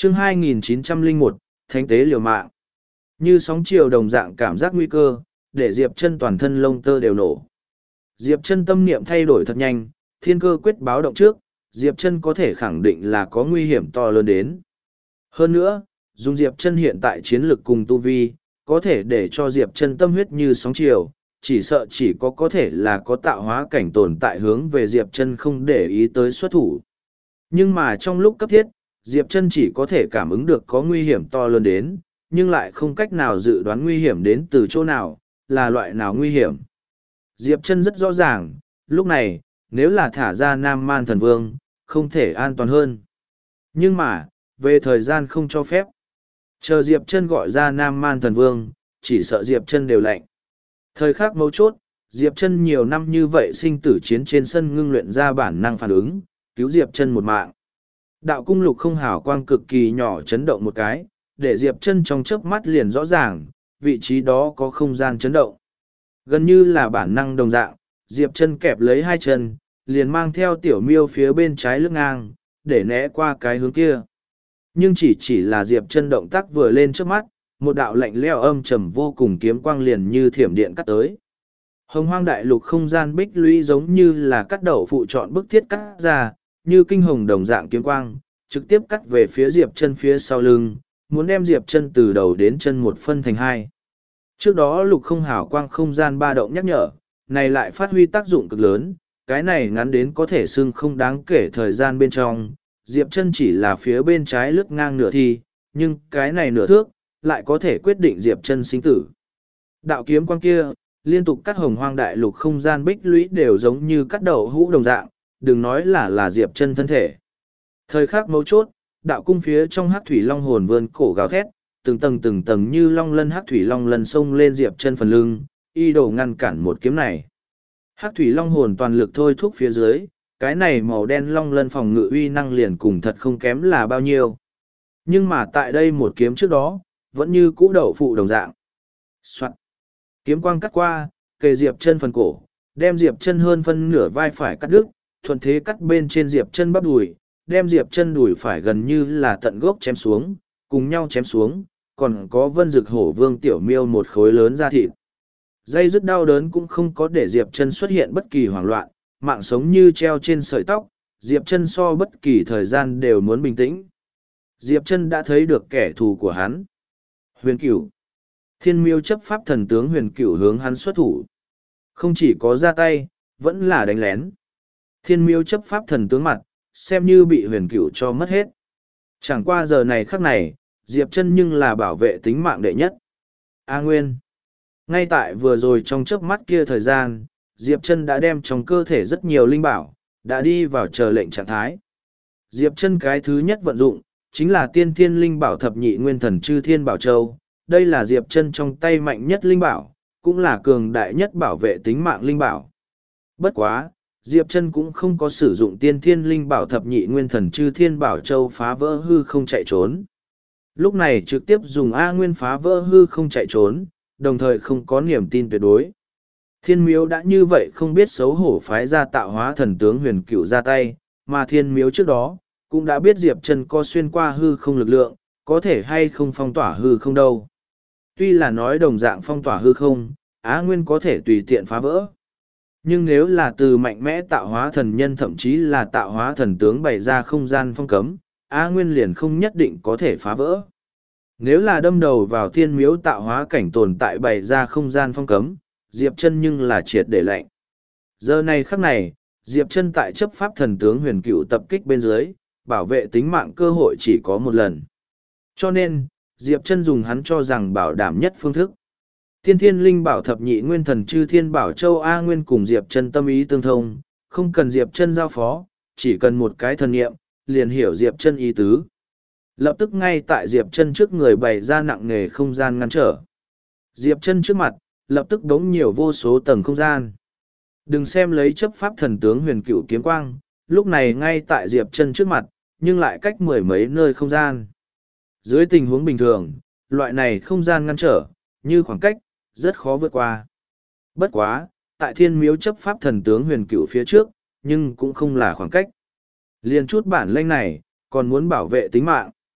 Chương 2901, Thánh tế liều mạng. Như sóng chiều đồng dạng cảm giác nguy cơ, để Diệp Chân toàn thân lông tơ đều nổ. Diệp Chân tâm niệm thay đổi thật nhanh, thiên cơ quyết báo động trước, Diệp Chân có thể khẳng định là có nguy hiểm to lớn đến. Hơn nữa, dùng Diệp Chân hiện tại chiến lực cùng tu vi, có thể để cho Diệp Chân tâm huyết như sóng chiều, chỉ sợ chỉ có thể là có tạo hóa cảnh tồn tại hướng về Diệp Chân không để ý tới xuất thủ. Nhưng mà trong lúc cấp thiết, Diệp Chân chỉ có thể cảm ứng được có nguy hiểm to lớn đến, nhưng lại không cách nào dự đoán nguy hiểm đến từ chỗ nào, là loại nào nguy hiểm. Diệp Chân rất rõ ràng, lúc này, nếu là thả ra Nam Man Thần Vương, không thể an toàn hơn. Nhưng mà, về thời gian không cho phép. Chờ Diệp Chân gọi ra Nam Man Thần Vương, chỉ sợ Diệp Chân đều lạnh. Thời khắc mấu chốt, Diệp Chân nhiều năm như vậy sinh tử chiến trên sân ngưng luyện ra bản năng phản ứng, cứu Diệp Chân một mạng. Đạo cung lục không hào quang cực kỳ nhỏ chấn động một cái, để Diệp Chân trong chớp mắt liền rõ ràng, vị trí đó có không gian chấn động. Gần như là bản năng đồng dạng, Diệp Chân kẹp lấy hai chân, liền mang theo tiểu miêu phía bên trái lưng ngang, để né qua cái hướng kia. Nhưng chỉ là Diệp Chân động tác vừa lên trước mắt, một đạo lạnh lẽo âm trầm vô cùng kiếm quang liền như thiểm điện cắt tới. Hồng Hoang đại lục không gian bích lũy giống như là cắt đậu phụ chọn bức thiết cắt ra, như kinh hồng đồng dạng kiếm quang, trực tiếp cắt về phía Diệp Chân phía sau lưng, muốn đem Diệp Chân từ đầu đến chân một phân thành hai. Trước đó lục không hào quang không gian ba động nhắc nhở, này lại phát huy tác dụng cực lớn, cái này ngắn đến có thể xưng không đáng kể thời gian bên trong, Diệp Chân chỉ là phía bên trái lướt ngang nửa thi, nhưng cái này nửa thước, lại có thể quyết định Diệp Chân sinh tử. Đạo kiếm quang kia, liên tục cắt Hồng Hoang đại lục không gian bích lũy đều giống như cắt đậu hũ đồng dạng, đừng nói là Diệp Chân thân thể. Thời khắc mấu chốt, đạo cung phía trong hắc thủy long hồn vươn cổ gào thét, từng tầng như long lân hắc thủy long lần xông lên Diệp Chân phần lưng, y đồ ngăn cản một kiếm này. Hắc thủy long hồn toàn lực thôi thúc phía dưới, cái này màu đen long lân phòng ngự uy năng liền cùng thật không kém là bao nhiêu. Nhưng mà tại đây một kiếm trước đó, vẫn như cũ đậu phụ đồng dạng. Soạn. Kiếm quang cắt qua, kề Diệp Chân phần cổ, đem Diệp Chân hơn phân nửa vai phải cắt đứt, thuận thế cắt bên trên Diệp Chân bắp đùi, đem Diệp Chân đùi phải gần như là tận gốc chém xuống, cùng nhau chém xuống, còn có Vân Dực Hổ Vương tiểu miêu một khối lớn da thịt. Dây dứt đau đớn cũng không có để Diệp Chân xuất hiện bất kỳ hoảng loạn, mạng sống như treo trên sợi tóc, Diệp Chân so bất kỳ thời gian đều muốn bình tĩnh. Diệp Chân đã thấy được kẻ thù của hắn. Huyền Cửu. Thiên Miêu chấp pháp thần tướng Huyền Cửu hướng hắn xuất thủ. Không chỉ có ra tay, vẫn là đánh lén. Thiên Miêu chấp pháp thần tướng mặt, xem như bị Huyền Cửu cho mất hết. Chẳng qua giờ này khắc này, Diệp Chân nhưng là bảo vệ tính mạng đệ nhất. A Nguyên. Ngay tại vừa rồi trong chớp mắt kia thời gian, Diệp Chân đã đem trong cơ thể rất nhiều linh bảo, đã đi vào chờ lệnh trạng thái. Diệp Chân cái thứ nhất vận dụng, chính là tiên thiên linh bảo thập nhị nguyên thần chư thiên bảo châu. Đây là Diệp Chân trong tay mạnh nhất linh bảo, cũng là cường đại nhất bảo vệ tính mạng linh bảo. Bất quá, Diệp Chân cũng không có sử dụng tiên thiên linh bảo thập nhị nguyên thần chư thiên bảo châu phá vỡ hư không chạy trốn. Lúc này trực tiếp dùng A Nguyên phá vỡ hư không chạy trốn, đồng thời không có niềm tin tuyệt đối. Thiên Miếu đã như vậy không biết xấu hổ phái ra tạo hóa thần tướng Huyền Cửu ra tay, mà Thiên Miếu trước đó, cũng đã biết Diệp Chân có xuyên qua hư không lực lượng, có thể hay không phong tỏa hư không đâu. Tuy là nói đồng dạng phong tỏa hư không, Á Nguyên có thể tùy tiện phá vỡ. Nhưng nếu là từ mạnh mẽ tạo hóa thần nhân thậm chí là tạo hóa thần tướng bày ra không gian phong cấm, Á Nguyên liền không nhất định có thể phá vỡ. Nếu là đâm đầu vào Thiên Miếu tạo hóa cảnh tồn tại bày ra không gian phong cấm, Diệp Chân nhưng là triệt để lạnh. Giờ này khắc này, Diệp Chân tại chấp pháp thần tướng Huyền Cửu tập kích bên dưới, bảo vệ tính mạng cơ hội chỉ có một lần. Cho nên, Diệp Chân dùng hắn cho rằng bảo đảm nhất phương thức. Tiên thiên linh bảo thập nhị nguyên thần chư thiên bảo châu A Nguyên cùng Diệp Chân tâm ý tương thông, không cần Diệp Chân giao phó, chỉ cần một cái thần niệm, liền hiểu Diệp Chân ý tứ. Lập tức ngay tại Diệp Chân trước người bày ra nặng nề không gian ngăn trở. Diệp Chân trước mặt, lập tức đống nhiều vô số tầng không gian. Đừng xem lấy chấp pháp thần tướng Huyền Cửu kiếm quang, lúc này ngay tại Diệp Chân trước mặt, nhưng lại cách mười mấy nơi không gian. Dưới tình huống bình thường, loại này không gian ngăn trở, như khoảng cách, rất khó vượt qua. Bất quá, tại Thiên Miếu chấp pháp thần tướng Huyền Cửu phía trước, nhưng cũng không là khoảng cách. Liên chút bản lĩnh này, còn muốn bảo vệ tính mạng.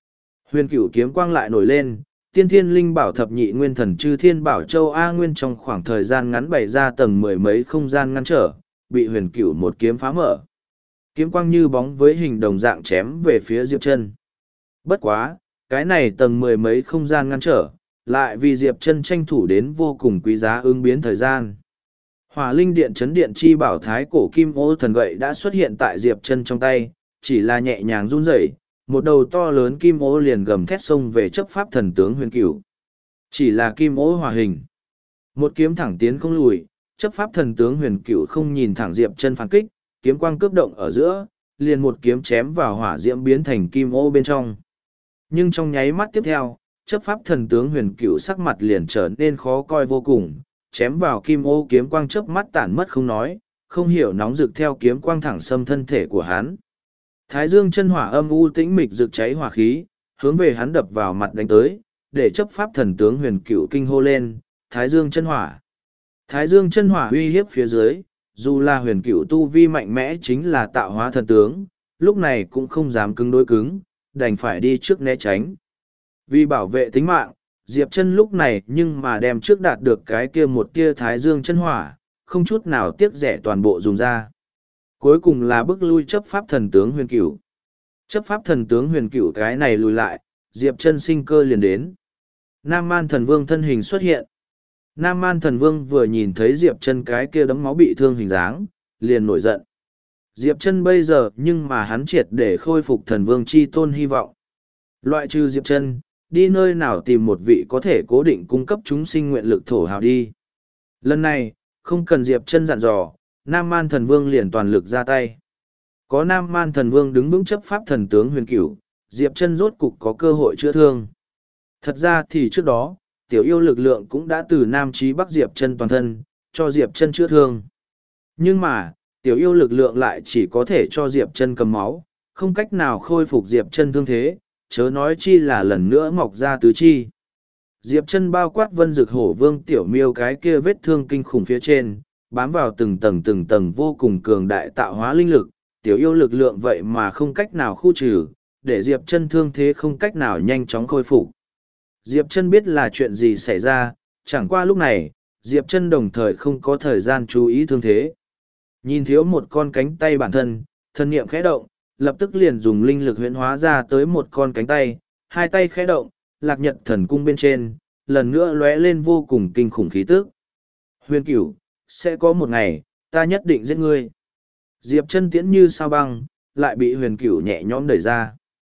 Huyền cửu kiếm quang lại nổi lên, tiên thiên linh bảo thập nhị nguyên thần chư thiên bảo châu A Nguyên trong khoảng thời gian ngắn bày ra tầng mười mấy không gian ngăn trở, bị huyền cửu một kiếm phá mở. Kiếm quang như bóng với hình đồng dạng chém về phía Diệp Chân. Bất quá, cái này tầng mười mấy không gian ngăn trở, lại vì Diệp Chân tranh thủ đến vô cùng quý giá ứng biến thời gian. Hỏa linh điện chấn điện chi bảo thái cổ kim ô thần gậy đã xuất hiện tại Diệp Chân trong tay, chỉ là nhẹ nhàng run rẩy, một đầu to lớn kim ô liền gầm thét xông về chấp pháp thần tướng huyền cửu. Chỉ là kim ô hỏa hình. Một kiếm thẳng tiến không lùi, chấp pháp thần tướng huyền cửu không nhìn thẳng Diệp Chân phản kích, kiếm quang cướp động ở giữa, liền một kiếm chém vào hỏa diễm biến thành kim ô bên trong. Nhưng trong nháy mắt tiếp theo, chấp pháp thần tướng huyền cửu sắc mặt liền trở nên khó coi vô cùng, chém vào kim ô kiếm quang chớp mắt tản mất không nói, không hiểu nóng rực theo kiếm quang thẳng xâm thân thể của hắn. Thái dương chân hỏa âm u tĩnh mịch rực cháy hỏa khí, hướng về hắn đập vào mặt đánh tới, để chấp pháp thần tướng huyền cửu kinh hô lên, Thái dương chân hỏa. Thái dương chân hỏa uy hiếp phía dưới, dù là huyền cửu tu vi mạnh mẽ chính là tạo hóa thần tướng, lúc này cũng không dám cứng đối cứng, đành phải đi trước né tránh. Vì bảo vệ tính mạng, Diệp Chân lúc này nhưng mà đem trước đạt được cái kia một tia thái dương chân hỏa, không chút nào tiếc rẻ toàn bộ dùng ra. Cuối cùng là bức lui chấp pháp thần tướng huyền cửu. Chấp pháp thần tướng huyền cửu cái này lùi lại, Diệp Chân sinh cơ liền đến. Nam Man thần vương thân hình xuất hiện. Nam Man thần vương vừa nhìn thấy Diệp Chân cái kia đấm máu bị thương hình dáng, liền nổi giận. Diệp Chân bây giờ nhưng mà hắn triệt để khôi phục thần vương chi tôn hy vọng. Loại trừ Diệp Chân, đi nơi nào tìm một vị có thể cố định cung cấp chúng sinh nguyện lực thổ hào đi. Lần này, không cần Diệp Chân dặn dò, Nam Man thần vương liền toàn lực ra tay. Có Nam Man thần vương đứng vững chấp pháp thần tướng huyền cửu, Diệp Chân rốt cục có cơ hội chữa thương. Thật ra thì trước đó, tiểu yêu lực lượng cũng đã từ Nam chí Bắc Diệp Chân toàn thân, cho Diệp Chân chữa thương. Nhưng mà, tiểu yêu lực lượng lại chỉ có thể cho Diệp Chân cầm máu, không cách nào khôi phục Diệp Chân thương thế, chớ nói chi là lần nữa mọc ra tứ chi. Diệp Chân bao quát Vân Dực Hổ Vương tiểu miêu cái kia vết thương kinh khủng phía trên, bám vào từng tầng vô cùng cường đại tạo hóa linh lực, tiểu yêu lực lượng vậy mà không cách nào khu trừ, để Diệp Chân thương thế không cách nào nhanh chóng khôi phục. Diệp Chân biết là chuyện gì xảy ra, chẳng qua lúc này, Diệp Chân đồng thời không có thời gian chú ý thương thế. Nhìn thiếu một con cánh tay bản thân, thân niệm khẽ động, lập tức liền dùng linh lực huyễn hóa ra tới một con cánh tay, hai tay khẽ động, Lạc Nhật thần cung bên trên, lần nữa lóe lên vô cùng kinh khủng khí tức. Huyền Cửu, sẽ có một ngày, ta nhất định giết ngươi. Diệp Chân tiễn như sao băng, lại bị Huyền Cửu nhẹ nhõm đẩy ra.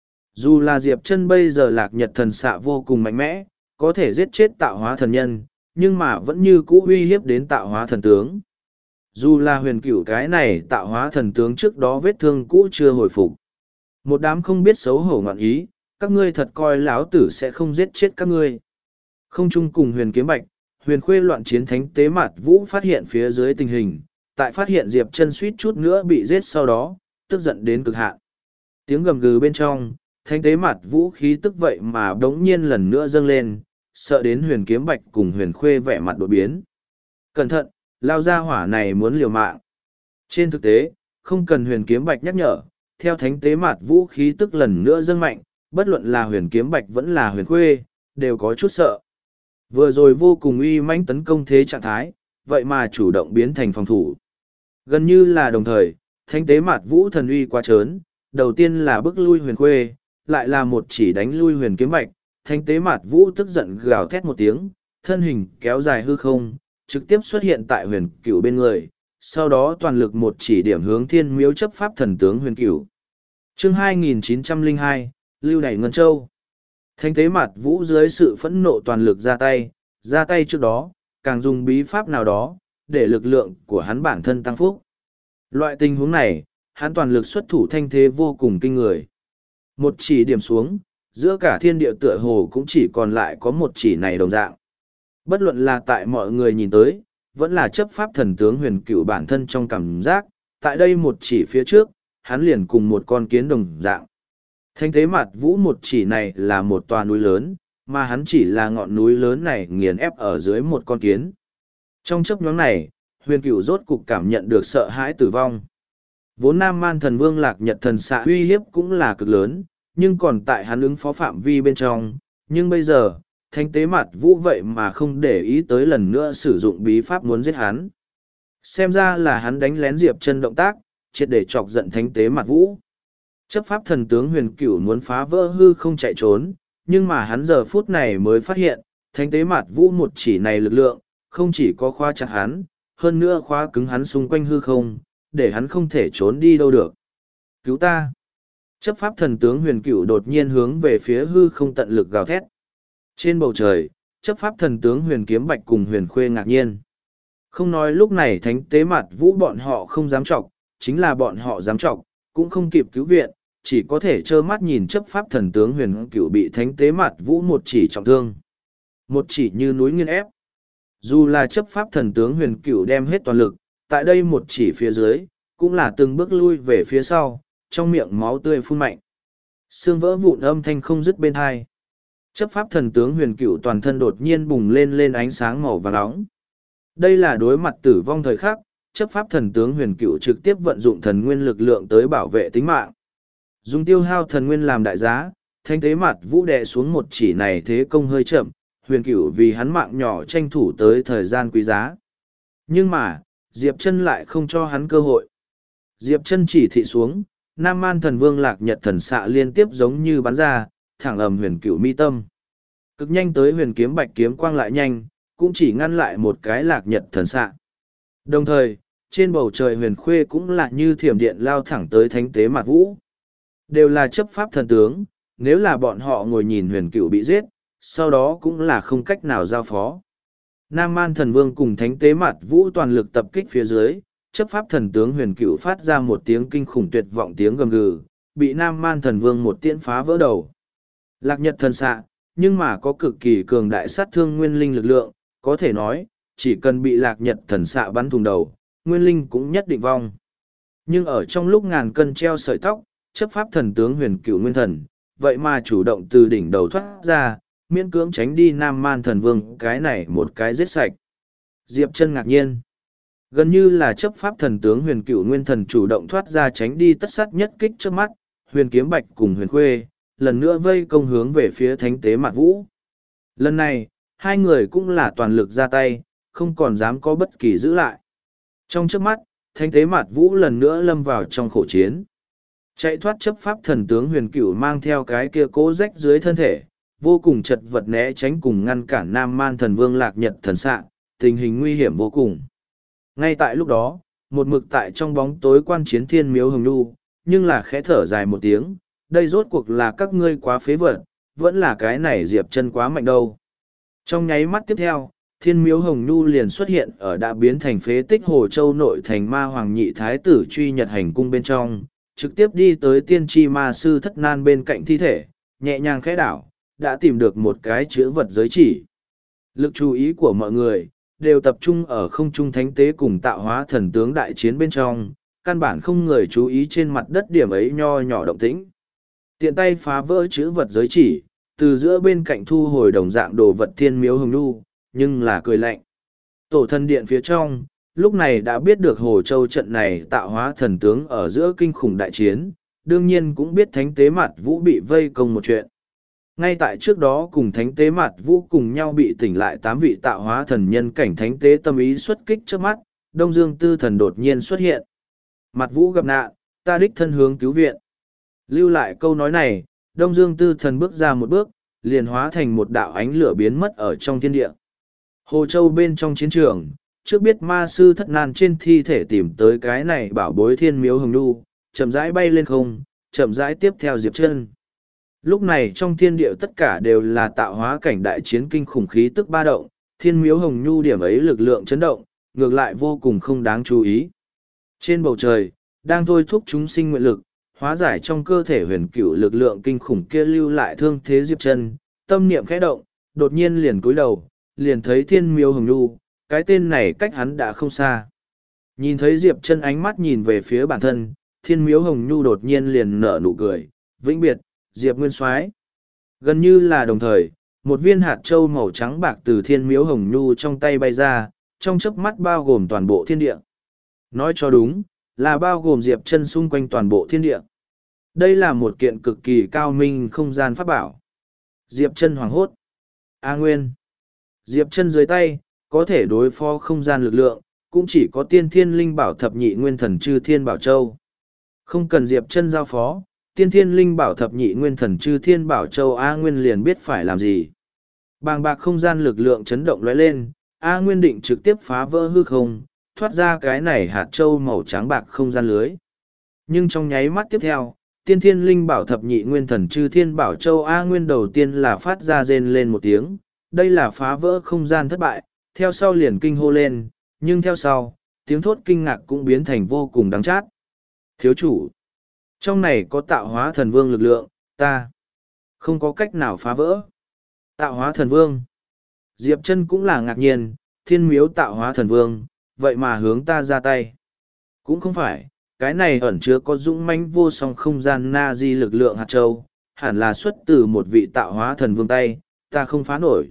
Dù là Diệp Chân bây giờ Lạc Nhật thần xạ vô cùng mạnh mẽ, có thể giết chết tạo hóa thần nhân, nhưng mà vẫn như cũ uy hiếp đến tạo hóa thần tướng. Dù là Huyền Cửu cái này tạo hóa thần tướng trước đó vết thương cũ chưa hồi phục. Một đám không biết xấu hổ ngọn ý, các ngươi thật coi lão tử sẽ không giết chết các ngươi. Không chung cùng Huyền Kiếm Bạch, Huyền Khuê loạn chiến thánh tế Mạt Vũ phát hiện phía dưới tình hình, tại phát hiện Diệp Chân suýt chút nữa bị giết sau đó, tức giận đến cực hạn. Tiếng gầm gừ bên trong, thánh tế Mạt Vũ khí tức vậy mà đống nhiên lần nữa dâng lên, sợ đến Huyền Kiếm Bạch cùng Huyền Khuê vẻ mặt đột biến. Cẩn thận, lao ra hỏa này muốn liều mạng. Trên thực tế, không cần Huyền Kiếm Bạch nhắc nhở, theo thánh tế Mạt Vũ khí tức lần nữa dâng mạnh, bất luận là Huyền Kiếm Bạch vẫn là Huyền Khuê, đều có chút sợ. Vừa rồi vô cùng uy mãnh tấn công thế trạng thái, vậy mà chủ động biến thành phòng thủ. Gần như là đồng thời, thánh tế Mạt Vũ thần uy quá trớn, đầu tiên là bức lui Huyền Khuê, lại là một chỉ đánh lui Huyền Kiếm Bạch, thánh tế Mạt Vũ tức giận gào thét một tiếng, thân hình kéo dài hư không, trực tiếp xuất hiện tại Huyền Cửu bên người, sau đó toàn lực một chỉ điểm hướng Thiên Miếu chấp pháp thần tướng Huyền Cửu. Chương 2902, Lưu đày Ngân Châu. Thánh tế Mạt Vũ dưới sự phẫn nộ toàn lực ra tay trước đó, càng dùng bí pháp nào đó, để lực lượng của hắn bản thân tăng phúc. Loại tình huống này, hắn toàn lực xuất thủ thanh thế vô cùng kinh người. Một chỉ điểm xuống, giữa cả thiên địa tựa hồ cũng chỉ còn lại có một chỉ này đồng dạng. Bất luận là tại mọi người nhìn tới, vẫn là chấp pháp thần tướng Huyền Cửu bản thân trong cảm giác, tại đây một chỉ phía trước, hắn liền cùng một con kiến đồng dạng. Thánh tế Mạt Vũ một chỉ này là một tòa núi lớn, mà hắn chỉ là ngọn núi lớn này nghiền ép ở dưới một con kiến. Trong chớp nhoáng này, Huyền Cửu rốt cục cảm nhận được sợ hãi tử vong. Vốn Nam Man thần vương Lạc Nhật thần xạ uy hiếp cũng là cực lớn, nhưng còn tại hắn ứng phó phạm vi bên trong, nhưng bây giờ, thánh tế mặt vũ vậy mà không để ý tới lần nữa sử dụng bí pháp muốn giết hắn. Xem ra là hắn đánh lén Diệp Chân động tác, triệt để chọc giận thánh tế mặt vũ. Chấp pháp thần tướng Huyền Cửu muốn phá vỡ hư không chạy trốn, nhưng mà hắn giờ phút này mới phát hiện, thánh tế mặt vũ một chỉ này lực lượng, không chỉ có khóa chặt hắn, hơn nữa khóa cứng hắn xung quanh hư không, để hắn không thể trốn đi đâu được. Cứu ta! Chấp pháp thần tướng Huyền Cửu đột nhiên hướng về phía hư không tận lực gào thét. Trên bầu trời, chấp pháp thần tướng Huyền Kiếm Bạch cùng Huyền Khuê ngạc nhiên. Không nói lúc này thánh tế mặt vũ bọn họ không dám chọc, chính là bọn họ dám chọc, cũng không kịp cứu viện, chỉ có thể trơ mắt nhìn chấp pháp thần tướng Huyền Cửu bị thánh tế mặt vũ một chỉ trọng thương. Một chỉ như núi nghiền ép. Dù là chấp pháp thần tướng Huyền Cửu đem hết toàn lực, tại đây một chỉ phía dưới, cũng là từng bước lui về phía sau, trong miệng máu tươi phun mạnh. Xương vỡ vụn âm thanh không dứt bên hai. Chấp pháp thần tướng Huyền Cửu toàn thân đột nhiên bùng lên ánh sáng màu vàng nóng. Đây là đối mặt tử vong thời khắc, chấp pháp thần tướng Huyền Cửu trực tiếp vận dụng thần nguyên lực lượng tới bảo vệ tính mạng. Dùng tiêu hao thần nguyên làm đại giá, thanh tế mặt vũ đè xuống một chỉ này thế công hơi chậm, Huyền Cửu vì hắn mạng nhỏ tranh thủ tới thời gian quý giá. Nhưng mà, Diệp Chân lại không cho hắn cơ hội. Diệp Chân chỉ thị xuống, Nam Man Thần Vương Lạc Nhật Thần Xạ liên tiếp giống như bắn ra, thẳng ầm Huyền Cửu mi tâm. Cực nhanh tới Huyền Kiếm Bạch kiếm quang lại nhanh, cũng chỉ ngăn lại một cái Lạc Nhật Thần Xạ. Đồng thời, trên bầu trời Huyền Khuê cũng là như thiểm điện lao thẳng tới thánh tế mặt vũ. Đều là chấp pháp thần tướng, nếu là bọn họ ngồi nhìn Huyền Cửu bị giết, sau đó cũng là không cách nào giao phó. Nam Man Thần Vương cùng thánh tế mặt vũ toàn lực tập kích phía dưới, chấp pháp thần tướng Huyền Cửu phát ra một tiếng kinh khủng tuyệt vọng tiếng gầm gừ, bị Nam Man Thần Vương một tiễn phá vỡ đầu. Lạc Nhật Thần Xạ, nhưng mà có cực kỳ cường đại sát thương nguyên linh lực lượng, có thể nói, chỉ cần bị Lạc Nhật Thần Xạ bắn thùng đầu, nguyên linh cũng nhất định vong. Nhưng ở trong lúc ngàn cân treo sợi tóc, chấp pháp thần tướng Huyền Cửu nguyên thần, vậy mà chủ động từ đỉnh đầu thoát ra, miễn cưỡng tránh đi Nam Man Thần Vương cái này một cái giết sạch. Diệp Chân ngạc nhiên. Gần như là chấp pháp thần tướng Huyền Cửu nguyên thần chủ động thoát ra tránh đi tất sát nhất kích trước mắt, Huyền Kiếm Bạch cùng Huyền Khuê, lần nữa vây công hướng về phía thánh tế mặt vũ. Lần này, hai người cũng là toàn lực ra tay, không còn dám có bất kỳ giữ lại. Trong chớp mắt, thánh tế mặt vũ lần nữa lâm vào trong khổ chiến. Chạy thoát chấp pháp thần tướng Huyền Cửu mang theo cái kia cố rách dưới thân thể, vô cùng chật vật né tránh cùng ngăn cản Nam Man Thần Vương Lạc Nhật Thần Xạ, tình hình nguy hiểm vô cùng. Ngay tại lúc đó, một mực tại trong bóng tối quan chiến Thiên Miếu Hồng Nhu, nhưng là khẽ thở dài một tiếng, đây rốt cuộc là các ngươi quá phế vật, vẫn là cái này Diệp Chân quá mạnh đâu. Trong nháy mắt tiếp theo, Thiên Miếu Hồng Nhu liền xuất hiện ở đã biến thành phế tích Hồ Châu nội thành Ma Hoàng Nhị Thái tử truy nhật hành cung bên trong, trực tiếp đi tới tiên tri ma sư Thất Nan bên cạnh thi thể, nhẹ nhàng khẽ đảo, đã tìm được một cái chữ vật giới chỉ. Lực chú ý của mọi người đều tập trung ở không trung thánh tế cùng tạo hóa thần tướng đại chiến bên trong, căn bản không người chú ý trên mặt đất điểm ấy nho nhỏ động tĩnh. Tiện tay phá vỡ chữ vật giới chỉ, từ giữa bên cạnh thu hồi đồng dạng đồ vật Thiên Miếu Hồng Nhu, nhưng là cười lạnh. Tổ thần điện phía trong, lúc này đã biết được Hồ Châu trận này tạo hóa thần tướng ở giữa kinh khủng đại chiến, đương nhiên cũng biết thánh tế mặt vũ bị vây công một chuyện. Ngay tại trước đó cùng thánh tế mặt vũ cùng nhau bị tỉnh lại 8 vị tạo hóa thần nhân cảnh thánh tế tâm ý xuất kích trước mắt, Đông Dương Tư Thần đột nhiên xuất hiện. Mặt vũ gặp nạn, ta đích thân hướng cứu viện. Lưu lại câu nói này, Đông Dương Tư Thần bước ra một bước, liền hóa thành một đạo ánh lửa biến mất ở trong thiên địa. Hồ Châu bên trong chiến trường, trước biết ma sư Thất Nan trên thi thể tìm tới cái này bảo bối Thiên Miếu Hồng Nhu, chậm rãi bay lên không, chậm rãi tiếp theo Diệp Chân. Lúc này trong thiên địa tất cả đều là tạo hóa cảnh đại chiến kinh khủng khí tức ba động, Thiên Miếu Hồng Nhu điểm ấy lực lượng chấn động, ngược lại vô cùng không đáng chú ý. Trên bầu trời, đang thôi thúc chúng sinh nguyện lực, hóa giải trong cơ thể Huyền Cửu lực lượng kinh khủng kia lưu lại thương thế Diệp Chân, tâm niệm khẽ động, đột nhiên liền cúi đầu, liền thấy Thiên Miếu Hồng Nhu, cái tên này cách hắn đã không xa. Nhìn thấy Diệp Chân ánh mắt nhìn về phía bản thân, Thiên Miếu Hồng Nhu đột nhiên liền nở nụ cười, vĩnh biệt, Diệp Nguyên Soái. Gần như là đồng thời, một viên hạt châu màu trắng bạc từ Thiên Miếu Hồng Nhu trong tay bay ra, trong chớp mắt bao gồm toàn bộ thiên địa. Nói cho đúng, là bao gồm Diệp Chân xung quanh toàn bộ thiên địa. Đây là một kiện cực kỳ cao minh không gian pháp bảo. Diệp Chân hoảng hốt. A Nguyên. Diệp Chân dưới tay, có thể đối phó không gian lực lượng, cũng chỉ có tiên thiên linh bảo thập nhị nguyên thần chư thiên bảo châu. Không cần Diệp Chân giao phó, tiên thiên linh bảo thập nhị nguyên thần chư thiên bảo châu A Nguyên liền biết phải làm gì. Bàng bạc không gian lực lượng chấn động lóe lên, A Nguyên định trực tiếp phá vỡ hư không, thoát ra cái này hạt châu màu trắng bạc không gian lưới. Nhưng trong nháy mắt tiếp theo, tiên thiên linh bảo thập nhị nguyên thần chư thiên bảo châu A Nguyên đầu tiên là phát ra rên lên một tiếng, đây là phá vỡ không gian thất bại, theo sau liền kinh hô lên, nhưng theo sau, tiếng thốt kinh ngạc cũng biến thành vô cùng đắng chát. Thiếu chủ, trong này có tạo hóa thần vương lực lượng, ta không có cách nào phá vỡ. Tạo hóa thần vương. Diệp Chân cũng là ngạc nhiên, thiên miếu tạo hóa thần vương, vậy mà hướng ta ra tay. Cũng không phải, cái này ẩn chứa có dũng mãnh vô song không gian na di lực lượng hạt châu, hẳn là xuất từ một vị tạo hóa thần vương tay, ta không phá nổi.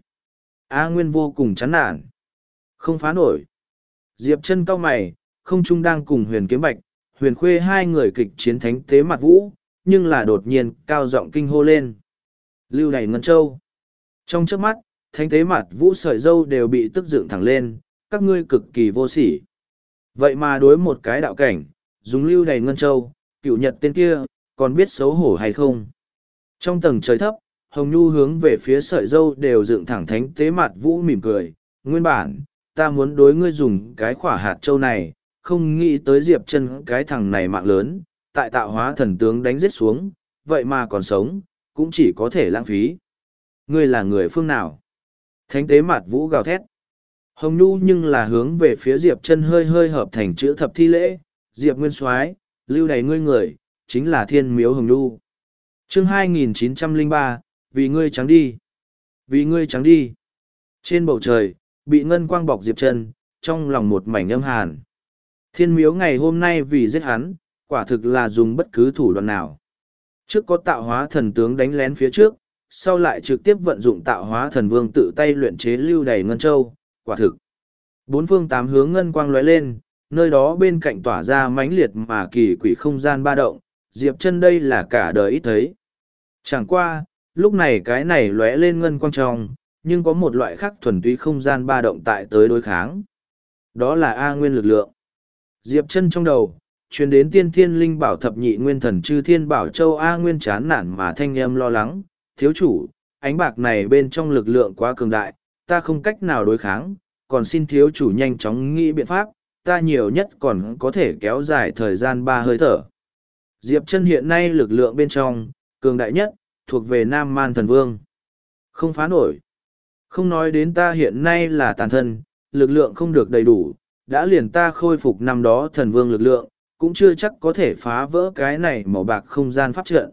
A Nguyên vô cùng chán nản. Không phá nổi. Diệp Chân cau mày, không trung đang cùng Huyền Kiếm Bạch, Huyền Khuê hai người kịch chiến thánh tế mặt vũ, nhưng là đột nhiên cao giọng kinh hô lên. Lưu Đày Ngân Châu. Trong chớp mắt, thánh tế mặt vũ sợi dâu đều bị tức dựng thẳng lên, các ngươi cực kỳ vô sỉ. Vậy mà đối một cái đạo cảnh, dùng Lưu Đày Ngân Châu, cựu nhật tên kia, còn biết xấu hổ hay không? Trong tầng trời thấp, Hồng Nhu hướng về phía sợi dâu đều dựng thẳng thánh tế mặt vũ mỉm cười. Nguyên bản, ta muốn đối ngươi dùng cái khỏa hạt châu này, không nghĩ tới Diệp Chân cái thằng này mạng lớn, tại tạo hóa thần tướng đánh giết xuống, vậy mà còn sống, cũng chỉ có thể lãng phí. Ngươi là người phương nào? Thánh tế mặt vũ gào thét. Hồng Nhu nhưng là hướng về phía Diệp Chân hơi hơi hợp thành chữ thập thi lễ, Diệp Nguyên Soái, Lưu Đày ngươi người, chính là Thiên Miếu Hồng Nhu. Chương 2903, vì ngươi trắng đi. Vì ngươi trắng đi. Trên bầu trời, bị ngân quang bọc Diệp Chân, trong lòng một mảnh âm hàn. Thiên Miếu ngày hôm nay vì giết hắn, quả thực là dùng bất cứ thủ đoạn nào. Trước có tạo hóa thần tướng đánh lén phía trước, sau lại trực tiếp vận dụng tạo hóa thần vương tự tay luyện chế Lưu Đày Ngân Châu, quả thực. Bốn phương tám hướng ngân quang lóe lên, nơi đó bên cạnh tỏa ra mãnh liệt mà kỳ quỷ không gian ba động, Diệp Chân đây là cả đời ít thấy. Chẳng qua, lúc này cái này lóe lên ngân quang trong, nhưng có một loại khác thuần túy không gian ba động tại tới đối kháng. Đó là A Nguyên lực lượng. Diệp Chân trong đầu, truyền đến tiên thiên linh bảo thập nhị nguyên thần chư thiên bảo châu A Nguyên chán nản mà thanh âm lo lắng, thiếu chủ, ánh bạc này bên trong lực lượng quá cường đại, ta không cách nào đối kháng, còn xin thiếu chủ nhanh chóng nghĩ biện pháp, ta nhiều nhất còn có thể kéo dài thời gian 3 hơi thở. Diệp Chân hiện nay lực lượng bên trong, cường đại nhất, thuộc về Nam Man Thần Vương. Không phá nổi. Không nói đến ta hiện nay là tàn thân, lực lượng không được đầy đủ, đã liền ta khôi phục năm đó thần vương lực lượng, cũng chưa chắc có thể phá vỡ cái này màu bạc không gian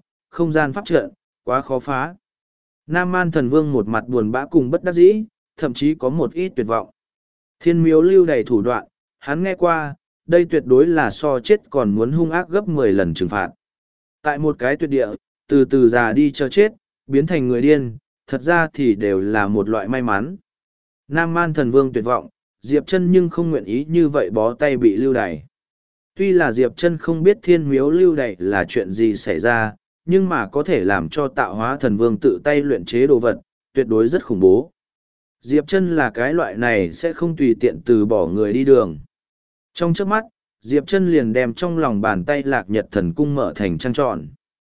pháp trận, quá khó phá. Nam Man Thần Vương một mặt buồn bã cùng bất đắc dĩ, thậm chí có một ít tuyệt vọng. Thiên Miếu Lưu Đày thủ đoạn, hắn nghe qua, đây tuyệt đối là so chết còn muốn hung ác gấp 10 lần trừng phạt. Tại một cái tuyệt địa, từ từ già đi cho chết, biến thành người điên, thật ra thì đều là một loại may mắn. Nam Man Thần Vương tuyệt vọng, Diệp Chân nhưng không nguyện ý như vậy bó tay bị lưu đày. Tuy là Diệp Chân không biết Thiên Miếu lưu đày là chuyện gì xảy ra, nhưng mà có thể làm cho tạo hóa thần vương tự tay luyện chế đồ vật, tuyệt đối rất khủng bố. Diệp Chân là cái loại này sẽ không tùy tiện từ bỏ người đi đường. Trong chớp mắt, Diệp Chân liền đem trong lòng bàn tay Lạc Nhật Thần Cung mở thành trăng tròn.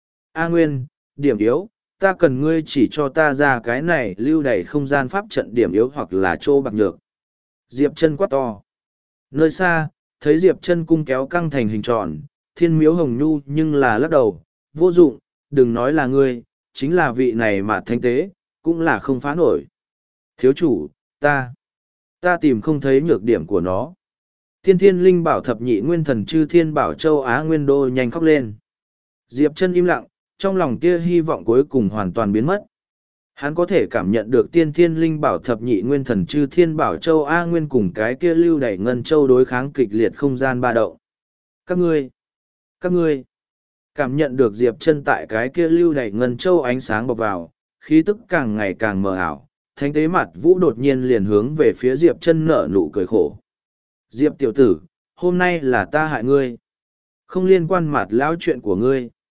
A Nguyên, điểm yếu, ta cần ngươi chỉ cho ta ra cái này lưu đày không gian pháp trận điểm yếu hoặc là chỗ bạc nhược. Diệp Chân quát to. Nơi xa, thấy Diệp Chân cung kéo căng thành hình tròn, Thiên Miếu Hồng Nhu nhưng là lắc đầu, vô dụng, đừng nói là ngươi, chính là vị này mà thánh tế, cũng là không phá nổi. Thiếu chủ, ta tìm không thấy nhược điểm của nó. Thiên Thiên Linh Bảo thập nhị nguyên thần chư thiên bảo châu Á Nguyên Đô nhanh khóc lên. Diệp Chân im lặng, trong lòng tia hy vọng cuối cùng hoàn toàn biến mất. Hắn có thể cảm nhận được tiên thiên linh bảo thập nhị nguyên thần chư thiên bảo châu A Nguyên cùng cái kia lưu đẩy ngân châu đối kháng kịch liệt không gian ba động. Các ngươi, cảm nhận được Diệp Chân tại cái kia lưu đẩy ngân châu ánh sáng bọc vào, khí tức càng ngày càng mờ ảo, thánh tế mặt vũ đột nhiên liền hướng về phía Diệp Chân nở nụ cười khổ. Diệp tiểu tử, hôm nay là ta hại ngươi. Không liên quan mặt lão chuyện của ngươi.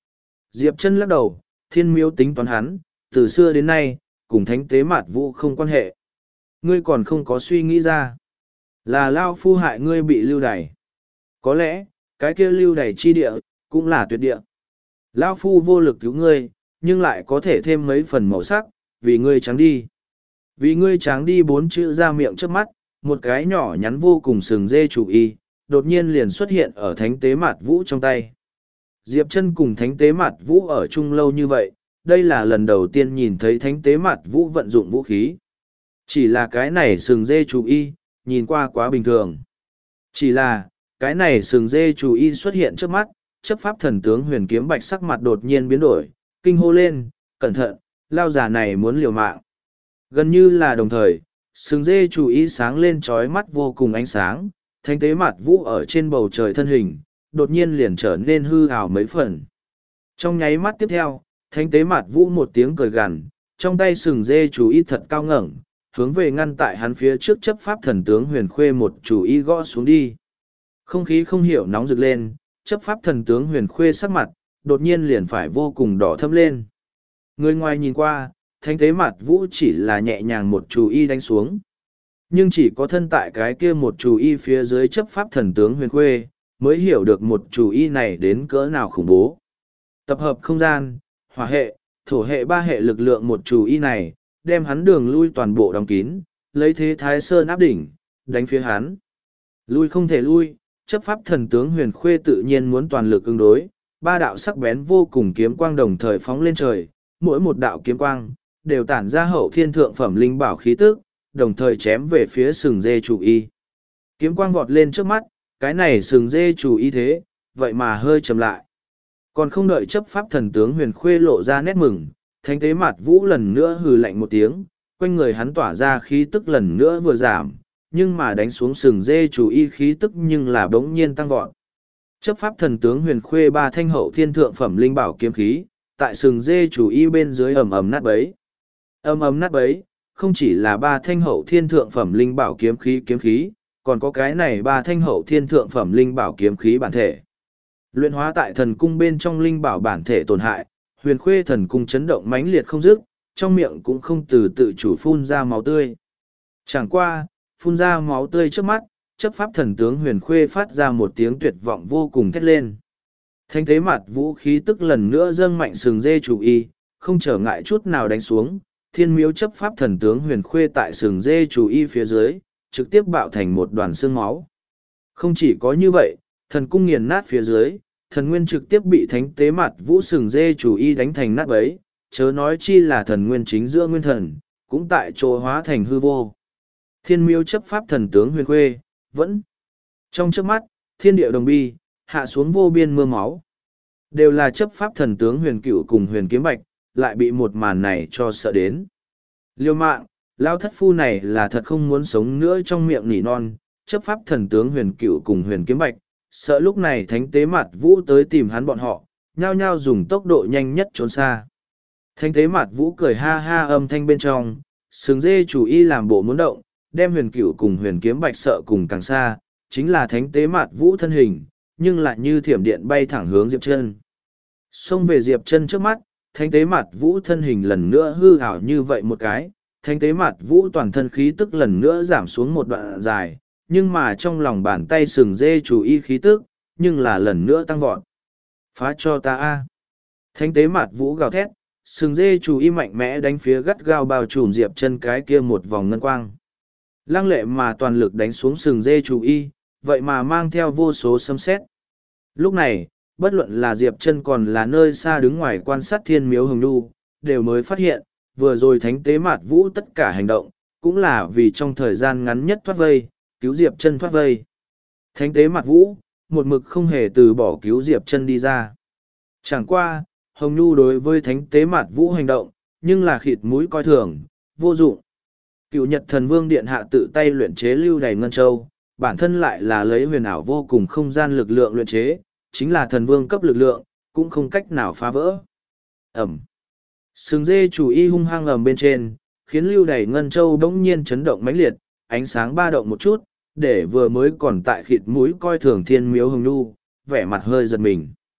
Diệp Chân lắc đầu, thiên miếu tính toán hắn, từ xưa đến nay, cùng thánh tế mạt vũ không quan hệ. Ngươi còn không có suy nghĩ ra. Là Lao Phu hại ngươi bị lưu đày. Có lẽ, cái kia lưu đày chi địa, cũng là tuyệt địa. Lao Phu vô lực cứu ngươi, nhưng lại có thể thêm mấy phần màu sắc, vì ngươi trắng đi. Vì ngươi trắng đi bốn chữ ra miệng trước mắt, một cái nhỏ nhắn vô cùng sừng dê chủ y, đột nhiên liền xuất hiện ở thánh tế mạt vũ trong tay. Diệp Chân cùng thánh tế mạt vũ ở chung lâu như vậy, đây là lần đầu tiên nhìn thấy thánh tế mạt vũ vận dụng vũ khí. Chỉ là cái này sừng dê chủ y, nhìn qua quá bình thường. Chỉ là, cái này sừng dê chủ y xuất hiện trước mắt, chấp pháp thần tướng Huyền Kiếm Bạch sắc mặt đột nhiên biến đổi, kinh hô lên, cẩn thận, lao già này muốn liều mạng. Gần như là đồng thời, sừng dê chủ y sáng lên trói mắt vô cùng ánh sáng, thánh tế mạt vũ ở trên bầu trời thân hình, đột nhiên liền trở nên hư ảo mấy phần. Trong nháy mắt tiếp theo, thánh tế mạt vũ một tiếng cười gằn, trong tay sừng dê chủ y thật cao ngẩng, hướng về ngăn tại hắn phía trước chấp pháp thần tướng Huyền Khuê một chủ y gõ xuống đi. Không khí không hiểu nóng rực lên, chấp pháp thần tướng Huyền Khuê sắc mặt, đột nhiên liền phải vô cùng đỏ thẫm lên. Người ngoài nhìn qua, thánh tế mạt vũ chỉ là nhẹ nhàng một chủ y đánh xuống. Nhưng chỉ có thân tại cái kia một chủ y phía dưới chấp pháp thần tướng Huyền Khuê, mới hiểu được một chủ y này đến cỡ nào khủng bố. Tập hợp không gian, hỏa hệ, thổ hệ ba hệ lực lượng một chủ y này, đem hắn đường lui toàn bộ đóng kín, lấy thế Thái Sơn áp đỉnh, đánh phía hắn. Lui không thể lui, chấp pháp thần tướng Huyền Khuê tự nhiên muốn toàn lực ứng đối, ba đạo sắc bén vô cùng kiếm quang đồng thời phóng lên trời, mỗi một đạo kiếm quang đều tản ra hậu thiên thượng phẩm linh bảo khí tức, đồng thời chém về phía sừng dê chủ y. Kiếm quang vọt lên trước mắt, cái này sừng dê chủ y thế, vậy mà hơi chậm lại. Còn không đợi chấp pháp thần tướng Huyền Khuê lộ ra nét mừng, thánh tế mạt vũ lần nữa hừ lạnh một tiếng, quanh người hắn tỏa ra khí tức lần nữa vừa giảm, nhưng mà đánh xuống sừng dê chủ y khí tức nhưng là bỗng nhiên tăng vọt. Chấp pháp thần tướng Huyền Khuê ba thanh hậu thiên thượng phẩm linh bảo kiếm khí, tại sừng dê chủ y bên dưới ầm ầm nát bấy. Ầm ầm nát bấy, không chỉ là ba thanh hậu thiên thượng phẩm linh bảo kiếm khí, còn có cái này ba thanh hậu thiên thượng phẩm linh bảo kiếm khí bản thể. Luyện hóa tại thần cung bên trong linh bảo bản thể tổn hại, Huyền Khuê thần cung chấn động mãnh liệt không dứt, trong miệng cũng không từ tự chủ phun ra máu tươi. Chẳng qua, phun ra máu tươi trước mắt, chấp pháp thần tướng Huyền Khuê phát ra một tiếng tuyệt vọng vô cùng thét lên. Thanh thế mặt vũ khí tức lần nữa dâng mạnh sừng dê chủ y, không trở ngại chút nào đánh xuống, thiên miếu chấp pháp thần tướng Huyền Khuê tại sừng dê chủ y phía dưới, trực tiếp bạo thành một đoàn xương máu. Không chỉ có như vậy, thần cung nghiền nát phía dưới, thần nguyên trực tiếp bị thánh tế mặt vũ sừng dê chủ y đánh thành nát bấy, chớ nói chi là thần nguyên chính giữa nguyên thần, cũng tại chỗ hóa thành hư vô. Thiên miếu chấp pháp thần tướng Huyền Khuê, vẫn trong chớp mắt, thiên địa đồng bi, hạ xuống vô biên mưa máu. Đều là chấp pháp thần tướng Huyền Cửu cùng Huyền Kiếm Bạch, lại bị một màn này cho sợ đến. Liêu mạng, lao thất phu này là thật không muốn sống nữa trong miệng nỉ non, chấp pháp thần tướng Huyền Cửu cùng Huyền Kiếm Bạch, sợ lúc này thánh tế mặt vũ tới tìm hắn bọn họ, nhao nhao dùng tốc độ nhanh nhất trốn xa. Thánh tế mặt vũ cười ha ha âm thanh bên trong, sừng dê chủ y làm bộ muốn động, đem Huyền Cửu cùng Huyền Kiếm Bạch sợ cùng càng xa, chính là thánh tế mặt vũ thân hình, nhưng lại như thiểm điện bay thẳng hướng Diệp Chân. Xông về Diệp Chân trước mắt, thánh tế mặt vũ thân hình lần nữa hư ảo như vậy một cái, thánh tế mặt vũ toàn thân khí tức lần nữa giảm xuống một đoạn dài, nhưng mà trong lòng bàn tay sừng dê chủ y khí tức, nhưng là lần nữa tăng vọt. Phá cho ta a! Thánh tế mặt vũ gào thét, sừng dê chủ y mạnh mẽ đánh phía gắt gao bao trùm Diệp Chân cái kia một vòng ngân quang. Lăng lệ mà toàn lực đánh xuống sừng dê chủ y, vậy mà mang theo vô số sấm sét. Lúc này, bất luận là Diệp Chân còn là nơi xa đứng ngoài quan sát thiên miếu hồng nhu, đều mới phát hiện, vừa rồi thánh tế mạt vũ tất cả hành động, cũng là vì trong thời gian ngắn nhất thoát vây, cứu Diệp Chân thoát vây. Thánh tế mạt vũ, một mực không hề từ bỏ cứu Diệp Chân đi ra. Chẳng qua, hồng nhu đối với thánh tế mạt vũ hành động, nhưng là khịt mũi coi thường, vô dụng. Cựu Nhật Thần Vương Điện hạ tự tay luyện chế lưu đày ngân châu, bản thân lại là lấy huyền ảo vô cùng không gian lực lượng luyện chế, chính là thần vương cấp lực lượng, cũng không cách nào phá vỡ. Ẩm. Sừng dê chủ y hung hăng ầm bên trên, khiến lưu đày ngân châu bỗng nhiên chấn động mãnh liệt, ánh sáng ba động một chút, để vừa mới còn tại khịt mũi coi thường thiên miếu hồng nhu, vẻ mặt hơi giật mình.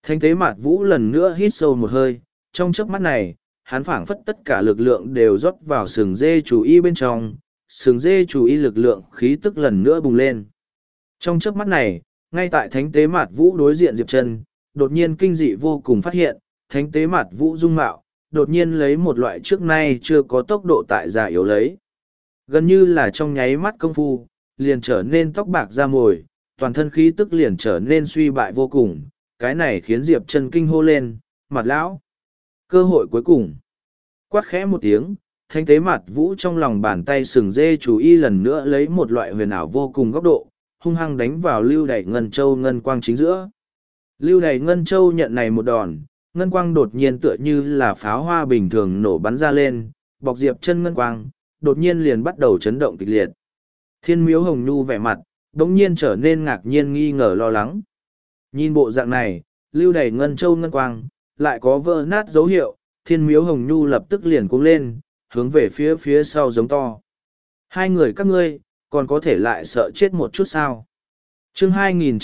Thánh tế Mạt Vũ lần nữa hít sâu một hơi, trong chớp mắt này, hắn phảng phất tất cả lực lượng đều rót vào sừng dê chủ y bên trong, sừng dê chủ y lực lượng khí tức lần nữa bùng lên. Trong chớp mắt này, ngay tại Thánh tế Mạt Vũ đối diện Diệp Chân, đột nhiên kinh dị vô cùng phát hiện, Thánh tế Mạt Vũ dung mạo, đột nhiên lấy một loại trước nay chưa có tốc độ tại già yếu lấy. Gần như là trong nháy mắt công phu, liền trở nên tóc bạc da mồi, toàn thân khí tức liền trở nên suy bại vô cùng, cái này khiến Diệp Chân kinh hô lên, Mặt lão. Cơ hội cuối cùng. Quát khẽ một tiếng, Thánh tế Mạt Vũ trong lòng bàn tay sừng dê chủ y lần nữa lấy một loại huyền ảo vô cùng góc độ, hung hăng đánh vào Lưu Đày Ngân Châu ngân quang chính giữa. Lưu Đày Ngân Châu nhận này một đòn, ngân quang đột nhiên tựa như là pháo hoa bình thường nổ bắn ra lên, bọc Diệp Chân ngân quang, đột nhiên liền bắt đầu chấn động kịch liệt. Thiên Miếu Hồng Nhu vẻ mặt, đống nhiên trở nên ngạc nhiên nghi ngờ lo lắng. Nhìn bộ dạng này, Lưu Đày Ngân Châu ngân quang, lại có vỡ nát dấu hiệu, Thiên Miếu Hồng Nhu lập tức liền cuống lên, hướng về phía sau giống to. Hai người các ngươi, còn có thể lại sợ chết một chút sao? Chương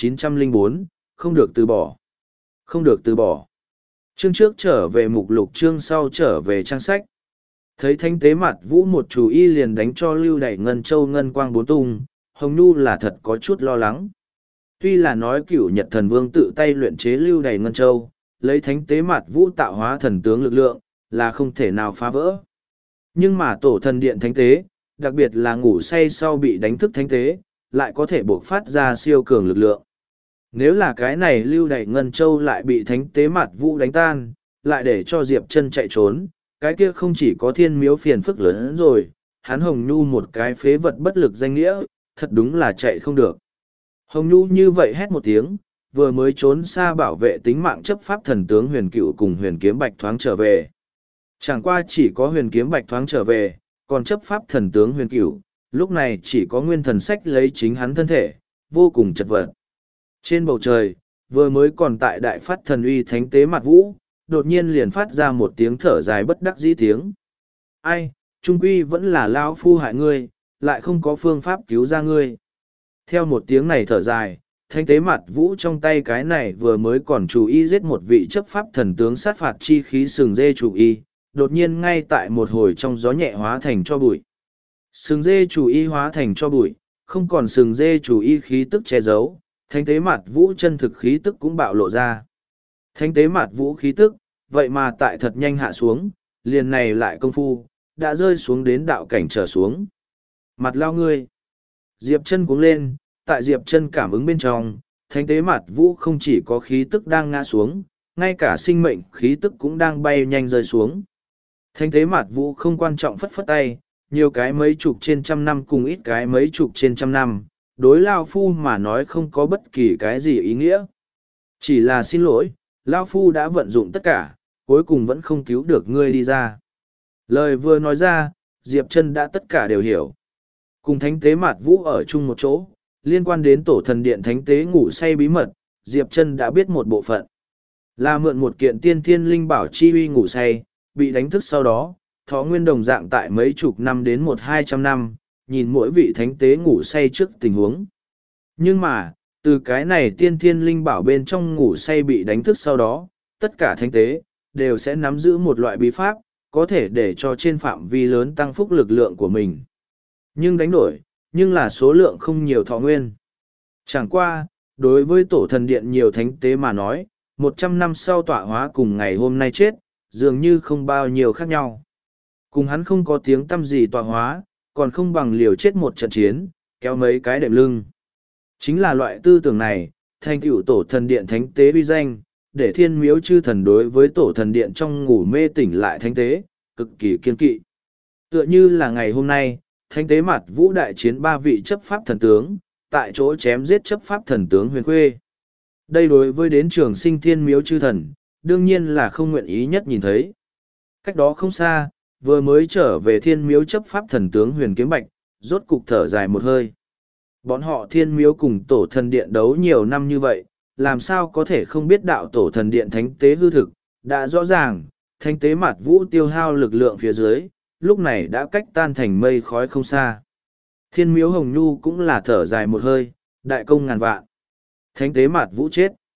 2904, không được từ bỏ. Không được từ bỏ. Chương trước trở về mục lục, chương sau trở về trang sách. Thấy Thánh tế Mạt Vũ một chủ y liền đánh cho Lưu Đày Ngân Châu ngân quang bốn tung, Hồng Nhu là thật có chút lo lắng. Tuy là nói Cửu Nhật Thần Vương tự tay luyện chế Lưu Đày Ngân Châu, lấy Thánh tế Mạt Vũ tạo hóa thần tướng lực lượng, là không thể nào phá vỡ. Nhưng mà tổ thần điện thánh tế, đặc biệt là ngủ say sau bị đánh thức thánh tế, lại có thể bộc phát ra siêu cường lực lượng. Nếu là cái này Lưu Đày Ngân Châu lại bị Thánh tế Mạt Vũ đánh tan, lại để cho Diệp Chân chạy trốn, cái kia không chỉ có Thiên Miếu phiền phức lớn hơn rồi, hắn Hồng Nhu một cái phế vật bất lực danh nghĩa, thật đúng là chạy không được. Hồng Nhu như vậy hét một tiếng, vừa mới trốn xa bảo vệ tính mạng chấp pháp thần tướng Huyền Cựu cùng Huyền Kiếm Bạch thoáng trở về. Chẳng qua chỉ có Huyền Kiếm Bạch thoáng trở về, còn chấp pháp thần tướng Huyền Cựu, lúc này chỉ có nguyên thần sách lấy chính hắn thân thể, vô cùng chật vật. Trên bầu trời, vừa mới còn tại đại phát thần uy Thánh tế Mạt Vũ, đột nhiên liền phát ra một tiếng thở dài bất đắc dĩ tiếng. Ai, trung quy vẫn là lão phu hại ngươi, lại không có phương pháp cứu ra ngươi. Theo một tiếng này thở dài, Thánh tế Mạt Vũ trong tay cái này vừa mới còn chủ y giết một vị chấp pháp thần tướng sát phạt chi khí sừng dê chủ y, đột nhiên ngay tại một hồi trong gió nhẹ hóa thành cho bụi. Sừng dê chủ y hóa thành cho bụi, không còn sừng dê chủ y khí tức che giấu, Thánh tế Mạt Vũ chân thực khí tức cũng bạo lộ ra. Thánh tế Mạt Vũ khí tức, vậy mà tại thật nhanh hạ xuống, liền này lại công phu, đã rơi xuống đến đạo cảnh trở xuống. Mặt lao ngươi. Diệp Chân cuống lên, tại Diệp Chân cảm ứng bên trong, Thánh tế Mạt Vũ không chỉ có khí tức đang ngã xuống, ngay cả sinh mệnh khí tức cũng đang bay nhanh rơi xuống. Thánh tế Mạt Vũ không quan trọng phất phất tay, nhiều cái mấy chục trên trăm năm cùng ít cái mấy chục trên trăm năm, đối lao phu mà nói không có bất kỳ cái gì ý nghĩa. Chỉ là xin lỗi, lao phu đã vận dụng tất cả, cuối cùng vẫn không cứu được ngươi đi ra. Lời vừa nói ra, Diệp Chân đã tất cả đều hiểu. Cùng Thánh tế Mạt Vũ ở chung một chỗ, liên quan đến tổ thần điện thánh tế ngủ say bí mật, Diệp Chân đã biết một bộ phận. Là mượn một kiện tiên thiên linh bảo chi uy ngủ say, bị đánh thức sau đó, thọ nguyên đồng dạng tại mấy chục năm đến 100-200 năm, nhìn mỗi vị thánh tế ngủ say trước tình huống. Nhưng mà, từ cái này tiên thiên linh bảo bên trong ngủ say bị đánh thức sau đó, tất cả thánh tế, đều sẽ nắm giữ một loại bí pháp, có thể để cho trên phạm vi lớn tăng phúc lực lượng của mình. Nhưng đánh đổi, nhưng là số lượng không nhiều thọ nguyên. Chẳng qua, đối với tổ thần điện nhiều thánh tế mà nói, 100 năm sau tọa hóa cùng ngày hôm nay chết, dường như không bao nhiêu khác nhau. Cùng hắn không có tiếng tăm gì tọa hóa, còn không bằng liều chết một trận chiến, kéo mấy cái đệm lưng. Chính là loại tư tưởng này, thành tựu tổ thần điện thánh tế uy danh, để Thiên Miếu chư thần đối với tổ thần điện trong ngủ mê tỉnh lại thánh tế, cực kỳ kiên kỵ. Tựa như là ngày hôm nay, thánh tế Mạt Vũ đại chiến 3 vị chấp pháp thần tướng, tại chỗ chém giết chấp pháp thần tướng Huyền Khuê. Đây đối với đến trường sinh Thiên Miếu chư thần, đương nhiên là không nguyện ý nhất nhìn thấy. Cách đó không xa, vừa mới trở về Thiên Miếu chấp pháp thần tướng Huyền Kiếm Bạch, rốt cục thở dài một hơi. Bọn họ Thiên Miếu cùng tổ thần điện đấu nhiều năm như vậy, làm sao có thể không biết đạo tổ thần điện thánh tế hư thực, đã rõ ràng, thánh tế Mạt Vũ tiêu hao lực lượng phía dưới, lúc này đã cách tan thành mây khói không xa. Thiên Miếu Hồng Nhu cũng là thở dài một hơi, đại công ngàn vạn. Thánh tế Mạt Vũ chết.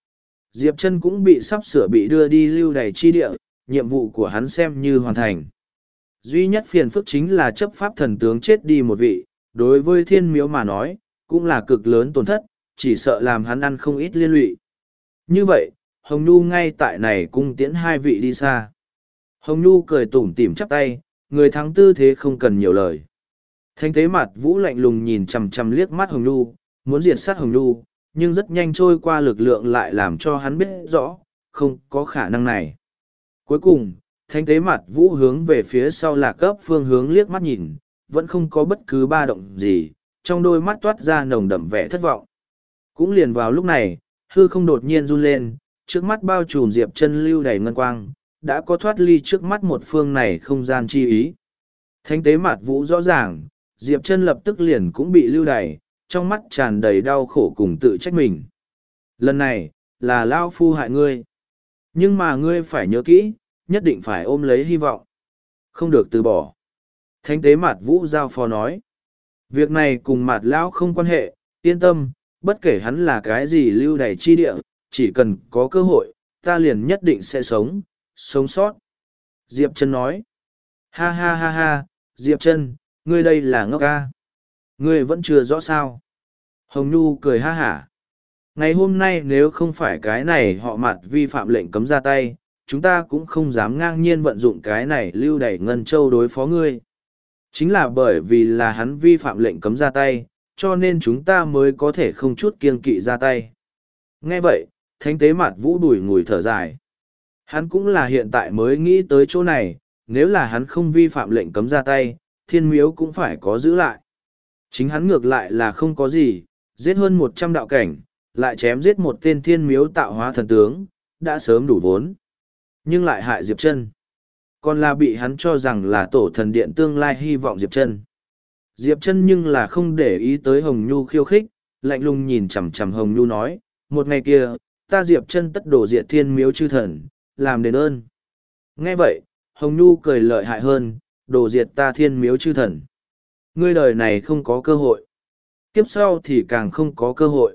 Diệp Chân cũng bị sắp sửa bị đưa đi lưu đày chi địa, nhiệm vụ của hắn xem như hoàn thành. Duy nhất phiền phức chính là chấp pháp thần tướng chết đi một vị, đối với thiên miếu mà nói, cũng là cực lớn tổn thất, chỉ sợ làm hắn ăn không ít liên lụy. Như vậy, Hồng Nhu ngay tại này cung tiễn hai vị đi xa. Hồng Nhu cười tủm tỉm chắp tay, người thắng tư thế không cần nhiều lời. Thanh tế mặt Vũ lạnh lùng nhìn chằm chằm liếc mắt Hồng Nhu, muốn diệt sát Hồng Nhu, nhưng rất nhanh trôi qua lực lượng lại làm cho hắn biết rõ, không có khả năng này. Cuối cùng, thanh tế mặt Vũ hướng về phía sau Lạc Cấp phương hướng liếc mắt nhìn, vẫn không có bất cứ ba động gì, trong đôi mắt toát ra nồng đậm vẻ thất vọng. Cũng liền vào lúc này, hư không đột nhiên run lên, trước mắt bao trùm Diệp Chân lưu đầy ngân quang, đã có thoát ly trước mắt một phương này không gian chi ý. Thánh tế mặt Vũ rõ ràng, Diệp Chân lập tức liền cũng bị lưu đày, trong mắt tràn đầy đau khổ cùng tự trách mình. Lần này, là Lao Phu hại ngươi. Nhưng mà ngươi phải nhớ kỹ, nhất định phải ôm lấy hy vọng. Không được từ bỏ. Thánh tế mặt Vũ giao phó nói. Việc này cùng mặt Lão không quan hệ, yên tâm, bất kể hắn là cái gì lưu đày chi địa, chỉ cần có cơ hội, ta liền nhất định sẽ sống sót. Diệp Chân nói. Ha ha ha ha, Diệp Chân, ngươi đây là ngốc ca. Ngươi vẫn chưa rõ sao. Hồng Nhu cười ha hả. Ngày hôm nay nếu không phải cái này họ mặt vi phạm lệnh cấm ra tay, chúng ta cũng không dám ngang nhiên vận dụng cái này lưu đẩy Ngân Châu đối phó ngươi. Chính là bởi vì là hắn vi phạm lệnh cấm ra tay, cho nên chúng ta mới có thể không chút kiêng kỵ ra tay. Nghe vậy, thánh tế mặt Vũ đùi ngùi thở dài. Hắn cũng là hiện tại mới nghĩ tới chỗ này, nếu là hắn không vi phạm lệnh cấm ra tay, thiên miếu cũng phải có giữ lại. Chính hắn ngược lại là không có gì, giết hơn 100 đạo cảnh, lại chém giết một tên thiên miếu tạo hóa thần tướng, đã sớm đủ vốn. Nhưng lại hại Diệp Chân. Còn là bị hắn cho rằng là tổ thần điện tương lai hy vọng Diệp Chân. Diệp Chân nhưng là không để ý tới Hồng Nhu khiêu khích, lạnh lùng nhìn chằm chằm Hồng Nhu nói, một ngày kia, ta Diệp Chân tất đổ diệt thiên miếu chư thần, làm đền ơn. Nghe vậy, Hồng Nhu cười lợi hại hơn, đổ diệt ta thiên miếu chư thần. Ngươi đời này không có cơ hội. Kiếp sau thì càng không có cơ hội.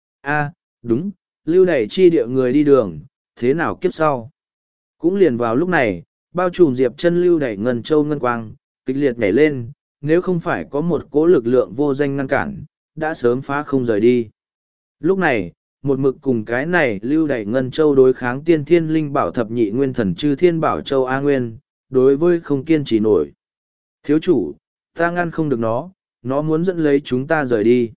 A, đúng, lưu đày chi địa người đi đường, thế nào kiếp sau? Cũng liền vào lúc này, bao trùm Diệp Chân lưu đẩy Ngân Châu ngân quang, kịch liệt nhảy lên, nếu không phải có một cỗ lực lượng vô danh ngăn cản, đã sớm phá không rời đi. Lúc này, một mực cùng cái này lưu đẩy Ngân Châu đối kháng tiên thiên linh bảo thập nhị nguyên thần chư thiên bảo châu A Nguyên, đối với không kiên trì nổi. Thiếu chủ, ta ngăn không được nó muốn dẫn lấy chúng ta rời đi.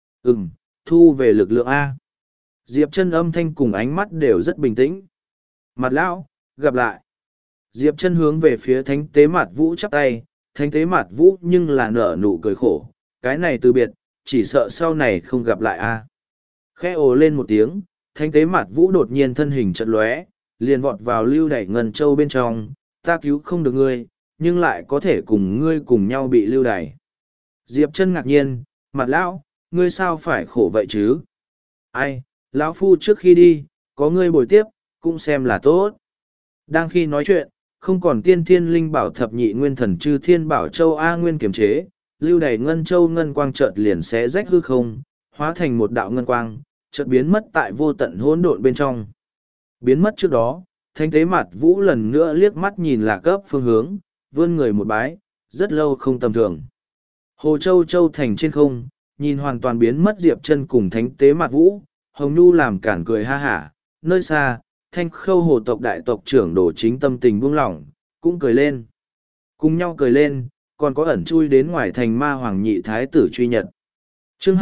Thu về lực lượng A. Diệp Chân âm thanh cùng ánh mắt đều rất bình tĩnh. Mặt Lão, gặp lại. Diệp Chân hướng về phía thánh tế mặt Vũ chắp tay, thánh tế mặt Vũ nhưng là nở nụ cười khổ, cái này từ biệt, chỉ sợ sau này không gặp lại A. Khẽ ồ lên một tiếng, thánh tế mặt Vũ đột nhiên thân hình chợt lóe, liền vọt vào lưu đẩy Ngân Châu bên trong, ta cứu không được ngươi, nhưng lại có thể cùng ngươi cùng nhau bị lưu đày. Diệp Chân ngạc nhiên, Mặt Lão, ngươi sao phải khổ vậy chứ? Ai, lão phu trước khi đi, có ngươi bồi tiếp, cũng xem là tốt. Đang khi nói chuyện, không còn tiên thiên linh bảo thập nhị nguyên thần chư thiên bảo châu A Nguyên kiềm chế, lưu đày Ngân Châu ngân quang chợt liền xé rách hư không, hóa thành một đạo ngân quang, chợt biến mất tại vô tận hỗn độn bên trong. Biến mất trước đó, thánh tế mặt Vũ lần nữa liếc mắt nhìn Lạc Cấp phương hướng, vươn người một bái, rất lâu không tầm thường. Hồ Châu Châu thành trên không, nhìn hoàn toàn biến mất Diệp Chân cùng thánh tế mặt Vũ, Hồng Nhu làm cản cười ha hả, nơi xa, Thanh Khâu hồ tộc đại tộc trưởng Đồ Chính tâm tình buông lỏng, cũng cười lên. Cùng nhau cười lên, còn có ẩn chui đến ngoài thành ma hoàng nhị thái tử truy nhật. Chương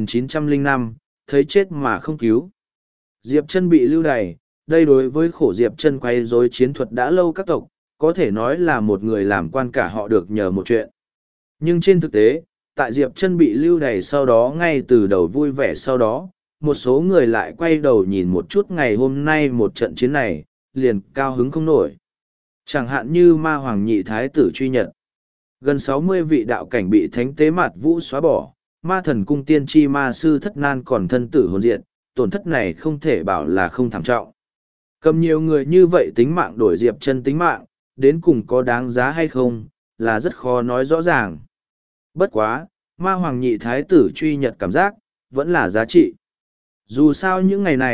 2905, thấy chết mà không cứu. Diệp Chân bị lưu đày, đây đối với khổ Diệp Chân quay rối chiến thuật đã lâu các tộc, có thể nói là một người làm quan cả họ được nhờ một chuyện. Nhưng trên thực tế, tại Diệp Chân bị lưu đày sau đó ngay từ đầu vui vẻ sau đó, một số người lại quay đầu nhìn một chút ngày hôm nay một trận chiến này, liền cao hứng không nổi. Chẳng hạn như ma hoàng nhị thái tử truy nhật. Gần 60 vị đạo cảnh bị thánh tế mặt Vũ xóa bỏ, ma thần cung tiên tri ma sư thất nan còn thân tử hồn diện, tổn thất này không thể bảo là không thảm trọng. Cầm nhiều người như vậy tính mạng đổi Diệp Chân tính mạng, đến cùng có đáng giá hay không, là rất khó nói rõ ràng. Bất quá, ma hoàng nhị thái tử truy nhật cảm giác, vẫn là giá trị. Dù sao những ngày này,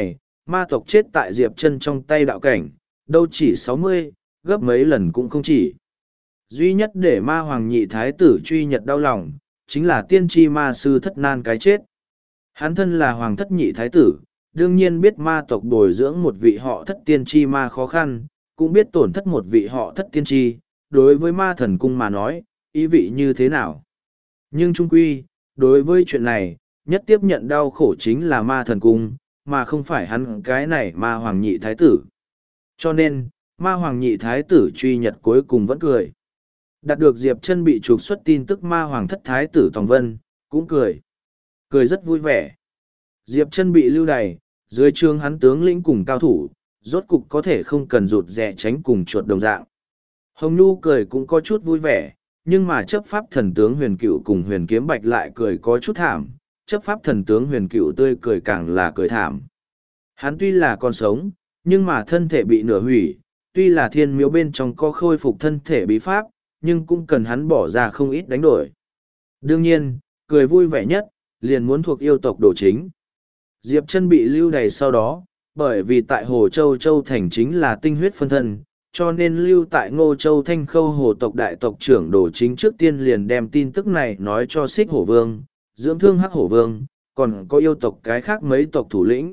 Ma tộc chết tại Diệp Chân trong tay đạo cảnh, đâu chỉ 60, gấp mấy lần cũng không chỉ. Duy nhất để ma hoàng nhị thái tử truy nhật đau lòng, chính là tiên tri ma sư thất nan cái chết. Hắn thân là hoàng thất nhị thái tử, đương nhiên biết ma tộc bồi dưỡng một vị họ thất tiên tri ma khó khăn, cũng biết tổn thất một vị họ thất tiên tri, đối với ma thần cung mà nói, ý vị như thế nào. Nhưng trung quy, đối với chuyện này, nhất tiếp nhận đau khổ chính là ma thần cung, mà không phải hắn cái này ma hoàng nhị thái tử. Cho nên, ma hoàng nhị thái tử truy nhật cuối cùng vẫn cười. Đạt được Diệp Chân bị trục xuất tin tức ma hoàng thất thái tử Tòng Vân, cũng cười. Cười rất vui vẻ. Diệp Chân bị lưu đày, dưới trướng hắn tướng lĩnh cùng cao thủ, rốt cục có thể không cần rụt rè tránh cùng chuột đồng dạng. Hồng Nhu cười cũng có chút vui vẻ, nhưng mà chấp pháp thần tướng Huyền Cựu cùng Huyền Kiếm Bạch lại cười có chút thảm, chấp pháp thần tướng Huyền Cựu tươi cười càng là cười thảm. Hắn tuy là còn sống, nhưng mà thân thể bị nửa hủy, tuy là thiên miếu bên trong có khôi phục thân thể bí pháp, nhưng cũng cần hắn bỏ ra không ít đánh đổi. Đương nhiên, cười vui vẻ nhất, liền muốn thuộc yêu tộc Đồ Chính. Diệp Chân bị lưu đày sau đó, bởi vì tại Hồ Châu Châu Thành chính là tinh huyết phân thân, cho nên lưu tại Ngô Châu Thanh Khâu Hồ tộc đại tộc trưởng Đồ Chính trước tiên liền đem tin tức này nói cho Xích Hổ Vương, dưỡng thương Hắc Hổ Vương, còn có yêu tộc cái khác mấy tộc thủ lĩnh.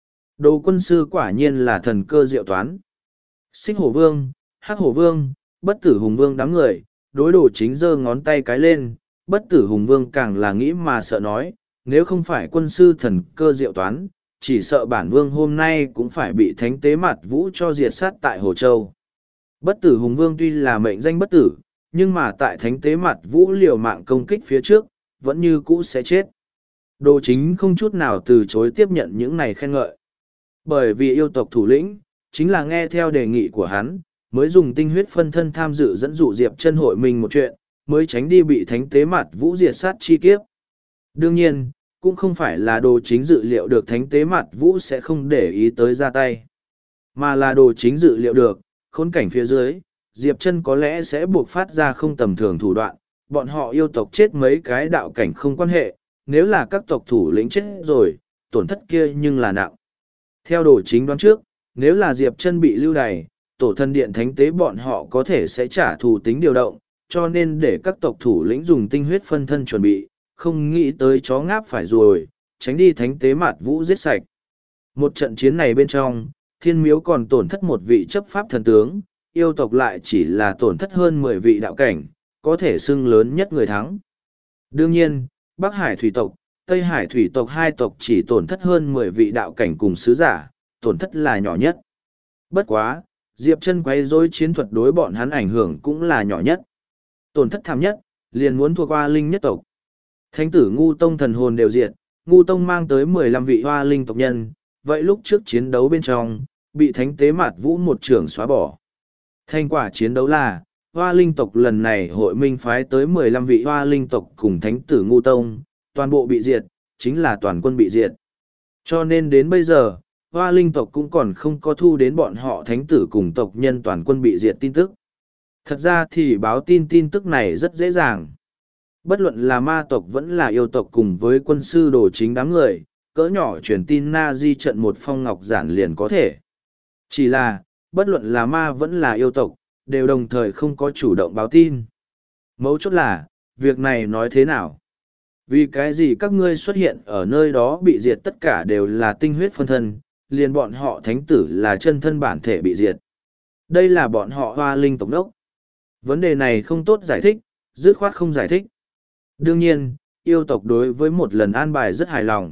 Đồ quân sư quả nhiên là thần cơ diệu toán. Xích Hổ Vương, Hắc Hổ Vương, Bất Tử Hùng Vương đám người, đối Đồ Chính giơ ngón tay cái lên, Bất Tử Hùng Vương càng là nghĩ mà sợ nói, nếu không phải quân sư thần cơ diệu toán, chỉ sợ bản vương hôm nay cũng phải bị thánh tế mặt vũ cho diệt sát tại Hồ Châu. Bất Tử Hùng Vương tuy là mệnh danh bất tử, nhưng mà tại thánh tế mặt vũ liều mạng công kích phía trước, vẫn như cũ sẽ chết. Đồ Chính không chút nào từ chối tiếp nhận những này khen ngợi. Bởi vì yêu tộc thủ lĩnh, chính là nghe theo đề nghị của hắn, mới dùng tinh huyết phân thân tham dự dẫn dụ Diệp Chân hội mình một chuyện, mới tránh đi bị thánh tế mặt vũ diệt sát chi kiếp. Đương nhiên, cũng không phải là Đồ Chính dự liệu được thánh tế mặt vũ sẽ không để ý tới ra tay, mà là Đồ Chính dự liệu được, khốn cảnh phía dưới, Diệp Chân có lẽ sẽ buộc phát ra không tầm thường thủ đoạn, bọn họ yêu tộc chết mấy cái đạo cảnh không quan hệ, nếu là các tộc thủ lĩnh chết rồi, tổn thất kia nhưng là nặng. Theo Đồ Chính đoán trước, nếu là Diệp Chân bị lưu đày, tổ thân điện thánh tế bọn họ có thể sẽ trả thù tính điều động, cho nên để các tộc thủ lĩnh dùng tinh huyết phân thân chuẩn bị, không nghĩ tới chó ngáp phải rồi, tránh đi thánh tế mạt vũ giết sạch. Một trận chiến này bên trong, thiên miếu còn tổn thất một vị chấp pháp thần tướng, yêu tộc lại chỉ là tổn thất hơn 10 vị đạo cảnh, có thể xưng lớn nhất người thắng. Đương nhiên, Bắc Hải thủy tộc, Tây Hải thủy tộc hai tộc chỉ tổn thất hơn 10 vị đạo cảnh cùng sứ giả, tổn thất là nhỏ nhất. Bất quá, Diệp Chân quấy rối chiến thuật đối bọn hắn ảnh hưởng cũng là nhỏ nhất. Tổn thất thảm nhất, liền muốn thuộc Hoa Linh nhất tộc. Thánh tử Ngu Tông thần hồn đều diệt, Ngu Tông mang tới 15 vị Hoa Linh tộc nhân, vậy lúc trước chiến đấu bên trong, bị thánh tế mạt vũ một trưởng xóa bỏ. Thành quả chiến đấu là, Hoa Linh tộc lần này hội minh phái tới 15 vị Hoa Linh tộc cùng thánh tử Ngu Tông, toàn bộ bị diệt, chính là toàn quân bị diệt. Cho nên đến bây giờ, Hoa Linh tộc cũng còn không có thu đến bọn họ thánh tử cùng tộc nhân toàn quân bị diệt tin tức. Thật ra thì báo tin tức này rất dễ dàng. Bất luận là ma tộc vẫn là yêu tộc cùng với quân sư Đồ Chính đám người, cỡ nhỏ truyền tin na di trận một phong ngọc giản liền có thể. Chỉ là, bất luận là ma vẫn là yêu tộc, đều đồng thời không có chủ động báo tin. Mấu chốt là, việc này nói thế nào? Vì cái gì các ngươi xuất hiện ở nơi đó bị diệt tất cả đều là tinh huyết phân thân, liền bọn họ thánh tử là chân thân bản thể bị diệt. Đây là bọn họ Hoa Linh tộc đốc. Vấn đề này không tốt giải thích, dứt khoát không giải thích. Đương nhiên, yêu tộc đối với một lần an bài rất hài lòng.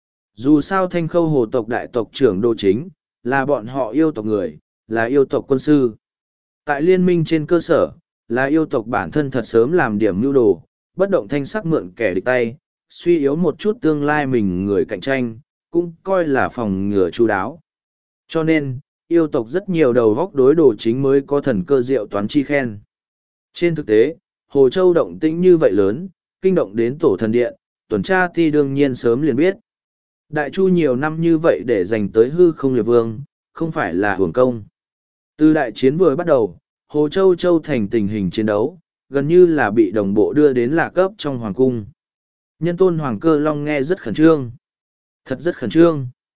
Dù sao Thanh Khâu Hồ tộc đại tộc trưởng Đồ Chính, là bọn họ yêu tộc người, là yêu tộc quân sư. Tại liên minh trên cơ sở, là yêu tộc bản thân thật sớm làm điểm mưu đồ, bất động thanh sắc mượn kẻ địch tay, suy yếu một chút tương lai mình người cạnh tranh, cũng coi là phòng ngừa chu đáo. Cho nên, yêu tộc rất nhiều đầu góc đối Đồ Chính mới có thần cơ diệu toán chi khen. Trên thực tế, Hồ Châu động tĩnh như vậy lớn, kinh động đến tổ thần điện, tuần tra ti đương nhiên sớm liền biết. Đại Chu nhiều năm như vậy để dành tới hư không liệt vương, không phải là hưởng công. Từ đại chiến vừa bắt đầu, Hồ Châu Châu thành tình hình chiến đấu, gần như là bị đồng bộ đưa đến lạc cấp trong hoàng cung. Nhân tôn Hoàng Cơ Long nghe rất khẩn trương. Thật rất khẩn trương.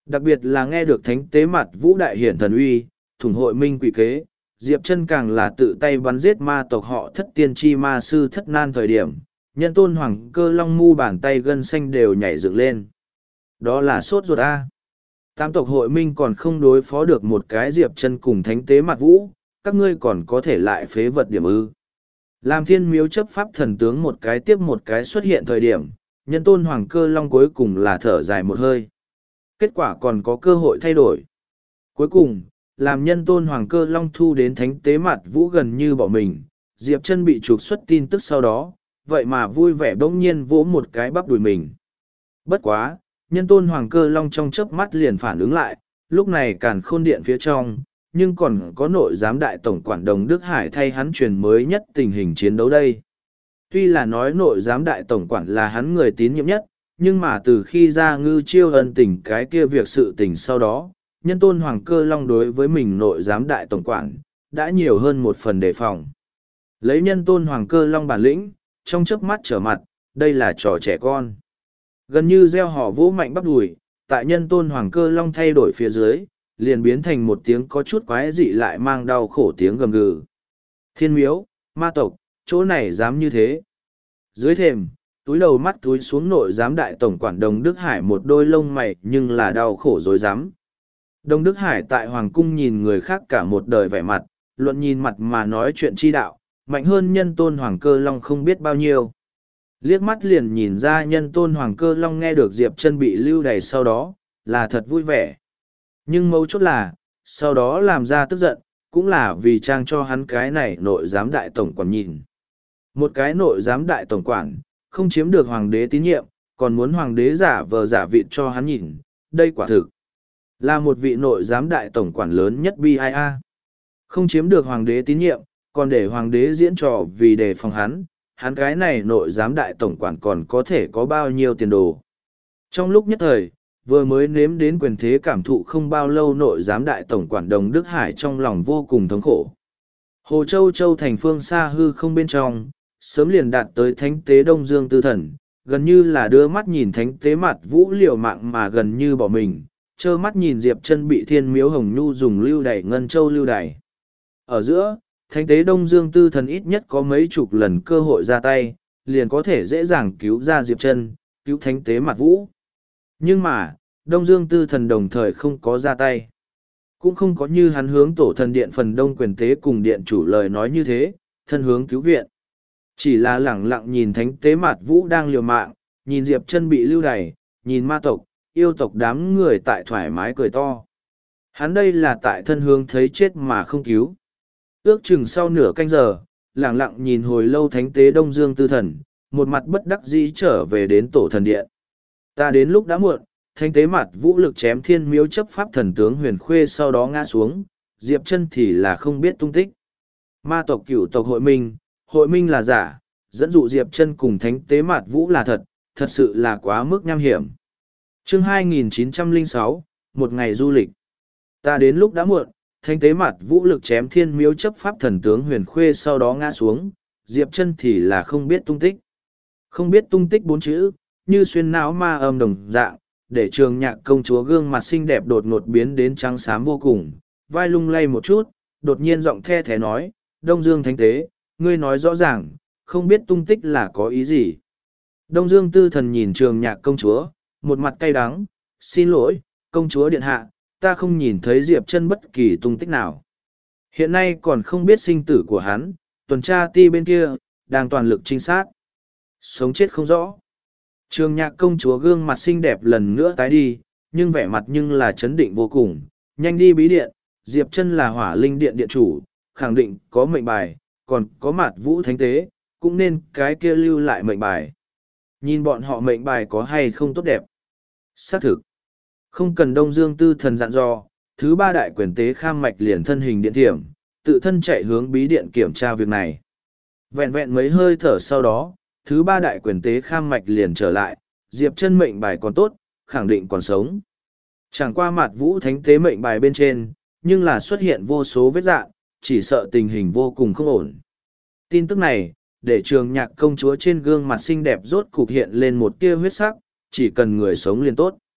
Đặc biệt là nghe được thánh tế mặt vũ đại hiển thần uy, thủng hội minh quỷ kế, Diệp Chân càng là tự tay bắn giết ma tộc họ Thất Tiên Chi ma sư Thất Nan thời điểm, Nhân Tôn Hoàng Cơ Long mu bàn tay gân xanh đều nhảy dựng lên. Đó là sốt ruột a. Tam tộc hội minh còn không đối phó được một cái Diệp Chân cùng thánh tế mặt vũ, các ngươi còn có thể lại phế vật điểm ư? Làm Thiên Miếu chấp pháp thần tướng một cái tiếp một cái xuất hiện thời điểm, Nhân Tôn Hoàng Cơ Long cuối cùng là thở dài một hơi. Kết quả còn có cơ hội thay đổi. Cuối cùng, làm Nhân Tôn Hoàng Cơ Long thu đến thánh tế mặt vũ gần như bỏ mình, Diệp Chân bị trục xuất tin tức sau đó, vậy mà vui vẻ bỗng nhiên vỗ một cái bắp đùi mình. Bất quá, Nhân Tôn Hoàng Cơ Long trong chớp mắt liền phản ứng lại, lúc này Càn Khôn Điện phía trong, nhưng còn có nội giám đại tổng quản Đồng Đức Hải thay hắn truyền mới nhất tình hình chiến đấu đây. Tuy là nói nội giám đại tổng quản là hắn người tín nhiệm nhất, nhưng mà từ khi ra Ngư Chiêu ân tình cái kia việc sự tình sau đó, Nhân Tôn Hoàng Cơ Long đối với mình nội giám đại tổng quản, đã nhiều hơn một phần đề phòng. Lấy Nhân Tôn Hoàng Cơ Long bản lĩnh, trong chớp mắt trở mặt, đây là trò trẻ con. Gần như gieo họ vỗ mạnh bắp đùi, tại Nhân Tôn Hoàng Cơ Long thay đổi phía dưới, liền biến thành một tiếng có chút quái dị lại mang đau khổ tiếng gầm gừ. Thiên Miếu, ma tộc, chỗ này dám như thế. Dưới thềm, túi đầu mắt túi xuống nội giám đại tổng quản Đồng Đức Hải một đôi lông mày nhưng là đau khổ dối dám. Đồng Đức Hải tại Hoàng Cung nhìn người khác cả một đời vẻ mặt, luận nhìn mặt mà nói chuyện chi đạo, mạnh hơn Nhân Tôn Hoàng Cơ Long không biết bao nhiêu. Liếc mắt liền nhìn ra Nhân Tôn Hoàng Cơ Long nghe được Diệp Chân bị lưu đày sau đó, là thật vui vẻ. Nhưng mấu chốt là, sau đó làm ra tức giận, cũng là vì trang cho hắn cái này nội giám đại tổng quản nhìn. Một cái nội giám đại tổng quản, không chiếm được hoàng đế tín nhiệm, còn muốn hoàng đế giả vờ giả vịt cho hắn nhìn, đây quả thực là một vị nội giám đại tổng quản lớn nhất BIA. Không chiếm được hoàng đế tín nhiệm, còn để hoàng đế diễn trò vì đề phòng hắn cái này nội giám đại tổng quản còn có thể có bao nhiêu tiền đồ. Trong lúc nhất thời, vừa mới nếm đến quyền thế cảm thụ không bao lâu nội giám đại tổng quản Đồng Đức Hải trong lòng vô cùng thống khổ. Hồ Châu Châu thành phương xa hư không bên trong, sớm liền đạt tới thánh tế Đông Dương Tư Thần, gần như là đưa mắt nhìn thánh tế mặt vũ liều mạng mà gần như bỏ mình, trơ mắt nhìn Diệp Chân bị Thiên Miếu Hồng Nhu dùng lưu đày ngân châu lưu đày. Ở giữa, thánh tế Đông Dương Tư Thần ít nhất có mấy chục lần cơ hội ra tay, liền có thể dễ dàng cứu ra Diệp Chân, cứu thánh tế mặt vũ. Nhưng mà, Đông Dương Tư Thần đồng thời không có ra tay. Cũng không có như hắn hướng tổ thần điện phần đông quyền tế cùng điện chủ lời nói như thế, thân hướng cứu viện. Chỉ là lẳng lặng nhìn thánh tế mạt vũ đang liều mạng, nhìn Diệp Chân bị lưu đày, nhìn ma tộc, yêu tộc đám người tại thoải mái cười to. Hắn đây là tại thân hướng thấy chết mà không cứu. Ước chừng sau nửa canh giờ, lẳng lặng nhìn hồi lâu thánh tế Đông Dương Tư Thần, một mặt bất đắc dĩ trở về đến tổ thần điện. Ta đến lúc đã muộn, thánh tế mặt vũ lực chém Thiên Miếu chấp pháp thần tướng Huyền Khuê sau đó ngã xuống, Diệp Chân thì là không biết tung tích. Ma tộc cửu tộc hội minh là giả, dẫn dụ Diệp Chân cùng thánh tế mặt vũ là thật, thật sự là quá mức nham hiểm. Chương 2906, một ngày du lịch. Ta đến lúc đã muộn, thánh tế mặt vũ lực chém Thiên Miếu chấp pháp thần tướng Huyền Khuê sau đó ngã xuống, Diệp Chân thì là không biết tung tích. Không biết tung tích bốn chữ, như xuyên não ma âm đồng dạng, để Trường Nhạc công chúa gương mặt xinh đẹp đột ngột biến đến trắng xám vô cùng, vai lung lay một chút, đột nhiên giọng the thé nói, Đông Dương Thánh Tế, ngươi nói rõ ràng, không biết tung tích là có ý gì. Đông Dương Tư Thần nhìn Trường Nhạc công chúa, một mặt cay đắng, xin lỗi, công chúa điện hạ, ta không nhìn thấy Diệp Chân bất kỳ tung tích nào. Hiện nay còn không biết sinh tử của hắn, tuần tra ti bên kia, đang toàn lực trinh sát. Sống chết không rõ. Trường Nhạc công chúa gương mặt xinh đẹp lần nữa tái đi, nhưng vẻ mặt nhưng là chấn định vô cùng, nhanh đi bí điện, Diệp Chân là Hỏa Linh điện điện chủ, khẳng định có mệnh bài, còn có mặt Vũ Thánh Tế, cũng nên cái kia lưu lại mệnh bài. Nhìn bọn họ mệnh bài có hay không tốt đẹp. Xác thực, không cần Đông Dương Tư Thần dặn dò, thứ ba đại quyền tế Kham Mạch liền thân hình điện thiểm, tự thân chạy hướng bí điện kiểm tra việc này. Vẹn vẹn mấy hơi thở sau đó, thứ ba đại quyền tế Kham Mạch liền trở lại, Diệp Chân mệnh bài còn tốt, khẳng định còn sống. Chẳng qua mặt Vũ Thánh Tế mệnh bài bên trên, nhưng là xuất hiện vô số vết rạn, chỉ sợ tình hình vô cùng không ổn. Tin tức này, để Trường Nhạc công chúa trên gương mặt xinh đẹp rốt cục hiện lên một tia huyết sắc, chỉ cần người sống liền tốt.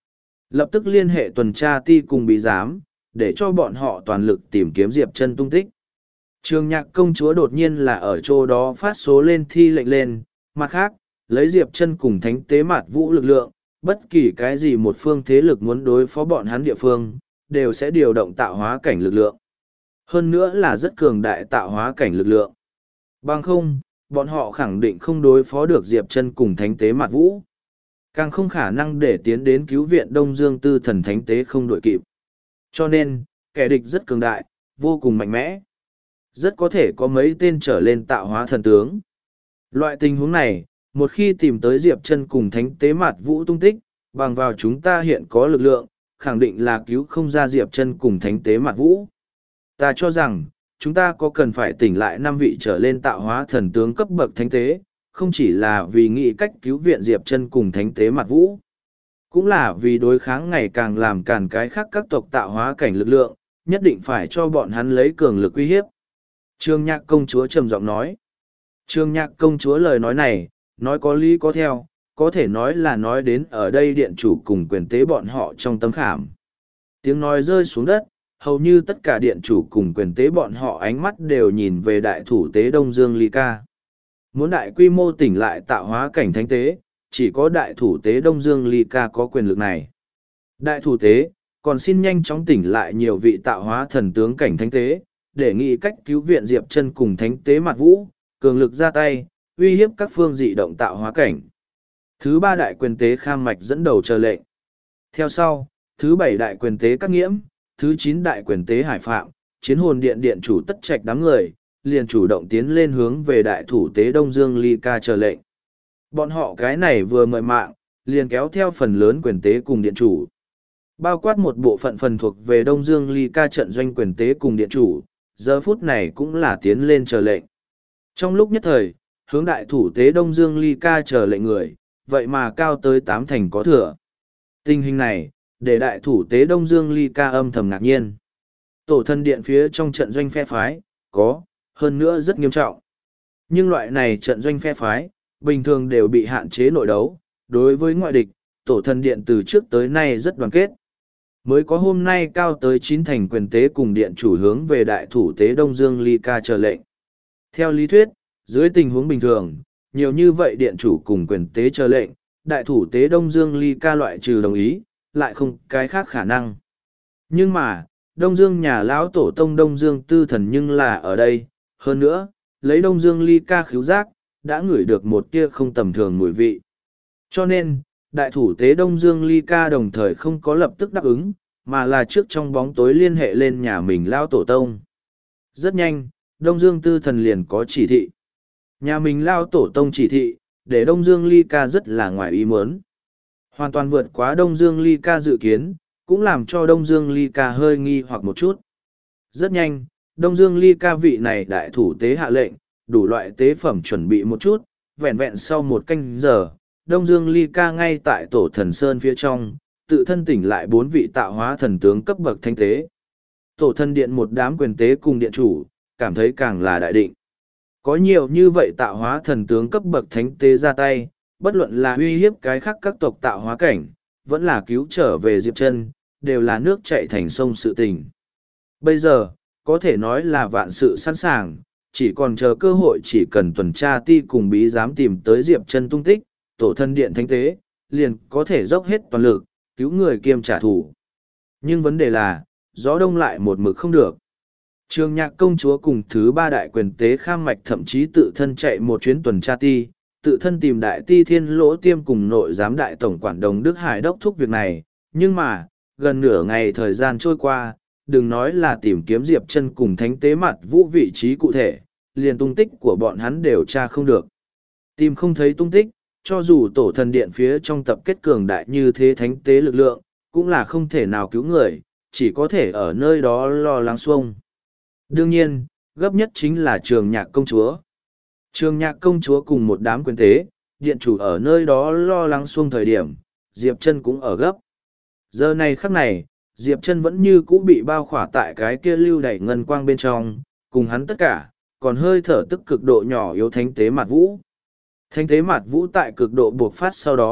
Lập tức liên hệ tuần tra ti cùng bí giám, để cho bọn họ toàn lực tìm kiếm Diệp Chân tung tích. Trường Nhạc công chúa đột nhiên là ở chỗ đó phát số lên thi lệnh lên, mặt khác, lấy Diệp Chân cùng thánh tế mạt vũ lực lượng, bất kỳ cái gì một phương thế lực muốn đối phó bọn hắn địa phương, đều sẽ điều động tạo hóa cảnh lực lượng. Hơn nữa là rất cường đại tạo hóa cảnh lực lượng. Bằng không, bọn họ khẳng định không đối phó được Diệp Chân cùng thánh tế mạt vũ. Càng không khả năng để tiến đến cứu viện Đông Dương Tư Thần thánh tế không đội kịp. Cho nên, kẻ địch rất cường đại, vô cùng mạnh mẽ. Rất có thể có mấy tên trở lên tạo hóa thần tướng. Loại tình huống này, một khi tìm tới Diệp Chân cùng thánh tế mạt vũ tung tích, bằng vào chúng ta hiện có lực lượng, khẳng định là cứu không ra Diệp Chân cùng thánh tế mạt vũ. Ta cho rằng, chúng ta có cần phải tỉnh lại 5 vị trở lên tạo hóa thần tướng cấp bậc thánh tế, không chỉ là vì nghĩ cách cứu viện Diệp Chân cùng thánh tế mạt vũ, cũng là vì đối kháng ngày càng làm càn cái khác các tộc tạo hóa cảnh lực lượng, nhất định phải cho bọn hắn lấy cường lực uy hiếp. Trương Nhạc công chúa trầm giọng nói. Trương Nhạc công chúa lời nói này, nói có lý có theo, có thể nói là nói đến ở đây điện chủ cùng quyền tế bọn họ trong tấm khảm. Tiếng nói rơi xuống đất, hầu như tất cả điện chủ cùng quyền tế bọn họ ánh mắt đều nhìn về đại thủ tế Đông Dương Ly Ca. Muốn đại quy mô tỉnh lại tạo hóa cảnh thánh tế, chỉ có đại thủ tế Đông Dương Ly Ca có quyền lực này. Đại thủ tế, còn xin nhanh chóng tỉnh lại nhiều vị tạo hóa thần tướng cảnh thánh tế, để nghĩ cách cứu viện Diệp Chân cùng thánh tế Mạt Vũ, cường lực ra tay, uy hiếp các phương dị động tạo hóa cảnh. Thứ 3 đại quyền tế Kham Mạch dẫn đầu chờ lệnh. Theo sau, thứ 7 đại quyền tế Các Nghiễm, thứ 9 đại quyền tế Hải Phạm, chiến hồn điện điện chủ tất trạch đám người, liền chủ động tiến lên hướng về đại thủ tế Đông Dương Ly Ca chờ lệnh. Bọn họ cái này vừa mời mạng, liền kéo theo phần lớn quyền tế cùng điện chủ. Bao quát một bộ phận phần thuộc về Đông Dương Ly Ca trận doanh quyền tế cùng điện chủ, giờ phút này cũng là tiến lên chờ lệnh. Trong lúc nhất thời, hướng đại thủ tế Đông Dương Ly Ca chờ lệnh người, vậy mà cao tới 8 thành có thừa. Tình hình này, để đại thủ tế Đông Dương Ly Ca âm thầm ngạc nhiên. Tổ thân điện phía trong trận doanh phe phái, có, hơn nữa rất nghiêm trọng. Nhưng loại này trận doanh phe phái, bình thường đều bị hạn chế nội đấu. Đối với ngoại địch, tổ thân điện từ trước tới nay rất đoàn kết. Mới có hôm nay cao tới 9 thành quyền tế cùng điện chủ hướng về đại thủ tế Đông Dương Ly Ca chờ lệnh. Theo lý thuyết, dưới tình huống bình thường, nhiều như vậy điện chủ cùng quyền tế chờ lệnh, đại thủ tế Đông Dương Ly Ca loại trừ đồng ý, lại không cái khác khả năng. Nhưng mà, Đông Dương nhà lão tổ tông Đông Dương Tư Thần nhưng là ở đây, hơn nữa, lấy Đông Dương Ly Ca khứu giác, đã ngửi được một tia không tầm thường mùi vị. Cho nên, đại thủ tế Đông Dương Ly Ca đồng thời không có lập tức đáp ứng, mà là trước trong bóng tối liên hệ lên nhà mình lão tổ tông. Rất nhanh, Đông Dương Tư Thần liền có chỉ thị. Nhà mình lão tổ tông chỉ thị, để Đông Dương Ly Ca rất là ngoài ý muốn. Hoàn toàn vượt quá Đông Dương Ly Ca dự kiến, cũng làm cho Đông Dương Ly Ca hơi nghi hoặc một chút. Rất nhanh, Đông Dương Ly Ca vị này đại thủ tế hạ lệnh, đủ loại tế phẩm chuẩn bị một chút, vẹn vẹn sau 1 canh giờ, Đông Dương Ly Ca ngay tại tổ thần sơn phía trong, tự thân tỉnh lại 4 vị tạo hóa thần tướng cấp bậc thanh tế. Tổ thần điện một đám quyền tế cùng điện chủ, cảm thấy càng là đại định. Có nhiều như vậy tạo hóa thần tướng cấp bậc thánh tế ra tay, bất luận là uy hiếp cái khác các tộc tạo hóa cảnh, vẫn là cứu trở về Diệp Chân, đều là nước chảy thành sông sự tình. Bây giờ, có thể nói là vạn sự sẵn sàng, chỉ còn chờ cơ hội, chỉ cần tuần tra ti cùng bí giám tìm tới Diệp Chân tung tích, tổ thân điện thánh tế, liền có thể dốc hết toàn lực, cứu người kiêm trả thù. Nhưng vấn đề là, gió đông lại một mực không được. Trường Nhạc công chúa cùng thứ 3 đại quyền tế Kham Mạch thậm chí tự thân chạy một chuyến tuần tra ti, tự thân tìm đại ti thiên lỗ tiêm cùng nội giám đại tổng quản Đồng Đức Hải đốc thúc việc này, nhưng mà, gần nửa ngày thời gian trôi qua, đừng nói là tìm kiếm Diệp Chân cùng thánh tế mặt vũ vị trí cụ thể, liền tung tích của bọn hắn đều tra không được. Tìm không thấy tung tích, cho dù tổ thần điện phía trong tập kết cường đại như thế thánh tế lực lượng, cũng là không thể nào cứu người, chỉ có thể ở nơi đó lo lắng xuông. Đương nhiên, gấp nhất chính là Trường Nhạc công chúa. Trường Nhạc công chúa cùng một đám quyền tế, điện chủ ở nơi đó lo lắng xuông thời điểm, Diệp Chân cũng ở gấp. Giờ này khắc này, Diệp Chân vẫn như cũ bị bao khỏa tại cái kia lưu đẩy ngân quang bên trong, cùng hắn tất cả, còn hơi thở tức cực độ nhỏ yếu thánh tế mạt vũ. Thánh tế mạt vũ tại cực độ buộc phát sau đó,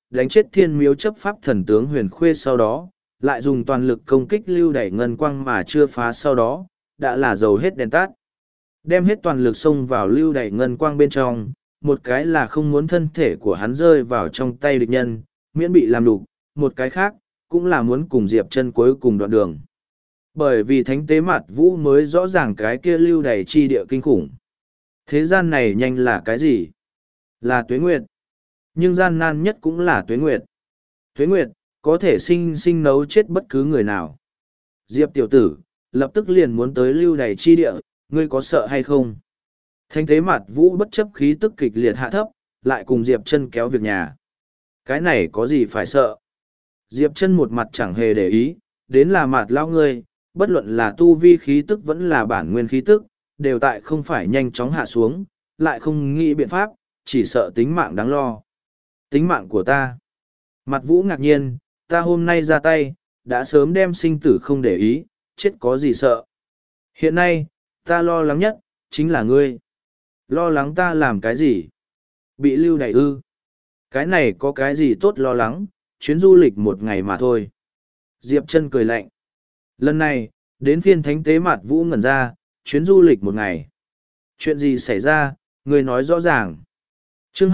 đánh chết thiên miếu chấp pháp thần tướng huyền khuê sau đó, lại dùng toàn lực công kích lưu đẩy ngân quang mà chưa phá sau đó, đã là dầu hết đèn tắt. Đem hết toàn lực xông vào lưu đẩy ngân quang bên trong, một cái là không muốn thân thể của hắn rơi vào trong tay địch nhân, miễn bị làm đục, một cái khác, cũng là muốn cùng Diệp Chân cuối cùng đoạn đường. Bởi vì thánh tế mặt vũ mới rõ ràng cái kia lưu đẩy chi địa kinh khủng. Thế gian này nhanh là cái gì? Là tuế nguyệt. Nhưng gian nan nhất cũng là tuế nguyệt. Tuế nguyệt, có thể sinh nấu chết bất cứ người nào. Diệp tiểu tử, lập tức liền muốn tới lưu đày chi địa, ngươi có sợ hay không? Thánh tế mặt vũ bất chấp khí tức kịch liệt hạ thấp, lại cùng Diệp Chân kéo việc nhà. Cái này có gì phải sợ? Diệp Chân một mặt chẳng hề để ý, đến là mặt lao ngươi, bất luận là tu vi khí tức vẫn là bản nguyên khí tức, đều tại không phải nhanh chóng hạ xuống, lại không nghĩ biện pháp, chỉ sợ tính mạng đáng lo. Tính mạng của ta. Mặt vũ ngạc nhiên, ta hôm nay ra tay, đã sớm đem sinh tử không để ý, chết có gì sợ. Hiện nay, ta lo lắng nhất, chính là ngươi. Lo lắng ta làm cái gì? Bị lưu đày ư. Cái này có cái gì tốt lo lắng, chuyến du lịch một ngày mà thôi. Diệp Chân cười lạnh. Lần này, đến phiên thánh tế mặt vũ ngẩn ra, chuyến du lịch một ngày. Chuyện gì xảy ra, ngươi nói rõ ràng. Chương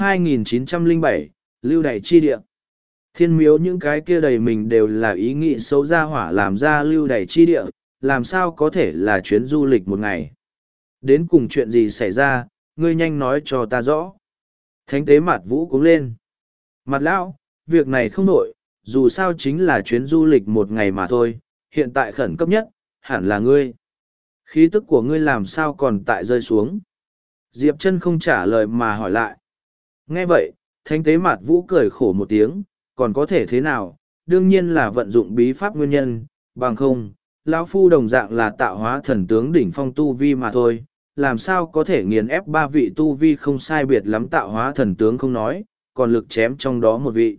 2907, lưu đày chi địa. Thiên miếu những cái kia đầy mình đều là ý nghĩ xấu ra hỏa làm ra lưu đày chi địa, làm sao có thể là chuyến du lịch một ngày. Đến cùng chuyện gì xảy ra, ngươi nhanh nói cho ta rõ. Thánh tế mặt vũ cũng lên. Mặt lão, việc này không nổi, dù sao chính là chuyến du lịch một ngày mà thôi, hiện tại khẩn cấp nhất, hẳn là ngươi. Khí tức của ngươi làm sao còn tại rơi xuống. Diệp Chân không trả lời mà hỏi lại. Nghe vậy, thánh tế mặt vũ cười khổ một tiếng, còn có thể thế nào, đương nhiên là vận dụng bí pháp nguyên nhân, bằng không, lão phu đồng dạng là tạo hóa thần tướng đỉnh phong tu vi mà thôi, làm sao có thể nghiền ép ba vị tu vi không sai biệt lắm tạo hóa thần tướng không nói, còn lực chém trong đó một vị.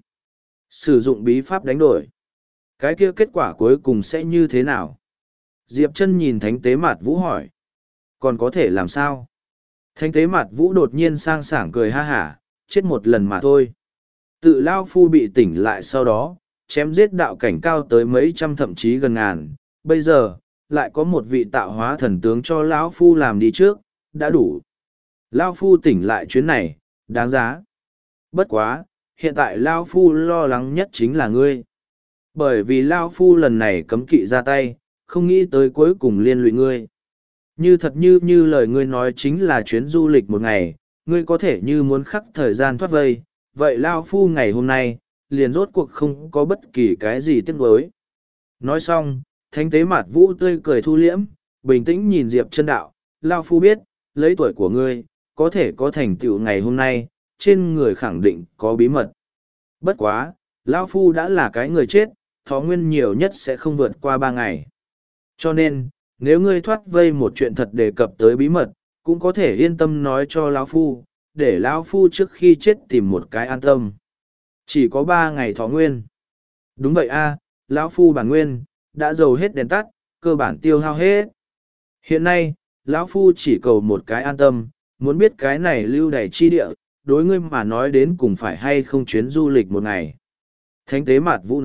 Sử dụng bí pháp đánh đổi. Cái kia kết quả cuối cùng sẽ như thế nào? Diệp Chân nhìn thánh tế mặt vũ hỏi. Còn có thể làm sao? Thánh tế mặt vũ đột nhiên sang sảng cười ha hả, chết một lần mà thôi. Tự lao phu bị tỉnh lại sau đó, chém giết đạo cảnh cao tới mấy trăm thậm chí gần ngàn, bây giờ, lại có một vị tạo hóa thần tướng cho lão phu làm đi trước, đã đủ. Lao phu tỉnh lại chuyến này, đáng giá. Bất quá, hiện tại Lao phu lo lắng nhất chính là ngươi. Bởi vì Lao phu lần này cấm kỵ ra tay, không nghĩ tới cuối cùng liên lụy ngươi. Như thật như lời ngươi nói chính là chuyến du lịch một ngày, ngươi có thể như muốn khắc thời gian thoát vây, vậy Lao phu ngày hôm nay, liền rốt cuộc không có bất kỳ cái gì tiếc nuối. Nói xong, thánh tế mặt vũ tươi cười thu liễm, bình tĩnh nhìn Diệp Chân đạo, Lao phu biết, lấy tuổi của ngươi, có thể có thành tựu ngày hôm nay, trên người khẳng định có bí mật. Bất quá, Lao phu đã là cái người chết, thọ nguyên nhiều nhất sẽ không vượt qua 3 ngày. Cho nên, nếu ngươi thoát vây một chuyện thật đề cập tới bí mật, cũng có thể yên tâm nói cho lão phu, để lão phu trước khi chết tìm một cái an tâm. Chỉ có 3 ngày thọ nguyên. Đúng vậy a, lão phu bản nguyên đã dầu hết đèn tắt, cơ bản tiêu hao hết. Hiện nay, lão phu chỉ cầu một cái an tâm, muốn biết cái này lưu đày chi địa, đối ngươi mà nói đến cùng phải hay không chuyến du lịch một ngày. Thánh tế Mạt Vũ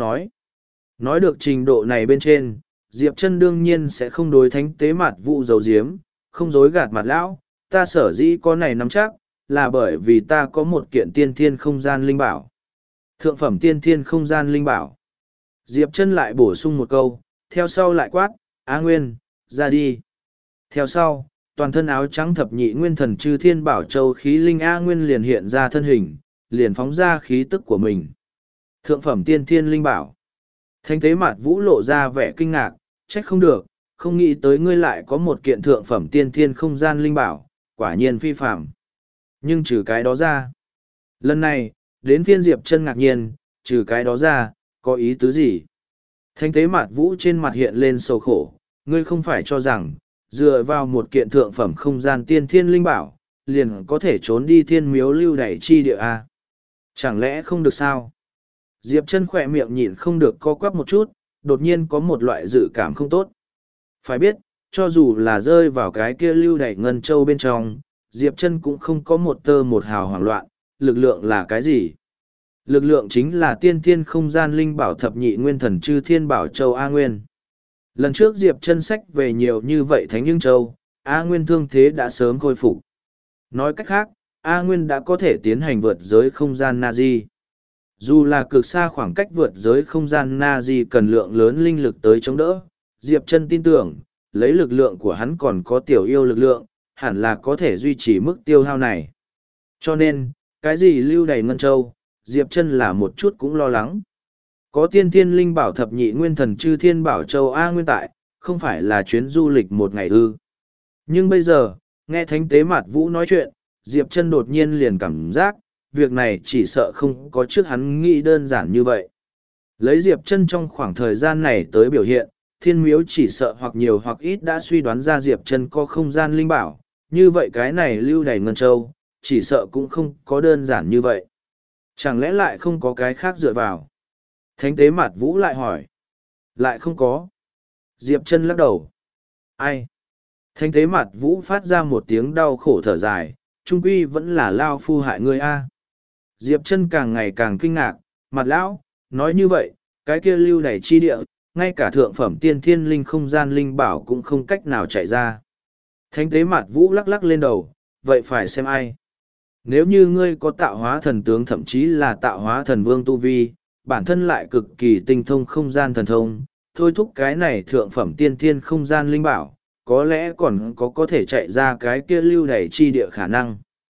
nói được trình độ này bên trên, Diệp Chân đương nhiên sẽ không đối thánh tế Mạt Vũ giấu giếm, không dối gạt mặt lão, ta sở dĩ có này nắm chắc, là bởi vì ta có một kiện tiên thiên không gian linh bảo. Thượng phẩm tiên thiên không gian linh bảo. Diệp Chân lại bổ sung một câu, theo sau lại quát, Á Nguyên, ra đi. Theo sau, toàn thân áo trắng thập nhị nguyên thần chư thiên bảo châu khí linh A Nguyên liền hiện ra thân hình, liền phóng ra khí tức của mình. Thượng phẩm tiên thiên linh bảo. Thánh tế Mạt Vũ lộ ra vẻ kinh ngạc, trách không được, không nghĩ tới ngươi lại có một kiện thượng phẩm tiên thiên không gian linh bảo, quả nhiên phi phạm. Nhưng trừ cái đó ra, lần này, đến phiên Diệp Chân ngạc nhiên, trừ cái đó ra, có ý tứ gì? Thánh tế Mạt Vũ trên mặt hiện lên sầu khổ, ngươi không phải cho rằng, dựa vào một kiện thượng phẩm không gian tiên thiên linh bảo, liền có thể trốn đi thiên miếu lưu đày chi địa a? Chẳng lẽ không được sao? Diệp Chân khỏe miệng nhịn không được co quắp một chút, đột nhiên có một loại dự cảm không tốt. Phải biết, cho dù là rơi vào cái kia lưu đày ngân châu bên trong, Diệp Chân cũng không có một tơ một hào hoảng loạn, lực lượng là cái gì? Lực lượng chính là tiên thiên không gian linh bảo thập nhị nguyên thần chư thiên bảo châu A Nguyên. Lần trước Diệp chân sách về nhiều như vậy Thánh Nhưng Châu, A Nguyên thương thế đã sớm khôi phục. Nói cách khác, A Nguyên đã có thể tiến hành vượt giới không gian Nazi. Dù là cực xa khoảng cách vượt giới không gian Nazi cần lượng lớn linh lực tới chống đỡ, Diệp chân tin tưởng, lấy lực lượng của hắn còn có tiểu yêu lực lượng, hẳn là có thể duy trì mức tiêu hao này. Cho nên, cái gì lưu đầy Ngân Châu, Diệp chân là một chút cũng lo lắng. Có tiên thiên linh bảo thập nhị nguyên thần chư thiên bảo châu A Nguyên tại, không phải là chuyến du lịch một ngày ư. Nhưng bây giờ, nghe Thánh Tế Mạt Vũ nói chuyện, Diệp chân đột nhiên liền cảm giác, việc này chỉ sợ không có trước hắn nghĩ đơn giản như vậy. Lấy Diệp chân trong khoảng thời gian này tới biểu hiện, thiên miếu chỉ sợ hoặc nhiều hoặc ít đã suy đoán ra Diệp chân có không gian linh bảo, như vậy cái này lưu đầy Ngân Châu, chỉ sợ cũng không có đơn giản như vậy. Chẳng lẽ lại không có cái khác dựa vào? Thánh Tế Mạt Vũ lại hỏi. Lại không có. Diệp chân lắc đầu. Ai? Thánh Tế Mạt Vũ phát ra một tiếng đau khổ thở dài, trung quy vẫn là lao phu hại ngươi a. Diệp chân càng ngày càng kinh ngạc, mặt lão, nói như vậy, cái kia lưu đày chi địa, ngay cả thượng phẩm tiên thiên linh không gian linh bảo cũng không cách nào chạy ra. Thánh Tế Mạt Vũ lắc lắc lên đầu, vậy phải xem ai. Nếu như ngươi có tạo hóa thần tướng thậm chí là tạo hóa thần vương tu vi, bản thân lại cực kỳ tinh thông không gian thần thông, thôi thúc cái này thượng phẩm tiên thiên không gian linh bảo, có lẽ còn có thể chạy ra cái kia lưu đày chi địa khả năng.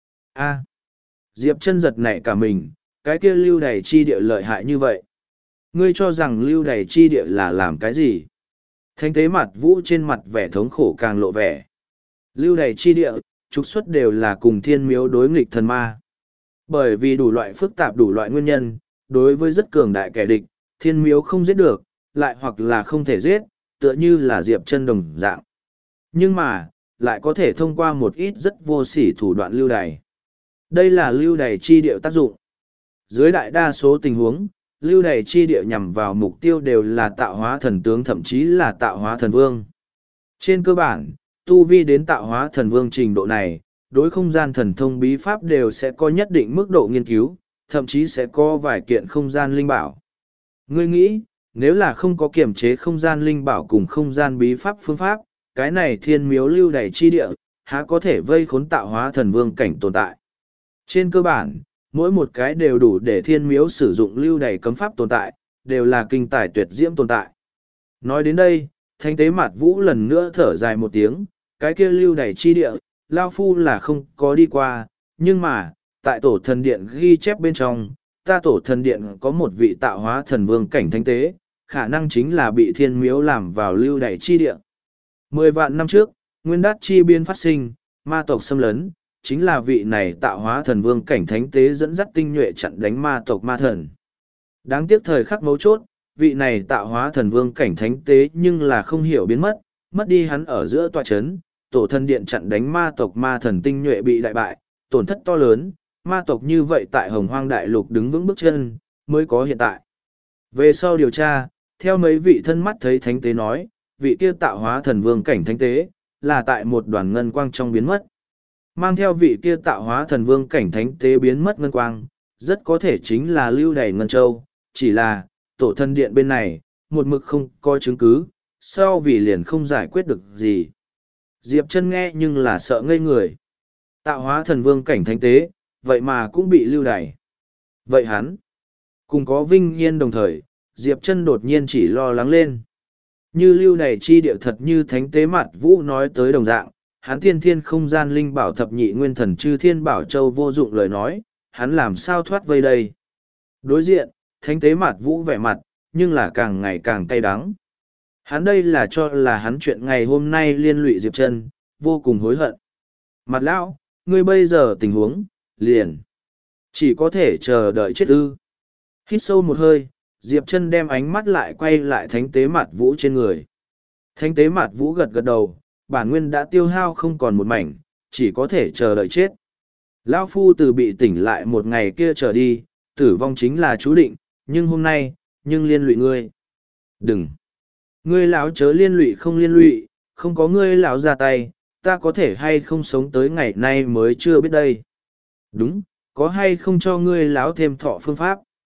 A. Diệp chân giật nảy cả mình, cái kia lưu đày chi địa lợi hại như vậy. Ngươi cho rằng lưu đày chi địa là làm cái gì? Thánh Tế Mạt Vũ trên mặt vẻ thống khổ càng lộ vẻ. Lưu đày chi địa, trục xuất đều là cùng thiên miếu đối nghịch thần ma. Bởi vì đủ loại phức tạp đủ loại nguyên nhân, đối với rất cường đại kẻ địch, thiên miếu không giết được, lại hoặc là không thể giết, tựa như là Diệp chân đồng dạng. Nhưng mà, lại có thể thông qua một ít rất vô sỉ thủ đoạn lưu đày. Đây là lưu đày chi địa tác dụng. Dưới đại đa số tình huống, lưu đày chi địa nhằm vào mục tiêu đều là tạo hóa thần tướng thậm chí là tạo hóa thần vương. Trên cơ bản, tu vi đến tạo hóa thần vương trình độ này, đối không gian thần thông bí pháp đều sẽ có nhất định mức độ nghiên cứu, thậm chí sẽ có vài kiện không gian linh bảo. Ngươi nghĩ, nếu là không có kiểm chế không gian linh bảo cùng không gian bí pháp phương pháp, cái này thiên miếu lưu đày chi địa, há có thể vây khốn tạo hóa thần vương cảnh tồn tại. Trên cơ bản, mỗi một cái đều đủ để thiên miếu sử dụng lưu đày cấm pháp tồn tại, đều là kinh tài tuyệt diễm tồn tại. Nói đến đây, Thánh Tế Mạt Vũ lần nữa thở dài một tiếng, cái kia lưu đày chi địa, Lao Phu là không có đi qua, nhưng mà, tại tổ thần điện ghi chép bên trong, ta tổ thần điện có một vị tạo hóa thần vương cảnh thánh tế, khả năng chính là bị thiên miếu làm vào lưu đày chi địa. 10 vạn năm trước, nguyên đát chi biên phát sinh, ma tộc xâm lấn, chính là vị này tạo hóa thần vương cảnh thánh tế dẫn dắt tinh nhuệ chặn đánh ma tộc ma thần. Đáng tiếc thời khắc mấu chốt, vị này tạo hóa thần vương cảnh thánh tế nhưng là không hiểu biến mất, mất đi hắn ở giữa tòa chấn, tổ thần điện chặn đánh ma tộc ma thần tinh nhuệ bị đại bại, tổn thất to lớn, ma tộc như vậy tại Hồng Hoang Đại Lục đứng vững bước chân, mới có hiện tại. Về sau điều tra, theo mấy vị thân mắt thấy thánh tế nói, vị kia tạo hóa thần vương cảnh thánh tế, là tại một đoàn ngân quang trong biến mất. Mang theo vị kia tạo hóa thần vương cảnh thánh tế biến mất ngân quang, rất có thể chính là lưu đày ngân châu, chỉ là, tổ thần điện bên này, một mực không có chứng cứ, sau vì liền không giải quyết được gì. Diệp chân nghe nhưng là sợ ngây người. Tạo hóa thần vương cảnh thánh tế, vậy mà cũng bị lưu đày. Vậy hắn, cùng có vinh yên đồng thời, Diệp chân đột nhiên chỉ lo lắng lên. Như lưu đày chi địa thật như thánh tế Mạt Vũ nói tới đồng dạng, hắn thiên thiên không gian linh bảo thập nhị nguyên thần chư thiên bảo châu vô dụng lời nói, hắn làm sao thoát vây đây. Đối diện, thánh tế Mạt Vũ vẻ mặt, nhưng là càng ngày càng cay đắng. Hắn đây là cho là hắn chuyện ngày hôm nay liên lụy Diệp chân, vô cùng hối hận. Mặt lão, ngươi bây giờ tình huống, liền. Chỉ có thể chờ đợi chết ư. Hít sâu một hơi, Diệp chân đem ánh mắt lại quay lại thánh tế Mạt Vũ trên người. Thánh tế Mạt Vũ gật gật đầu, bản nguyên đã tiêu hao không còn một mảnh, chỉ có thể chờ đợi chết. Lão phu từ bị tỉnh lại một ngày kia trở đi, tử vong chính là chú định, nhưng hôm nay, nhưng liên lụy ngươi. Đừng! Ngươi lão chớ liên lụy không liên lụy, không có ngươi lão ra tay, ta có thể hay không sống tới ngày nay mới chưa biết đây. Đúng, có hay không cho ngươi lão thêm thọ phương pháp.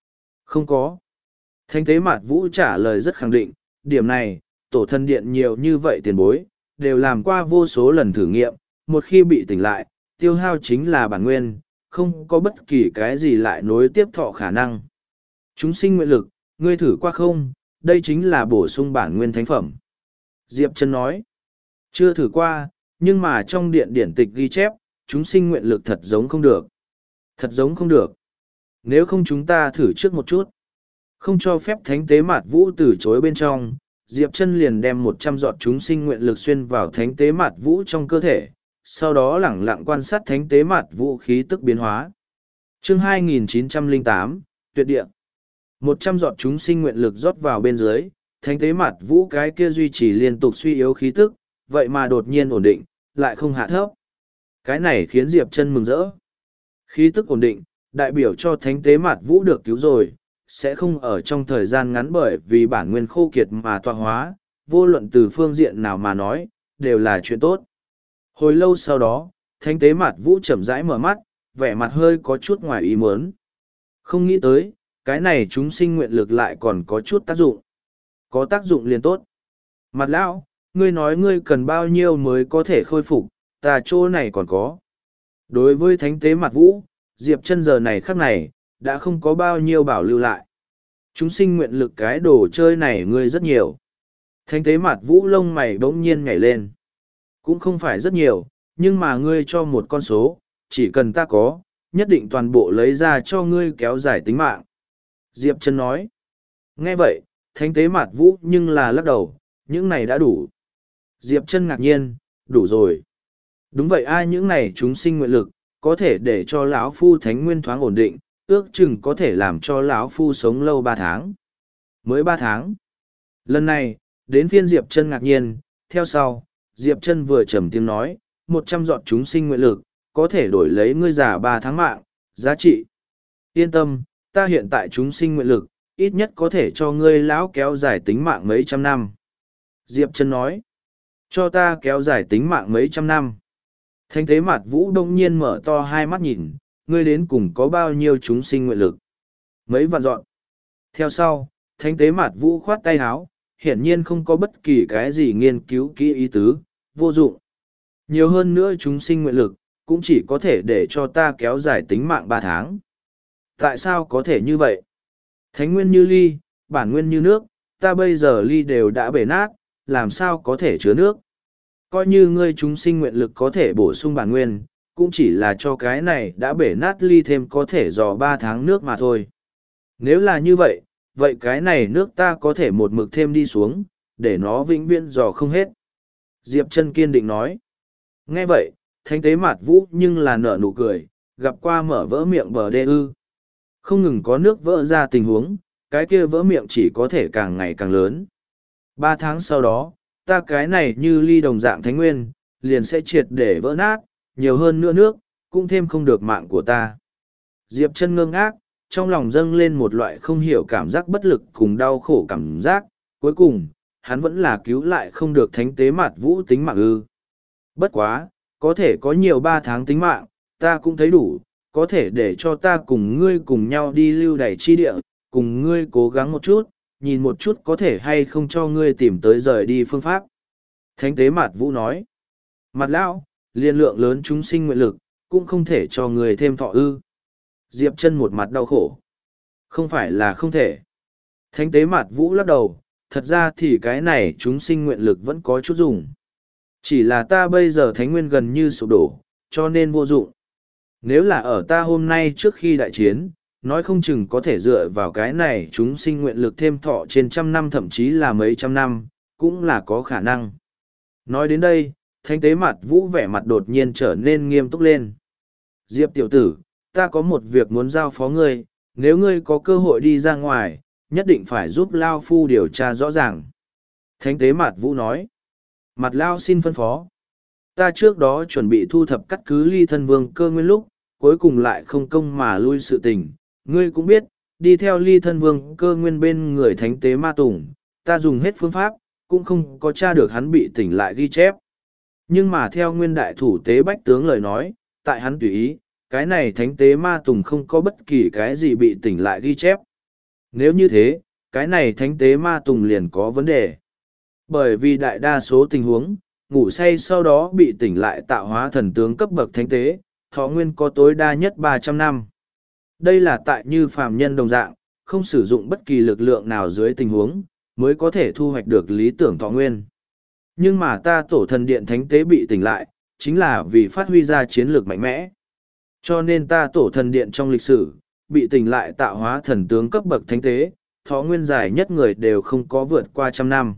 Không có. Thánh tế Mạt Vũ trả lời rất khẳng định, điểm này, tổ thân điện nhiều như vậy tiền bối, đều làm qua vô số lần thử nghiệm, một khi bị tỉnh lại, tiêu hao chính là bản nguyên, không có bất kỳ cái gì lại nối tiếp thọ khả năng. Chúng sinh nguyện lực, ngươi thử qua không, đây chính là bổ sung bản nguyên thánh phẩm. Diệp Chân nói, chưa thử qua, nhưng mà trong điện điển tịch ghi chép, chúng sinh nguyện lực thật giống không được. Thật giống không được. Nếu không chúng ta thử trước một chút. Không cho phép thánh tế Mạt Vũ từ chối bên trong, Diệp Chân liền đem 100 giọt chúng sinh nguyện lực xuyên vào thánh tế Mạt Vũ trong cơ thể, sau đó lẳng lặng quan sát thánh tế Mạt Vũ khí tức biến hóa. Chương 2908, Tuyệt địa. 100 giọt chúng sinh nguyện lực rót vào bên dưới, thánh tế Mạt Vũ cái kia duy trì liên tục suy yếu khí tức, vậy mà đột nhiên ổn định, lại không hạ thấp. Cái này khiến Diệp Chân mừng rỡ. Khí tức ổn định, đại biểu cho thánh tế Mạt Vũ được cứu rồi, sẽ không ở trong thời gian ngắn bởi vì bản nguyên khô kiệt mà tọa hóa, vô luận từ phương diện nào mà nói, đều là chuyện tốt. Hồi lâu sau đó, thánh tế Mạt Vũ chậm rãi mở mắt, vẻ mặt hơi có chút ngoài ý muốn. Không nghĩ tới, cái này chúng sinh nguyện lực lại còn có chút tác dụng. Có tác dụng liền tốt. Mặt lão, ngươi nói ngươi cần bao nhiêu mới có thể khôi phục, ta chỗ này còn có. Đối với thánh tế Mạt Vũ, Diệp Chân giờ này khắc này, đã không có bao nhiêu bảo lưu lại. Chúng sinh nguyện lực cái đồ chơi này ngươi rất nhiều. Thánh tế Mạt Vũ lông mày bỗng nhiên nhảy lên. Cũng không phải rất nhiều, nhưng mà ngươi cho một con số, chỉ cần ta có, nhất định toàn bộ lấy ra cho ngươi kéo dài tính mạng. Diệp Chân nói. Nghe vậy, thánh tế Mạt Vũ nhưng là lắc đầu, những này đã đủ. Diệp Chân ngạc nhiên, đủ rồi. Đúng vậy ai những này chúng sinh nguyện lực, có thể để cho lão phu thánh nguyên thoáng ổn định, ước chừng có thể làm cho lão phu sống lâu 3 tháng. Mới 3 tháng. Lần này, đến phiên Diệp Chân ngạc nhiên, theo sau, Diệp Chân vừa trầm tiếng nói, 100 giọt chúng sinh nguyện lực, có thể đổi lấy ngươi già 3 tháng mạng, giá trị. Yên tâm, ta hiện tại chúng sinh nguyện lực, ít nhất có thể cho ngươi lão kéo dài tính mạng mấy trăm năm. Diệp Chân nói, cho ta kéo dài tính mạng mấy trăm năm. Thánh tế Mạt Vũ đông nhiên mở to hai mắt nhìn, ngươi đến cùng có bao nhiêu chúng sinh nguyện lực. Mấy vạn dọn. Theo sau, thánh tế Mạt Vũ khoát tay áo, hiển nhiên không có bất kỳ cái gì nghiên cứu kỹ ý tứ, vô dụng. Nhiều hơn nữa chúng sinh nguyện lực, cũng chỉ có thể để cho ta kéo dài tính mạng 3 tháng. Tại sao có thể như vậy? Thánh nguyên như ly, bản nguyên như nước, ta bây giờ ly đều đã bể nát, làm sao có thể chứa nước? Coi như ngươi chúng sinh nguyện lực có thể bổ sung bản nguyên, cũng chỉ là cho cái này đã bể nát ly thêm có thể dò 3 tháng nước mà thôi. Nếu là như vậy, vậy cái này nước ta có thể một mực thêm đi xuống, để nó vĩnh viễn dò không hết. Diệp Chân kiên định nói. Nghe vậy, thánh tế Mạt Vũ nhưng là nở nụ cười, gặp qua mở vỡ miệng bờ đê ư. Không ngừng có nước vỡ ra tình huống, cái kia vỡ miệng chỉ có thể càng ngày càng lớn. 3 tháng sau đó, ta cái này như ly đồng dạng thánh nguyên, liền sẽ triệt để vỡ nát, nhiều hơn nữa nước, cũng thêm không được mạng của ta. Diệp Chân ngơ ngác, trong lòng dâng lên một loại không hiểu cảm giác bất lực cùng đau khổ cảm giác, cuối cùng, hắn vẫn là cứu lại không được thánh tế Mạt Vũ tính mạng ư. Bất quá, có thể có nhiều 3 tháng tính mạng, ta cũng thấy đủ, có thể để cho ta cùng ngươi cùng nhau đi lưu đày chi địa, cùng ngươi cố gắng một chút, nhìn một chút có thể hay không cho ngươi tìm tới rời đi phương pháp. Thánh tế Mạt Vũ nói, Mặt lão, liên lượng lớn chúng sinh nguyện lực, cũng không thể cho người thêm thọ ư. Diệp Chân một mặt đau khổ. Không phải là không thể. Thánh tế Mạt Vũ lắc đầu, thật ra thì cái này chúng sinh nguyện lực vẫn có chút dùng. Chỉ là ta bây giờ thánh nguyên gần như sụp đổ, cho nên vô dụng. Nếu là ở ta hôm nay trước khi đại chiến, nói không chừng có thể dựa vào cái này chúng sinh nguyện lực thêm thọ trên 100 năm thậm chí là mấy trăm năm, cũng là có khả năng. Nói đến đây, thánh tế Mạt Vũ vẻ mặt đột nhiên trở nên nghiêm túc lên. Diệp tiểu tử, ta có một việc muốn giao phó ngươi, nếu ngươi có cơ hội đi ra ngoài, nhất định phải giúp Lao Phu điều tra rõ ràng. Thánh tế Mạt Vũ nói, Mặt Lao xin phân phó. Ta trước đó chuẩn bị thu thập cắt cứ ly thân vương cơ nguyên lúc, cuối cùng lại không công mà lui sự tình. Ngươi cũng biết, đi theo ly thân vương cơ nguyên bên người thánh tế ma tùng, ta dùng hết phương pháp, cũng không có tra được hắn bị tỉnh lại ghi chép. Nhưng mà theo nguyên đại thủ tế bách tướng lời nói, tại hắn tùy ý, cái này thánh tế ma tùng không có bất kỳ cái gì bị tỉnh lại ghi chép. Nếu như thế, cái này thánh tế ma tùng liền có vấn đề. Bởi vì đại đa số tình huống, ngủ say sau đó bị tỉnh lại tạo hóa thần tướng cấp bậc thánh tế, thọ nguyên có tối đa nhất 300 năm. Đây là tại như phàm nhân đồng dạng, không sử dụng bất kỳ lực lượng nào dưới tình huống, mới có thể thu hoạch được lý tưởng thọ nguyên. Nhưng mà ta tổ thần điện thánh tế bị tỉnh lại, chính là vì phát huy ra chiến lược mạnh mẽ. Cho nên ta tổ thần điện trong lịch sử, bị tỉnh lại tạo hóa thần tướng cấp bậc thánh tế, thọ nguyên dài nhất người đều không có vượt qua 100 năm.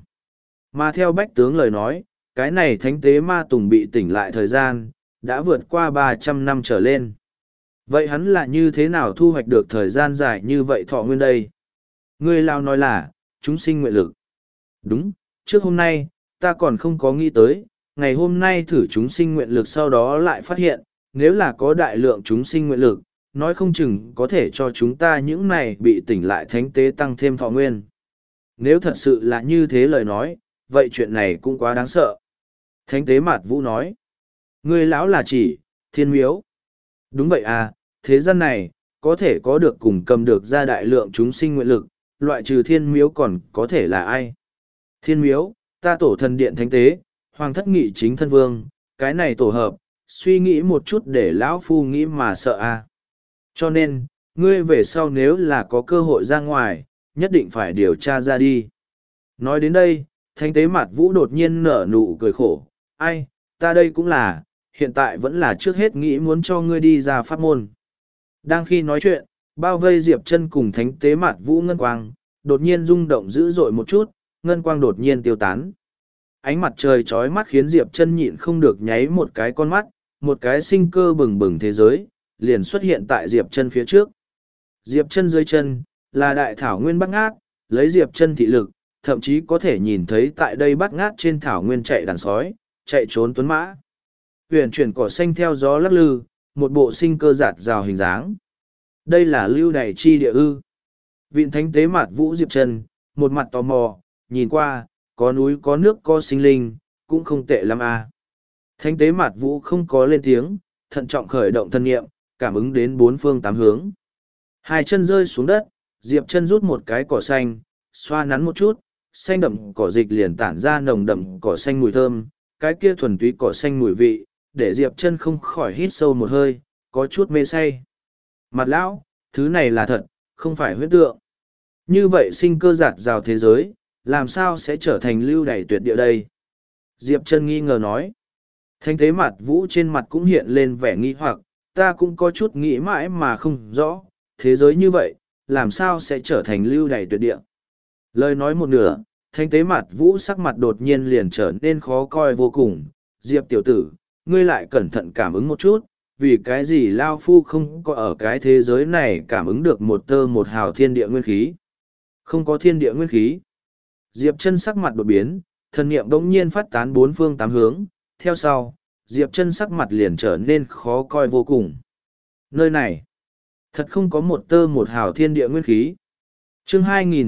Mà theo bách tướng lời nói, cái này thánh tế ma tùng bị tỉnh lại thời gian, đã vượt qua 300 năm trở lên. Vậy hắn là như thế nào thu hoạch được thời gian dài như vậy thọ nguyên đây? Người Lao nói là, chúng sinh nguyện lực. Đúng, trước hôm nay, ta còn không có nghĩ tới, ngày hôm nay thử chúng sinh nguyện lực sau đó lại phát hiện, nếu là có đại lượng chúng sinh nguyện lực, nói không chừng có thể cho chúng ta những này bị tỉnh lại thánh tế tăng thêm thọ nguyên. Nếu thật sự là như thế lời nói, vậy chuyện này cũng quá đáng sợ. Thánh tế Mạt Vũ nói, người lão là chỉ, thiên miếu. Đúng vậy à, thế gian này, có thể có được cùng cầm được ra đại lượng chúng sinh nguyện lực, loại trừ thiên miếu còn có thể là ai? Thiên miếu, ta tổ thần điện thánh tế, hoàng thất nghị chính thân vương, cái này tổ hợp, suy nghĩ một chút để lão phu nghĩ mà sợ à. Cho nên, ngươi về sau nếu là có cơ hội ra ngoài, nhất định phải điều tra ra đi. Nói đến đây, thánh tế Mạt Vũ đột nhiên nở nụ cười khổ, ai, ta đây cũng là, hiện tại vẫn là trước hết nghĩ muốn cho ngươi đi ra pháp môn. Đang khi nói chuyện, bao vây Diệp Chân cùng thánh tế Mạt Vũ ngân quang, đột nhiên rung động dữ dội một chút, ngân quang đột nhiên tiêu tán. Ánh mặt trời chói mắt khiến Diệp Chân nhịn không được nháy một cái con mắt, một cái sinh cơ bừng bừng thế giới, liền xuất hiện tại Diệp Chân phía trước. Diệp Chân dưới chân, là đại thảo nguyên bát ngát, lấy Diệp Chân thị lực, thậm chí có thể nhìn thấy tại đây bát ngát trên thảo nguyên chạy đàn sói, chạy trốn tuấn mã. Huyền chuyển cỏ xanh theo gió lắc lư, một bộ sinh cơ giạt rào hình dáng. Đây là lưu đày chi địa ư. Vịn thánh tế Mạt Vũ Diệp Chân, một mặt tò mò, nhìn qua, có núi có nước có sinh linh, cũng không tệ lắm à. Thánh tế Mạt Vũ không có lên tiếng, thận trọng khởi động thân nghiệm, cảm ứng đến bốn phương tám hướng. Hai chân rơi xuống đất, Diệp Chân rút một cái cỏ xanh, xoa nắn một chút, xanh đậm cỏ dịch liền tản ra nồng đậm cỏ xanh mùi thơm, cái kia thuần túy cỏ xanh mùi vị, để Diệp Chân không khỏi hít sâu một hơi, có chút mê say. Mặt lão, thứ này là thật, không phải huyễn tượng. Như vậy sinh cơ giạt rào thế giới, làm sao sẽ trở thành lưu đày tuyệt địa đây? Diệp Chân nghi ngờ nói. Thánh tế Mạt Vũ trên mặt cũng hiện lên vẻ nghi hoặc, ta cũng có chút nghĩ mãi mà không rõ, thế giới như vậy, làm sao sẽ trở thành lưu đày tuyệt địa? Lời nói một nửa, thánh tế Mạt Vũ sắc mặt đột nhiên liền trở nên khó coi vô cùng. Diệp tiểu tử, ngươi lại cẩn thận cảm ứng một chút, vì cái gì Lao Phu không có ở cái thế giới này cảm ứng được một tơ một hào thiên địa nguyên khí? Không có thiên địa nguyên khí. Diệp Chân sắc mặt đột biến, thần niệm bỗng nhiên phát tán bốn phương tám hướng, theo sau, Diệp Chân sắc mặt liền trở nên khó coi vô cùng. Nơi này, thật không có một tơ một hào thiên địa nguyên khí. Chương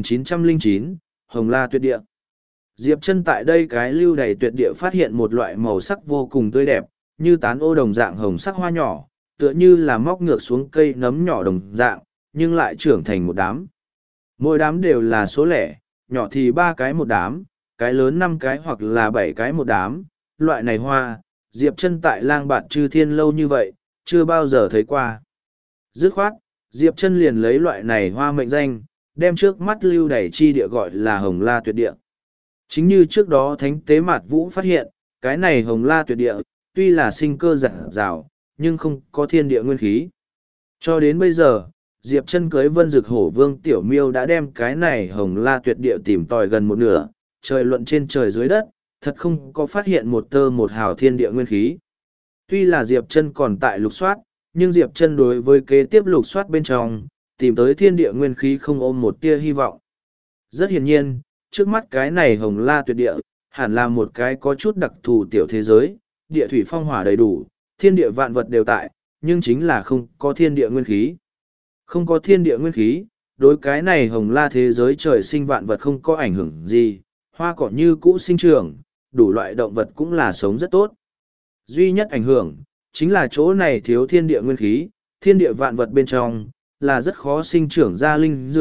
2909, Hồng La tuyệt địa. Diệp Chân tại đây cái lưu đày tuyệt địa phát hiện một loại màu sắc vô cùng tươi đẹp, như tán ô đồng dạng hồng sắc hoa nhỏ, tựa như là móc ngược xuống cây nấm nhỏ đồng dạng, nhưng lại trưởng thành một đám. Mỗi đám đều là số lẻ, nhỏ thì 3 cái một đám, cái lớn 5 cái hoặc là 7 cái một đám. Loại này hoa, Diệp Chân tại Lang Bạt Chư Thiên lâu như vậy, chưa bao giờ thấy qua. Dứt khoát, Diệp Chân liền lấy loại này hoa mệnh danh, đem trước mắt lưu đày chi địa gọi là Hồng La tuyệt địa. Chính như trước đó thánh tế Mạt Vũ phát hiện, cái này Hồng La tuyệt địa, tuy là sinh cơ rạng rào, nhưng không có thiên địa nguyên khí. Cho đến bây giờ, Diệp Chân cưới Vân Dực Hổ Vương Tiểu Miêu đã đem cái này Hồng La tuyệt địa tìm tòi gần một nửa, trời luận trên trời dưới đất, thật không có phát hiện một tơ một hào thiên địa nguyên khí. Tuy là Diệp Chân còn tại lục soát, nhưng Diệp Chân đối với kế tiếp lục soát bên trong, tìm tới thiên địa nguyên khí không ôm một tia hy vọng. Rất hiển nhiên, trước mắt cái này Hồng La tuyệt địa, hẳn là một cái có chút đặc thù tiểu thế giới, địa thủy phong hỏa đầy đủ, thiên địa vạn vật đều tại, nhưng chính là không có thiên địa nguyên khí. Không có thiên địa nguyên khí, đối cái này Hồng La thế giới trời sinh vạn vật không có ảnh hưởng gì, hoa cỏ như cũ sinh trưởng, đủ loại động vật cũng là sống rất tốt. Duy nhất ảnh hưởng, chính là chỗ này thiếu thiên địa nguyên khí, thiên địa vạn vật bên trong, là rất khó sinh trưởng ra linh dược,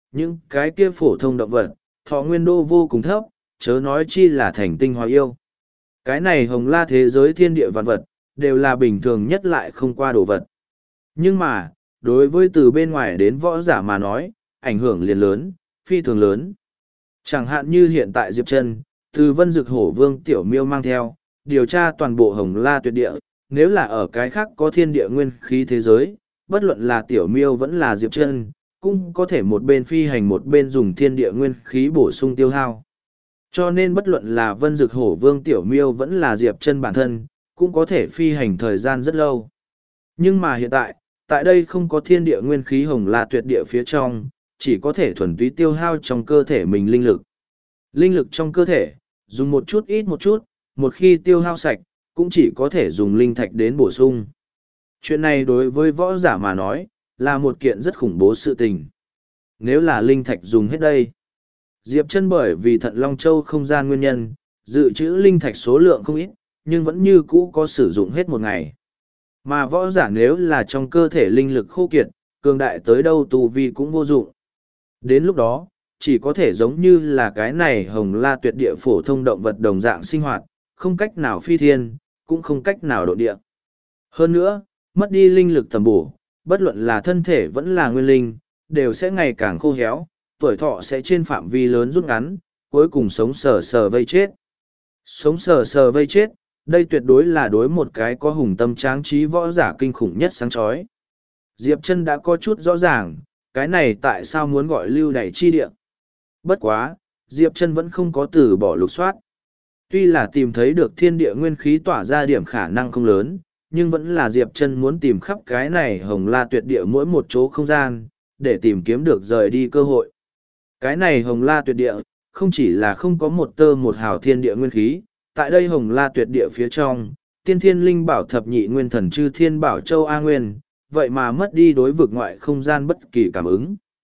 những cái kia phổ thông động vật, thọ nguyên đô vô cùng thấp, chớ nói chi là thành tinh hóa yêu. Cái này hồng la thế giới thiên địa vạn vật, đều là bình thường nhất lại không qua đồ vật. Nhưng mà, đối với từ bên ngoài đến võ giả mà nói, ảnh hưởng liền lớn, phi thường lớn. Chẳng hạn như hiện tại Diệp Trân, từ Vân Dực Hổ Vương Tiểu Miêu mang theo, điều tra toàn bộ hồng la tuyệt địa, nếu là ở cái khác có thiên địa nguyên khí thế giới, bất luận là Tiểu Miêu vẫn là Diệp Trân, cũng có thể một bên phi hành một bên dùng thiên địa nguyên khí bổ sung tiêu hao. Cho nên bất luận là Vân Dực Hổ Vương Tiểu Miêu vẫn là Diệp Trân bản thân, cũng có thể phi hành thời gian rất lâu. Nhưng mà hiện tại, tại đây không có thiên địa nguyên khí hồng la tuyệt địa phía trong, chỉ có thể thuần túy tiêu hao trong cơ thể mình linh lực. Linh lực trong cơ thể, dùng một chút ít một chút, một khi tiêu hao sạch, cũng chỉ có thể dùng linh thạch đến bổ sung. Chuyện này đối với võ giả mà nói, là một kiện rất khủng bố sự tình. Nếu là linh thạch dùng hết đây, Diệp Trân bởi vì Thận Long Châu không gian nguyên nhân, dự trữ linh thạch số lượng không ít, nhưng vẫn như cũ có sử dụng hết một ngày. Mà võ giả nếu là trong cơ thể linh lực khô kiệt, cường đại tới đâu tu vi cũng vô dụng. Đến lúc đó, chỉ có thể giống như là cái này hồng la tuyệt địa phổ thông động vật đồng dạng sinh hoạt, không cách nào phi thiên, cũng không cách nào độ địa. Hơn nữa, mất đi linh lực tầm bổ, bất luận là thân thể vẫn là nguyên linh, đều sẽ ngày càng khô héo, tuổi thọ sẽ trên phạm vi lớn rút ngắn, cuối cùng sống sờ sờ vây chết. Sống sờ sờ vây chết, đây tuyệt đối là đối một cái có hùng tâm tráng trí võ giả kinh khủng nhất sáng chói. Diệp Trân đã có chút rõ ràng, cái này tại sao muốn gọi lưu đày chi địa. Bất quá, Diệp Trân vẫn không có từ bỏ lục soát. Tuy là tìm thấy được thiên địa nguyên khí tỏa ra điểm khả năng không lớn, nhưng vẫn là Diệp Trân muốn tìm khắp cái này hồng la tuyệt địa mỗi một chỗ không gian, để tìm kiếm được rời đi cơ hội. Cái này hồng la tuyệt địa, không chỉ là không có một tơ một hào thiên địa nguyên khí, tại đây hồng la tuyệt địa phía trong, tiên thiên linh bảo thập nhị nguyên thần chư thiên bảo châu A Nguyên, vậy mà mất đi đối vực ngoại không gian bất kỳ cảm ứng.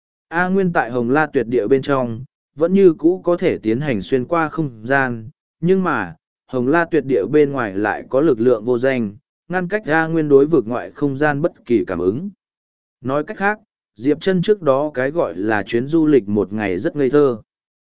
A Nguyên tại hồng la tuyệt địa bên trong, vẫn như cũ có thể tiến hành xuyên qua không gian, nhưng mà, hồng la tuyệt địa bên ngoài lại có lực lượng vô danh, ngăn cách A Nguyên đối vực ngoại không gian bất kỳ cảm ứng. Nói cách khác, Diệp Trân trước đó cái gọi là chuyến du lịch một ngày rất ngây thơ.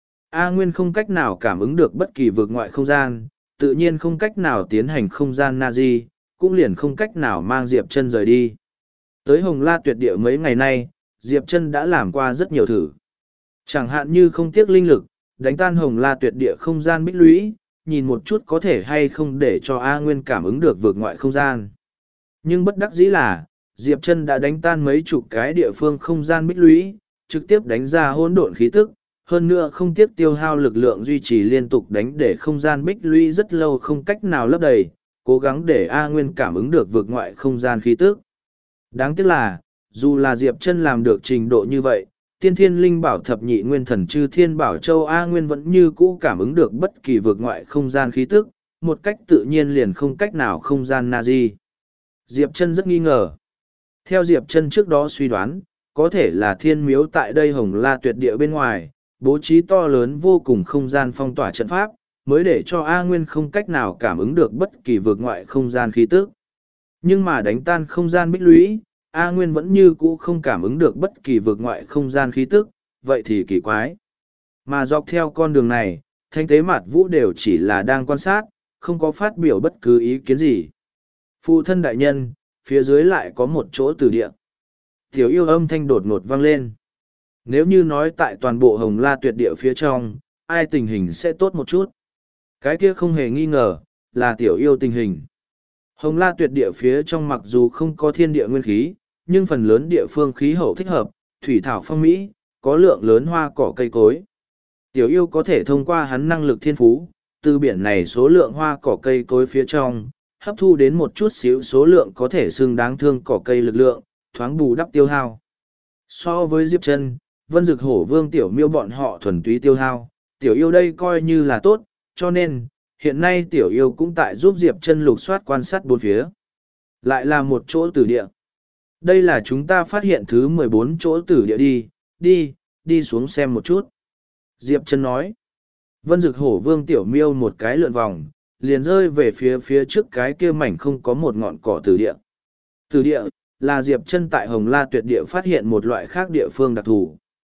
A Nguyên không cách nào cảm ứng được bất kỳ vực ngoại không gian, tự nhiên không cách nào tiến hành không gian Nazi, cũng liền không cách nào mang Diệp Trân rời đi. Tới Hồng La tuyệt địa mấy ngày nay, Diệp Trân đã làm qua rất nhiều thử. Chẳng hạn như không tiếc linh lực, đánh tan Hồng La tuyệt địa không gian bích lũy, nhìn một chút có thể hay không để cho A Nguyên cảm ứng được vực ngoại không gian. Nhưng bất đắc dĩ là, Diệp Trân đã đánh tan mấy chục cái địa phương không gian bích lũy, trực tiếp đánh ra hỗn độn khí tức, hơn nữa không tiếc tiêu hao lực lượng duy trì liên tục đánh để không gian bích lũy rất lâu không cách nào lấp đầy, cố gắng để A Nguyên cảm ứng được vực ngoại không gian khí tức. Đáng tiếc là, dù là Diệp Trân làm được trình độ như vậy, tiên thiên linh bảo thập nhị nguyên thần chư thiên bảo châu A Nguyên vẫn như cũ cảm ứng được bất kỳ vực ngoại không gian khí tức, một cách tự nhiên liền không cách nào không gian Nazi. Diệp Trân rất nghi ngờ. Theo Diệp Trân trước đó suy đoán, có thể là thiên miếu tại đây Hồng La tuyệt địa bên ngoài, bố trí to lớn vô cùng không gian phong tỏa trận pháp, mới để cho A Nguyên không cách nào cảm ứng được bất kỳ vực ngoại không gian khí tức. Nhưng mà đánh tan không gian bích lũy, A Nguyên vẫn như cũ không cảm ứng được bất kỳ vực ngoại không gian khí tức, vậy thì kỳ quái. Mà dọc theo con đường này, Thanh Tế Mạt Vũ đều chỉ là đang quan sát, không có phát biểu bất cứ ý kiến gì. Phụ thân đại nhân, phía dưới lại có một chỗ tử địa. Tiểu yêu âm thanh đột ngột vang lên. Nếu như nói tại toàn bộ Hồng La tuyệt địa phía trong, ai tình hình sẽ tốt một chút. Cái kia không hề nghi ngờ, là tiểu yêu tình hình. Hồng La tuyệt địa phía trong mặc dù không có thiên địa nguyên khí, nhưng phần lớn địa phương khí hậu thích hợp, thủy thảo phong mỹ, có lượng lớn hoa cỏ cây cối. Tiểu yêu có thể thông qua hắn năng lực thiên phú, từ biển này số lượng hoa cỏ cây cối phía trong, hấp thu đến một chút xíu số lượng có thể xưng đáng thương cỏ cây lực lượng, thoáng bù đắp tiêu hao. So với Diệp Trân, Vân Dực Hổ Vương Tiểu Miêu bọn họ thuần túy tiêu hao, Tiểu yêu đây coi như là tốt, cho nên, hiện nay Tiểu yêu cũng tại giúp Diệp Trân lục soát quan sát bốn phía. Lại là một chỗ tử địa. Đây là chúng ta phát hiện thứ 14 chỗ tử địa đi xuống xem một chút. Diệp Trân nói. Vân Dực Hổ Vương Tiểu Miêu một cái lượn vòng, liền rơi về phía trước cái kia mảnh không có một ngọn cỏ tử địa. Tử địa, là Diệp Trân tại Hồng La tuyệt địa phát hiện một loại khác địa phương đặc thù.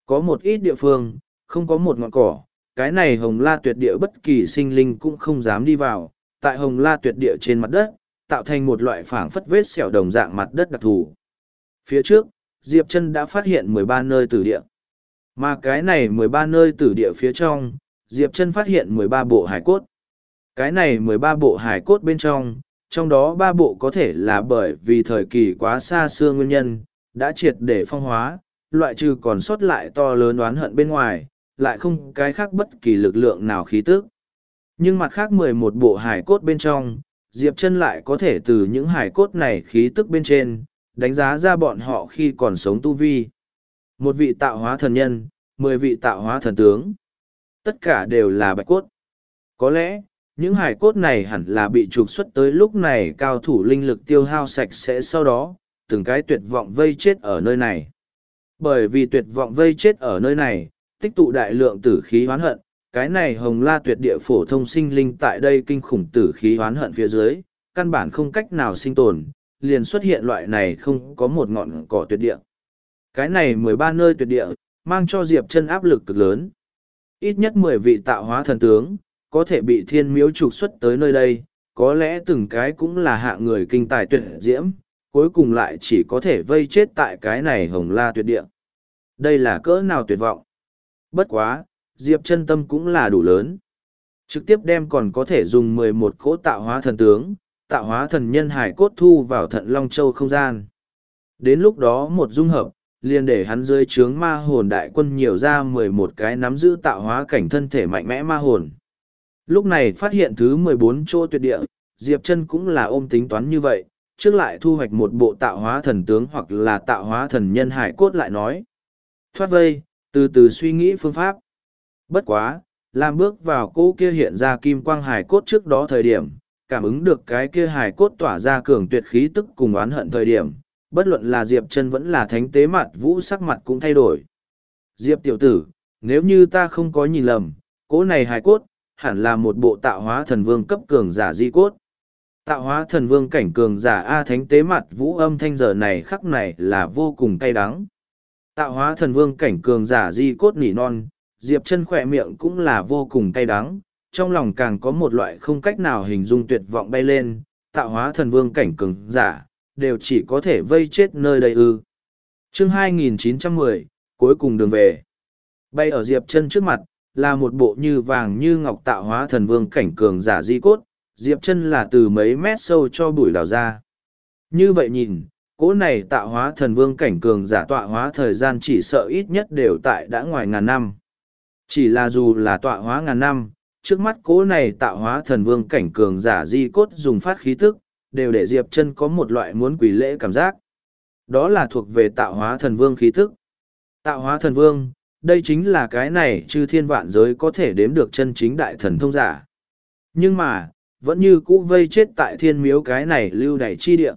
Có một ít địa phương, không có một ngọn cỏ, cái này hồng la tuyệt địa bất kỳ sinh linh cũng không dám đi vào, tại hồng la tuyệt địa trên mặt đất, tạo thành một loại phảng phất vết sẹo đồng dạng mặt đất đặc thù. Phía trước, Diệp Chân đã phát hiện 13 nơi tử địa. Mà cái này 13 nơi tử địa phía trong, Diệp Chân phát hiện 13 bộ hải cốt. Cái này 13 bộ hải cốt bên trong đó 3 bộ có thể là bởi vì thời kỳ quá xa xưa nguyên nhân, đã triệt để phong hóa, loại trừ còn sót lại to lớn oán hận bên ngoài, lại không cái khác bất kỳ lực lượng nào khí tức. Nhưng mặt khác 11 bộ hải cốt bên trong, Diệp Chân lại có thể từ những hải cốt này khí tức bên trên, đánh giá ra bọn họ khi còn sống tu vi. Một vị tạo hóa thần nhân, 10 vị tạo hóa thần tướng. Tất cả đều là bạch cốt. Có lẽ, những hải cốt này hẳn là bị trục xuất tới lúc này cao thủ linh lực tiêu hao sạch sẽ sau đó, từng cái tuyệt vọng vây chết ở nơi này. Bởi vì tuyệt vọng vây chết ở nơi này, tích tụ đại lượng tử khí hoán hận, cái này hồng la tuyệt địa phổ thông sinh linh tại đây kinh khủng tử khí hoán hận phía dưới, căn bản không cách nào sinh tồn, liền xuất hiện loại này không có một ngọn cỏ tuyệt địa. Cái này 13 nơi tuyệt địa, mang cho Diệp Chân áp lực cực lớn. Ít nhất 10 vị tạo hóa thần tướng, có thể bị thiên miếu trục xuất tới nơi đây, có lẽ từng cái cũng là hạ người kinh tài tuyệt diễm, cuối cùng lại chỉ có thể vây chết tại cái này hồng la tuyệt địa. Đây là cỡ nào tuyệt vọng. Bất quá, Diệp Chân tâm cũng là đủ lớn. Trực tiếp đem còn có thể dùng 11 cỗ tạo hóa thần tướng, tạo hóa thần nhân hải cốt thu vào Thận Long Châu không gian. Đến lúc đó một dung hợp, liền để hắn dưới trướng ma hồn đại quân nhiều ra 11 cái nắm giữ tạo hóa cảnh thân thể mạnh mẽ ma hồn. Lúc này phát hiện thứ 14 chỗ tuyệt địa, Diệp Chân cũng là ôm tính toán như vậy, trước lại thu hoạch một bộ tạo hóa thần tướng hoặc là tạo hóa thần nhân hải cốt lại nói. Thoát vây, từ từ suy nghĩ phương pháp. Bất quá, làm bước vào cỗ kia hiện ra kim quang hải cốt trước đó thời điểm, cảm ứng được cái kia hải cốt tỏa ra cường tuyệt khí tức cùng oán hận thời điểm, bất luận là Diệp Chân vẫn là Thánh Tế Mạt Vũ sắc mặt cũng thay đổi. Diệp tiểu tử, nếu như ta không có nhìn lầm, cỗ này hải cốt, hẳn là một bộ tạo hóa thần vương cấp cường giả di cốt. Tạo hóa thần vương cảnh cường giả A Thánh Tế Mạt Vũ âm thanh giờ này khắc này là vô cùng cay đắng. Tạo hóa thần vương cảnh cường giả di cốt nỉ non, Diệp Chân khỏe miệng cũng là vô cùng cay đắng, trong lòng càng có một loại không cách nào hình dung tuyệt vọng bay lên, tạo hóa thần vương cảnh cường giả, đều chỉ có thể vây chết nơi đây ư. Chương 2910, cuối cùng đường về. Bay ở Diệp Chân trước mặt, là một bộ như vàng như ngọc tạo hóa thần vương cảnh cường giả di cốt, Diệp Chân là từ mấy mét sâu cho bụi đào ra. Như vậy nhìn, cỗ này tạo hóa thần vương cảnh cường giả tọa hóa thời gian chỉ sợ ít nhất đều tại đã ngoài ngàn năm. Chỉ là dù là tọa hóa ngàn năm, trước mắt cỗ này tạo hóa thần vương cảnh cường giả di cốt dùng phát khí tức, đều để Diệp Chân có một loại muốn quỳ lễ cảm giác. Đó là thuộc về tạo hóa thần vương khí tức. Tạo hóa thần vương, đây chính là cái này chư thiên vạn giới có thể đếm được chân chính đại thần thông giả. Nhưng mà, vẫn như cũ vây chết tại thiên miếu cái này lưu đày chi địa.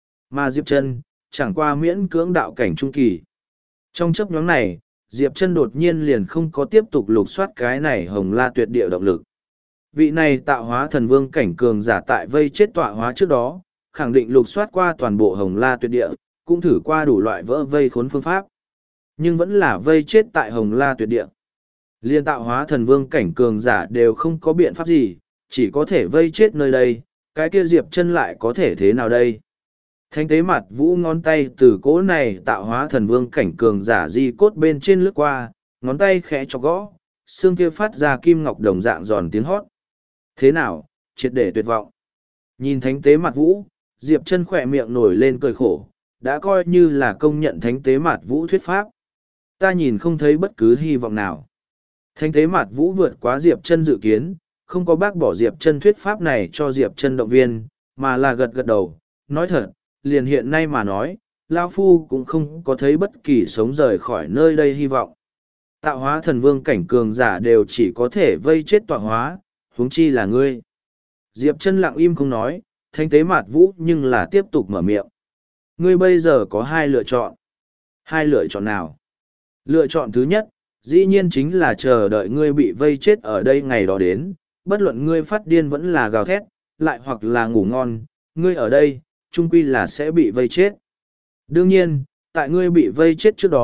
Mà Diệp Chân, chẳng qua miễn cưỡng đạo cảnh trung kỳ. Trong chấp nhóm này, Diệp Chân đột nhiên liền không có tiếp tục lục soát cái này hồng la tuyệt địa động lực. Vị này tạo hóa thần vương cảnh cường giả tại vây chết tọa hóa trước đó, khẳng định lục soát qua toàn bộ hồng la tuyệt địa, cũng thử qua đủ loại vỡ vây khốn phương pháp. Nhưng vẫn là vây chết tại hồng la tuyệt địa. Liên tạo hóa thần vương cảnh cường giả đều không có biện pháp gì, chỉ có thể vây chết nơi đây, cái kia Diệp Chân lại có thể thế nào đây? Thánh Tế Mạt Vũ ngón tay từ cỗ này tạo hóa thần vương cảnh cường giả di cốt bên trên lướt qua, ngón tay khẽ chọc gõ, xương kia phát ra kim ngọc đồng dạng giòn tiếng hót. Thế nào, triệt để tuyệt vọng. Nhìn Thánh Tế Mạt Vũ, Diệp Chân khỏe miệng nổi lên cười khổ, đã coi như là công nhận Thánh Tế Mạt Vũ thuyết pháp. Ta nhìn không thấy bất cứ hy vọng nào. Thánh Tế Mạt Vũ vượt quá Diệp Chân dự kiến, không có bác bỏ Diệp Chân thuyết pháp này cho Diệp Chân động viên, mà là gật gật đầu, nói thật, liền hiện nay mà nói, Lao Phu cũng không có thấy bất kỳ sống rời khỏi nơi đây hy vọng. Tạo hóa thần vương cảnh cường giả đều chỉ có thể vây chết tọa hóa, huống chi là ngươi. Diệp Chân lặng im không nói, Thánh Tế Mạt Vũ nhưng là tiếp tục mở miệng. Ngươi bây giờ có hai lựa chọn. Hai lựa chọn nào? Lựa chọn thứ nhất, dĩ nhiên chính là chờ đợi ngươi bị vây chết ở đây ngày đó đến, bất luận ngươi phát điên vẫn là gào thét, lại hoặc là ngủ ngon, ngươi ở đây, chung quy là sẽ bị vây chết. Đương nhiên, tại ngươi bị vây chết trước đó,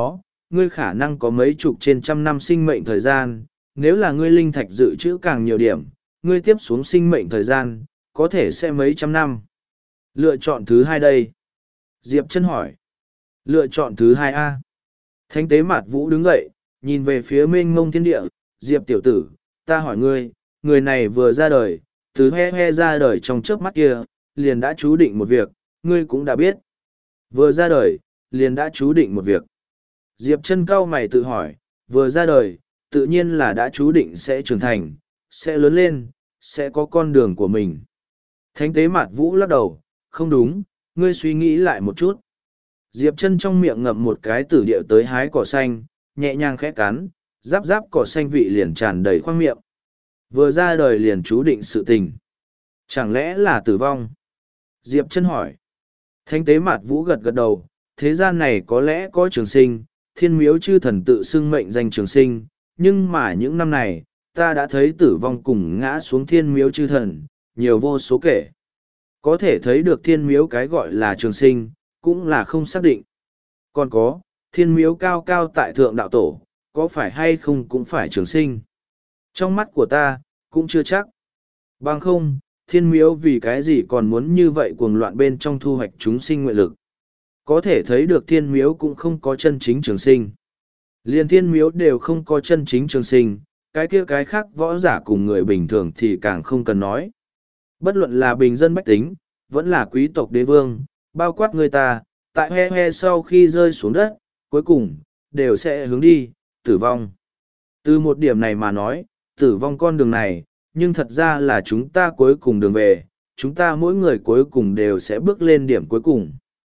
ngươi khả năng có mấy chục trên trăm năm sinh mệnh thời gian, nếu là ngươi linh thạch dự trữ càng nhiều điểm, ngươi tiếp xuống sinh mệnh thời gian, có thể sẽ mấy trăm năm. Lựa chọn thứ hai đây. Diệp Chân hỏi. Lựa chọn thứ hai a. Thánh tế Mạt Vũ đứng dậy, nhìn về phía mênh mông thiên địa, Diệp tiểu tử, ta hỏi ngươi, người này vừa ra đời, từ he he ra đời trong chớp mắt kia, liền đã chú định một việc, ngươi cũng đã biết. Vừa ra đời, liền đã chú định một việc. Diệp Chân cau mày tự hỏi, vừa ra đời, tự nhiên là đã chú định sẽ trưởng thành, sẽ lớn lên, sẽ có con đường của mình. Thánh tế Mạt Vũ lắc đầu, không đúng, ngươi suy nghĩ lại một chút. Diệp Chân trong miệng ngậm một cái tử điệu tới hái cỏ xanh, nhẹ nhàng khẽ cắn, giáp giáp cỏ xanh vị liền tràn đầy khoang miệng. Vừa ra đời liền chú định sự tình. Chẳng lẽ là tử vong? Diệp Chân hỏi. Thánh tế Mạt Vũ gật gật đầu, thế gian này có lẽ có trường sinh, thiên miếu chư thần tự xưng mệnh danh trường sinh, nhưng mà những năm này, ta đã thấy tử vong cùng ngã xuống thiên miếu chư thần, nhiều vô số kể. Có thể thấy được thiên miếu cái gọi là trường sinh, cũng là không xác định. Còn có, thiên miếu cao cao tại thượng đạo tổ, có phải hay không cũng phải trường sinh. Trong mắt của ta, cũng chưa chắc. Bằng không, thiên miếu vì cái gì còn muốn như vậy cuồng loạn bên trong thu hoạch chúng sinh nguyện lực. Có thể thấy được thiên miếu cũng không có chân chính trường sinh. Liên thiên miếu đều không có chân chính trường sinh, cái kia cái khác võ giả cùng người bình thường thì càng không cần nói. Bất luận là bình dân bách tính, vẫn là quý tộc đế vương, bao quát người ta, tại he he sau khi rơi xuống đất, cuối cùng, đều sẽ hướng đi, tử vong. Từ một điểm này mà nói, tử vong con đường này, nhưng thật ra là chúng ta cuối cùng đường về, chúng ta mỗi người cuối cùng đều sẽ bước lên điểm cuối cùng.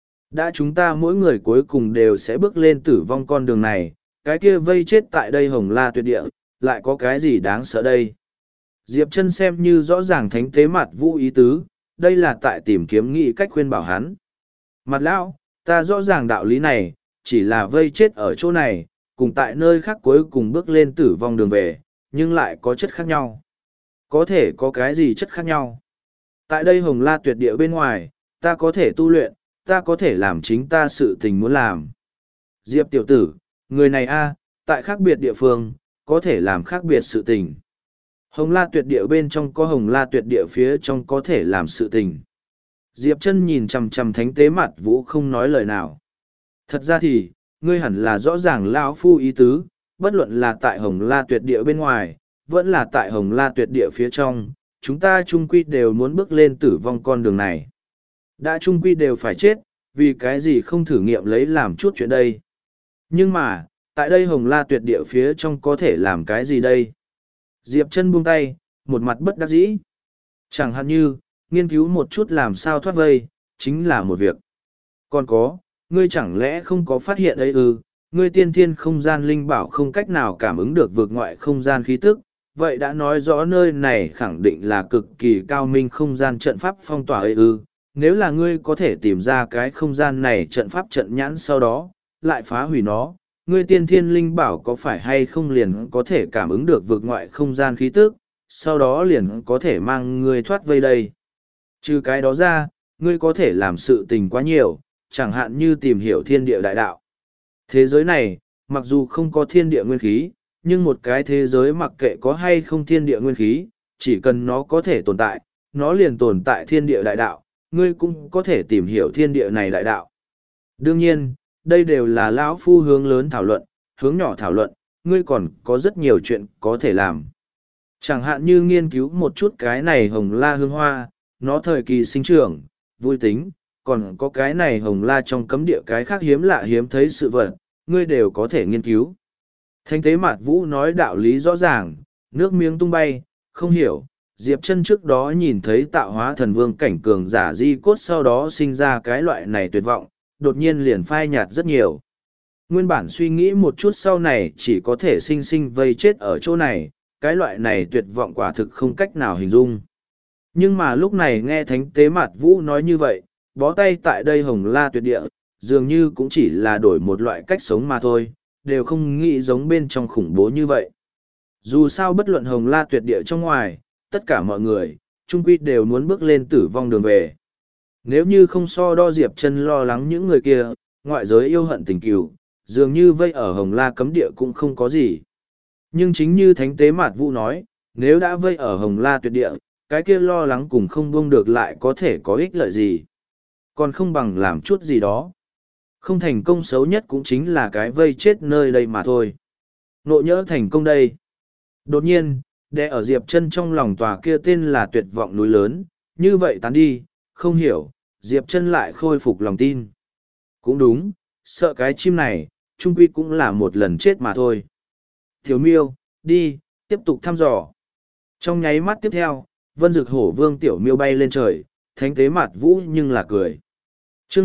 Đã chúng ta mỗi người cuối cùng đều sẽ bước lên tử vong con đường này, cái kia vây chết tại đây hồng la tuyệt địa, lại có cái gì đáng sợ đây? Diệp Chân xem như rõ ràng thánh tế Mạt Vũ ý tứ, đây là tại tìm kiếm nghị cách khuyên bảo hắn. Mặt lão, ta rõ ràng đạo lý này, chỉ là vây chết ở chỗ này, cùng tại nơi khác cuối cùng bước lên tử vong đường về, nhưng lại có chất khác nhau. Có thể có cái gì chất khác nhau? Tại đây hồng la tuyệt địa bên ngoài, ta có thể tu luyện, ta có thể làm chính ta sự tình muốn làm. Diệp tiểu tử, người này a, tại khác biệt địa phương, có thể làm khác biệt sự tình. Hồng la tuyệt địa bên trong có hồng la tuyệt địa phía trong có thể làm sự tình. Diệp Chân nhìn chằm chằm thánh tế Mạt Vũ không nói lời nào. Thật ra thì, ngươi hẳn là rõ ràng lão phu ý tứ, bất luận là tại hồng la tuyệt địa bên ngoài, vẫn là tại hồng la tuyệt địa phía trong, chúng ta chung quy đều muốn bước lên tử vong con đường này. Đã chung quy đều phải chết, vì cái gì không thử nghiệm lấy làm chút chuyện đây. Nhưng mà, tại đây hồng la tuyệt địa phía trong có thể làm cái gì đây? Diệp Chân buông tay, một mặt bất đắc dĩ. Chẳng hạn như, nghiên cứu một chút làm sao thoát vây, chính là một việc. Còn có, ngươi chẳng lẽ không có phát hiện ấy ư, ngươi tiên thiên không gian linh bảo không cách nào cảm ứng được vượt ngoại không gian khí tức, vậy đã nói rõ nơi này khẳng định là cực kỳ cao minh không gian trận pháp phong tỏa ấy ư. Nếu là ngươi có thể tìm ra cái không gian này trận pháp trận nhãn sau đó, lại phá hủy nó, ngươi tiên thiên linh bảo có phải hay không liền có thể cảm ứng được vượt ngoại không gian khí tức, sau đó liền có thể mang ngươi thoát vây đây. Trừ cái đó ra, ngươi có thể làm sự tình quá nhiều, chẳng hạn như tìm hiểu thiên địa đại đạo. Thế giới này, mặc dù không có thiên địa nguyên khí, nhưng một cái thế giới mặc kệ có hay không thiên địa nguyên khí, chỉ cần nó có thể tồn tại, nó liền tồn tại thiên địa đại đạo, ngươi cũng có thể tìm hiểu thiên địa này đại đạo. Đương nhiên, đây đều là lão phu hướng lớn thảo luận, hướng nhỏ thảo luận, ngươi còn có rất nhiều chuyện có thể làm. Chẳng hạn như nghiên cứu một chút cái này hồng la hương hoa, nó thời kỳ sinh trưởng, vui tính, còn có cái này hồng la trong cấm địa cái khác hiếm lạ hiếm thấy sự vật, ngươi đều có thể nghiên cứu. Thánh tế Mạt Vũ nói đạo lý rõ ràng, nước miếng tung bay, không hiểu, Diệp Chân trước đó nhìn thấy tạo hóa thần vương cảnh cường giả di cốt sau đó sinh ra cái loại này tuyệt vọng, đột nhiên liền phai nhạt rất nhiều. Nguyên bản suy nghĩ một chút sau này chỉ có thể sinh sinh vây chết ở chỗ này, cái loại này tuyệt vọng quả thực không cách nào hình dung. Nhưng mà lúc này nghe Thánh tế Mạt Vũ nói như vậy, bó tay tại đây hồng la tuyệt địa, dường như cũng chỉ là đổi một loại cách sống mà thôi, đều không nghĩ giống bên trong khủng bố như vậy. Dù sao bất luận hồng la tuyệt địa trong ngoài, tất cả mọi người, chung quy đều muốn bước lên tử vong đường về. Nếu như không so đo Diệp Chân lo lắng những người kia, ngoại giới yêu hận tình cừu, dường như vây ở Hồng La cấm địa cũng không có gì. Nhưng chính như Thánh tế Mạt Vũ nói, nếu đã vây ở Hồng La tuyệt địa, cái kia lo lắng cùng không buông được lại có thể có ích lợi gì. Còn không bằng làm chút gì đó. Không thành công xấu nhất cũng chính là cái vây chết nơi đây mà thôi. Nộ nhỡ thành công đây. Đột nhiên, đè ở Diệp Chân trong lòng tòa kia tên là tuyệt vọng núi lớn, như vậy tán đi, không hiểu, Diệp Chân lại khôi phục lòng tin. Cũng đúng, sợ cái chim này, chung quy cũng là một lần chết mà thôi. Tiểu Miêu, đi, tiếp tục thăm dò. Trong nháy mắt tiếp theo, Vân Dực Hổ Vương Tiểu Miêu bay lên trời, Thánh tế Mạt Vũ nhưng là cười. Chương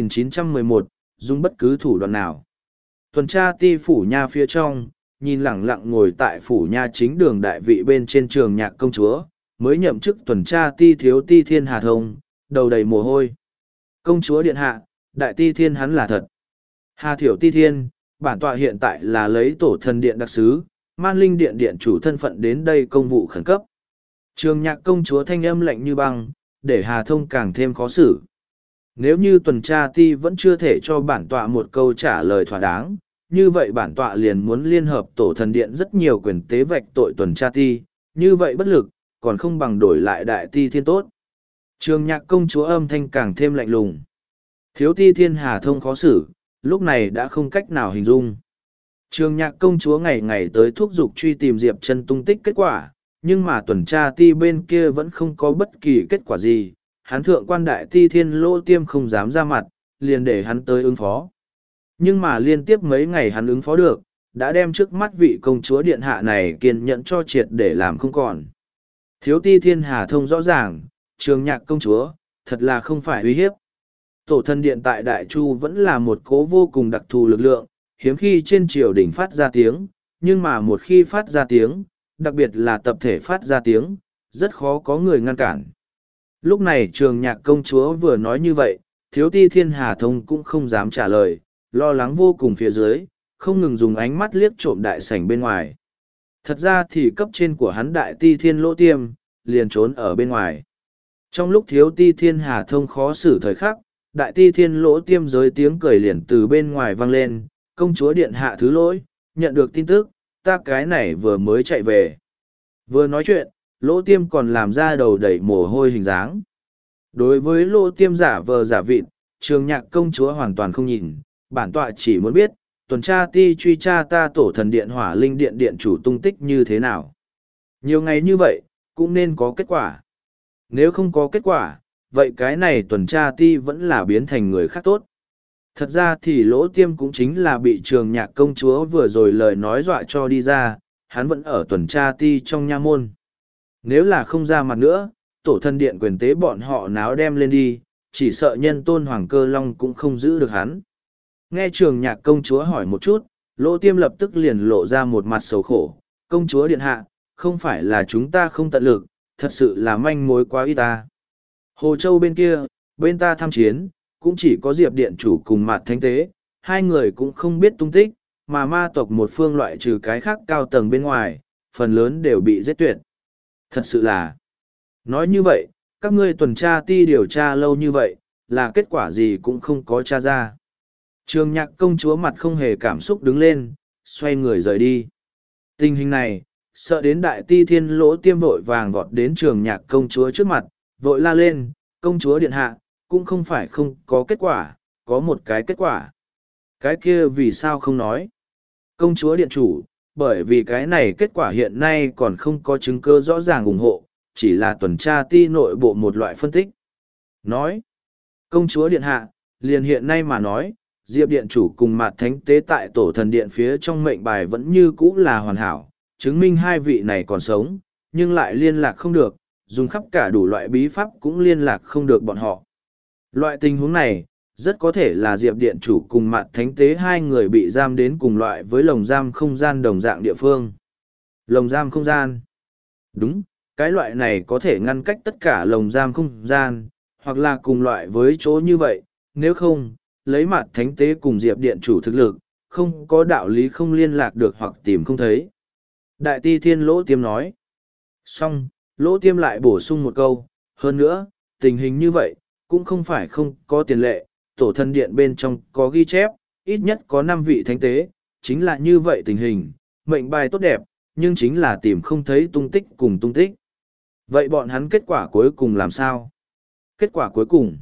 2911, dùng bất cứ thủ đoạn nào. Tuần tra ti phủ nha phía trong, nhìn lẳng lặng ngồi tại phủ nha chính đường đại vị bên trên trường nhạc công chúa, mới nhậm chức tuần tra ti thiếu ti thiên Hà Thông, đầu đầy mồ hôi. Công chúa điện hạ, đại ti thiên hắn là thật. Hà thiểu ti thiên, bản tọa hiện tại là lấy tổ thần điện đặc sứ, man linh điện điện chủ thân phận đến đây công vụ khẩn cấp. Trường nhạc công chúa thanh âm lạnh như băng, để Hà Thông càng thêm khó xử. Nếu như tuần tra ti vẫn chưa thể cho bản tọa một câu trả lời thỏa đáng, như vậy bản tọa liền muốn liên hợp tổ thần điện rất nhiều quyền tế vạch tội tuần tra ti, như vậy bất lực, còn không bằng đổi lại đại ti thiên tốt. Trường nhạc công chúa âm thanh càng thêm lạnh lùng. Thiếu ti thiên Hà Thông khó xử, lúc này đã không cách nào hình dung. Trường nhạc công chúa ngày ngày tới thúc giục truy tìm Diệp Chân tung tích kết quả, nhưng mà tuần tra ti bên kia vẫn không có bất kỳ kết quả gì. Hắn thượng quan đại ti thiên Lỗ Tiêm không dám ra mặt, liền để hắn tới ứng phó. Nhưng mà liên tiếp mấy ngày hắn ứng phó được, đã đem trước mắt vị công chúa điện hạ này kiên nhẫn cho triệt để làm không còn. Thiếu ti thiên Hà Thông rõ ràng, trường nhạc công chúa, thật là không phải uy hiếp. Tổ thần điện tại Đại Chu vẫn là một cố vô cùng đặc thù lực lượng, hiếm khi trên triều đình phát ra tiếng, nhưng mà một khi phát ra tiếng, đặc biệt là tập thể phát ra tiếng, rất khó có người ngăn cản. Lúc này trường nhạc công chúa vừa nói như vậy, thiếu ti thiên Hà Thông cũng không dám trả lời, lo lắng vô cùng phía dưới, không ngừng dùng ánh mắt liếc trộm đại sảnh bên ngoài. Thật ra thì cấp trên của hắn đại ti thiên Lỗ Tiêm, liền trốn ở bên ngoài. Trong lúc thiếu ti thiên Hà Thông khó xử thời khắc, đại ti thiên Lỗ Tiêm giới tiếng cười liền từ bên ngoài vang lên, công chúa điện hạ thứ lỗi, nhận được tin tức, ta cái này vừa mới chạy về. Vừa nói chuyện, Lỗ Tiêm còn làm ra đầu đầy mồ hôi hình dáng. Đối với Lỗ Tiêm giả vờ giả vịt, trường nhạc công chúa hoàn toàn không nhìn, bản tọa chỉ muốn biết, tuần tra ti truy tra ta tổ thần điện hỏa linh điện điện chủ tung tích như thế nào. Nhiều ngày như vậy, cũng nên có kết quả. Nếu không có kết quả, vậy cái này tuần tra ti vẫn là biến thành người khác tốt. Thật ra thì Lỗ Tiêm cũng chính là bị trường nhạc công chúa vừa rồi lời nói dọa cho đi ra, hắn vẫn ở tuần tra ti trong nha môn. Nếu là không ra mặt nữa, tổ thần điện quyền tế bọn họ náo đem lên đi, chỉ sợ nhân tôn Hoàng Cơ Long cũng không giữ được hắn. Nghe trường nhạc công chúa hỏi một chút, Lỗ Tiêm lập tức liền lộ ra một mặt xấu khổ. Công chúa điện hạ, không phải là chúng ta không tận lực, thật sự là manh mối quá ít ta. Hồ Châu bên kia, bên ta tham chiến, cũng chỉ có Diệp điện chủ cùng Mạt Thánh tế, hai người cũng không biết tung tích, mà ma tộc một phương loại trừ cái khác cao tầng bên ngoài, phần lớn đều bị giết tuyệt. Thật sự là, nói như vậy, các ngươi tuần tra ti điều tra lâu như vậy, là kết quả gì cũng không có tra ra. Trường nhạc công chúa mặt không hề cảm xúc đứng lên, xoay người rời đi. Tình hình này, sợ đến đại ti thiên Lỗ Tiêm vội vàng vọt đến trường nhạc công chúa trước mặt, vội la lên, công chúa điện hạ, cũng không phải không có kết quả, có một cái kết quả. Cái kia vì sao không nói? Công chúa điện chủ, bởi vì cái này kết quả hiện nay còn không có chứng cứ rõ ràng ủng hộ, chỉ là tuần tra ti nội bộ một loại phân tích. Nói, công chúa điện hạ, liền hiện nay mà nói, Diệp điện chủ cùng Mạt Thánh tế tại tổ thần điện phía trong mệnh bài vẫn như cũ là hoàn hảo, chứng minh hai vị này còn sống, nhưng lại liên lạc không được, dùng khắp cả đủ loại bí pháp cũng liên lạc không được bọn họ. Loại tình huống này, rất có thể là Diệp điện chủ cùng Mạt Thánh tế hai người bị giam đến cùng loại với lồng giam không gian đồng dạng địa phương. Lồng giam không gian. Đúng, cái loại này có thể ngăn cách tất cả lồng giam không gian, hoặc là cùng loại với chỗ như vậy, nếu không, lấy Mạt Thánh tế cùng Diệp điện chủ thực lực, không có đạo lý không liên lạc được hoặc tìm không thấy. Đại ti thiên Lỗ Tiêm nói. Xong, Lỗ Tiêm lại bổ sung một câu, hơn nữa, tình hình như vậy, cũng không phải không có tiền lệ, tổ thần điện bên trong có ghi chép, ít nhất có 5 vị thánh tế, chính là như vậy tình hình, mệnh bài tốt đẹp, nhưng chính là tìm không thấy tung tích cùng tung tích. Vậy bọn hắn kết quả cuối cùng làm sao? Kết quả cuối cùng,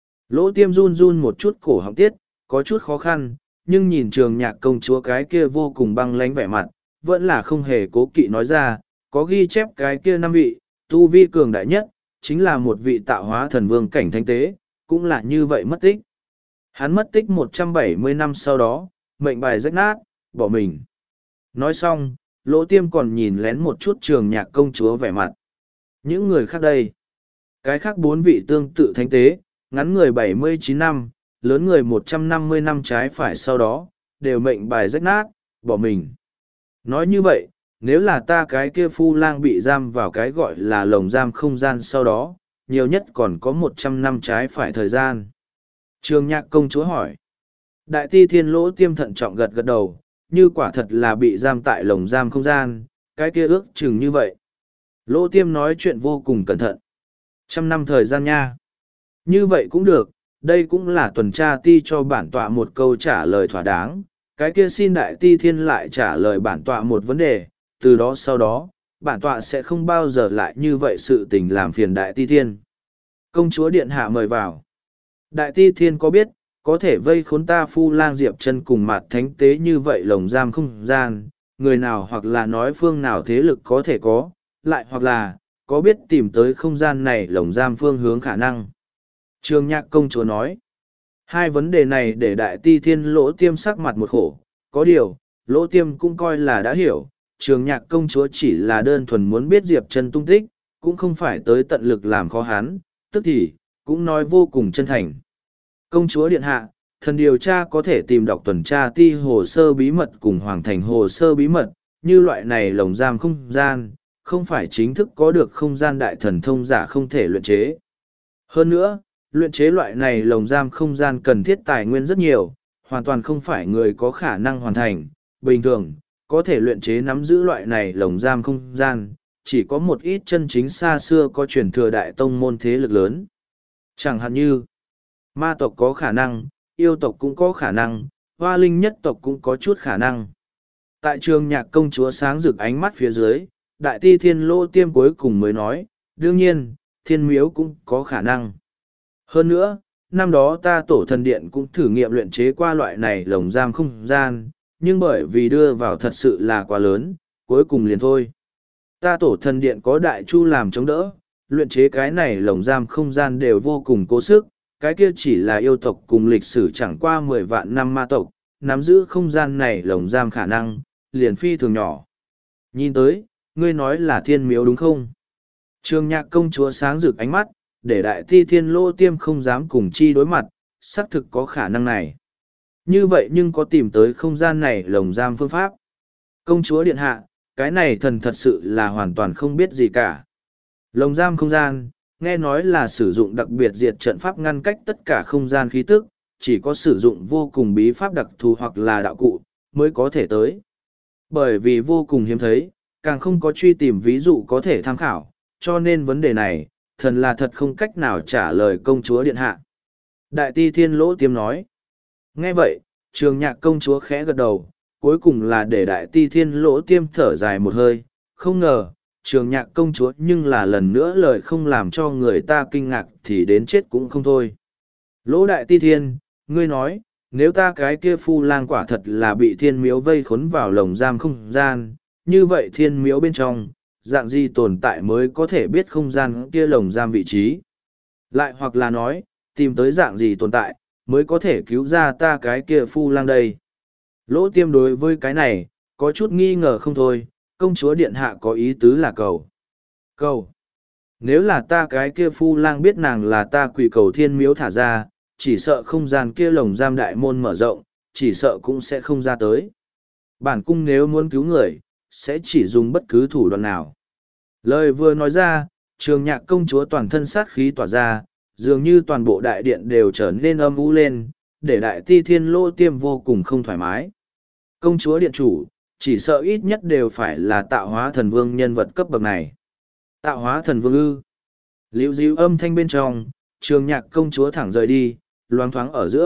Lỗ Tiêm run run một chút cổ họng tiết, có chút khó khăn, nhưng nhìn Trường Nhạc công chúa cái kia vô cùng băng lãnh vẻ mặt, vẫn là không hề cố kỵ nói ra, có ghi chép cái kia 5 vị, tu vi cường đại nhất, chính là một vị tạo hóa thần vương cảnh thánh tế, cũng là như vậy mất tích. Hắn mất tích 170 năm sau đó, mệnh bài rách nát, bỏ mình. Nói xong, Lỗ Tiêm còn nhìn lén một chút Trường Nhạc công chúa vẻ mặt. Những người khác đây, cái khác 4 vị tương tự thánh tế, ngắn người 79 năm, lớn người 150 năm trái phải sau đó, đều mệnh bài rách nát, bỏ mình. Nói như vậy, nếu là ta cái kia phu lang bị giam vào cái gọi là lồng giam không gian sau đó, nhiều nhất còn có 100 năm trái phải thời gian. Trường Nhạc công chúa hỏi. Đại Ti Thiên Lỗ Tiêm thận trọng gật gật đầu, như quả thật là bị giam tại lồng giam không gian, cái kia ước chừng như vậy. Lỗ Tiêm nói chuyện vô cùng cẩn thận. 100 năm thời gian nha. Như vậy cũng được, đây cũng là tuần tra ti cho bản tọa một câu trả lời thỏa đáng. Cái kia xin Đại Ti Thiên lại trả lời bản tọa một vấn đề, từ đó sau đó, bản tọa sẽ không bao giờ lại như vậy sự tình làm phiền Đại Ti Thiên. Công chúa Điện Hạ mời vào. Đại Ti Thiên có biết, có thể vây khốn ta Phu Lang Diệp Chân cùng mặt thánh tế như vậy lồng giam không gian, người nào hoặc là nói phương nào thế lực có thể có, lại hoặc là, có biết tìm tới không gian này lồng giam phương hướng khả năng. Trường Nhạc công chúa nói, hai vấn đề này để Đại Ti Thiên Lỗ Tiêm sắc mặt một khổ, có điều, Lỗ Tiêm cũng coi là đã hiểu, Trường Nhạc công chúa chỉ là đơn thuần muốn biết Diệp Chân tung tích, cũng không phải tới tận lực làm khó hắn, tức thì, cũng nói vô cùng chân thành. Công chúa Điện Hạ, thần điều tra có thể tìm đọc tuần tra ti hồ sơ bí mật cùng hoàng thành hồ sơ bí mật, như loại này lồng giam không gian, không phải chính thức có được không gian đại thần thông giả không thể luyện chế. Hơn nữa, luyện chế loại này lồng giam không gian cần thiết tài nguyên rất nhiều, hoàn toàn không phải người có khả năng hoàn thành. Bình thường, có thể luyện chế nắm giữ loại này lồng giam không gian, chỉ có một ít chân chính xa xưa có truyền thừa đại tông môn thế lực lớn. Chẳng hạn như, ma tộc có khả năng, yêu tộc cũng có khả năng, hoa linh nhất tộc cũng có chút khả năng. Tại Trường Nhạc công chúa sáng rực ánh mắt phía dưới, Đại Ti Thiên Lỗ Tiêm cuối cùng mới nói, đương nhiên, thiên miếu cũng có khả năng. Hơn nữa, năm đó ta tổ thần điện cũng thử nghiệm luyện chế qua loại này lồng giam không gian, nhưng bởi vì đưa vào thật sự là quá lớn, cuối cùng liền thôi. Ta tổ thần điện có đại chu làm chống đỡ, luyện chế cái này lồng giam không gian đều vô cùng cố sức, cái kia chỉ là yêu tộc cùng lịch sử chẳng qua 10 vạn năm ma tộc, nắm giữ không gian này lồng giam khả năng, liền phi thường nhỏ. Nhìn tới, ngươi nói là thiên miếu đúng không? Trường Nhạc công chúa sáng rực ánh mắt, để Đại Ti Thiên Lỗ Tiêm không dám cùng chi đối mặt, xác thực có khả năng này. Như vậy nhưng có tìm tới không gian này lồng giam phương pháp. Công chúa Điện Hạ, cái này thần thật sự là hoàn toàn không biết gì cả. Lồng giam không gian, nghe nói là sử dụng đặc biệt diệt trận pháp ngăn cách tất cả không gian khí tức, chỉ có sử dụng vô cùng bí pháp đặc thù hoặc là đạo cụ, mới có thể tới. Bởi vì vô cùng hiếm thấy, càng không có truy tìm ví dụ có thể tham khảo, cho nên vấn đề này, thần là thật không cách nào trả lời công chúa Điện Hạ. Đại Ti Thiên Lỗ Tiêm nói. Nghe vậy, Trường Nhạc công chúa khẽ gật đầu, cuối cùng là để Đại Ti Thiên Lỗ Tiêm thở dài một hơi, không ngờ, Trường Nhạc công chúa nhưng là lần nữa lời không làm cho người ta kinh ngạc thì đến chết cũng không thôi. Lỗ Đại Ti Thiên, ngươi nói, nếu ta cái kia phu lang quả thật là bị thiên miếu vây khốn vào lồng giam không gian, như vậy thiên miếu bên trong, dạng gì tồn tại mới có thể biết không gian kia lồng giam vị trí. Lại hoặc là nói, tìm tới dạng gì tồn tại, mới có thể cứu ra ta cái kia phu lang đây. Lỗ Tiêm đối với cái này, có chút nghi ngờ không thôi, công chúa Điện Hạ có ý tứ là cầu. Cầu. Nếu là ta cái kia phu lang biết nàng là ta quỷ cầu thiên miếu thả ra, chỉ sợ không gian kia lồng giam đại môn mở rộng, chỉ sợ cũng sẽ không ra tới. Bản cung nếu muốn cứu người, sẽ chỉ dùng bất cứ thủ đoạn nào. Lời vừa nói ra, Trường Nhạc công chúa toàn thân sát khí tỏa ra, dường như toàn bộ đại điện đều trở nên âm u lên, để Đại Ti Thiên Lỗ Tiêm vô cùng không thoải mái. Công chúa điện chủ, chỉ sợ ít nhất đều phải là tạo hóa thần vương nhân vật cấp bậc này. Tạo hóa thần vương ư. Liễu díu âm thanh bên trong, Trường Nhạc công chúa thẳng rời đi, loáng thoáng ở giữa,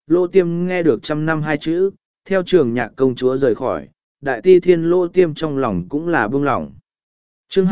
Lô Tiêm nghe được 100 năm hai chữ, theo trường nhạc công chúa rời khỏi, đại ti thiên Lô Tiêm trong lòng cũng là buông lỏng. Chương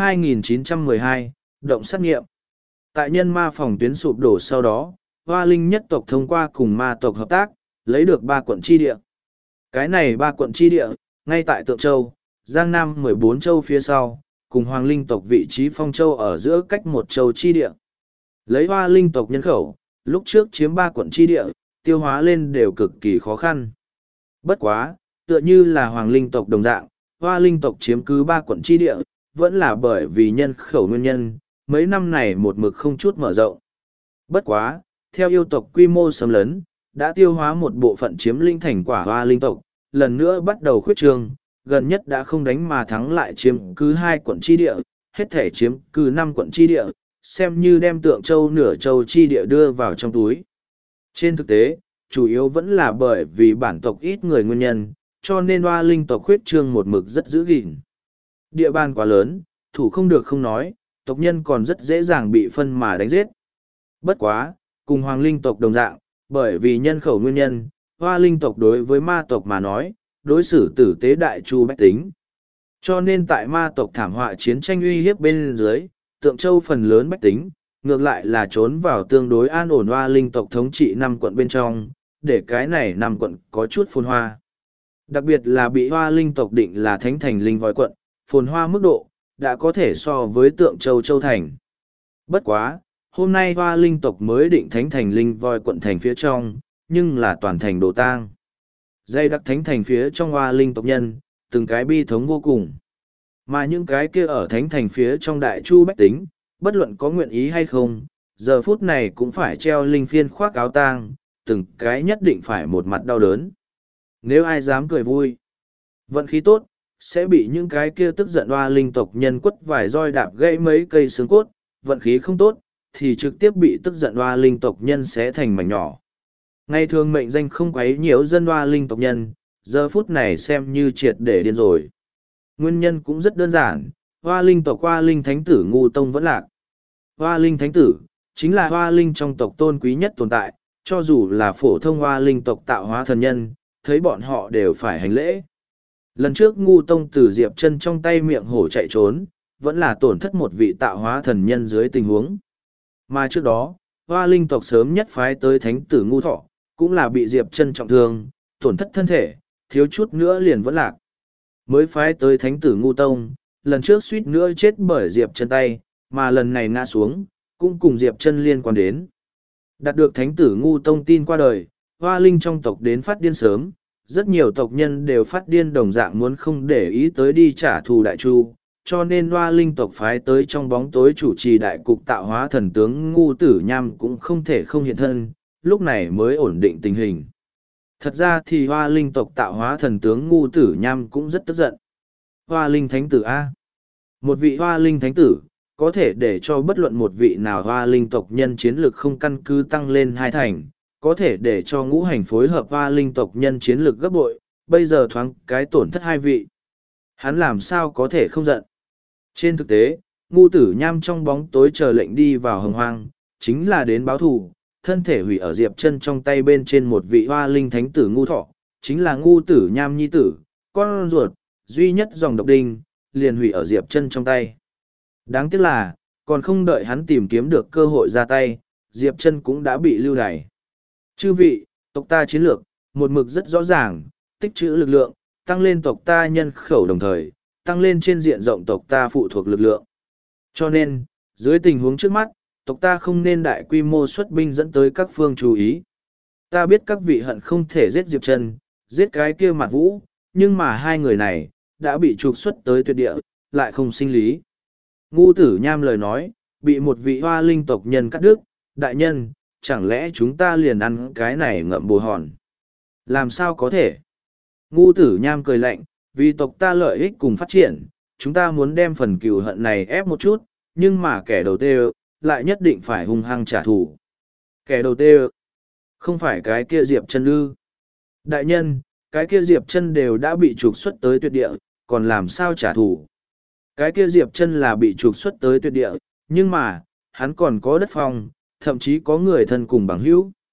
2912, Động sát nghiệm. Tại nhân ma phòng tuyến sụp đổ sau đó, Hoa Linh nhất tộc thông qua cùng ma tộc hợp tác, lấy được 3 quận chi địa. Cái này 3 quận chi địa, ngay tại Tượng Châu, Giang Nam 14 châu phía sau, cùng Hoàng Linh tộc vị trí Phong Châu ở giữa cách 1 châu chi địa. Lấy Hoa Linh tộc nhân khẩu, lúc trước chiếm 3 quận chi địa, tiêu hóa lên đều cực kỳ khó khăn. Bất quá, tựa như là Hoàng Linh tộc đồng dạng, Hoa Linh tộc chiếm cứ 3 quận chi địa, vẫn là bởi vì nhân khẩu nguyên nhân, mấy năm này một mực không chút mở rộng. Bất quá, theo yêu tộc quy mô xâm lấn, đã tiêu hóa một bộ phận chiếm linh thành quả Hoa Linh tộc, lần nữa bắt đầu khuyết trương, gần nhất đã không đánh mà thắng lại chiếm cứ 2 quận chi địa, hết thể chiếm cứ 5 quận chi địa, xem như đem Tượng Châu nửa châu chi địa đưa vào trong túi. Trên thực tế, chủ yếu vẫn là bởi vì bản tộc ít người nguyên nhân, cho nên Hoa Linh tộc khuyết trương một mực rất giữ gìn. Địa bàn quá lớn, thủ không được không nói, tộc nhân còn rất dễ dàng bị phân mà đánh giết. Bất quá, cùng Hoàng Linh tộc đồng dạng, bởi vì nhân khẩu nguyên nhân, Hoa Linh tộc đối với ma tộc mà nói, đối xử tử tế đại chu bách tính. Cho nên tại ma tộc thảm họa chiến tranh uy hiếp bên dưới, Tượng Châu phần lớn bách tính, ngược lại là trốn vào tương đối an ổn Hoa Linh tộc thống trị 5 quận bên trong, để cái này 5 quận có chút phồn hoa. Đặc biệt là bị Hoa Linh tộc định là thánh thành linh voi quận, phồn hoa mức độ, đã có thể so với Tượng Châu Châu Thành. Bất quá, hôm nay Hoa Linh tộc mới định thánh thành linh voi quận thành phía trong, nhưng là toàn thành đồ tang. Dây đặc thánh thành phía trong Hoa Linh tộc nhân, từng cái bi thống vô cùng. Mà những cái kia ở thánh thành phía trong đại chu bách tính, bất luận có nguyện ý hay không, giờ phút này cũng phải treo linh phiên khoác áo tang, từng cái nhất định phải một mặt đau đớn. Nếu ai dám cười vui, vận khí tốt, sẽ bị những cái kia tức giận Hoa Linh tộc nhân quất vài roi đạp gãy mấy cây xương cốt, vận khí không tốt, thì trực tiếp bị tức giận Hoa Linh tộc nhân xé thành mảnh nhỏ. Ngày thường mệnh danh không quấy nhiễu dân Hoa Linh tộc nhân, giờ phút này xem như triệt để điên rồi. Nguyên nhân cũng rất đơn giản, Hoa Linh tộc Hoa Linh Thánh tử Ngu Tông vẫn lạc. Hoa Linh Thánh tử, chính là Hoa Linh trong tộc tôn quý nhất tồn tại, cho dù là phổ thông Hoa Linh tộc tạo hóa thần nhân, thấy bọn họ đều phải hành lễ. Lần trước Ngu Tông từ Diệp Chân trong tay miệng hổ chạy trốn, vẫn là tổn thất một vị tạo hóa thần nhân dưới tình huống. Mà trước đó, Hoa Linh tộc sớm nhất phái tới Thánh tử Ngu Thọ, cũng là bị Diệp Chân trọng thương, tổn thất thân thể, thiếu chút nữa liền vẫn lạc. Mới phái tới Thánh tử Ngu Tông, lần trước suýt nữa chết bởi Diệp Chân tay, mà lần này ngã xuống, cũng cùng Diệp Chân liên quan đến. Đạt được Thánh tử Ngu Tông tin qua đời, Hoa Linh trong tộc đến phát điên sớm, rất nhiều tộc nhân đều phát điên đồng dạng muốn không để ý tới đi trả thù đại chu, cho nên Hoa Linh tộc phái tới trong bóng tối chủ trì đại cục tạo hóa thần tướng Ngu Tử Nham cũng không thể không hiện thân, lúc này mới ổn định tình hình. Thật ra thì Hoa Linh tộc tạo hóa thần tướng Ngu Tử Nham cũng rất tức giận. Hoa Linh Thánh tử A. Một vị Hoa Linh Thánh tử, có thể để cho bất luận một vị nào Hoa Linh tộc nhân chiến lực không căn cứ tăng lên 2 thành, có thể để cho ngũ hành phối hợp Hoa Linh tộc nhân chiến lực gấp bội, bây giờ thoáng cái tổn thất 2 vị. Hắn làm sao có thể không giận. Trên thực tế, Ngu Tử Nham trong bóng tối chờ lệnh đi vào Hồng Hoang, chính là đến báo thù, thân thể hủy ở Diệp Chân trong tay bên trên một vị Hoa Linh Thánh tử Ngu Thọ, chính là Ngu Tử Nham nhi tử, con ruột, duy nhất dòng độc đinh, liền hủy ở Diệp Chân trong tay. Đáng tiếc là, còn không đợi hắn tìm kiếm được cơ hội ra tay, Diệp Chân cũng đã bị lưu đày. Chư vị, tộc ta chiến lược, một mực rất rõ ràng, tích trữ lực lượng, tăng lên tộc ta nhân khẩu đồng thời, tăng lên trên diện rộng tộc ta phụ thuộc lực lượng. Cho nên, dưới tình huống trước mắt, tộc ta không nên đại quy mô xuất binh dẫn tới các phương chú ý. Ta biết các vị hận không thể giết Diệp Chân, giết cái kia Mặt Vũ, nhưng mà hai người này, đã bị trục xuất tới tuyệt địa, lại không sinh lý. Ngu Tử Nham lời nói, bị một vị Hoa Linh tộc nhân cắt đứt, đại nhân, chẳng lẽ chúng ta liền ăn cái này ngậm bồ hòn? Làm sao có thể? Ngu Tử Nham cười lạnh, vì tộc ta lợi ích cùng phát triển, chúng ta muốn đem phần cừu hận này ép một chút, nhưng mà kẻ đầu tiên lại nhất định phải hung hăng trả thù. Kẻ đầu tiên không phải cái kia Diệp Chân ư? Đại nhân, cái kia Diệp Chân đều đã bị trục xuất tới tuyệt địa, còn làm sao trả thù? Cái kia Diệp Chân là bị trục xuất tới tuyệt địa, nhưng mà, hắn còn có đất phong, thậm chí có người thân cùng bằng hữu.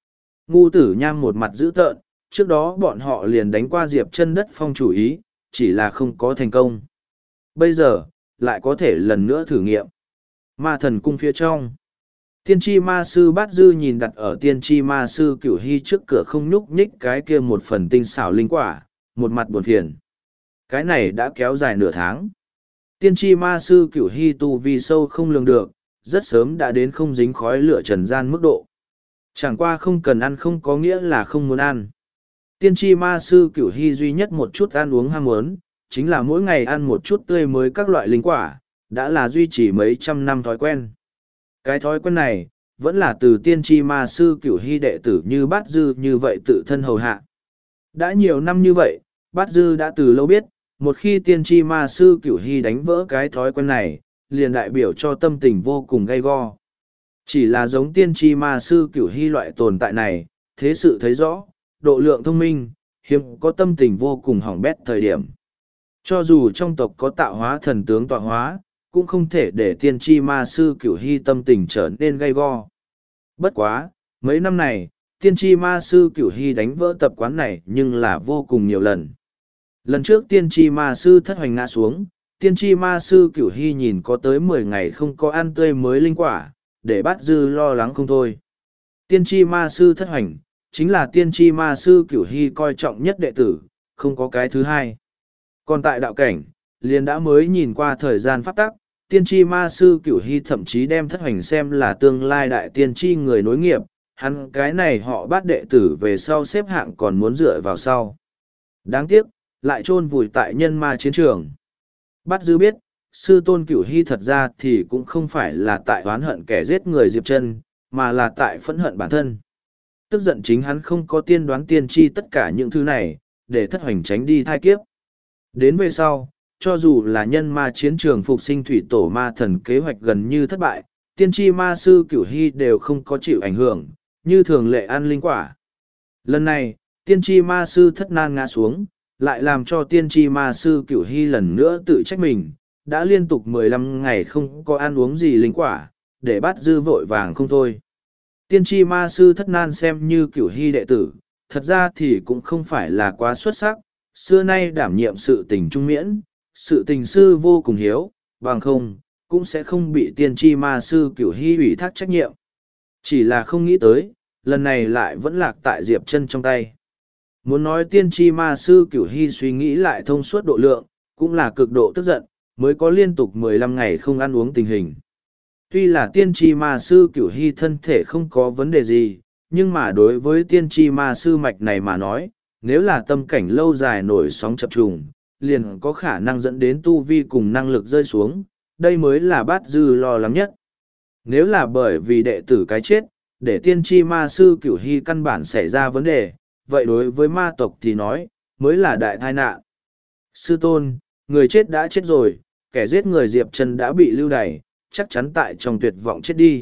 Ngu Tử Nham một mặt dữ tợn, trước đó bọn họ liền đánh qua Diệp Chân đất phong chủ ý, chỉ là không có thành công. Bây giờ, lại có thể lần nữa thử nghiệm. Ma thần cung phía trong. Tiên tri ma sư Bát Dư nhìn đặt ở tiên tri ma sư Cửu Hy trước cửa không nhúc nhích cái kia một phần tinh xảo linh quả, một mặt buồn phiền. Cái này đã kéo dài nửa tháng. Tiên tri ma sư Cửu Hy tu vi sâu không lường được, rất sớm đã đến không dính khói lửa trần gian mức độ. Chẳng qua không cần ăn không có nghĩa là không muốn ăn. Tiên tri ma sư Cửu Hy duy nhất một chút ăn uống ham muốn, chính là mỗi ngày ăn một chút tươi mới các loại linh quả, đã là duy trì mấy trăm năm thói quen. Cái thói quen này, vẫn là từ tiên tri ma sư Cửu Hy đệ tử như Bát Dư như vậy tự thân hầu hạ. Đã nhiều năm như vậy, Bát Dư đã từ lâu biết, một khi tiên tri ma sư Cửu Hy đánh vỡ cái thói quen này, liền đại biểu cho tâm tình vô cùng gay go. Chỉ là giống tiên tri ma sư Cửu Hy loại tồn tại này, thế sự thấy rõ, độ lượng thông minh, hiếm có tâm tình vô cùng hỏng bét thời điểm. Cho dù trong tộc có tạo hóa thần tướng tọa hóa, cũng không thể để tiên tri ma sư Cửu Hy tâm tình trở nên gay go. Bất quá, mấy năm này, tiên tri ma sư Cửu Hy đánh vỡ tập quán này nhưng là vô cùng nhiều lần. Lần trước tiên tri ma sư thất hoành ngã xuống, tiên tri ma sư Cửu Hy nhìn có tới 10 ngày không có ăn tươi mới linh quả, để Bát Dư lo lắng không thôi. Tiên tri ma sư thất hoành, chính là tiên tri ma sư Cửu Hy coi trọng nhất đệ tử, không có cái thứ hai. Còn tại đạo cảnh, liền đã mới nhìn qua thời gian pháp tắc, tiên tri ma sư Cửu Hy thậm chí đem thất hoành xem là tương lai đại tiên tri người nối nghiệp, hắn cái này họ Bát đệ tử về sau xếp hạng còn muốn dựa vào sau. Đáng tiếc, lại chôn vùi tại nhân ma chiến trường. Bát Dư biết, sư tôn Cửu Hy thật ra thì cũng không phải là tại oán hận kẻ giết người Diệp Chân, mà là tại phẫn hận bản thân. Tức giận chính hắn không có tiên đoán tiên tri tất cả những thứ này, để thất hoành tránh đi thai kiếp. Đến về sau, cho dù là nhân ma chiến trường phục sinh thủy tổ ma thần kế hoạch gần như thất bại, tiên tri ma sư Cửu Hy đều không có chịu ảnh hưởng, như thường lệ ăn linh quả. Lần này, tiên tri ma sư thất nan ngã xuống, lại làm cho tiên tri ma sư Cửu Hy lần nữa tự trách mình, đã liên tục 15 ngày không có ăn uống gì linh quả, để Bát Dư vội vàng không thôi. Tiên tri ma sư thất nan xem như Cửu Hy đệ tử, thật ra thì cũng không phải là quá xuất sắc, xưa nay đảm nhiệm sự tình trung miễn, sự tình sư vô cùng hiếu, bằng không, cũng sẽ không bị tiên tri ma sư Cửu Hy ủy thác trách nhiệm. Chỉ là không nghĩ tới, lần này lại vẫn lạc tại Diệp Chân trong tay. Muốn nói tiên tri ma sư Cửu Hy suy nghĩ lại thông suốt độ lượng, cũng là cực độ tức giận, mới có liên tục 15 ngày không ăn uống tình hình. Tuy là tiên tri ma sư Cửu Hy thân thể không có vấn đề gì, nhưng mà đối với tiên tri ma sư mạch này mà nói, nếu là tâm cảnh lâu dài nổi sóng chập trùng, liền có khả năng dẫn đến tu vi cùng năng lực rơi xuống, đây mới là Bát Dư lo lắng nhất. Nếu là bởi vì đệ tử cái chết, để tiên tri ma sư Cửu Hy căn bản xảy ra vấn đề, vậy đối với ma tộc thì nói, mới là đại tai nạn. Sư tôn, người chết đã chết rồi, kẻ giết người Diệp Chân đã bị lưu đày, chắc chắn tại trong tuyệt vọng chết đi.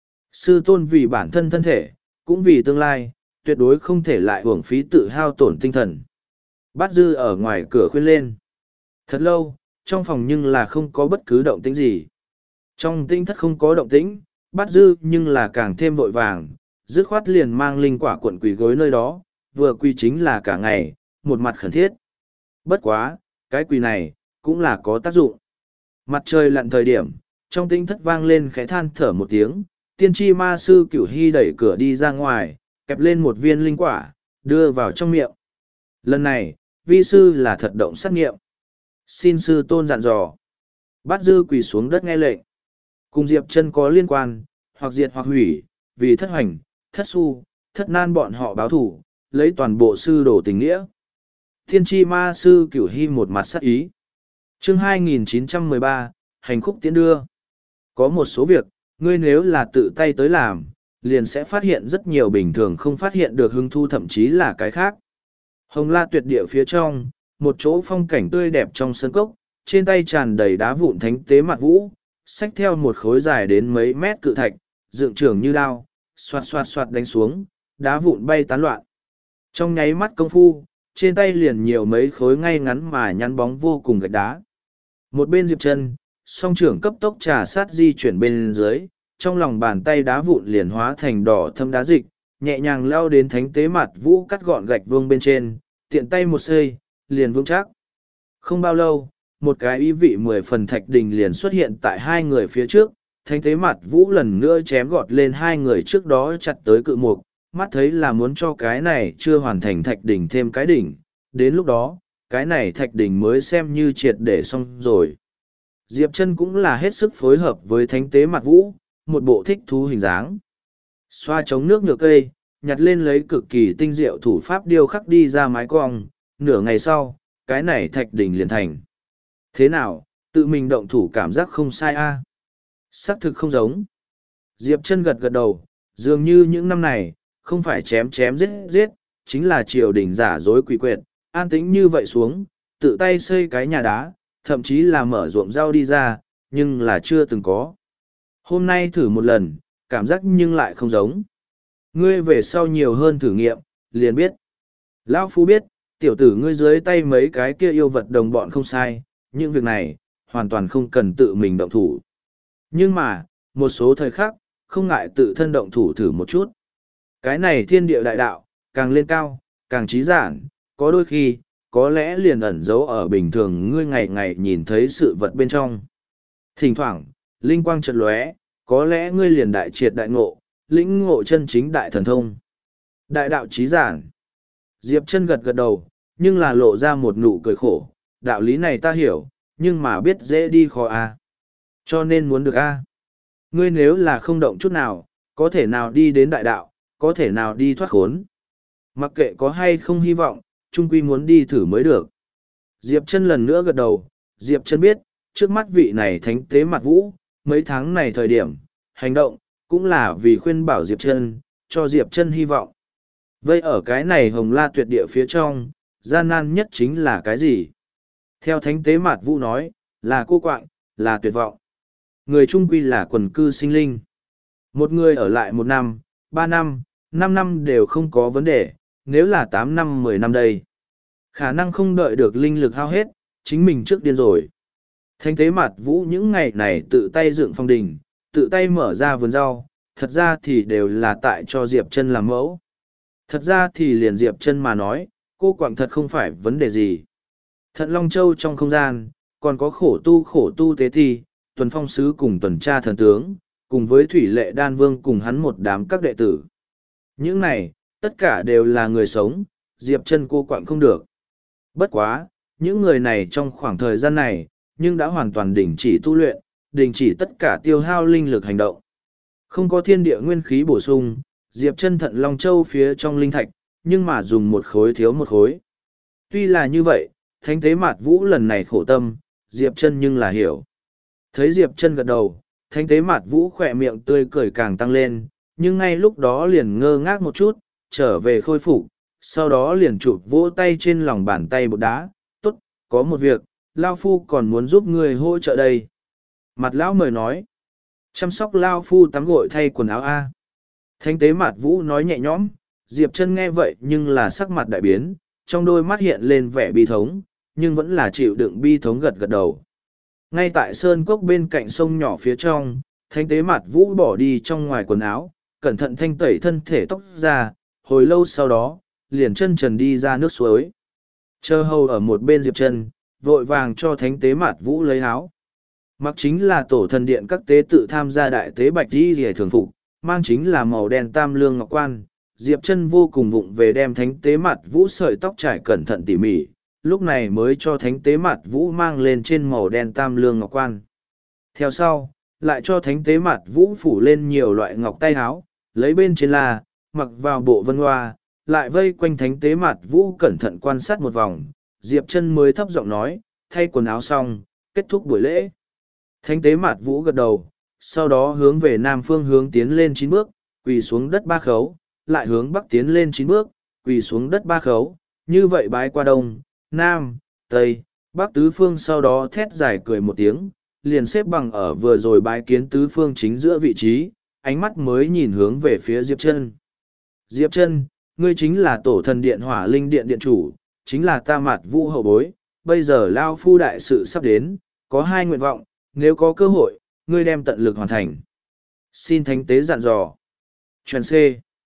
Sư tôn vì bản thân thân thể, cũng vì tương lai, tuyệt đối không thể lại uổng phí tự hao tổn tinh thần. Bát Dư ở ngoài cửa khuyên lên. Thật lâu, trong phòng nhưng là không có bất cứ động tĩnh gì. Trong tinh thất không có động tĩnh, Bát Dư nhưng là càng thêm vội vàng, dứt khoát liền mang linh quả cuộn quỳ gối nơi đó, vừa quỳ chính là cả ngày, một mặt khẩn thiết. Bất quá, cái quỳ này, cũng là có tác dụng. Mặt trời lặn thời điểm, trong tinh thất vang lên khẽ than thở một tiếng, tiên tri ma sư Cửu Hy đẩy cửa đi ra ngoài, kẹp lên một viên linh quả, đưa vào trong miệng. Lần này, vi sư là thật động sát nghiệm. Xin sư tôn dặn dò. Bát Dư quỳ xuống đất nghe lệnh. Cùng Diệp Chân có liên quan, hoặc diệt hoặc hủy, vì thất hoành, thất su, thất nan bọn họ báo thủ, lấy toàn bộ sư đồ tình nghĩa. Tiên tri ma sư Cửu Hy một mặt sắc ý. Chương 2913, hành khúc tiến đưa. Có một số việc, ngươi nếu là tự tay tới làm, liền sẽ phát hiện rất nhiều bình thường không phát hiện được hứng thu, thậm chí là cái khác. Hồng La tuyệt địa phía trong, một chỗ phong cảnh tươi đẹp trong sân cốc, trên tay tràn đầy đá vụn thánh tế mặt vũ, xách theo một khối dài đến mấy mét cự thạch, dựng trưởng như đao, xoạt xoạt xoạt đánh xuống, đá vụn bay tán loạn. Trong nháy mắt công phu, trên tay liền nhiều mấy khối ngay ngắn mà nhắn bóng vô cùng gạch đá. Một bên Diệp Chân, song trưởng cấp tốc trà sát di chuyển bên dưới, trong lòng bàn tay đá vụn liền hóa thành đỏ thâm đá dịch, nhẹ nhàng leo đến thánh tế mặt vũ cắt gọn gạch vuông bên trên, tiện tay một xây, liền vững chắc. Không bao lâu, một cái ý vị 10 phần thạch đình liền xuất hiện tại hai người phía trước, thánh tế mặt vũ lần nữa chém gọt lên hai người trước đó chặt tới cự mục, mắt thấy là muốn cho cái này chưa hoàn thành thạch đỉnh thêm cái đỉnh, đến lúc đó, cái này thạch đỉnh mới xem như triệt để xong rồi. Diệp Chân cũng là hết sức phối hợp với thánh tế mặt vũ, một bộ thích thú hình dáng. Xoa chống nước nhựa cây, nhặt lên lấy cực kỳ tinh diệu thủ pháp điêu khắc đi ra mái cong, nửa ngày sau, cái này thạch đỉnh liền thành. Thế nào, tự mình động thủ cảm giác không sai a? Xác thực không giống. Diệp Chân gật gật đầu, dường như những năm này, không phải chém chém giết giết, chính là triều đình giả dối quỷ quyệt, an tĩnh như vậy xuống, tự tay xây cái nhà đá, thậm chí là mở ruộng rau đi ra, nhưng là chưa từng có. Hôm nay thử một lần, cảm giác nhưng lại không giống. Ngươi về sau nhiều hơn thử nghiệm, liền biết. Lão Phu biết, tiểu tử ngươi dưới tay mấy cái kia yêu vật đồng bọn không sai, những việc này, hoàn toàn không cần tự mình động thủ. Nhưng mà, một số thời khắc, không ngại tự thân động thủ thử một chút. Cái này thiên địa đại đạo, càng lên cao, càng trí giản, có đôi khi, có lẽ liền ẩn giấu ở bình thường ngươi ngày ngày nhìn thấy sự vật bên trong. Thỉnh thoảng, linh quang chợt lóe, có lẽ ngươi liền đại triệt đại ngộ, lĩnh ngộ chân chính đại thần thông. Đại đạo trí giản. Diệp Chân gật gật đầu, nhưng là lộ ra một nụ cười khổ, đạo lý này ta hiểu, nhưng mà biết dễ đi khó a. Cho nên muốn được a. Ngươi nếu là không động chút nào, có thể nào đi đến đại đạo, có thể nào đi thoát khốn. Mặc kệ có hay không hy vọng, chung quy muốn đi thử mới được. Diệp Chân lần nữa gật đầu, Diệp Chân biết, trước mắt vị này thánh tế mặt vũ, mấy tháng này thời điểm, hành động, cũng là vì khuyên bảo Diệp Chân, cho Diệp Chân hy vọng. Vậy ở cái này hồng la tuyệt địa phía trong, gian nan nhất chính là cái gì? Theo thánh tế mặt vũ nói, là cô quạng, là tuyệt vọng. Người trung quy là quần cư sinh linh. Một người ở lại 1 năm, 3 năm, 5 năm đều không có vấn đề, nếu là 8 năm 10 năm đây. Khả năng không đợi được linh lực hao hết, chính mình trước điên rồi. Thánh tế mặt vũ những ngày này tự tay dựng phong đình, tự tay mở ra vườn rau, thật ra thì đều là tại cho Diệp Chân làm mẫu. Thật ra thì liền Diệp Chân mà nói, cô quạng thật không phải vấn đề gì. Thận Long Châu trong không gian, còn có khổ tu tế thi, tuần phong sứ cùng tuần tra thần tướng, cùng với Thủy Lệ Đan Vương cùng hắn một đám các đệ tử. Những này, tất cả đều là người sống, Diệp Chân cô quạng không được. Bất quá, những người này trong khoảng thời gian này, nhưng đã hoàn toàn đình chỉ tu luyện, đình chỉ tất cả tiêu hao linh lực hành động. Không có thiên địa nguyên khí bổ sung, Diệp Chân Thận Long Châu phía trong linh thạch, nhưng mà dùng một khối thiếu một khối. Tuy là như vậy, thánh tế mạt vũ lần này khổ tâm, Diệp Chân nhưng là hiểu. Thấy Diệp Chân gật đầu, thánh tế mạt vũ khỏe miệng tươi cười càng tăng lên, nhưng ngay lúc đó liền ngơ ngác một chút, trở về khôi phục, sau đó liền chụp vỗ tay trên lòng bàn tay bột đá. Tốt, có một việc, Lao Phu còn muốn giúp người hỗ trợ đây. Mặt Lão mời nói, chăm sóc Lao Phu tắm gội thay quần áo A. Thánh tế mạt vũ nói nhẹ nhõm, Diệp Chân nghe vậy nhưng là sắc mặt đại biến, trong đôi mắt hiện lên vẻ bi thống, nhưng vẫn là chịu đựng bi thống gật gật đầu. Ngay tại sơn cốc bên cạnh sông nhỏ phía trong, thánh tế mạt vũ bỏ đi trong ngoài quần áo, cẩn thận thanh tẩy thân thể tóc ra, hồi lâu sau đó, liền chân trần đi ra nước suối. Chờ hầu ở một bên Diệp Chân, vội vàng cho thánh tế mạt vũ lấy áo. Mặc chính là tổ thần điện các tế tự tham gia đại tế bạch đi rìa thường phục, mang chính là màu đen tam lương ngọc quan. Diệp Chân vô cùng vụng về đem thánh tế mạt vũ sợi tóc trải cẩn thận tỉ mỉ, lúc này mới cho thánh tế mạt vũ mang lên trên màu đen tam lương ngọc quan. Theo sau, lại cho thánh tế mạt vũ phủ lên nhiều loại ngọc tay áo, lấy bên trên là, mặc vào bộ vân hoa, lại vây quanh thánh tế mạt vũ cẩn thận quan sát một vòng. Diệp Chân mới thấp giọng nói, thay quần áo xong, kết thúc buổi lễ. Thánh tế mạt vũ gật đầu, sau đó hướng về nam phương hướng tiến lên 9 bước, quỳ xuống đất 3 khấu, lại hướng bắc tiến lên 9 bước, quỳ xuống đất 3 khấu, như vậy bái qua đông, nam, tây, bắc tứ phương, sau đó thét dài cười một tiếng, liền xếp bằng ở vừa rồi bái kiến tứ phương chính giữa vị trí, ánh mắt mới nhìn hướng về phía Diệp Chân. Diệp Chân, ngươi chính là tổ thần điện hỏa linh điện điện chủ, chính là ta mạt vũ hậu bối, bây giờ Lao Phu đại sự sắp đến, có 2 nguyện vọng, nếu có cơ hội, ngươi đem tận lực hoàn thành. Xin thánh tế dặn dò. Truyền C.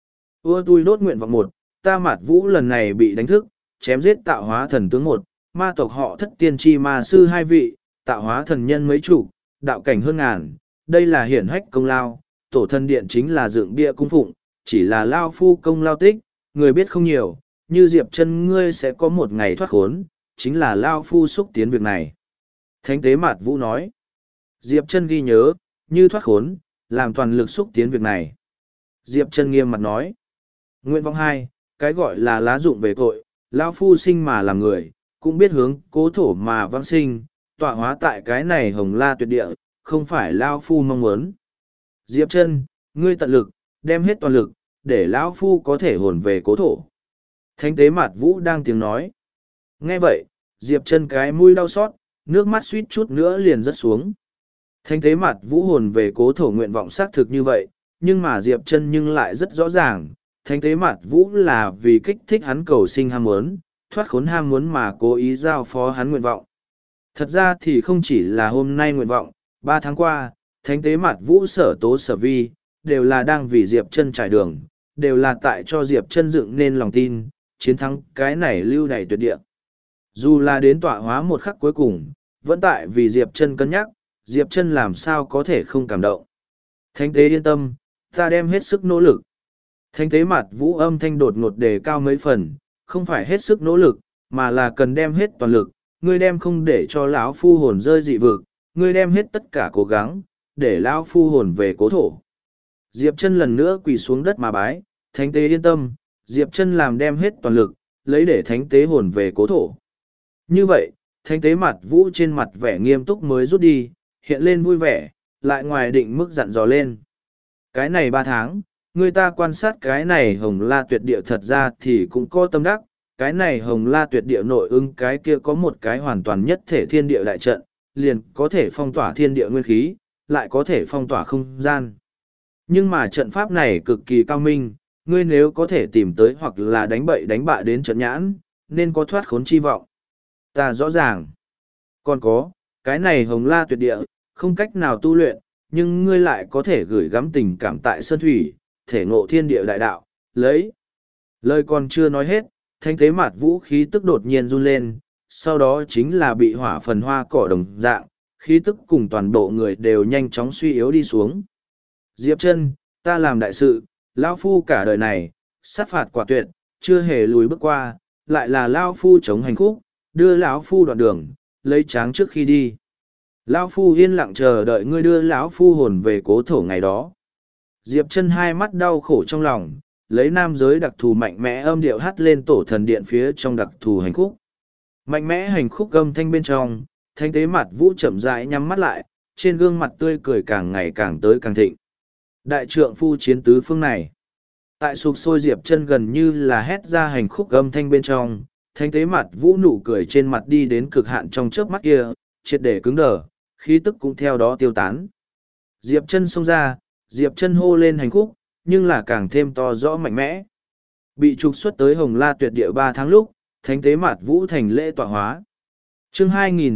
Ua tui đốt nguyện vọng một, ta Mạt Vũ lần này bị đánh thức, chém giết tạo hóa thần tướng một, ma tộc họ Thất tiên tri ma sư hai vị, tạo hóa thần nhân mấy chục, đạo cảnh hơn ngàn, đây là hiển hách công lao, tổ thần điện chính là dựng bia cung phụng, chỉ là lao phu công lao tích, người biết không nhiều, như Diệp Chân ngươi sẽ có một ngày thoát khốn, chính là lao phu xúc tiến việc này. Thánh tế Mạt Vũ nói, Diệp Chân ghi nhớ, như thoát khốn, làm toàn lực xúc tiến việc này. Diệp Chân nghiêm mặt nói, nguyện vọng hai, cái gọi là lá dụng về tội, lao phu sinh mà làm người, cũng biết hướng cố thổ mà vãng sinh, tọa hóa tại cái này hồng la tuyệt địa, không phải lao phu mong muốn. Diệp Chân, ngươi tận lực, đem hết toàn lực, để lão phu có thể hồn về cố thổ. Thánh tế Mạt Vũ đang tiếng nói. Nghe vậy, Diệp Chân cái mũi đau xót, nước mắt suýt chút nữa liền rớt xuống. Thánh tế Mạt Vũ hồn về cố thổ nguyện vọng xác thực như vậy, nhưng mà Diệp Chân nhưng lại rất rõ ràng, Thánh tế Mạt Vũ là vì kích thích hắn cầu sinh ham muốn, thoát khốn ham muốn mà cố ý giao phó hắn nguyện vọng. Thật ra thì không chỉ là hôm nay nguyện vọng, 3 tháng qua, Thánh tế Mạt Vũ Sở Tố Sở Vi, đều là đang vì Diệp Chân trải đường, đều là tại cho Diệp Chân dựng nên lòng tin, chiến thắng cái này lưu đày tuyệt địa. Dù là đến tọa hóa một khắc cuối cùng, vẫn tại vì Diệp Chân cân nhắc, Diệp Chân làm sao có thể không cảm động. Thánh tế yên tâm, ta đem hết sức nỗ lực. Thánh tế Mạt Vũ âm thanh đột ngột đề cao mấy phần, không phải hết sức nỗ lực, mà là cần đem hết toàn lực, ngươi đem không để cho lão phu hồn rơi dị vực, ngươi đem hết tất cả cố gắng, để lão phu hồn về cố thổ. Diệp Chân lần nữa quỳ xuống đất mà bái, thánh tế yên tâm, Diệp Chân làm đem hết toàn lực, lấy để thánh tế hồn về cố thổ. Như vậy, thánh tế Mạt Vũ trên mặt vẻ nghiêm túc mới rút đi, hiện lên vui vẻ, lại ngoài định mức dặn dò lên. Cái này 3 tháng, người ta quan sát cái này hồng la tuyệt địa thật ra thì cũng có tâm đắc, cái này hồng la tuyệt địa nội ứng cái kia có một cái hoàn toàn nhất thể thiên địa đại trận, liền có thể phong tỏa thiên địa nguyên khí, lại có thể phong tỏa không gian. Nhưng mà trận pháp này cực kỳ cao minh, ngươi nếu có thể tìm tới hoặc là đánh bậy đánh bạ đến trận nhãn, nên có thoát khốn chi vọng. Ta rõ ràng. Còn có, cái này hồng la tuyệt địa, không cách nào tu luyện, nhưng ngươi lại có thể gửi gắm tình cảm tại sơn thủy, thể ngộ thiên địa đại đạo, lấy. Lời còn chưa nói hết, thánh tế Mạt Vũ khí tức đột nhiên run lên, sau đó chính là bị hỏa phần hoa cỏ đồng dạng, khí tức cùng toàn bộ người đều nhanh chóng suy yếu đi xuống. Diệp Chân, ta làm đại sự, lão phu cả đời này, sát phạt quả tuyệt, chưa hề lùi bước qua, lại là lão phu chống hành khúc, đưa lão phu đoạn đường, lấy tráng trước khi đi. Lão phu yên lặng chờ đợi ngươi đưa lão phu hồn về cố thổ ngày đó. Diệp Chân hai mắt đau khổ trong lòng, lấy nam giới đặc thù mạnh mẽ âm điệu hát lên tổ thần điện phía trong đặc thù hành khúc. Mạnh mẽ hành khúc âm thanh bên trong, thánh tế Mạt Vũ chậm rãi nhắm mắt lại, trên gương mặt tươi cười càng ngày càng tới càng thịnh. Đại trượng phu chiến tứ phương này. Tại sục sôi Diệp Chân gần như là hét ra hành khúc âm thanh bên trong, thánh tế Mạt Vũ nụ cười trên mặt đi đến cực hạn trong chớp mắt kia, triệt để cứng đờ, khí tức cũng theo đó tiêu tán. Diệp Chân xông ra, Diệp Chân hô lên hành khúc, nhưng là càng thêm to rõ mạnh mẽ. Bị trục xuất tới Hồng La tuyệt địa 3 tháng lúc, thánh tế Mạt Vũ thành lễ tọa hóa. Chương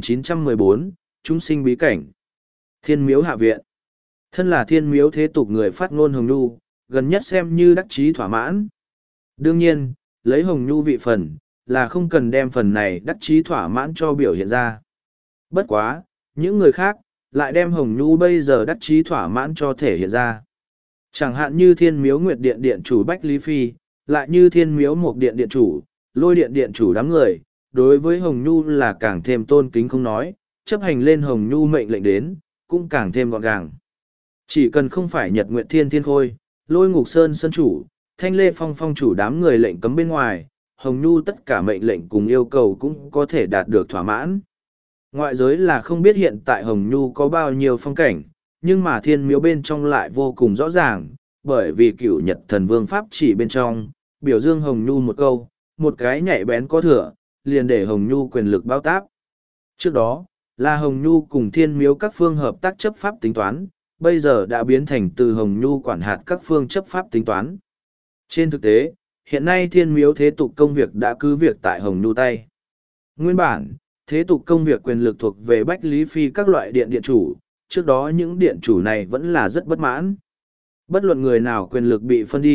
2914, chúng sinh bí cảnh. Thiên miếu hạ viện. Thân là thiên miếu thế tục người phát ngôn Hồng Nhu, gần nhất xem như đắc chí thỏa mãn. Đương nhiên, lấy Hồng Nhu vị phần, là không cần đem phần này đắc chí thỏa mãn cho biểu hiện ra. Bất quá, những người khác, lại đem Hồng Nhu bây giờ đắc chí thỏa mãn cho thể hiện ra. Chẳng hạn như thiên miếu Nguyệt Điện Điện chủ Bách Lý Phi, lại như thiên miếu Mộc Điện Điện chủ, Lôi Điện Điện chủ đám người, đối với Hồng Nhu là càng thêm tôn kính không nói, chấp hành lên Hồng Nhu mệnh lệnh đến, cũng càng thêm gọn gàng. Chỉ cần không phải Nhật Nguyệt Thiên Thiên Khôi, Lôi Ngục Sơn Sơn chủ, Thanh Lê Phong Phong chủ đám người lệnh cấm bên ngoài, Hồng Nhu tất cả mệnh lệnh cùng yêu cầu cũng có thể đạt được thỏa mãn. Ngoại giới là không biết hiện tại Hồng Nhu có bao nhiêu phong cảnh, nhưng mà thiên miếu bên trong lại vô cùng rõ ràng, bởi vì cửu Nhật Thần Vương Pháp chỉ bên trong, biểu dương Hồng Nhu một câu, một cái nhạy bén có thừa, liền để Hồng Nhu quyền lực bao táp. Trước đó, là Hồng Nhu cùng thiên miếu các phương hợp tác chấp pháp tính toán, bây giờ đã biến thành từ Hồng Nhu quản hạt các phương chấp pháp tính toán. Trên thực tế, hiện nay thiên miếu thế tục công việc đã cứ việc tại Hồng Nhu tay. Nguyên bản, thế tục công việc quyền lực thuộc về Bách Lý Phi các loại điện điện chủ, trước đó những điện chủ này vẫn là rất bất mãn. Bất luận người nào quyền lực bị phân đi,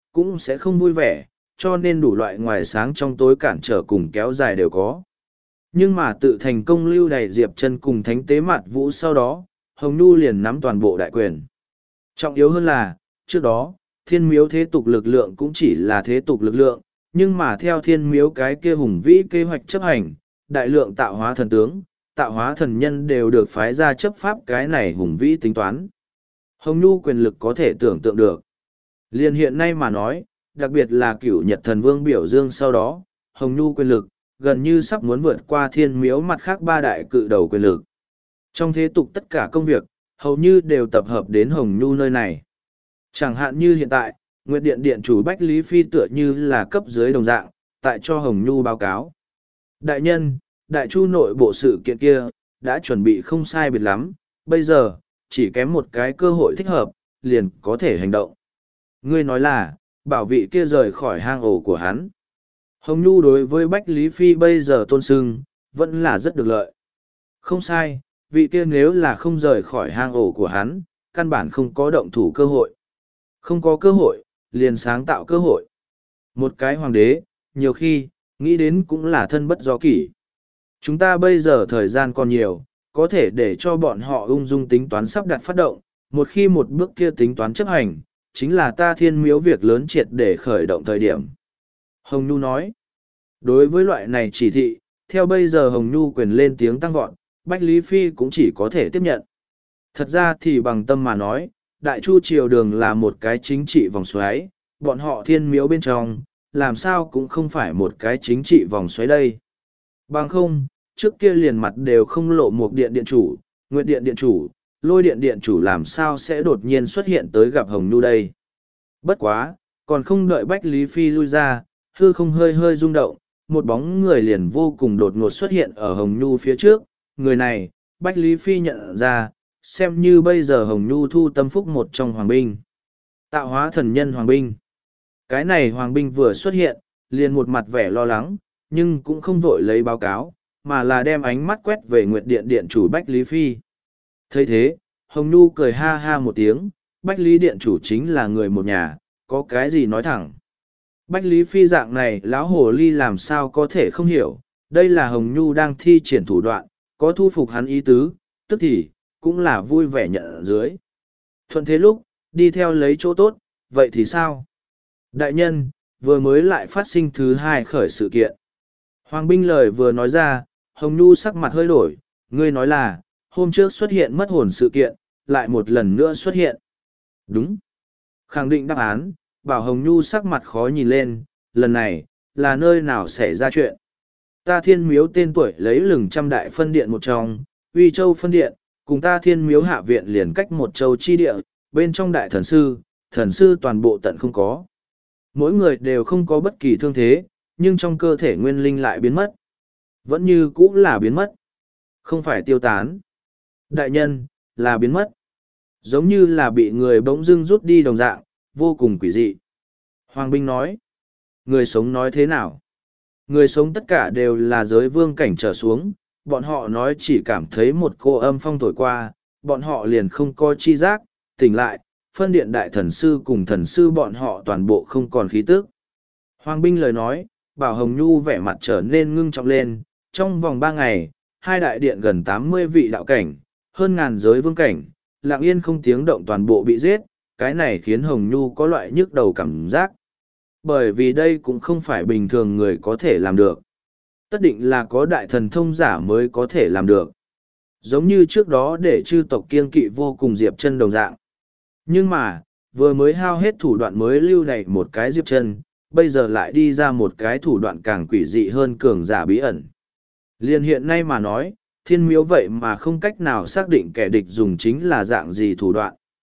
cũng sẽ không vui vẻ, cho nên đủ loại ngoài sáng trong tối cản trở cùng kéo dài đều có. Nhưng mà tự thành công lưu đày Diệp Chân cùng thánh tế mặt vũ sau đó, Hồng Nhu liền nắm toàn bộ đại quyền. Trọng yếu hơn là, trước đó, thiên miếu thế tục lực lượng cũng chỉ là thế tục lực lượng, nhưng mà theo thiên miếu cái kia hùng vĩ kế hoạch chấp hành, đại lượng tạo hóa thần tướng, tạo hóa thần nhân đều được phái ra chấp pháp cái này hùng vĩ tính toán. Hồng Nhu quyền lực có thể tưởng tượng được. Liên hiện nay mà nói, đặc biệt là cửu Nhật Thần Vương biểu dương sau đó, Hồng Nhu quyền lực, gần như sắp muốn vượt qua thiên miếu mặt khác ba đại cự đầu quyền lực. Trong thế tục tất cả công việc, hầu như đều tập hợp đến Hồng Nhu nơi này. Chẳng hạn như hiện tại, Nguyệt Điện Điện chủ Bách Lý Phi tựa như là cấp dưới đồng dạng, tại cho Hồng Nhu báo cáo. Đại nhân, đại chu nội bộ sự kiện kia, đã chuẩn bị không sai biệt lắm, bây giờ, chỉ kém một cái cơ hội thích hợp, liền có thể hành động. Ngươi nói là, bảo vị kia rời khỏi hang ổ của hắn. Hồng Nhu đối với Bách Lý Phi bây giờ tôn sưng, vẫn là rất được lợi. Không sai, vị kia nếu là không rời khỏi hang ổ của hắn, căn bản không có động thủ cơ hội. Không có cơ hội, liền sáng tạo cơ hội. Một cái hoàng đế, nhiều khi, nghĩ đến cũng là thân bất do kỷ. Chúng ta bây giờ thời gian còn nhiều, có thể để cho bọn họ ung dung tính toán sắp đặt phát động, một khi một bước kia tính toán chấp hành, chính là ta thiên miếu việc lớn triệt để khởi động thời điểm. Hồng Nhu nói, đối với loại này chỉ thị, theo bây giờ Hồng Nhu quyền lên tiếng tăng vọt, Bách Lý Phi cũng chỉ có thể tiếp nhận. Thật ra thì bằng tâm mà nói, Đại Chu Triều Đường là một cái chính trị vòng xoáy, bọn họ thiên miếu bên trong, làm sao cũng không phải một cái chính trị vòng xoáy đây. Bằng không, trước kia liền mặt đều không lộ một điện điện chủ, nguyệt điện điện chủ, lôi điện điện chủ làm sao sẽ đột nhiên xuất hiện tới gặp Hồng Nhu đây. Bất quá, còn không đợi Bách Lý Phi lui ra, hư không hơi hơi rung động, một bóng người liền vô cùng đột ngột xuất hiện ở Hồng Nhu phía trước. Người này, Bách Lý Phi nhận ra, xem như bây giờ Hồng Nhu thu tâm phúc một trong hoàng binh. Tạo hóa thần nhân hoàng binh. Cái này hoàng binh vừa xuất hiện, liền một mặt vẻ lo lắng, nhưng cũng không vội lấy báo cáo, mà là đem ánh mắt quét về Nguyệt Điện Điện chủ Bách Lý Phi. Thấy thế, Hồng Nhu cười ha ha một tiếng, Bách Lý Điện chủ chính là người một nhà, có cái gì nói thẳng. Bách Lý Phi dạng này lão hồ ly làm sao có thể không hiểu, đây là Hồng Nhu đang thi triển thủ đoạn, có thu phục hắn ý tứ, tức thì, cũng là vui vẻ nhận ở dưới. Thuận thế lúc, đi theo lấy chỗ tốt, vậy thì sao? Đại nhân, vừa mới lại phát sinh thứ hai khởi sự kiện. Hoàng binh lời vừa nói ra, Hồng Nhu sắc mặt hơi đổi, ngươi nói là, hôm trước xuất hiện mất hồn sự kiện, lại một lần nữa xuất hiện. Đúng. Khẳng định đáp án, bảo Hồng Nhu sắc mặt khó nhìn lên, lần này, là nơi nào xảy ra chuyện. Ta thiên miếu tên tuổi lấy lừng trăm đại phân điện một trong, Uy Châu phân điện, cùng ta thiên miếu hạ viện liền cách một châu chi địa, bên trong đại thần sư toàn bộ tận không có. Mỗi người đều không có bất kỳ thương thế, nhưng trong cơ thể nguyên linh lại biến mất. Vẫn như cũ là biến mất. Không phải tiêu tán. Đại nhân, là biến mất. Giống như là bị người bỗng dưng rút đi đồng dạng, vô cùng quỷ dị. Hoàng binh nói. Người sống nói thế nào? Người sống tất cả đều là giới vương cảnh trở xuống, bọn họ nói chỉ cảm thấy một cô âm phong thổi qua, bọn họ liền không có chi giác, tỉnh lại, phân điện đại thần sư cùng thần sư bọn họ toàn bộ không còn khí tức. Hoàng binh lời nói, bảo Hồng Nhu vẻ mặt trở nên ngưng trọng lên, trong vòng 3 ngày, hai đại điện gần 80 vị đạo cảnh, hơn ngàn giới vương cảnh, lặng yên không tiếng động toàn bộ bị giết, cái này khiến Hồng Nhu có loại nhức đầu cảm giác. Bởi vì đây cũng không phải bình thường người có thể làm được. Tất định là có đại thần thông giả mới có thể làm được. Giống như trước đó để chư tộc kiêng kỵ vô cùng Diệp Chân đồng dạng. Nhưng mà, vừa mới hao hết thủ đoạn mới lưu này một cái Diệp Chân, bây giờ lại đi ra một cái thủ đoạn càng quỷ dị hơn cường giả bí ẩn. Liên hiện nay mà nói, thiên miếu vậy mà không cách nào xác định kẻ địch dùng chính là dạng gì thủ đoạn.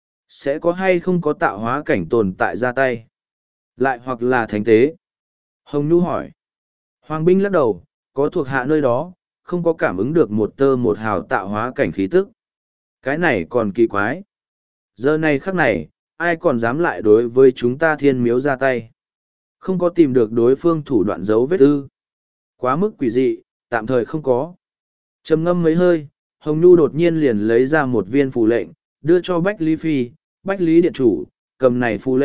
Sẽ có hay không có tạo hóa cảnh tồn tại ra tay? Lại hoặc là thánh tế? Hồng Nhu hỏi. Hoàng binh lắc đầu, có thuộc hạ nơi đó, không có cảm ứng được một tơ một hào tạo hóa cảnh khí tức. Cái này còn kỳ quái. Giờ này khắc này, ai còn dám lại đối với chúng ta thiên miếu ra tay? Không có tìm được đối phương thủ đoạn dấu vết ư. Quá mức quỷ dị, tạm thời không có. Trầm ngâm mấy hơi, Hồng Nhu đột nhiên liền lấy ra một viên phù lệnh, đưa cho Bách Lý Phi, Bách Lý Điện chủ, cầm này phù lệnh,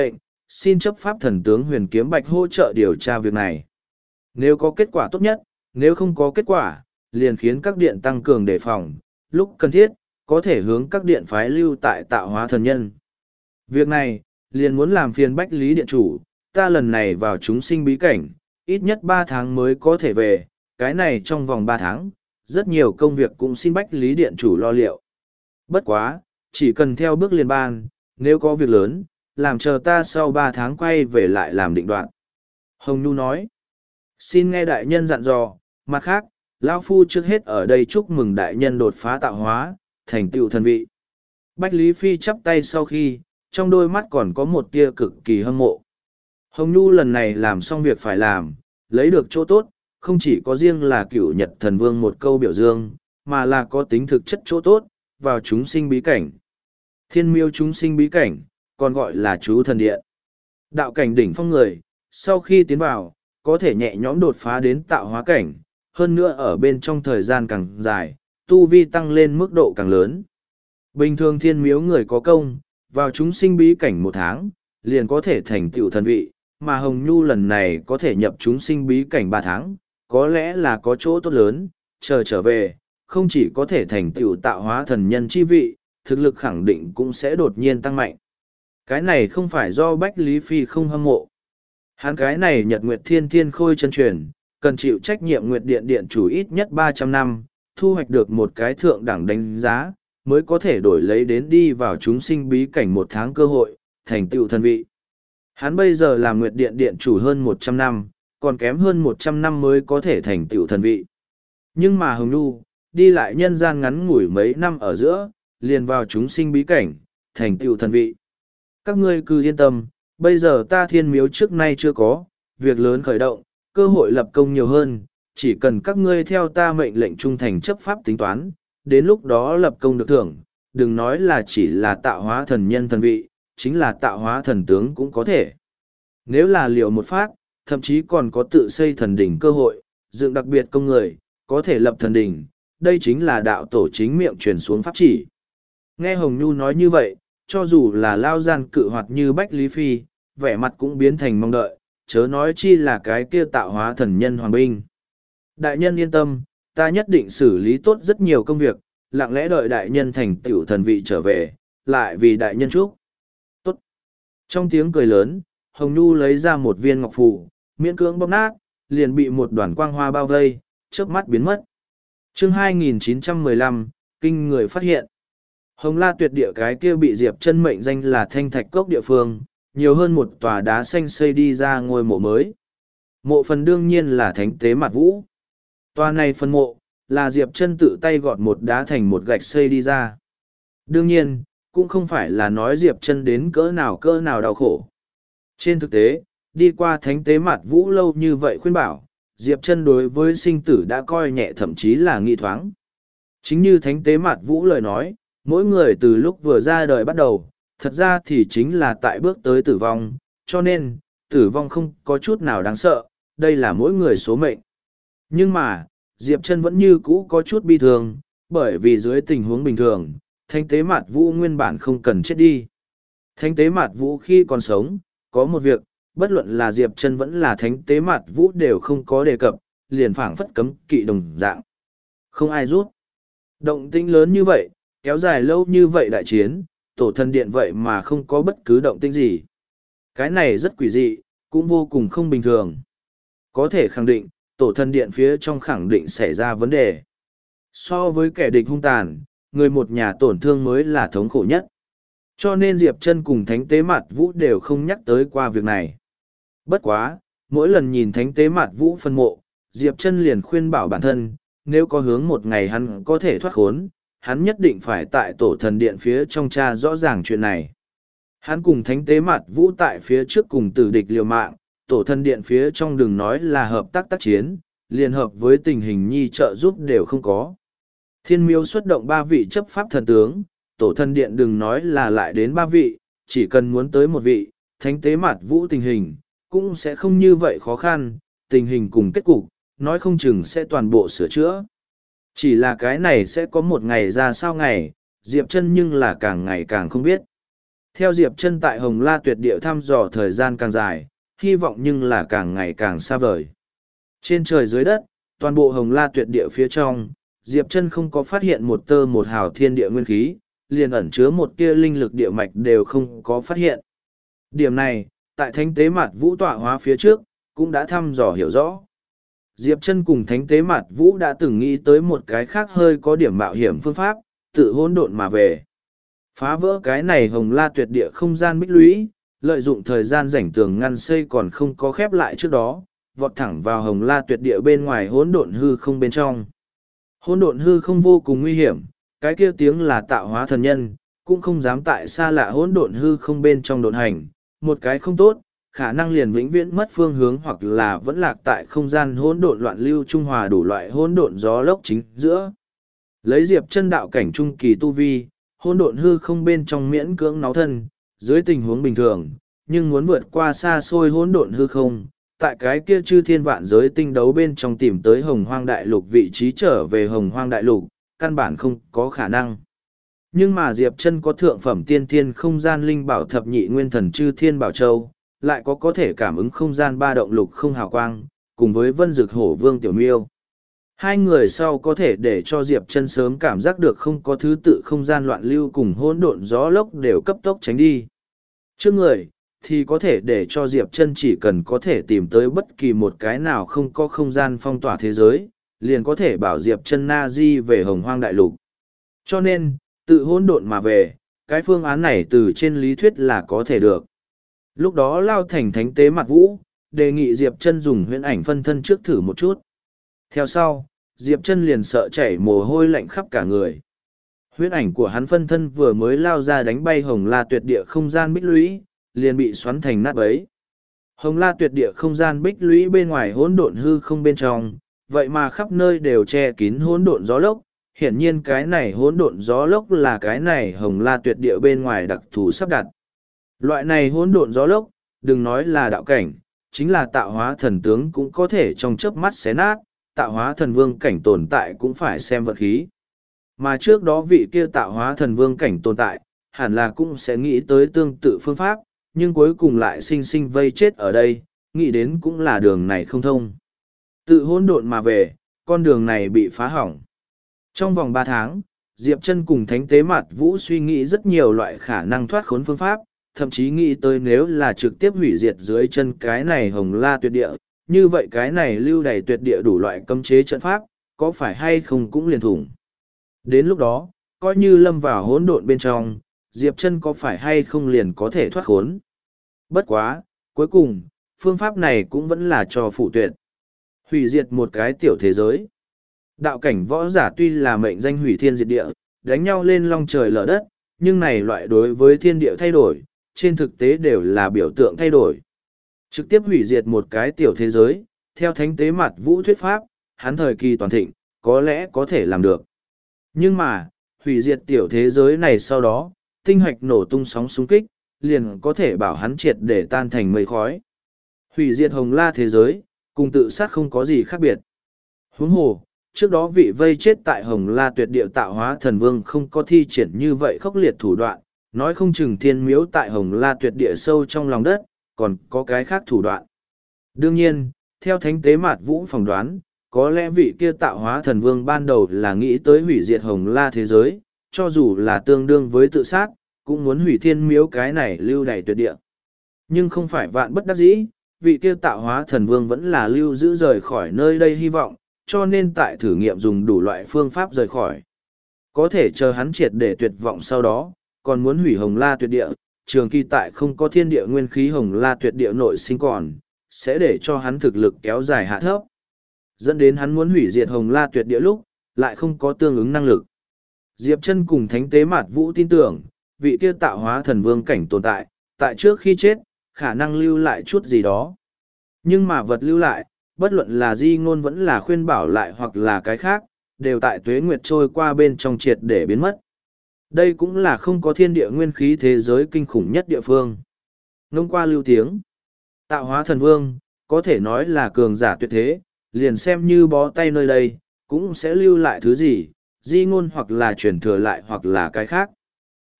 xin chấp pháp thần tướng Huyền Kiếm Bạch hỗ trợ điều tra việc này. Nếu có kết quả tốt nhất, nếu không có kết quả, liền khiến các điện tăng cường đề phòng, lúc cần thiết, có thể hướng các điện phái lưu tại tạo hóa thần nhân. Việc này, liền muốn làm phiền Bách Lý Điện Chủ, ta lần này vào chúng sinh bí cảnh, ít nhất 3 tháng mới có thể về, cái này trong vòng 3 tháng, rất nhiều công việc cũng xin Bách Lý Điện Chủ lo liệu. Bất quá, chỉ cần theo bước liền ban, nếu có việc lớn, làm chờ ta sau 3 tháng quay về lại làm định đoạn. Hồng Nhu nói, xin nghe đại nhân dặn dò, mặt khác, Lão Phu trước hết ở đây chúc mừng đại nhân đột phá tạo hóa, thành tựu thần vị. Bách Lý Phi chắp tay sau khi, trong đôi mắt còn có một tia cực kỳ hâm mộ. Hồng Nhu lần này làm xong việc phải làm, lấy được chỗ tốt, không chỉ có riêng là cửu nhật thần vương một câu biểu dương, mà là có tính thực chất chỗ tốt, vào chúng sinh bí cảnh. Thiên miêu chúng sinh bí cảnh, còn gọi là chú thần điện. Đạo cảnh đỉnh phong người, sau khi tiến vào, có thể nhẹ nhõm đột phá đến tạo hóa cảnh, hơn nữa ở bên trong thời gian càng dài, tu vi tăng lên mức độ càng lớn. Bình thường thiên miếu người có công, vào chúng sinh bí cảnh 1 tháng, liền có thể thành tựu thần vị, mà Hồng Nhu lần này có thể nhập chúng sinh bí cảnh 3 tháng, có lẽ là có chỗ tốt lớn, chờ trở về, không chỉ có thể thành tựu tạo hóa thần nhân chi vị, thực lực khẳng định cũng sẽ đột nhiên tăng mạnh. Cái này không phải do Bách Lý Phi không hâm mộ. Hắn cái này Nhật Nguyệt Thiên Thiên Khôi chân truyền, cần chịu trách nhiệm Nguyệt Điện Điện chủ ít nhất 300 năm, thu hoạch được một cái thượng đẳng đánh giá, mới có thể đổi lấy đến đi vào chúng sinh bí cảnh 1 tháng cơ hội, thành tựu thần vị. Hắn bây giờ là Nguyệt Điện Điện chủ hơn 100 năm, còn kém hơn 100 năm mới có thể thành tựu thần vị. Nhưng mà Hồng Nhu, đi lại nhân gian ngắn ngủi mấy năm ở giữa, liền vào chúng sinh bí cảnh, thành tựu thần vị. Các ngươi cứ yên tâm, bây giờ ta thiên miếu trước nay chưa có, việc lớn khởi động, cơ hội lập công nhiều hơn, chỉ cần các ngươi theo ta mệnh lệnh trung thành chấp pháp tính toán, đến lúc đó lập công được thưởng, đừng nói là chỉ là tạo hóa thần nhân thần vị, chính là tạo hóa thần tướng cũng có thể. Nếu là liệu một phát, thậm chí còn có tự xây thần đỉnh cơ hội, dựng đặc biệt công người, có thể lập thần đỉnh, đây chính là đạo tổ chính miệng truyền xuống pháp chỉ. Nghe Hồng Nhu nói như vậy, cho dù là lao gian cự hoạt như Bách Lý Phi, vẻ mặt cũng biến thành mong đợi, chớ nói chi là cái kia tạo hóa thần nhân hoàng binh. Đại nhân yên tâm, ta nhất định xử lý tốt rất nhiều công việc, lặng lẽ đợi đại nhân thành tựu thần vị trở về, lại vì đại nhân chúc. Tốt. Trong tiếng cười lớn, Hồng Nhu lấy ra một viên ngọc phù, miễn cưỡng bóp nát, liền bị một đoàn quang hoa bao vây, chớp mắt biến mất. Chương 2915, kinh người phát hiện. Hồng La Tuyệt Địa cái kia bị Diệp Chân mệnh danh là Thanh Thạch Cốc địa phương, nhiều hơn một tòa đá xanh xây đi ra ngôi mộ mới. Mộ phần đương nhiên là Thánh Tế Mạt Vũ. Tòa này phần mộ, là Diệp Chân tự tay gọt một đá thành một gạch xây đi ra. Đương nhiên, cũng không phải là nói Diệp Chân đến cỡ nào đau khổ. Trên thực tế, đi qua Thánh Tế Mạt Vũ lâu như vậy khuyên bảo, Diệp Chân đối với sinh tử đã coi nhẹ thậm chí là nghi thoáng. Chính như Thánh Tế Mạt Vũ lời nói, mỗi người từ lúc vừa ra đời bắt đầu, thật ra thì chính là tại bước tới tử vong, cho nên, tử vong không có chút nào đáng sợ, đây là mỗi người số mệnh. Nhưng mà, Diệp Chân vẫn như cũ có chút bi thương, bởi vì dưới tình huống bình thường, Thánh Tế Mạt Vũ nguyên bản không cần chết đi. Thánh Tế Mạt Vũ khi còn sống, có một việc, bất luận là Diệp Chân vẫn là Thánh Tế Mạt Vũ đều không có đề cập, liền phảng phất cấm kỵ đồng dạng. Không ai rút. Động tĩnh lớn như vậy, kéo dài lâu như vậy đại chiến, tổ thần điện vậy mà không có bất cứ động tĩnh gì. Cái này rất quỷ dị, cũng vô cùng không bình thường. Có thể khẳng định, tổ thần điện phía trong khẳng định xảy ra vấn đề. So với kẻ địch hung tàn, người một nhà tổn thương mới là thống khổ nhất. Cho nên Diệp Chân cùng Thánh Tế Mạt Vũ đều không nhắc tới qua việc này. Bất quá, mỗi lần nhìn Thánh Tế Mạt Vũ phân mộ, Diệp Chân liền khuyên bảo bản thân, nếu có hướng một ngày hắn có thể thoát khốn, hắn nhất định phải tại tổ thần điện phía trong tra rõ ràng chuyện này. Hắn cùng Thánh Tế Mạt Vũ tại phía trước cùng tử địch liều mạng, tổ thần điện phía trong đừng nói là hợp tác tác chiến, liên hợp với tình hình nhi trợ giúp đều không có. Thiên miếu xuất động 3 vị chấp pháp thần tướng, tổ thần điện đừng nói là lại đến 3 vị, chỉ cần muốn tới 1 vị, Thánh Tế Mạt Vũ tình hình, cũng sẽ không như vậy khó khăn, tình hình cùng kết cục, nói không chừng sẽ toàn bộ sửa chữa. Chỉ là cái này sẽ có một ngày ra sao ngày, Diệp Chân nhưng là càng ngày càng không biết. Theo Diệp Chân tại Hồng La Tuyệt Địa thăm dò thời gian càng dài, hy vọng nhưng là càng ngày càng xa vời. Trên trời dưới đất, toàn bộ Hồng La Tuyệt Địa phía trong, Diệp Chân không có phát hiện một tơ một hào thiên địa nguyên khí, liền ẩn chứa một tia linh lực địa mạch đều không có phát hiện. Điểm này, tại Thánh Tế Mạt Vũ tọa hóa phía trước, cũng đã thăm dò hiểu rõ. Diệp Chân cùng Thánh Tế Mạt Vũ đã từng nghĩ tới một cái khác hơi có điểm mạo hiểm phương pháp, tự hỗn độn mà về. Phá vỡ cái này Hồng La Tuyệt Địa không gian bích lũy, lợi dụng thời gian rảnh tường ngăn xây còn không có khép lại trước đó, vọt thẳng vào Hồng La Tuyệt Địa bên ngoài hỗn độn hư không bên trong. Hỗn độn hư không vô cùng nguy hiểm, cái kia tiếng là tạo hóa thần nhân, cũng không dám tại xa lạ hỗn độn hư không bên trong độn hành, một cái không tốt, khả năng liền vĩnh viễn mất phương hướng hoặc là vẫn lạc tại không gian hỗn độn loạn lưu trung hòa đủ loại hỗn độn gió lốc chính giữa. Lấy Diệp Chân đạo cảnh trung kỳ tu vi, hỗn độn hư không bên trong miễn cưỡng náo thân, dưới tình huống bình thường, nhưng muốn vượt qua xa xôi hỗn độn hư không, tại cái kia chư thiên vạn giới tinh đấu bên trong tìm tới Hồng Hoang Đại Lục vị trí trở về Hồng Hoang Đại Lục, căn bản không có khả năng. Nhưng mà Diệp Chân có thượng phẩm tiên thiên không gian linh bảo thập nhị nguyên thần chư thiên bảo châu, lại có thể cảm ứng không gian ba động lục không hào quang, cùng với Vân Dực Hổ Vương Tiểu Miêu. Hai người sau có thể để cho Diệp Chân sớm cảm giác được không có thứ tự không gian loạn lưu cùng hỗn độn gió lốc đều cấp tốc tránh đi. Trước người, thì có thể để cho Diệp Chân chỉ cần có thể tìm tới bất kỳ một cái nào không có không gian phong tỏa thế giới, liền có thể bảo Diệp Chân na di về Hồng Hoang Đại Lục. Cho nên, tự hỗn độn mà về, cái phương án này từ trên lý thuyết là có thể được. Lúc đó Lao Thành Thánh Tế Mạt Vũ, đề nghị Diệp Chân dùng huyễn ảnh phân thân trước thử một chút. Theo sau, Diệp Chân liền sợ chảy mồ hôi lạnh khắp cả người. Huyễn ảnh của hắn phân thân vừa mới lao ra đánh bay Hồng La Tuyệt Địa không gian bích lũy, liền bị xoắn thành nát bấy. Hồng La Tuyệt Địa không gian bích lũy bên ngoài hỗn độn hư không bên trong, vậy mà khắp nơi đều che kín hỗn độn gió lốc. Hiển nhiên cái này hỗn độn gió lốc là cái này Hồng La Tuyệt Địa bên ngoài đặc thù sắp đặt. Loại này hỗn độn gió lốc, đừng nói là đạo cảnh, chính là tạo hóa thần tướng cũng có thể trong chớp mắt xé nát, tạo hóa thần vương cảnh tồn tại cũng phải xem vận khí. Mà trước đó vị kia tạo hóa thần vương cảnh tồn tại, hẳn là cũng sẽ nghĩ tới tương tự phương pháp, nhưng cuối cùng lại sinh sinh vây chết ở đây, nghĩ đến cũng là đường này không thông. Tự hỗn độn mà về, con đường này bị phá hỏng. Trong vòng 3 tháng, Diệp Chân cùng Thánh Tế Mạt Vũ suy nghĩ rất nhiều loại khả năng thoát khốn phương pháp, thậm chí nghĩ tới nếu là trực tiếp hủy diệt dưới chân cái này Hồng La Tuyệt Địa, như vậy cái này lưu đầy tuyệt địa đủ loại cấm chế trận pháp, có phải hay không cũng liền thủng. Đến lúc đó, coi như lâm vào hỗn độn bên trong, Diệp Chân có phải hay không liền có thể thoát khốn. Bất quá, cuối cùng, phương pháp này cũng vẫn là cho phụ tuyệt. Hủy diệt một cái tiểu thế giới. Đạo cảnh võ giả tuy là mệnh danh hủy thiên diệt địa, đánh nhau lên long trời lở đất, nhưng này loại đối với thiên địa thay đổi, trên thực tế đều là biểu tượng thay đổi. Trực tiếp hủy diệt một cái tiểu thế giới, theo Thánh Tế Mạt Vũ thuyết pháp, hắn thời kỳ toàn thịnh, có lẽ có thể làm được. Nhưng mà, hủy diệt tiểu thế giới này sau đó, tinh hoạch nổ tung sóng xung kích, liền có thể bảo hắn triệt để tan thành mây khói. Hủy diệt Hồng La thế giới, cùng tự sát không có gì khác biệt. Huống hồ, trước đó vị vây chết tại Hồng La Tuyệt Địa tạo hóa thần vương không có thi triển như vậy khốc liệt thủ đoạn, nói không chừng thiên miếu tại Hồng La Tuyệt Địa sâu trong lòng đất, còn có cái khác thủ đoạn. Đương nhiên, theo Thánh Tế Mạt Vũ phỏng đoán, có lẽ vị kia tạo hóa thần vương ban đầu là nghĩ tới hủy diệt Hồng La thế giới, cho dù là tương đương với tự sát, cũng muốn hủy thiên miếu cái này lưu đày tuyệt địa. Nhưng không phải vạn bất đắc dĩ, vị kia tạo hóa thần vương vẫn là lưu giữ rời khỏi nơi đây hy vọng, cho nên tại thử nghiệm dùng đủ loại phương pháp rời khỏi. Có thể chờ hắn triệt để tuyệt vọng sau đó, còn muốn hủy Hồng La tuyệt địa, trường kỳ tại không có thiên địa nguyên khí Hồng La tuyệt địa nội sinh còn, sẽ để cho hắn thực lực kéo dài hạ thấp. Dẫn đến hắn muốn hủy diệt Hồng La tuyệt địa lúc, lại không có tương ứng năng lực. Diệp Chân cùng Thánh Tế Mạt Vũ tin tưởng, vị kia tạo hóa thần vương cảnh tồn tại, tại trước khi chết, khả năng lưu lại chút gì đó. Nhưng mà vật lưu lại, bất luận là di ngôn vẫn là khuyên bảo lại hoặc là cái khác, đều tại tuế nguyệt trôi qua bên trong triệt để biến mất. Đây cũng là không có thiên địa nguyên khí thế giới kinh khủng nhất địa phương. Ngông qua lưu tiếng, tạo hóa thần vương, có thể nói là cường giả tuyệt thế, liền xem như bó tay nơi đây, cũng sẽ lưu lại thứ gì, di ngôn hoặc là truyền thừa lại hoặc là cái khác.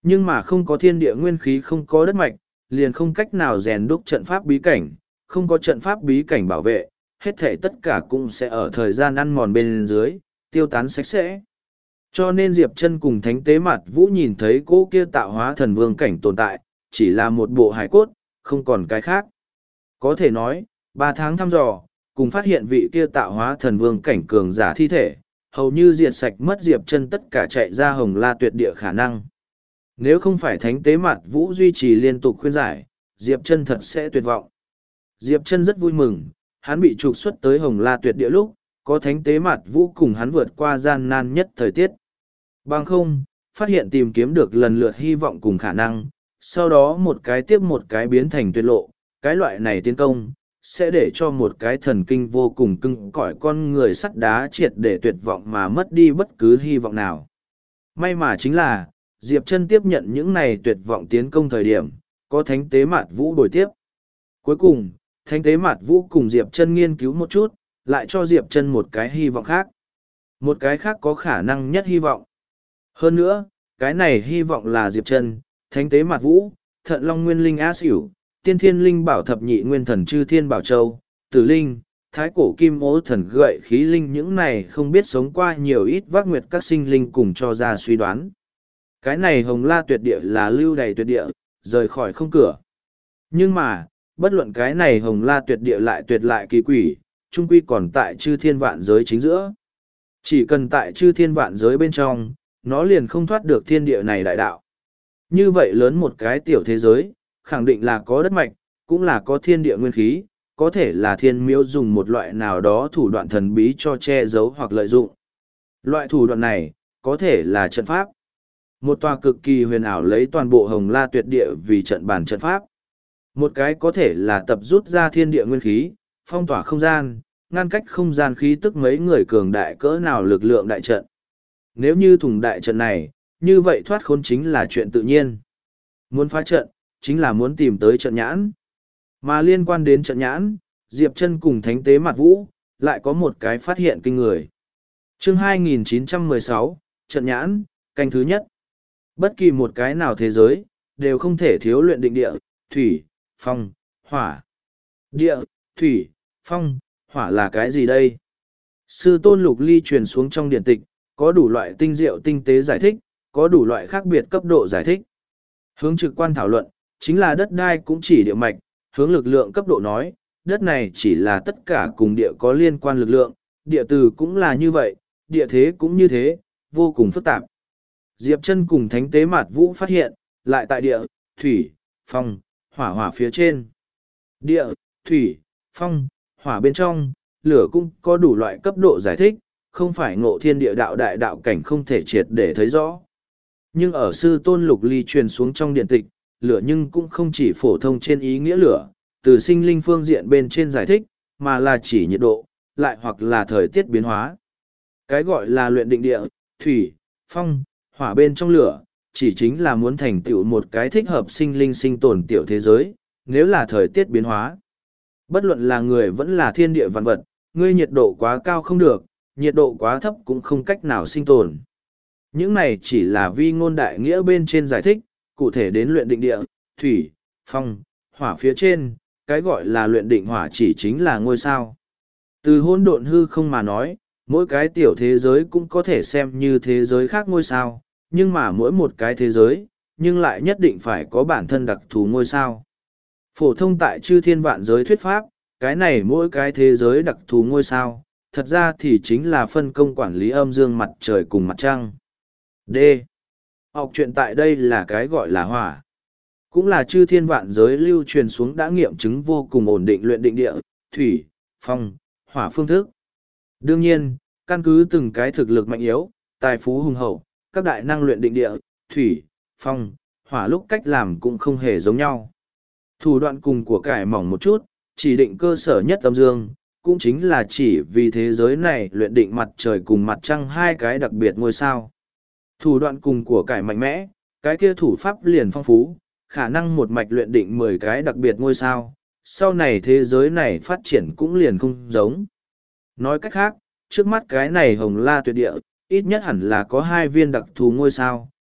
Nhưng mà không có thiên địa nguyên khí, không có đất mạch, liền không cách nào rèn đúc trận pháp bí cảnh, không có trận pháp bí cảnh bảo vệ, hết thể tất cả cũng sẽ ở thời gian ăn mòn bên dưới, tiêu tán sạch sẽ. Cho nên Diệp Chân cùng Thánh Tế Mạt Vũ nhìn thấy cỗ kia tạo hóa thần vương cảnh tồn tại, chỉ là một bộ hài cốt, không còn cái khác. Có thể nói, 3 tháng thăm dò, cùng phát hiện vị kia tạo hóa thần vương cảnh cường giả thi thể, hầu như diệt sạch mất Diệp Chân tất cả chạy ra Hồng La Tuyệt Địa khả năng. Nếu không phải Thánh Tế Mạt Vũ duy trì liên tục khuyên giải, Diệp Chân thật sẽ tuyệt vọng. Diệp Chân rất vui mừng, hắn bị trục xuất tới Hồng La Tuyệt Địa lúc, có Thánh Tế Mạt Vũ cùng hắn vượt qua gian nan nhất thời tiết. Bằng không, phát hiện tìm kiếm được lần lượt hy vọng cùng khả năng, sau đó một cái tiếp một cái biến thành tuyệt lộ, cái loại này tiến công, sẽ để cho một cái thần kinh vô cùng cứng cỏi con người sắt đá triệt để tuyệt vọng mà mất đi bất cứ hy vọng nào. May mà chính là, Diệp Chân tiếp nhận những này tuyệt vọng tiến công thời điểm, có Thánh Tế Mạt Vũ bồi tiếp. Cuối cùng, Thánh Tế Mạt Vũ cùng Diệp Chân nghiên cứu một chút, lại cho Diệp Chân một cái hy vọng khác. Một cái khác có khả năng nhất hy vọng. Hơn nữa, cái này hy vọng là Diệp Chân, Thánh Tế Mạt Vũ, Thận Long Nguyên Linh Á Xỉu, Tiên Thiên Linh Bảo Thập Nhị Nguyên Thần Chư Thiên Bảo Châu, Tử Linh, Thái Cổ Kim Ô Thần Gậy Khí Linh, những này không biết sống qua nhiều ít vác nguyệt các sinh linh cùng cho ra suy đoán. Cái này Hồng La Tuyệt Địa là lưu đày tuyệt địa, rời khỏi không cửa. Nhưng mà, bất luận cái này Hồng La Tuyệt Địa lại tuyệt lại kỳ quỷ, trung quy còn tại chư thiên vạn giới chính giữa. Chỉ cần tại chư thiên vạn giới bên trong, nó liền không thoát được thiên địa này đại đạo. Như vậy lớn một cái tiểu thế giới, khẳng định là có đất mạch, cũng là có thiên địa nguyên khí, có thể là thiên miếu dùng một loại nào đó thủ đoạn thần bí cho che giấu hoặc lợi dụng. Loại thủ đoạn này, có thể là trận pháp. Một tòa cực kỳ huyền ảo lấy toàn bộ Hồng La Tuyệt Địa vì trận bàn trận pháp. Một cái có thể là tập rút ra thiên địa nguyên khí, phong tỏa không gian, ngăn cách không gian khí tức mấy người cường đại cỡ nào lực lượng đại trận. Nếu như thủng đại trận này, như vậy thoát khốn chính là chuyện tự nhiên. Muốn phá trận, chính là muốn tìm tới trận nhãn. Mà liên quan đến trận nhãn, Diệp Chân cùng Thánh Tế Mạt Vũ, lại có một cái phát hiện kinh người. Chương 2916, trận nhãn, canh thứ nhất. Bất kỳ một cái nào thế giới, đều không thể thiếu luyện định địa, thủy, phong, hỏa. Địa, thủy, phong, hỏa là cái gì đây? Sư Tôn Lục Ly truyền xuống trong điển tịch, có đủ loại tinh diệu tinh tế giải thích, có đủ loại khác biệt cấp độ giải thích. Hướng trực quan thảo luận, chính là đất đai cũng chỉ địa mạch, hướng lực lượng cấp độ nói, đất này chỉ là tất cả cùng địa có liên quan lực lượng, địa từ cũng là như vậy, địa thế cũng như thế, vô cùng phức tạp. Diệp Chân cùng Thánh Tế Mạt Vũ phát hiện, lại tại địa, thủy, phong, hỏa phía trên. Địa, thủy, phong, hỏa bên trong, lửa cũng có đủ loại cấp độ giải thích, không phải ngộ thiên địa đạo đại đạo cảnh không thể triệt để thấy rõ. Nhưng ở Sư Tôn Lục Ly truyền xuống trong điện tịch, lửa nhưng cũng không chỉ phổ thông trên ý nghĩa lửa, từ sinh linh phương diện bên trên giải thích, mà là chỉ nhiệt độ, lại hoặc là thời tiết biến hóa. Cái gọi là luyện định địa, thủy, phong, hỏa bên trong lửa, chỉ chính là muốn thành tựu một cái thích hợp sinh linh sinh tồn tiểu thế giới, nếu là thời tiết biến hóa. Bất luận là người vẫn là thiên địa vạn vật, ngươi nhiệt độ quá cao không được, nhiệt độ quá thấp cũng không cách nào sinh tồn. Những này chỉ là vi ngôn đại nghĩa bên trên giải thích, cụ thể đến luyện định địa, thủy, phong, hỏa phía trên, cái gọi là luyện định hỏa chỉ chính là ngôi sao. Từ hỗn độn hư không mà nói, mỗi cái tiểu thế giới cũng có thể xem như thế giới khác ngôi sao, nhưng mà mỗi một cái thế giới, nhưng lại nhất định phải có bản thân đặc thù ngôi sao. Phổ thông tại chư thiên vạn giới thuyết pháp, cái này mỗi cái thế giới đặc thù ngôi sao, thật ra thì chính là phân công quản lý âm dương mặt trời cùng mặt trăng. D. Học chuyện tại đây là cái gọi là hỏa. Cũng là chư thiên vạn giới lưu truyền xuống đã nghiệm chứng vô cùng ổn định luyện định địa, thủy, phong, hỏa phương thức. Đương nhiên, căn cứ từng cái thực lực mạnh yếu, tài phú hùng hậu, các đại năng luyện định địa, thủy, phong, hỏa lúc cách làm cũng không hề giống nhau. Thủ đoạn cùng của cải mỏng một chút, chỉ định cơ sở nhất âm dương, cũng chính là chỉ vì thế giới này luyện định mặt trời cùng mặt trăng hai cái đặc biệt ngôi sao. Thủ đoạn cùng của cải mạnh mẽ, cái kia thủ pháp liền phong phú, khả năng một mạch luyện định 10 cái đặc biệt ngôi sao, sau này thế giới này phát triển cũng liền không giống. Nói cách khác, trước mắt cái này Hồng La Tuyệt Địa, ít nhất hẳn là có 2 viên đặc thù ngôi sao,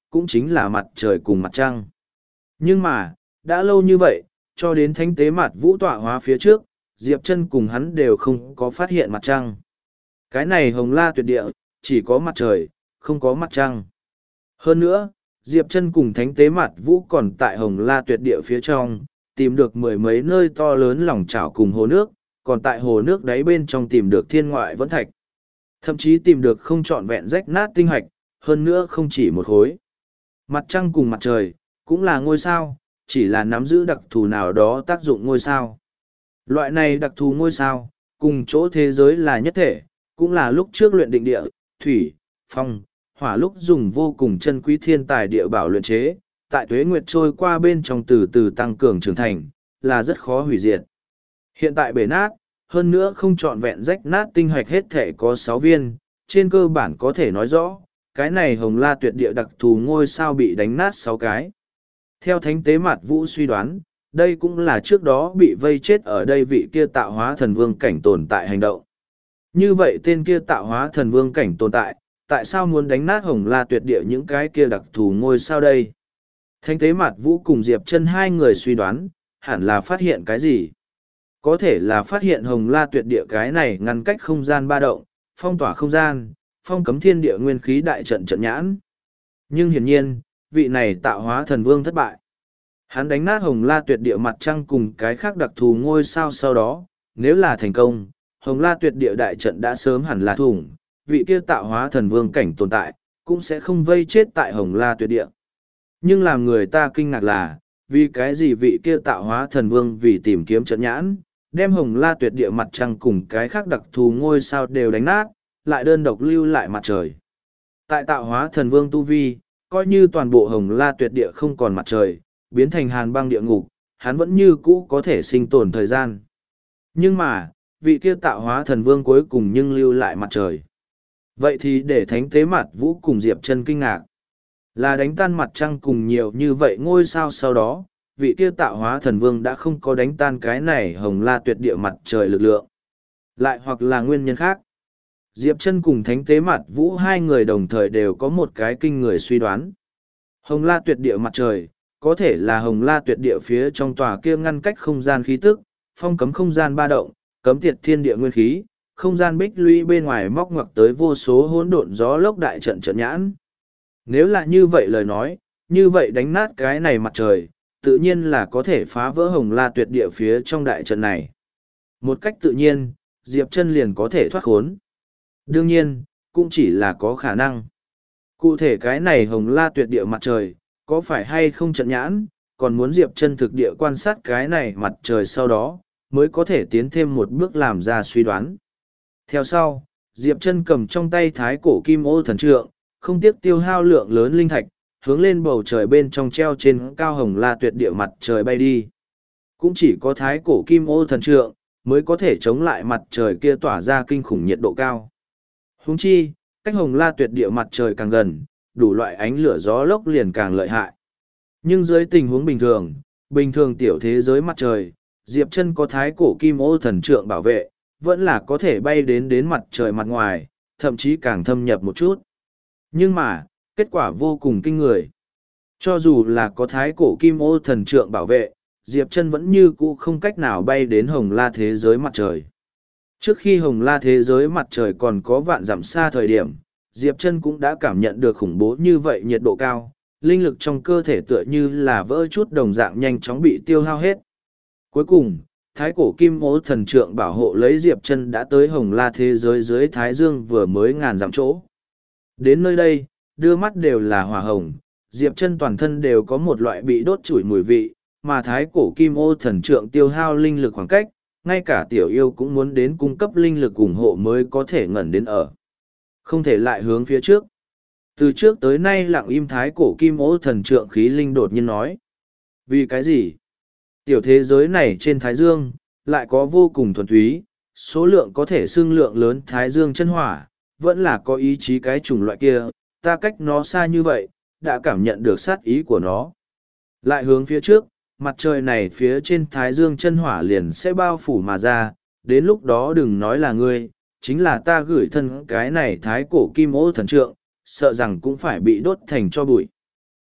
cũng chính là mặt trời cùng mặt trăng. Nhưng mà, đã lâu như vậy, cho đến thánh tế mặt vũ tọa hóa phía trước, Diệp Chân cùng hắn đều không có phát hiện mặt trăng. Cái này Hồng La Tuyệt Địa, chỉ có mặt trời, không có mặt trăng. Hơn nữa, Diệp Chân cùng thánh tế mặt vũ còn tại Hồng La Tuyệt Địa phía trong, tìm được mười mấy nơi to lớn lòng chảo cùng hồ nước, còn tại hồ nước đáy bên trong tìm được thiên ngoại vẫn thạch. Thậm chí tìm được không trọn vẹn rách nát tinh hạch, hơn nữa không chỉ một khối. Mặt trăng cùng mặt trời, cũng là ngôi sao, chỉ là nắm giữ đặc thù nào đó tác dụng ngôi sao. Loại này đặc thù ngôi sao, cùng chỗ thế giới là nhất thể, cũng là lúc trước luyện định địa, thủy, phong, hỏa lúc dùng vô cùng chân quý thiên tài địa bảo luyện chế, tại tuế nguyệt trôi qua bên trong từ từ tăng cường trưởng thành, là rất khó hủy diệt. Hiện tại bể nát, hơn nữa không trọn vẹn rách nát tinh hoạch hết thể có 6 viên, trên cơ bản có thể nói rõ, cái này Hồng La Tuyệt Địa đặc thù ngôi sao bị đánh nát 6 cái. Theo thánh tế mạt vũ suy đoán, đây cũng là trước đó bị vây chết ở đây vị kia tạo hóa thần vương cảnh tồn tại hành động. Như vậy tên kia tạo hóa thần vương cảnh tồn tại, tại sao muốn đánh nát Hồng La Tuyệt Địa những cái kia đặc thù ngôi sao đây? Thánh tế mạt vũ cùng Diệp Chân hai người suy đoán, hẳn là phát hiện cái gì? Có thể là phát hiện Hồng La Tuyệt Địa cái này ngăn cách không gian ba động, phong tỏa không gian, phong cấm thiên địa nguyên khí đại trận trận nhãn. Nhưng hiển nhiên, vị này tạo hóa thần vương thất bại. Hắn đánh nát Hồng La Tuyệt Địa mặt trăng cùng cái khác đặc thù ngôi sao sau đó, nếu là thành công, Hồng La Tuyệt Địa đại trận đã sớm hẳn là thủng, vị kia tạo hóa thần vương cảnh tồn tại, cũng sẽ không vây chết tại Hồng La Tuyệt Địa. Nhưng làm người ta kinh ngạc là, vì cái gì vị kia tạo hóa thần vương vì tìm kiếm trận nhãn, đem Hồng La Tuyệt Địa mặt trăng cùng cái khác đặc thù ngôi sao đều đánh nát, lại đơn độc lưu lại mặt trời. Tại tạo hóa thần vương tu vi, coi như toàn bộ Hồng La Tuyệt Địa không còn mặt trời, biến thành hàn băng địa ngục, hắn vẫn như cũ có thể sinh tồn thời gian. Nhưng mà, vị kia tạo hóa thần vương cuối cùng nhưng lưu lại mặt trời. Vậy thì để thánh tế mặt vũ cùng Diệp Chân kinh ngạc. Là đánh tan mặt trăng cùng nhiều như vậy ngôi sao sau đó, vị kia tạo hóa thần vương đã không có đánh tan cái này Hồng La Tuyệt Địa mặt trời lực lượng. Lại hoặc là nguyên nhân khác. Diệp Chân cùng thánh tế mặt vũ hai người đồng thời đều có một cái kinh người suy đoán. Hồng La Tuyệt Địa mặt trời, có thể là Hồng La Tuyệt Địa phía trong tòa kia ngăn cách không gian khí tức, phong cấm không gian ba động, cấm tiệt thiên địa nguyên khí, không gian bích lũy bên ngoài móc ngoặc tới vô số hỗn độn gió lốc đại trận trận nhãn. Nếu là như vậy lời nói, như vậy đánh nát cái này mặt trời, tự nhiên là có thể phá vỡ Hồng La Tuyệt Địa phía trong đại trận này. Một cách tự nhiên, Diệp Chân liền có thể thoát khốn. Đương nhiên, cũng chỉ là có khả năng. Cụ thể cái này Hồng La Tuyệt Địa mặt trời, có phải hay không trận nhãn, còn muốn Diệp Chân thực địa quan sát cái này mặt trời sau đó, mới có thể tiến thêm một bước làm ra suy đoán. Theo sau, Diệp Chân cầm trong tay thái cổ kim ô thần trượng, không tiếc tiêu hao lượng lớn linh thạch, hướng lên bầu trời bên trong treo trên cao Hồng La Tuyệt Địa mặt trời bay đi. Cũng chỉ có thái cổ kim ô thần trượng, mới có thể chống lại mặt trời kia tỏa ra kinh khủng nhiệt độ cao. Huống chi, cách Hồng La Tuyệt Địa mặt trời càng gần, đủ loại ánh lửa gió lốc liền càng lợi hại. Nhưng dưới tình huống bình thường tiểu thế giới mặt trời, Diệp Chân có thái cổ kim ô thần trượng bảo vệ, vẫn là có thể bay đến mặt trời mặt ngoài, thậm chí càng thâm nhập một chút. Nhưng mà, kết quả vô cùng kinh người. Cho dù là có thái cổ kim ô thần trượng bảo vệ, Diệp Chân vẫn như cũ không cách nào bay đến Hồng La thế giới mặt trời. Trước khi Hồng La thế giới mặt trời còn có vạn dặm xa thời điểm, Diệp Chân cũng đã cảm nhận được khủng bố như vậy nhiệt độ cao, linh lực trong cơ thể tựa như là vỡ chút đồng dạng nhanh chóng bị tiêu hao hết. Cuối cùng, thái cổ kim ô thần trượng bảo hộ lấy Diệp Chân đã tới Hồng La thế giới dưới Thái Dương vừa mới ngàn dặm chỗ. Đến nơi đây, đưa mắt đều là hỏa hồng, Diệp Chân toàn thân đều có một loại bị đốt chủi mùi vị, mà thái cổ kim ô thần trượng tiêu hao linh lực khoảng cách, ngay cả tiểu yêu cũng muốn đến cung cấp linh lực ủng hộ mới có thể ngẩn đến ở. Không thể lại hướng phía trước. Từ trước tới nay lặng im thái cổ kim ô thần trượng khí linh đột nhiên nói. Vì cái gì? Tiểu thế giới này trên Thái Dương, lại có vô cùng thuần túy, số lượng có thể xưng lượng lớn Thái Dương chân hỏa, vẫn là có ý chí cái chủng loại kia, ta cách nó xa như vậy, đã cảm nhận được sát ý của nó. Lại hướng phía trước, mặt trời này phía trên Thái Dương chân hỏa liền sẽ bao phủ mà ra, đến lúc đó đừng nói là ngươi, chính là ta gửi thân cái này thái cổ kim ô thần trượng, sợ rằng cũng phải bị đốt thành cho bụi.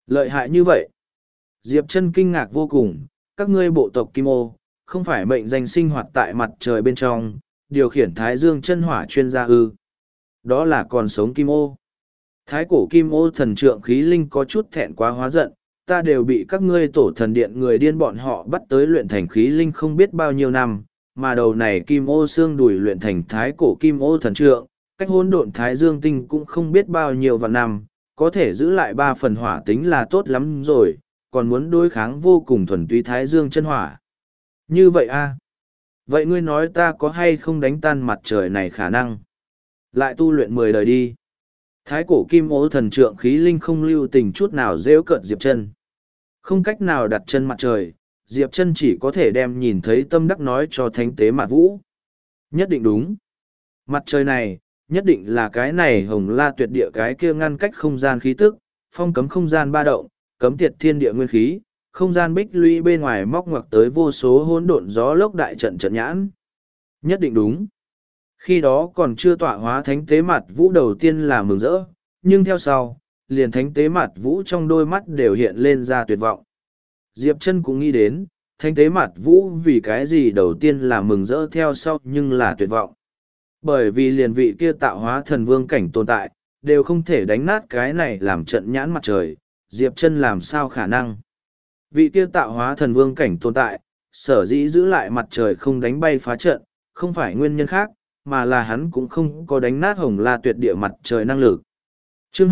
Lợi hại như vậy. Diệp Chân kinh ngạc vô cùng, các ngươi bộ tộc Kim Ô, không phải mệnh danh sinh hoạt tại mặt trời bên trong, điều khiển Thái Dương chân hỏa chuyên gia ư. Đó là còn sống Kim Ô. Thái cổ Kim Ô thần trượng khí linh có chút thẹn quá hóa giận, ta đều bị các ngươi tổ thần điện người điên bọn họ bắt tới luyện thành khí linh không biết bao nhiêu năm, mà đầu này Kim Ô xương đùi luyện thành thái cổ Kim Ô thần trượng, cách hỗn độn Thái Dương tinh cũng không biết bao nhiêu vạn năm, có thể giữ lại 3 phần hỏa tính là tốt lắm rồi, còn muốn đối kháng vô cùng thuần túy Thái Dương chân hỏa. Như vậy a? Vậy ngươi nói ta có hay không đánh tan mặt trời này khả năng? Lại tu luyện 10 đời đi. Thái cổ Kim Ô thần trượng khí linh không lưu tình chút nào rêu cợt Diệp Chân. Không cách nào đặt chân mặt trời, Diệp Chân chỉ có thể đem nhìn thấy tâm đắc nói cho thánh tế Mạt Vũ. Nhất định đúng. Mặt trời này, nhất định là cái này hồng la tuyệt địa cái kia ngăn cách không gian khí tức, phong cấm không gian ba động, cấm tiệt thiên địa nguyên khí, không gian bích lũy bên ngoài móc ngoặc tới vô số hỗn độn gió lốc đại trận trận nhãn. Nhất định đúng. Khi đó còn chưa tọa hóa thánh tế Mạt Vũ đầu tiên là mừng rỡ, nhưng theo sau, liền thánh tế Mạt Vũ trong đôi mắt đều hiện lên ra tuyệt vọng. Diệp Chân cũng nghĩ đến, thánh tế Mạt Vũ vì cái gì đầu tiên là mừng rỡ theo sau nhưng là tuyệt vọng. Bởi vì liền vị kia tạo hóa thần vương cảnh tồn tại, đều không thể đánh nát cái này làm trận nhãn mặt trời, Diệp Chân làm sao khả năng. Vị kia tạo hóa thần vương cảnh tồn tại, sở dĩ giữ lại mặt trời không đánh bay phá trận, không phải nguyên nhân khác, mà là hắn cũng không có đánh nát hồng la tuyệt địa mặt trời năng lực. Chương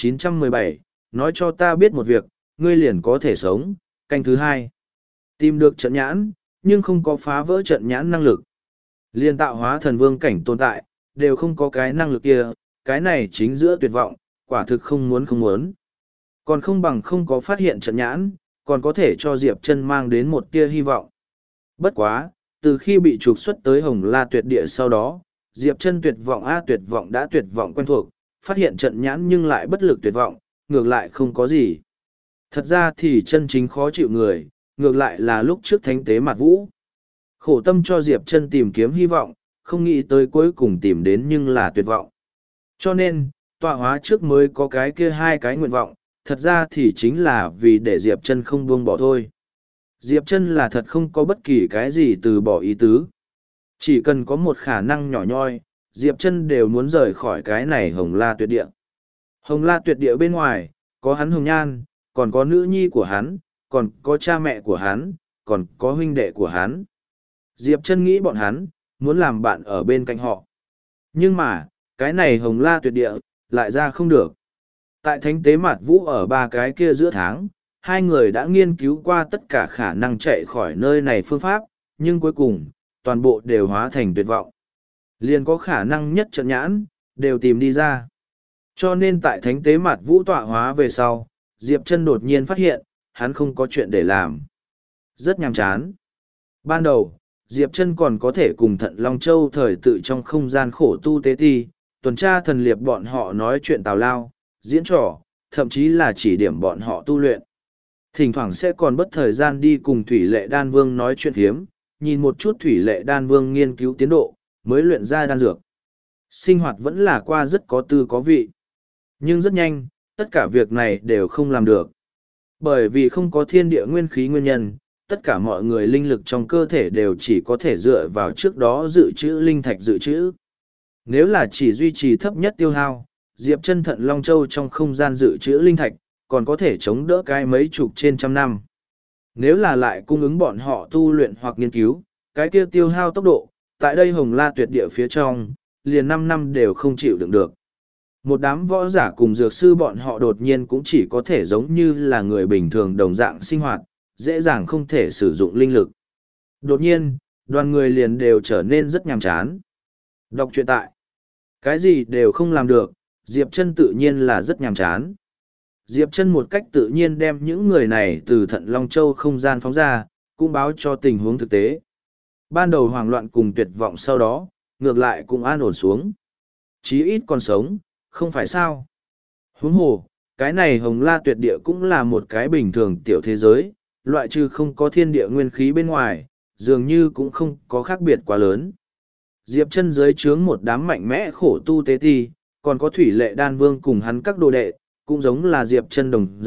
2917, nói cho ta biết một việc, ngươi liền có thể sống, canh thứ 2. Tìm được trận nhãn, nhưng không có phá vỡ trận nhãn năng lực. Liên tạo hóa thần vương cảnh tồn tại, đều không có cái năng lực kia, cái này chính giữa tuyệt vọng, quả thực không muốn không muốn. Còn không bằng không có phát hiện trận nhãn, còn có thể cho Diệp Chân mang đến một tia hy vọng. Bất quá, từ khi bị trục xuất tới hồng la tuyệt địa sau đó, Diệp Chân tuyệt vọng đã tuyệt vọng quen thuộc, phát hiện trận nhãn nhưng lại bất lực tuyệt vọng, ngược lại không có gì. Thật ra thì chân chính khó chịu người, ngược lại là lúc trước thánh tế Mạt Vũ. Khổ tâm cho Diệp Chân tìm kiếm hy vọng, không nghĩ tới cuối cùng tìm đến nhưng là tuyệt vọng. Cho nên, tọa hóa trước mới có cái kia hai cái nguyện vọng, thật ra thì chính là vì để Diệp Chân không buông bỏ thôi. Diệp Chân là thật không có bất kỳ cái gì từ bỏ ý tứ. Chỉ cần có một khả năng nhỏ nhoi, Diệp Chân đều muốn rời khỏi cái này hồng la tuyệt địa. Hồng la tuyệt địa bên ngoài, có hắn Hồng Nhan, còn có nữ nhi của hắn, còn có cha mẹ của hắn, còn có huynh đệ của hắn. Diệp Chân nghĩ bọn hắn, muốn làm bạn ở bên cạnh họ. Nhưng mà, cái này hồng la tuyệt địa, lại ra không được. Tại thánh tế Mạt Vũ ở 3 cái kia giữa tháng, hai người đã nghiên cứu qua tất cả khả năng chạy khỏi nơi này phương pháp, nhưng cuối cùng, toàn bộ đều hóa thành tuyệt vọng. Liền có khả năng nhất trận nhãn, đều tìm đi ra. Cho nên tại thánh tế Mạt Vũ tọa hóa về sau, Diệp Chân đột nhiên phát hiện, hắn không có chuyện để làm. Rất nhàm chán. Ban đầu, Diệp Chân còn có thể cùng Thận Long Châu thời tự trong không gian khổ tu tế ti, tuần tra thần liệp bọn họ nói chuyện tào lao, diễn trò, thậm chí là chỉ điểm bọn họ tu luyện. Thỉnh thoảng sẽ còn bất thời gian đi cùng Thủy Lệ Đan Vương nói chuyện thiếm, nhìn một chút Thủy Lệ Đan Vương nghiên cứu tiến độ, mới luyện ra đan dược. Sinh hoạt vẫn là qua rất có tư có vị. Nhưng rất nhanh, tất cả việc này đều không làm được. Bởi vì không có thiên địa nguyên khí nguyên nhân, tất cả mọi người linh lực trong cơ thể đều chỉ có thể dựa vào trước đó dự trữ linh thạch dự trữ. Nếu là chỉ duy trì thấp nhất tiêu hao, Diệp Chân Thận Long Châu trong không gian dự trữ linh thạch, còn có thể chống đỡ cái mấy chục trên trăm năm. Nếu là lại cung ứng bọn họ tu luyện hoặc nghiên cứu, cái kia tiêu hao tốc độ, tại đây hồng la tuyệt địa phía trong, liền 5 năm đều không chịu đựng được. Một đám võ giả cùng dược sư bọn họ đột nhiên cũng chỉ có thể giống như là người bình thường đồng dạng sinh hoạt, dễ dàng không thể sử dụng linh lực. Đột nhiên, đoàn người liền đều trở nên rất nhàm chán. Đọc truyện tại. Cái gì đều không làm được, Diệp Chân tự nhiên là rất nhàm chán. Diệp Chân một cách tự nhiên đem những người này từ Thận Long Châu không gian phóng ra, cũng báo cho tình huống thực tế. Ban đầu hoảng loạn cùng tuyệt vọng sau đó, ngược lại cũng an ổn xuống. Chí ít còn sống, không phải sao. Huống hồ, cái này hồng la tuyệt địa cũng là một cái bình thường tiểu thế giới, loại trừ không có thiên địa nguyên khí bên ngoài, dường như cũng không có khác biệt quá lớn. Diệp Chân dưới trướng một đám mạnh mẽ khổ tu tế ti, còn có Thủy Lệ Đan Vương cùng hắn các đồ đệ, cũng giống là Diệp Chân đồng dạng,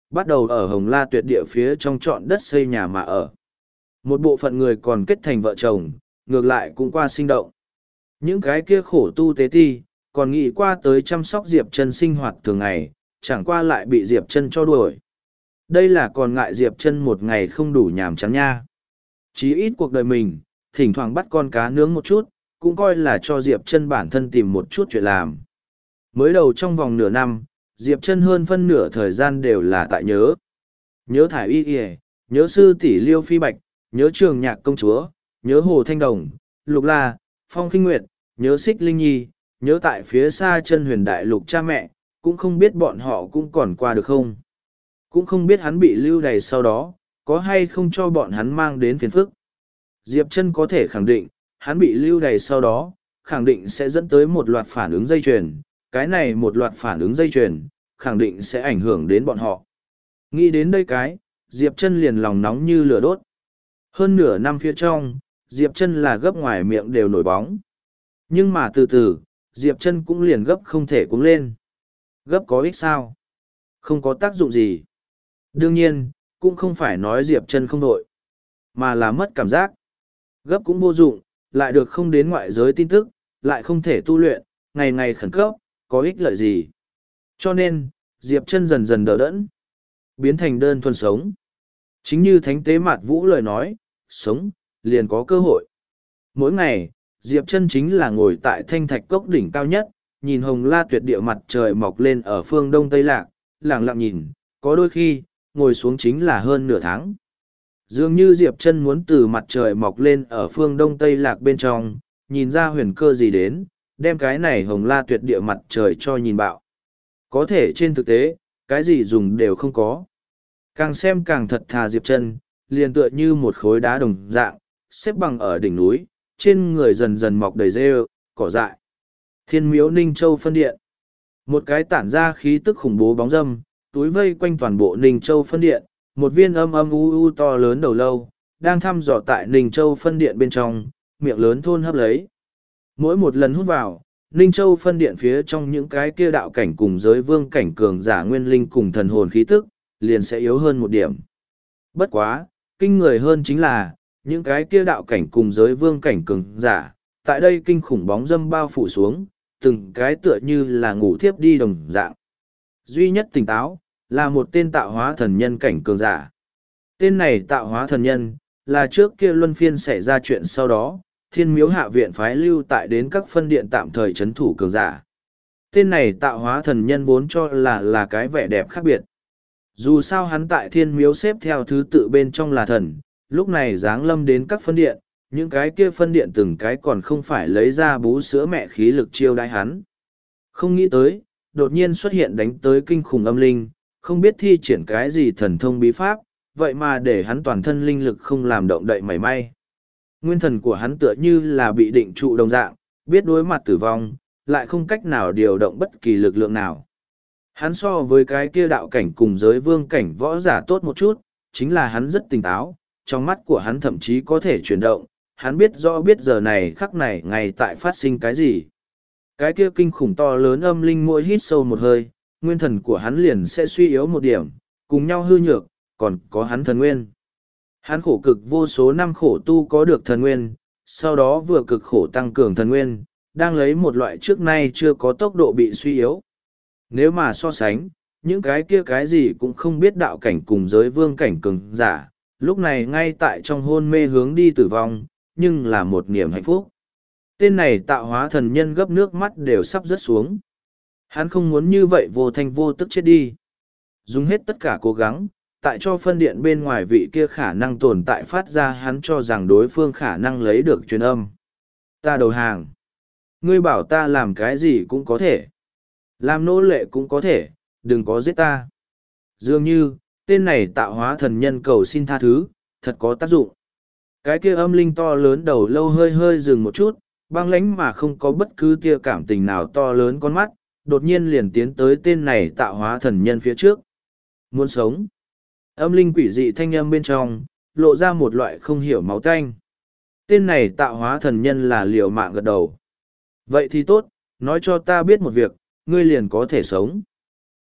bắt đầu ở Hồng La Tuyệt địa phía trong trọn đất xây nhà mà ở. Một bộ phận người còn kết thành vợ chồng, ngược lại cũng qua sinh động. Những cái kia khổ tu tế ti, còn nghĩ qua tới chăm sóc Diệp Chân sinh hoạt thường ngày, chẳng qua lại bị Diệp Chân cho đuổi. Đây là còn ngại Diệp Chân một ngày không đủ nhàm chán nha. Chí ít cuộc đời mình, thỉnh thoảng bắt con cá nướng một chút, cũng coi là cho Diệp Chân bản thân tìm một chút chuyện làm. Mới đầu trong vòng nửa năm, Diệp Chân hơn phân nửa thời gian đều là tại nhớ. Nhớ Thải Y Y, nhớ sư tỷ Liêu Phi Bạch, nhớ Trường Nhạc công chúa, nhớ Hồ Thanh Đồng, Lục La, Phong Khinh Nguyệt, nhớ Xích Linh Nhi, nhớ tại phía xa Chân Huyền Đại Lục cha mẹ, cũng không biết bọn họ cũng còn qua được không. Cũng không biết hắn bị lưu đày sau đó, có hay không cho bọn hắn mang đến phiền phức. Diệp Chân có thể khẳng định, hắn bị lưu đày sau đó, khẳng định sẽ dẫn tới một loạt phản ứng dây chuyền, cái này một loạt phản ứng dây chuyền, khẳng định sẽ ảnh hưởng đến bọn họ. Nghĩ đến đây cái, Diệp Chân liền lòng nóng như lửa đốt. Hơn nửa năm phía trong, Diệp Chân là gấp ngoài miệng đều nổi bóng. Nhưng mà từ từ, Diệp Chân cũng liền gấp không thể cuống lên. Gấp có ích sao? Không có tác dụng gì. Đương nhiên, cũng không phải nói Diệp Chân không đội, mà là mất cảm giác. Gấp cũng vô dụng, lại được không đến ngoại giới tin tức, lại không thể tu luyện, ngày ngày khẩn cấp, có ích lợi gì. Cho nên, Diệp Chân dần dần đỡ đẫn, biến thành đơn thuần sống. Chính như Thánh Tế Mạt Vũ lời nói, sống, liền có cơ hội. Mỗi ngày, Diệp Chân chính là ngồi tại Thanh Thạch Cốc đỉnh cao nhất, nhìn Hồng La Tuyệt địa mặt trời mọc lên ở phương Đông Tây Lạc, lặng lặng nhìn, có đôi khi, ngồi xuống chính là hơn nửa tháng. Dường như Diệp Chân muốn từ mặt trời mọc lên ở phương Đông Tây Lạc bên trong, nhìn ra huyền cơ gì đến, đem cái này Hồng La Tuyệt địa mặt trời cho nhìn bạo. Có thể trên thực tế, cái gì dùng đều không có. Càng xem càng thật thà Diệp Chân, liền tựa như một khối đá đồng dạng, xếp bằng ở đỉnh núi, trên người dần dần mọc đầy rêu, cỏ dại. Thiên Miếu Ninh Châu phân điện. Một cái tản ra khí tức khủng bố bóng râm, túi vây quanh toàn bộ Ninh Châu phân điện, một viên âm âm u u to lớn đầu lâu, đang thăm dò tại Ninh Châu phân điện bên trong, miệng lớn thôn hấp lấy. Mỗi một lần hút vào, Ninh Châu phân điện phía trong những cái kia đạo cảnh cùng giới vương cảnh cường giả nguyên linh cùng thần hồn khí tức, liền sẽ yếu hơn một điểm. Bất quá, kinh người hơn chính là, những cái kia đạo cảnh cùng giới vương cảnh cường giả, tại đây kinh khủng bóng dâm bao phủ xuống, từng cái tựa như là ngủ thiếp đi đồng dạng. Duy nhất tỉnh táo, là một tên tạo hóa thần nhân cảnh cường giả. Tên này tạo hóa thần nhân, là trước kia luân phiên xảy ra chuyện sau đó, Thiên Miếu Hạ Viện phái lưu tại đến các phân điện tạm thời chấn thủ cường giả. Tên này tạo hóa thần nhân vốn cho là cái vẻ đẹp khác biệt. Dù sao hắn tại Thiên Miếu xếp theo thứ tự bên trong là thần, lúc này giáng lâm đến các phân điện, những cái kia phân điện từng cái còn không phải lấy ra bú sữa mẹ khí lực chiêu đãi hắn. Không nghĩ tới, đột nhiên xuất hiện đánh tới kinh khủng âm linh, không biết thi triển cái gì thần thông bí pháp, vậy mà để hắn toàn thân linh lực không làm động đậy mảy may. Nguyên thần của hắn tựa như là bị định trụ đồng dạng, biết đối mặt tử vong, lại không cách nào điều động bất kỳ lực lượng nào. Hắn so với cái kia đạo cảnh cùng giới vương cảnh võ giả tốt một chút, chính là hắn rất tỉnh táo, trong mắt của hắn thậm chí có thể chuyển động, hắn biết rõ biết giờ này khắc này ngay tại phát sinh cái gì. Cái kia kinh khủng to lớn âm linh mỗi hít sâu một hơi, nguyên thần của hắn liền sẽ suy yếu một điểm, cùng nhau hư nhược, còn có hắn thần nguyên. Hắn khổ cực vô số năm khổ tu có được thần nguyên, sau đó vừa cực khổ tăng cường thần nguyên, đang lấy một loại trước nay chưa có tốc độ bị suy yếu. Nếu mà so sánh, những cái kia cái gì cũng không biết đạo cảnh cùng giới vương cảnh cường giả, lúc này ngay tại trong hôn mê hướng đi tử vong, nhưng là một niềm hạnh phúc. Tên này tạo hóa thần nhân gấp nước mắt đều sắp rớt xuống. Hắn không muốn như vậy vô thanh vô tức chết đi. Dùng hết tất cả cố gắng, tại cho phân điện bên ngoài vị kia khả năng tồn tại phát ra hắn cho rằng đối phương khả năng lấy được truyền âm. Ta đầu hàng. Ngươi bảo ta làm cái gì cũng có thể. Làm nô lệ cũng có thể, đừng có giết ta. Dường như, tên này tạo hóa thần nhân cầu xin tha thứ, thật có tác dụng. Cái kia âm linh to lớn đầu lâu hơi hơi dừng một chút, băng lãnh mà không có bất cứ tia cảm tình nào to lớn con mắt, đột nhiên liền tiến tới tên này tạo hóa thần nhân phía trước. Muốn sống. Âm linh quỷ dị thanh âm bên trong, lộ ra một loại không hiểu máu tanh. Tên này tạo hóa thần nhân là liều mạng gật đầu. Vậy thì tốt, nói cho ta biết một việc, ngươi liền có thể sống.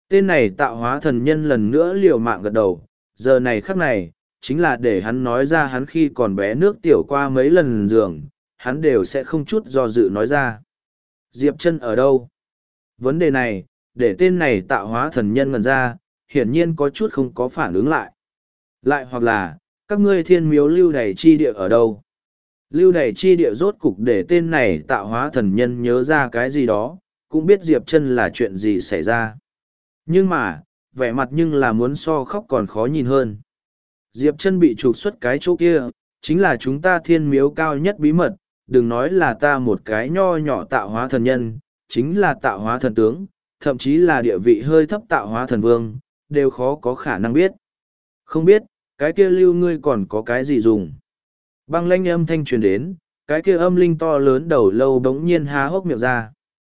Tên này tạo hóa thần nhân lần nữa liều mạng gật đầu, giờ này khắc này, chính là để hắn nói ra hắn khi còn bé nước tiểu qua mấy lần giường, hắn đều sẽ không chút do dự nói ra. Diệp Chân ở đâu? Vấn đề này, để tên này tạo hóa thần nhân ngần ra, hiển nhiên có chút không có phản ứng lại. Lại hoặc là, các ngươi thiên miếu lưu đày chi địa ở đâu? Lưu đày chi địa rốt cục để tên này tạo hóa thần nhân nhớ ra cái gì đó, cũng biết Diệp Chân là chuyện gì xảy ra. Nhưng mà, vẻ mặt nhưng là muốn so khóc còn khó nhìn hơn. Diệp Chân bị trục xuất cái chỗ kia, chính là chúng ta thiên miếu cao nhất bí mật, đừng nói là ta một cái nho nhỏ tạo hóa thần nhân, chính là tạo hóa thần tướng, thậm chí là địa vị hơi thấp tạo hóa thần vương, đều khó có khả năng biết. Không biết, cái kia lưu ngươi còn có cái gì dùng. Băng lanh âm thanh truyền đến, cái kia âm linh to lớn đầu lâu bỗng nhiên há hốc miệng ra.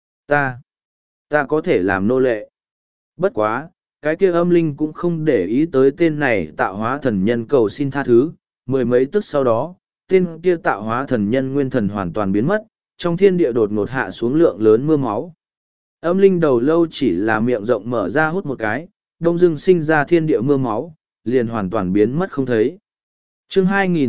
Ta có thể làm nô lệ. Bất quá, cái kia âm linh cũng không để ý tới tên này tạo hóa thần nhân cầu xin tha thứ, mười mấy tức sau đó, tên kia tạo hóa thần nhân nguyên thần hoàn toàn biến mất, trong thiên địa đột ngột hạ xuống lượng lớn mưa máu. Âm linh đầu lâu chỉ là miệng rộng mở ra hút một cái, đông dưng sinh ra thiên địa mưa máu, liền hoàn toàn biến mất không thấy. Chương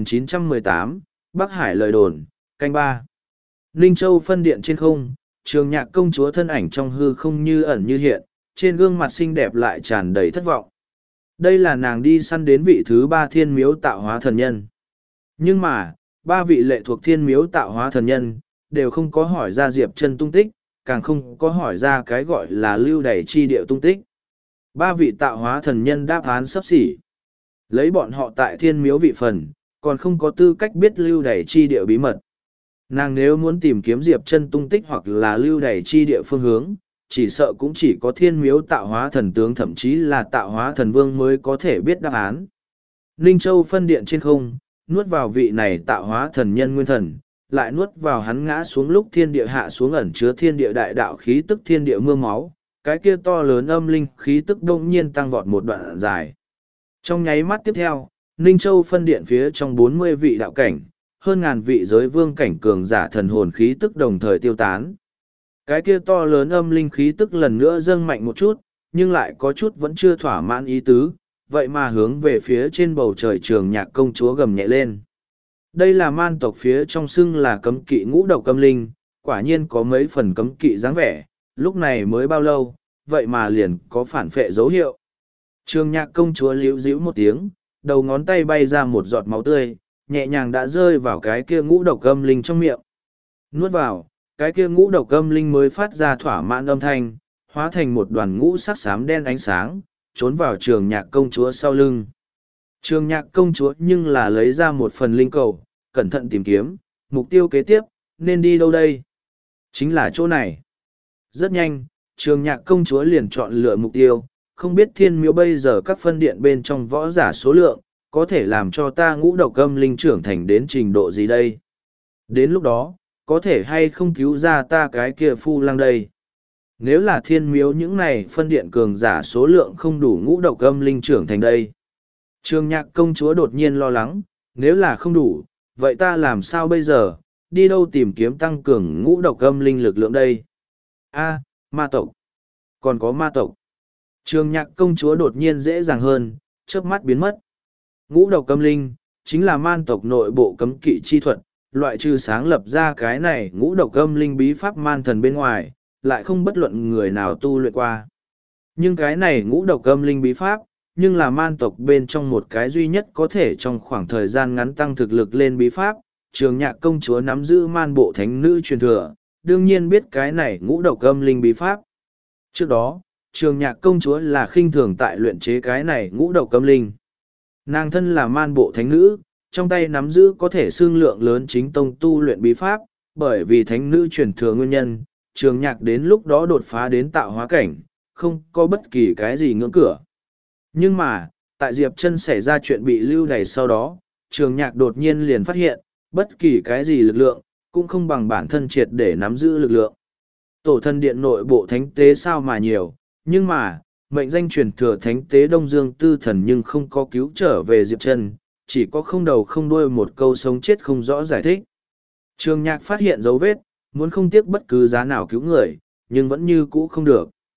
2918, Bắc Hải lời đồn, canh ba. Ninh Châu phân điện trên không, Trường Nhạc công chúa thân ảnh trong hư không như ẩn như hiện, trên gương mặt xinh đẹp lại tràn đầy thất vọng. Đây là nàng đi săn đến vị thứ ba thiên miếu tạo hóa thần nhân. Nhưng mà, ba vị lệ thuộc thiên miếu tạo hóa thần nhân, đều không có hỏi ra Diệp Chân tung tích, càng không có hỏi ra cái gọi là lưu đày chi địa tung tích. Ba vị tạo hóa thần nhân đáp án sắp xỉ. Lấy bọn họ tại thiên miếu vị phần, còn không có tư cách biết lưu đày chi địa bí mật. Nàng nếu muốn tìm kiếm Diệp Chân tung tích hoặc là lưu đày chi địa phương hướng, chỉ sợ cũng chỉ có thiên miếu tạo hóa thần tướng thậm chí là tạo hóa thần vương mới có thể biết đáp án. Ninh Châu phân điện trên không, nuốt vào vị này tạo hóa thần nhân nguyên thần, lại nuốt vào hắn ngã xuống lúc thiên địa hạ xuống ẩn chứa thiên địa đại đạo khí tức thiên địa mưa máu, cái kia to lớn âm linh khí tức đông nhiên tăng vọt một đoạn dài. Trong nháy mắt tiếp theo, Ninh Châu phân điện phía trong 40 vị đạo cảnh, hơn ngàn vị giới vương cảnh cường giả thần hồn khí tức đồng thời tiêu tán. Cái kia to lớn âm linh khí tức lần nữa dâng mạnh một chút, nhưng lại có chút vẫn chưa thỏa mãn ý tứ, vậy mà hướng về phía trên bầu trời Trường Nhạc công chúa gầm nhẹ lên. Đây là man tộc phía trong xưng là cấm kỵ ngũ độc âm linh, quả nhiên có mấy phần cấm kỵ dáng vẻ, lúc này mới bao lâu, vậy mà liền có phản phệ dấu hiệu. Trường Nhạc công chúa líu díu một tiếng, đầu ngón tay bay ra một giọt máu tươi, nhẹ nhàng đã rơi vào cái kia ngũ độc âm linh trong miệng. Nuốt vào, cái kia ngũ độc âm linh mới phát ra thỏa mãn âm thanh, hóa thành một đoàn ngũ sắc xám đen ánh sáng, trốn vào Trường Nhạc công chúa sau lưng. Trường Nhạc công chúa nhưng là lấy ra một phần linh cầu, cẩn thận tìm kiếm, mục tiêu kế tiếp, nên đi đâu đây? Chính là chỗ này. Rất nhanh, Trường Nhạc công chúa liền chọn lựa mục tiêu, không biết thiên miếu bây giờ các phân điện bên trong võ giả số lượng, có thể làm cho ta ngũ độc âm linh trưởng thành đến trình độ gì đây? Đến lúc đó, có thể hay không cứu ra ta cái kia phu lang đây? Nếu là thiên miếu những này phân điện cường giả số lượng không đủ ngũ độc âm linh trưởng thành đây. Trường Nhạc công chúa đột nhiên lo lắng, nếu là không đủ, vậy ta làm sao bây giờ, đi đâu tìm kiếm tăng cường ngũ độc âm linh lực lượng đây? Ma tộc. Còn có ma tộc. Trường Nhạc công chúa đột nhiên dễ dàng hơn, chớp mắt biến mất. Ngũ độc âm linh, chính là man tộc nội bộ cấm kỵ chi thuật, loại trừ sáng lập ra cái này ngũ độc âm linh bí pháp man thần bên ngoài, lại không bất luận người nào tu luyện qua. Nhưng cái này ngũ độc âm linh bí pháp, nhưng là man tộc bên trong một cái duy nhất có thể trong khoảng thời gian ngắn tăng thực lực lên bí pháp. Trường Nhạc công chúa nắm giữ man bộ thánh nữ truyền thừa, đương nhiên biết cái này ngũ độc âm linh bí pháp. Trước đó, Trường Nhạc công chúa là khinh thường tại luyện chế cái này ngũ độc âm linh. Nàng thân là man bộ thánh nữ, trong tay nắm giữ có thể xương lượng lớn chính tông tu luyện bí pháp, bởi vì thánh nữ truyền thừa nguyên nhân, Trường Nhạc đến lúc đó đột phá đến tạo hóa cảnh, không có bất kỳ cái gì ngưỡng cửa. Nhưng mà, tại Diệp Chân xảy ra chuyện bị lưu đày sau đó, Trường Nhạc đột nhiên liền phát hiện, bất kỳ cái gì lực lượng, cũng không bằng bản thân triệt để nắm giữ lực lượng. Tổ thân điện nội bộ thánh tế sao mà nhiều, nhưng mà, mệnh danh truyền thừa thánh tế Đông Dương Tư Thần nhưng không có cứu trở về Diệp Chân, chỉ có không đầu không đuôi một câu sống chết không rõ giải thích. Trường Nhạc phát hiện dấu vết, muốn không tiếc bất cứ giá nào cứu người, nhưng vẫn như cũ không được.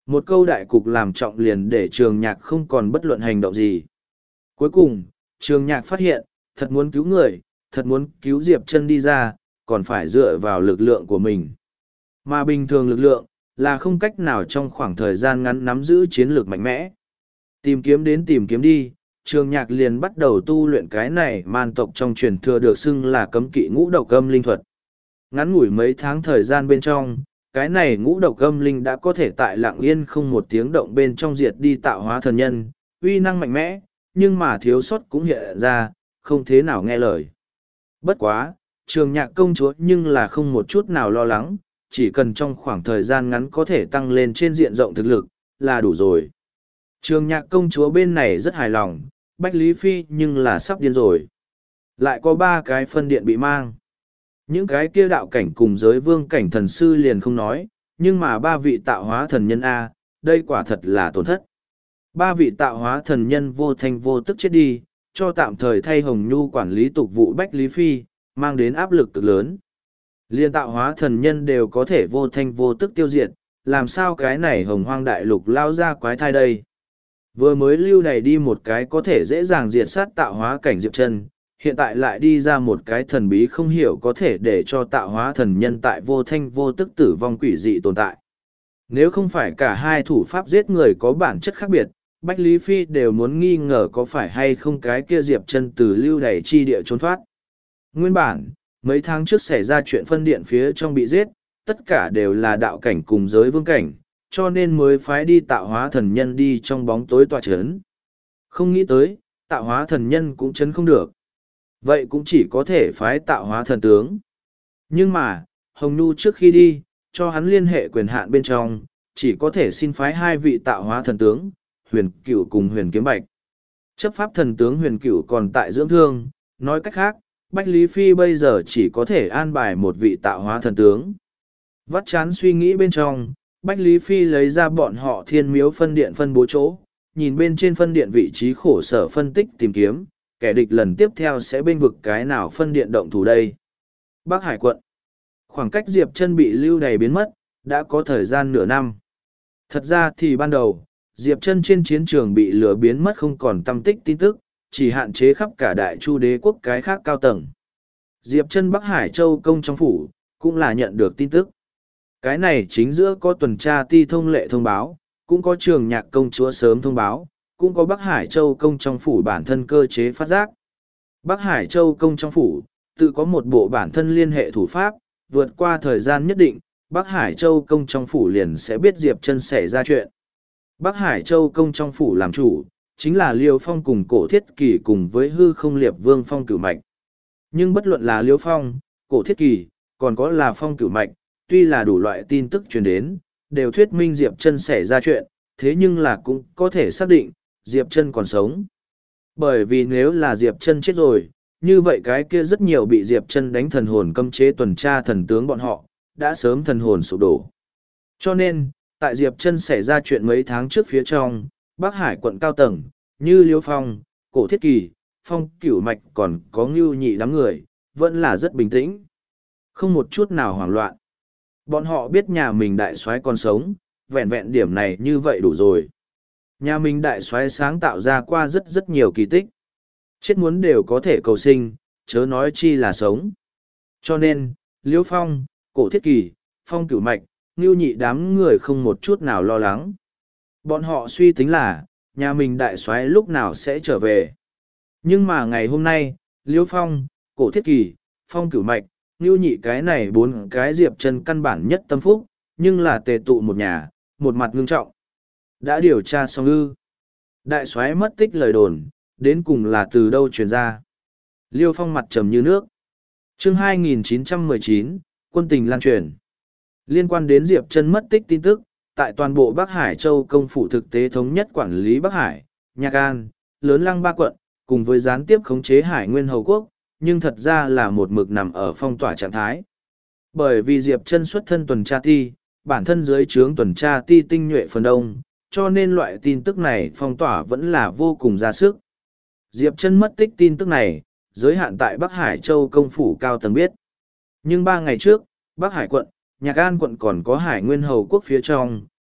Một câu đại cục làm trọng liền để Trường Nhạc không còn bất luận hành động gì. Cuối cùng, Trường Nhạc phát hiện, thật muốn cứu người, thật muốn cứu Diệp Chân đi ra, còn phải dựa vào lực lượng của mình. Mà bình thường lực lượng, là không cách nào trong khoảng thời gian ngắn nắm giữ chiến lược mạnh mẽ. Tìm kiếm đến tìm kiếm đi, Trường Nhạc liền bắt đầu tu luyện cái này man tộc trong truyền thừa được xưng là cấm kỵ ngũ độc âm linh thuật. Ngắn ngủi mấy tháng thời gian bên trong, cái này ngũ độc âm linh đã có thể tại lặng yên không một tiếng động bên trong diệt đi tạo hóa thần nhân, uy năng mạnh mẽ, nhưng mà thiếu sót cũng hiện ra, không thế nào nghe lời. Bất quá, Trường Nhạc công chúa nhưng là không một chút nào lo lắng, chỉ cần trong khoảng thời gian ngắn có thể tăng lên trên diện rộng thực lực, là đủ rồi. Trường Nhạc công chúa bên này rất hài lòng, Bách Lý Phi nhưng là sắp điên rồi. Lại có 3 cái phân điện bị mang. Những cái kia đạo cảnh cùng giới vương cảnh thần sư liền không nói, nhưng mà 3 vị tạo hóa thần nhân A, đây quả thật là tổn thất. 3 vị tạo hóa thần nhân vô thanh vô tức chết đi, cho tạm thời thay Hồng Nhu quản lý tục vụ Bách Lý Phi, mang đến áp lực cực lớn. Liên tạo hóa thần nhân đều có thể vô thanh vô tức tiêu diệt, làm sao cái này Hồng Hoang đại lục lao ra quái thai đây. Vừa mới lưu đày đi một cái có thể dễ dàng diệt sát tạo hóa cảnh Diệp Chân, hiện tại lại đi ra một cái thần bí không hiểu có thể để cho tạo hóa thần nhân tại vô thanh vô tức tử vong quỷ dị tồn tại. Nếu không phải cả hai thủ pháp giết người có bản chất khác biệt, Bách Lý Phi đều muốn nghi ngờ có phải hay không cái kia Diệp Chân từ lưu đày chi địa trốn thoát. Nguyên bản, mấy tháng trước xảy ra chuyện phân điện phía trong bị giết, tất cả đều là đạo cảnh cùng giới vương cảnh, cho nên mới phái đi tạo hóa thần nhân đi trong bóng tối tọa chấn. Không nghĩ tới, tạo hóa thần nhân cũng chấn không được. Vậy cũng chỉ có thể phái tạo hóa thần tướng. Nhưng mà, Hồng Nhu trước khi đi, cho hắn liên hệ quyền hạn bên trong, chỉ có thể xin phái 2 vị tạo hóa thần tướng, Huyền Cửu cùng Huyền Kiếm Bạch. Chấp pháp thần tướng Huyền Cửu còn tại dưỡng thương, nói cách khác, Bách Lý Phi bây giờ chỉ có thể an bài một vị tạo hóa thần tướng. Vắt chán suy nghĩ bên trong, Bách Lý Phi lấy ra bọn họ thiên miếu phân điện phân bố chỗ, nhìn bên trên phân điện vị trí khổ sở phân tích tìm kiếm, kẻ địch lần tiếp theo sẽ bênh vực cái nào phân điện động thủ đây. Bắc Hải quận. Khoảng cách Diệp Chân bị lưu đày biến mất, đã có thời gian nửa năm. Thật ra thì ban đầu, Diệp Chân trên chiến trường bị lừa biến mất không còn tăm tích tin tức, chỉ hạn chế khắp cả Đại Chu đế quốc cái khác cao tầng. Diệp Chân Bắc Hải Châu công trong phủ, cũng là nhận được tin tức. Cái này chính giữa có tuần tra ti thông lệ thông báo, cũng có Trường Nhạc công chúa sớm thông báo, cũng có Bắc Hải Châu công trong phủ bản thân cơ chế phát giác. Bắc Hải Châu công trong phủ, tự có một bộ bản thân liên hệ thủ pháp, vượt qua thời gian nhất định, Bắc Hải Châu công trong phủ liền sẽ biết Diệp Chân xảy ra chuyện. Bắc Hải Châu công trong phủ làm chủ, chính là Liêu Phong cùng Cổ Thiết Kỳ cùng với Hư Không Liệp Vương Phong Cửu Mạch. Nhưng bất luận là Liêu Phong, Cổ Thiết Kỳ, còn có là Phong Cửu Mạch, tuy là đủ loại tin tức truyền đến, đều thuyết minh Diệp Chân xảy ra chuyện, thế nhưng là cũng có thể xác định, Diệp Chân còn sống. Bởi vì nếu là Diệp Chân chết rồi, như vậy cái kia rất nhiều bị Diệp Chân đánh thần hồn cấm chế tuần tra thần tướng bọn họ, đã sớm thần hồn sụp đổ. Cho nên, tại Diệp Chân xảy ra chuyện mấy tháng trước phía trong, Bắc Hải quận cao tầng, như Liêu Phong, Cổ Thiết Kỳ, Phong Cửu Mạch còn có Ngưu Nhị đám người, vẫn là rất bình tĩnh. Không một chút nào hoảng loạn. Bọn họ biết nhà mình đại soái còn sống, vẹn vẹn điểm này như vậy đủ rồi. Nhà mình đại soái sáng tạo ra qua rất nhiều kỳ tích. Chết muốn đều có thể cầu sinh, chớ nói chi là sống. Cho nên, Liêu Phong, Cổ Thiết Kỳ, Phong Cửu Mạch, Ngưu Nhị đám người không một chút nào lo lắng. Bọn họ suy tính là, nhà mình đại soái lúc nào sẽ trở về. Nhưng mà ngày hôm nay, Liêu Phong, Cổ Thiết Kỳ, Phong Cửu Mạch, Ngưu Nhị cái này 4 cái Diệp Chân căn bản nhất tâm phúc, nhưng là tề tụ một nhà, một mặt ngưng trọng. Đã điều tra xong ư? Đại soái mất tích lời đồn, đến cùng là từ đâu truyền ra? Liêu Phong mặt trầm như nước. Chương 2919, quân tình lan truyền. Liên quan đến Diệp Chân mất tích tin tức, tại toàn bộ Bắc Hải Châu công phủ thực tế thống nhất quản lý Bắc Hải, Nhạc An, Lớn Lăng 3 quận, cùng với gián tiếp khống chế Hải Nguyên Hầu Quốc, nhưng thật ra là một mực nằm ở phong tỏa trạng thái. Bởi vì Diệp Chân xuất thân tuần tra ti, bản thân dưới trướng tuần tra ti tinh nhuệ phần đông, cho nên loại tin tức này phong tỏa vẫn là vô cùng ra sức. Diệp Chân mất tích tin tức này, giới hạn tại Bắc Hải Châu công phủ cao tầng biết. Nhưng 3 ngày trước, Bắc Hải quận, Nhạc An quận còn có Hải Nguyên Hầu Quốc phía trong,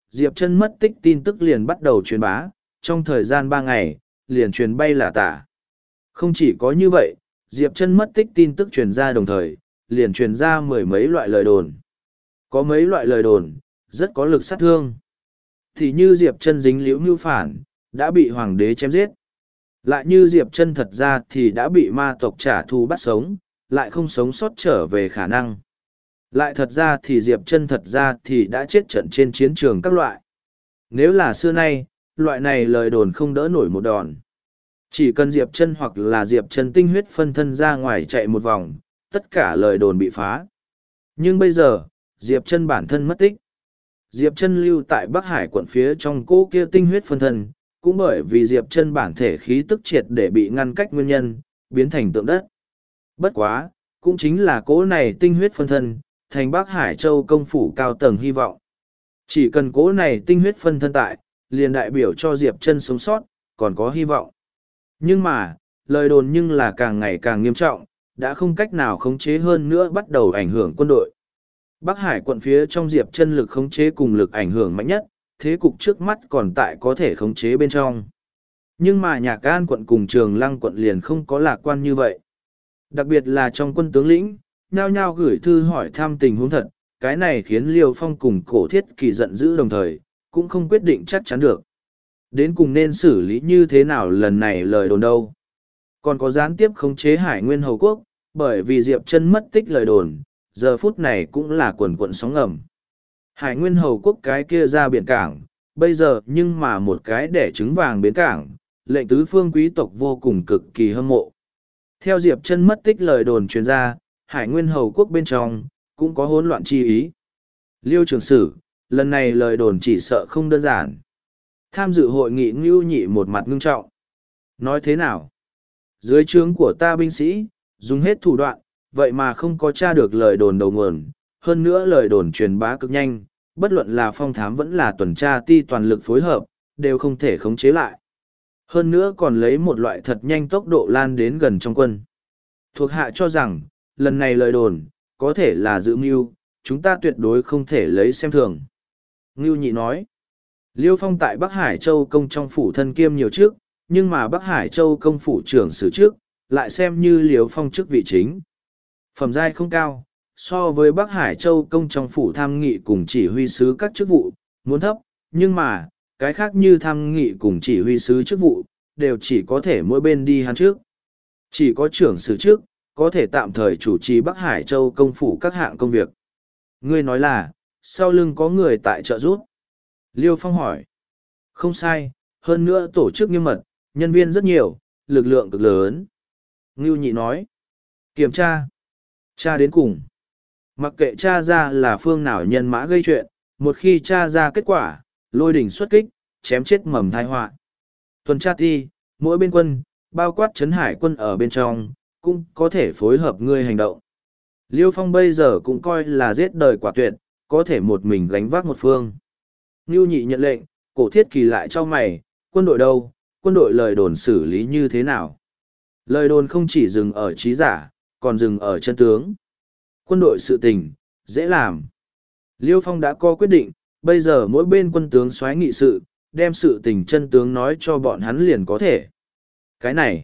Diệp Chân mất tích tin tức liền bắt đầu truyền bá, trong thời gian 3 ngày, liền truyền bay là tả. Không chỉ có như vậy, Diệp Chân mất tích tin tức truyền ra đồng thời, liền truyền ra mười mấy loại lời đồn. Có mấy loại lời đồn, rất có lực sát thương. Thì như Diệp Chân dính liễu mưu phản, đã bị hoàng đế chém giết. Lại như Diệp Chân thật ra thì đã bị ma tộc trả thù bắt sống, lại không sống sót trở về khả năng. Lại thật ra thì Diệp Chân thật ra thì đã chết trận trên chiến trường các loại. Nếu là xưa nay, loại này lời đồn không đỡ nổi một đòn. Chỉ cần Diệp Chân hoặc là Diệp Chân tinh huyết phân thân ra ngoài chạy một vòng, tất cả lời đồn bị phá. Nhưng bây giờ, Diệp Chân bản thân mất tích. Diệp Chân lưu tại Bắc Hải quận phía trong cỗ kia tinh huyết phân thân, cũng bởi vì Diệp Chân bản thể khí tức triệt để bị ngăn cách nguyên nhân, biến thành tượng đất. Bất quá, cũng chính là cỗ này tinh huyết phân thân, thành Bắc Hải Châu công phủ cao tầng hy vọng. Chỉ cần cỗ này tinh huyết phân thân tại, liền đại biểu cho Diệp Chân sống sót, còn có hy vọng. Nhưng mà, lời đồn nhưng là càng ngày càng nghiêm trọng, đã không cách nào khống chế hơn nữa bắt đầu ảnh hưởng quân đội. Bắc Hải quận phía trong Diệp Chân lực khống chế cùng lực ảnh hưởng mạnh nhất, thế cục trước mắt còn tại có thể khống chế bên trong. Nhưng mà Nhạc An quận cùng Trường Lăng quận liền không có lạc quan như vậy. Đặc biệt là trong quân tướng lĩnh, nhao nhao gửi thư hỏi thăm tình huống thật, cái này khiến Liêu Phong cùng Cổ Thiết Kỳ giận dữ đồng thời, cũng không quyết định chắc chắn được. Đến cùng nên xử lý như thế nào lần này lời đồn đâu. Còn có gián tiếp khống chế Hải Nguyên Hầu Quốc, bởi vì Diệp Chân mất tích lời đồn, giờ phút này cũng là quần quận sóng ngầm. Hải Nguyên Hầu Quốc cái kia ra biển cảng, bây giờ nhưng mà một cái đẻ trứng vàng bến cảng, lệnh tứ phương quý tộc vô cùng cực kỳ hâm mộ. Theo Diệp Chân mất tích lời đồn truyền ra, Hải Nguyên Hầu Quốc bên trong, cũng có hỗn loạn chi ý. Liêu Trường Sử, lần này lời đồn chỉ sợ không đơn giản. Tham dự hội nghị Ngưu Nhị một mặt ngưng trọng. Nói thế nào? Dưới trướng của ta binh sĩ, dùng hết thủ đoạn, vậy mà không có tra được lời đồn đầu nguồn. Hơn nữa lời đồn truyền bá cực nhanh, bất luận là phong thám vẫn là tuần tra ti toàn lực phối hợp, đều không thể khống chế lại. Hơn nữa còn lấy một loại thật nhanh tốc độ lan đến gần trong quân. Thuộc hạ cho rằng, lần này lời đồn, có thể là dự mưu, chúng ta tuyệt đối không thể lấy xem thường. Ngưu Nhị nói, Liêu Phong tại Bắc Hải Châu công trong phủ thân kiêm nhiều trước, nhưng mà Bắc Hải Châu công phủ trưởng sử trước, lại xem như Liêu Phong chức vị chính. Phẩm giai không cao, so với Bắc Hải Châu công trong phủ tham nghị cùng chỉ huy sứ các chức vụ, muốn thấp, nhưng mà, cái khác như tham nghị cùng chỉ huy sứ chức vụ, đều chỉ có thể mỗi bên đi hắn trước. Chỉ có trưởng sử trước, có thể tạm thời chủ trì Bắc Hải Châu công phủ các hạng công việc. Ngươi nói là, sau lưng có người tại trợ giúp. Liêu Phong hỏi. Không sai, hơn nữa tổ chức nghiêm mật, nhân viên rất nhiều, lực lượng cực lớn. Ngưu Nhị nói. Kiểm tra. Tra đến cùng. Mặc kệ tra ra là phương nào nhân mã gây chuyện, một khi tra ra kết quả, lôi đỉnh xuất kích, chém chết mầm thai họa. Tuần tra ti, mỗi bên quân, bao quát trấn hải quân ở bên trong, cũng có thể phối hợp ngươi hành động. Liêu Phong bây giờ cũng coi là giết đời quả tuyệt, có thể một mình gánh vác một phương. Ngưu Nhị nhận lệnh, Cổ Thiết Kỳ lại cho mày, quân đội đâu, quân đội lời đồn xử lý như thế nào? Lời đồn không chỉ dừng ở trí giả, còn dừng ở chân tướng. Quân đội sự tình, dễ làm. Liêu Phong đã có quyết định, bây giờ mỗi bên quân tướng soái nghị sự, đem sự tình chân tướng nói cho bọn hắn liền có thể. Cái này,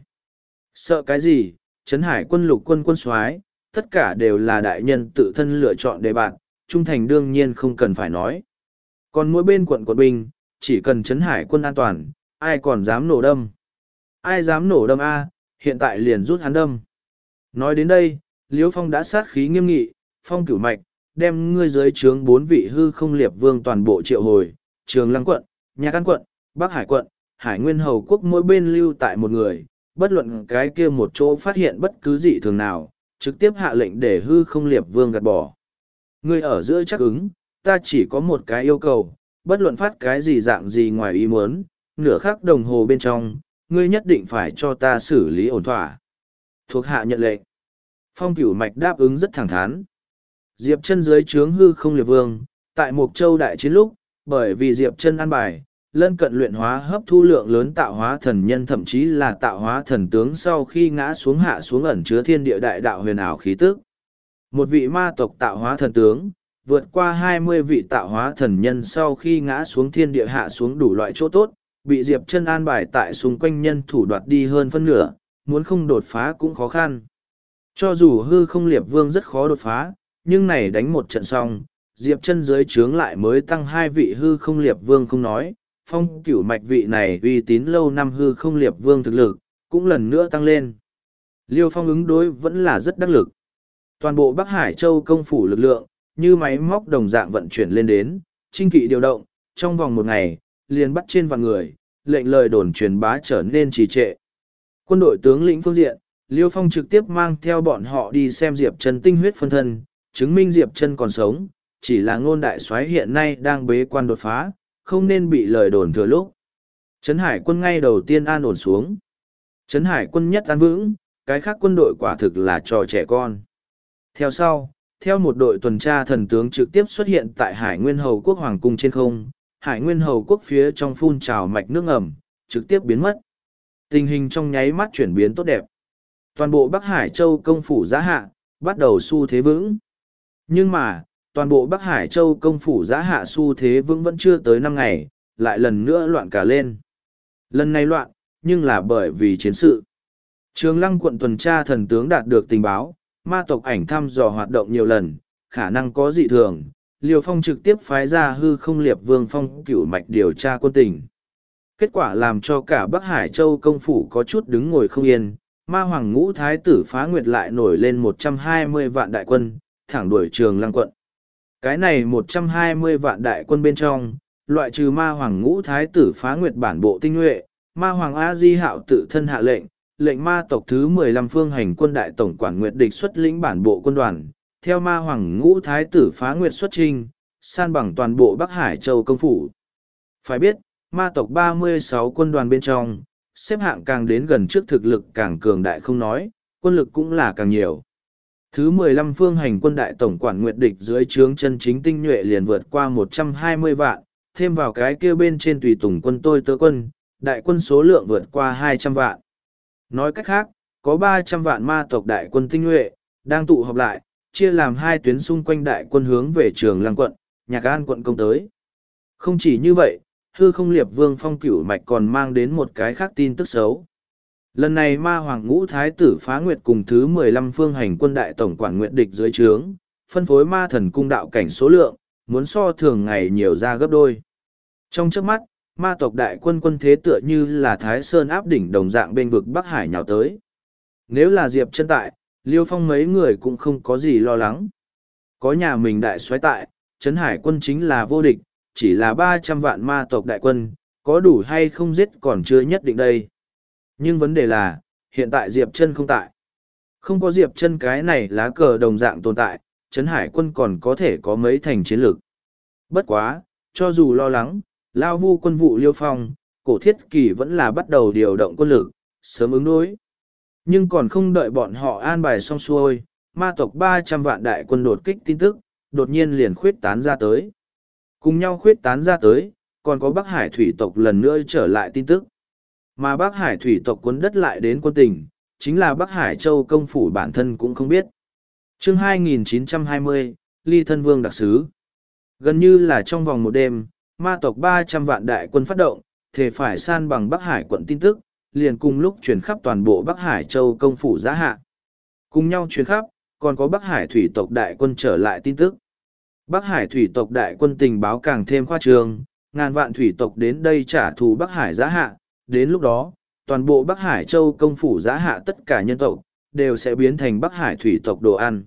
sợ cái gì, trấn hải quân lục quân quân soái, tất cả đều là đại nhân tự thân lựa chọn đề bạt, trung thành đương nhiên không cần phải nói. Còn mỗi bên quận binh, chỉ cần trấn hải quân an toàn, ai còn dám nổ đâm. Ai dám nổ đâm A, hiện tại liền rút hắn đâm. Nói đến đây, Liêu Phong đã sát khí nghiêm nghị, Phong Cửu Mạch, đem ngươi dưới trướng 4 vị hư không liệp vương toàn bộ triệu hồi, Trường Lăng quận, Nhạc An quận, Bắc Hải quận, Hải Nguyên Hầu Quốc mỗi bên lưu tại một người, bất luận cái kia một chỗ phát hiện bất cứ dị thường nào, trực tiếp hạ lệnh để hư không liệp vương gạt bỏ. Ngươi ở giữa chắc ứng, ta chỉ có một cái yêu cầu, bất luận phát cái gì dạng gì ngoài ý muốn, nửa khắc đồng hồ bên trong, ngươi nhất định phải cho ta xử lý ổn thỏa. Thuộc hạ nhận lệnh. Phong Cửu Mạch đáp ứng rất thẳng thắn. Diệp Chân dưới trướng hư không liệp vương, tại Mộc Châu đại chiến lúc, bởi vì Diệp Chân an bài, lân cận luyện hóa hấp thu lượng lớn tạo hóa thần nhân thậm chí là tạo hóa thần tướng sau khi ngã xuống hạ xuống ẩn chứa thiên địa đại đạo huyền ảo khí tức. Một vị ma tộc tạo hóa thần tướng, vượt qua 20 vị tạo hóa thần nhân sau khi ngã xuống thiên địa hạ xuống đủ loại chỗ tốt, bị Diệp Chân an bài tại xung quanh nhân thủ đoạt đi hơn phân nửa, muốn không đột phá cũng khó khăn. Cho dù hư không liệp vương rất khó đột phá, nhưng này đánh một trận xong, Diệp Chân dưới trướng lại mới tăng 2 vị hư không liệp vương không nói, Phong Cửu Mạch vị này uy tín lâu năm hư không liệp vương thực lực, cũng lần nữa tăng lên. Liêu Phong ứng đối vẫn là rất đắc lực. Toàn bộ Bắc Hải Châu công phủ lực lượng, như máy móc đồng dạng vận chuyển lên đến, chinh kỵ điều động, trong vòng một ngày, liền bắt trên vạn người, lệnh lời đồn truyền bá trở nên trì trệ. Quân đội tướng lĩnh phương diện, Liêu Phong trực tiếp mang theo bọn họ đi xem Diệp Chân tinh huyết phân thân, chứng minh Diệp Chân còn sống, chỉ là Ngôn đại soái hiện nay đang bế quan đột phá, không nên bị lời đồn thừa lúc. Trấn Hải quân ngay đầu tiên an ổn xuống. Trấn Hải quân nhất an vững, cái khác quân đội quả thực là trò trẻ con. Theo sau, theo một đội tuần tra thần tướng trực tiếp xuất hiện tại Hải Nguyên Hầu quốc hoàng cung trên không, Hải Nguyên Hầu quốc phía trong phun trào mạch nước ngầm, trực tiếp biến mất. Tình hình trong nháy mắt chuyển biến tốt đẹp. Toàn bộ Bắc Hải Châu công phủ Giá Hạ, bắt đầu xu thế vững. Nhưng mà, toàn bộ Bắc Hải Châu công phủ Giá Hạ xu thế vững vẫn chưa tới 5 ngày, lại lần nữa loạn cả lên. Lần này loạn, nhưng là bởi vì chiến sự. Trường Lăng quận tuần tra thần tướng đạt được tình báo, ma tộc ảnh thăm dò hoạt động nhiều lần, khả năng có dị thường. Liêu Phong trực tiếp phái ra hư không liệp vương Phong Cửu Mạch điều tra quân tình. Kết quả làm cho cả Bắc Hải Châu công phủ có chút đứng ngồi không yên, ma hoàng ngũ thái tử Phá Nguyệt lại nổi lên 120 vạn đại quân, thẳng đuổi Trường Lăng quận. Cái này 120 vạn đại quân bên trong, loại trừ ma hoàng ngũ thái tử Phá Nguyệt bản bộ tinh nhuệ, ma hoàng A Di Hạo tự thân hạ lệnh, lệnh ma tộc thứ 15 phương hành quân đại tổng quản Nguyệt Địch xuất lĩnh bản bộ quân đoàn, theo ma hoàng ngũ thái tử Phá Nguyệt xuất trinh, san bằng toàn bộ Bắc Hải Châu công phủ. Phải biết, ma tộc 36 quân đoàn bên trong, xếp hạng càng đến gần trước thực lực càng cường đại không nói, quân lực cũng là càng nhiều. Thứ 15 phương hành quân đại tổng quản Nguyệt Địch dưới trướng chân chính tinh nhuệ liền vượt qua 120 vạn, thêm vào cái kia bên trên tùy tùng quân tôi tớ quân, đại quân số lượng vượt qua 200 vạn. Nói cách khác, có 300 vạn ma tộc đại quân tinh nhuệ, đang tụ họp lại, chia làm hai tuyến xung quanh đại quân hướng về Trường Lăng quận, Nhạc An quận công tới. Không chỉ như vậy, hư không liệp vương Phong Cửu Mạch còn mang đến một cái khác tin tức xấu. Lần này ma hoàng ngũ thái tử Phá Nguyệt cùng thứ 15 phương hành quân đại tổng quản Nguyệt Địch dưới trướng, phân phối ma thần cung đạo cảnh số lượng, muốn so thường ngày nhiều ra gấp đôi. Trong trước mắt, ma tộc đại quân quân thế tựa như là Thái Sơn áp đỉnh đồng dạng bên vực Bắc Hải nhào tới. Nếu là Diệp Chân tại, Liêu Phong mấy người cũng không có gì lo lắng. Có nhà mình đại soái tại, Trấn Hải quân chính là vô địch, chỉ là 300 vạn ma tộc đại quân, có đủ hay không giết còn chưa nhất định đây. Nhưng vấn đề là, hiện tại Diệp Chân không tại. Không có Diệp Chân cái này lá cờ đồng dạng tồn tại, Trấn Hải quân còn có thể có mấy thành chiến lược. Bất quá, cho dù lo lắng, Lao Vu quân vụ Liêu Phong, Cổ Thiết Kỳ vẫn là bắt đầu điều động quân lực, sớm ứng đối. Nhưng còn không đợi bọn họ an bài xong xuôi, ma tộc 300 vạn đại quân đột kích tin tức, đột nhiên liền khuyết tán ra tới. Cùng nhau khuyết tán ra tới, còn có Bắc Hải thủy tộc lần nữa trở lại tin tức. Mà Bắc Hải thủy tộc cuốn đất lại đến quân tình, chính là Bắc Hải Châu công phủ bản thân cũng không biết. Chương 2920, Ly Thân Vương đặc sứ. Gần như là trong vòng một đêm, ma tộc 300 vạn đại quân phát động, thể phải san bằng Bắc Hải quận tin tức, liền cùng lúc truyền khắp toàn bộ Bắc Hải Châu công phủ Giá Hạ. Cùng nhau truyền khắp, còn có Bắc Hải thủy tộc đại quân trở lại tin tức. Bắc Hải thủy tộc đại quân tình báo càng thêm khoa trương, ngàn vạn thủy tộc đến đây trả thù Bắc Hải Giá Hạ, đến lúc đó, toàn bộ Bắc Hải Châu công phủ Giá Hạ tất cả nhân tộc, đều sẽ biến thành Bắc Hải thủy tộc đồ ăn.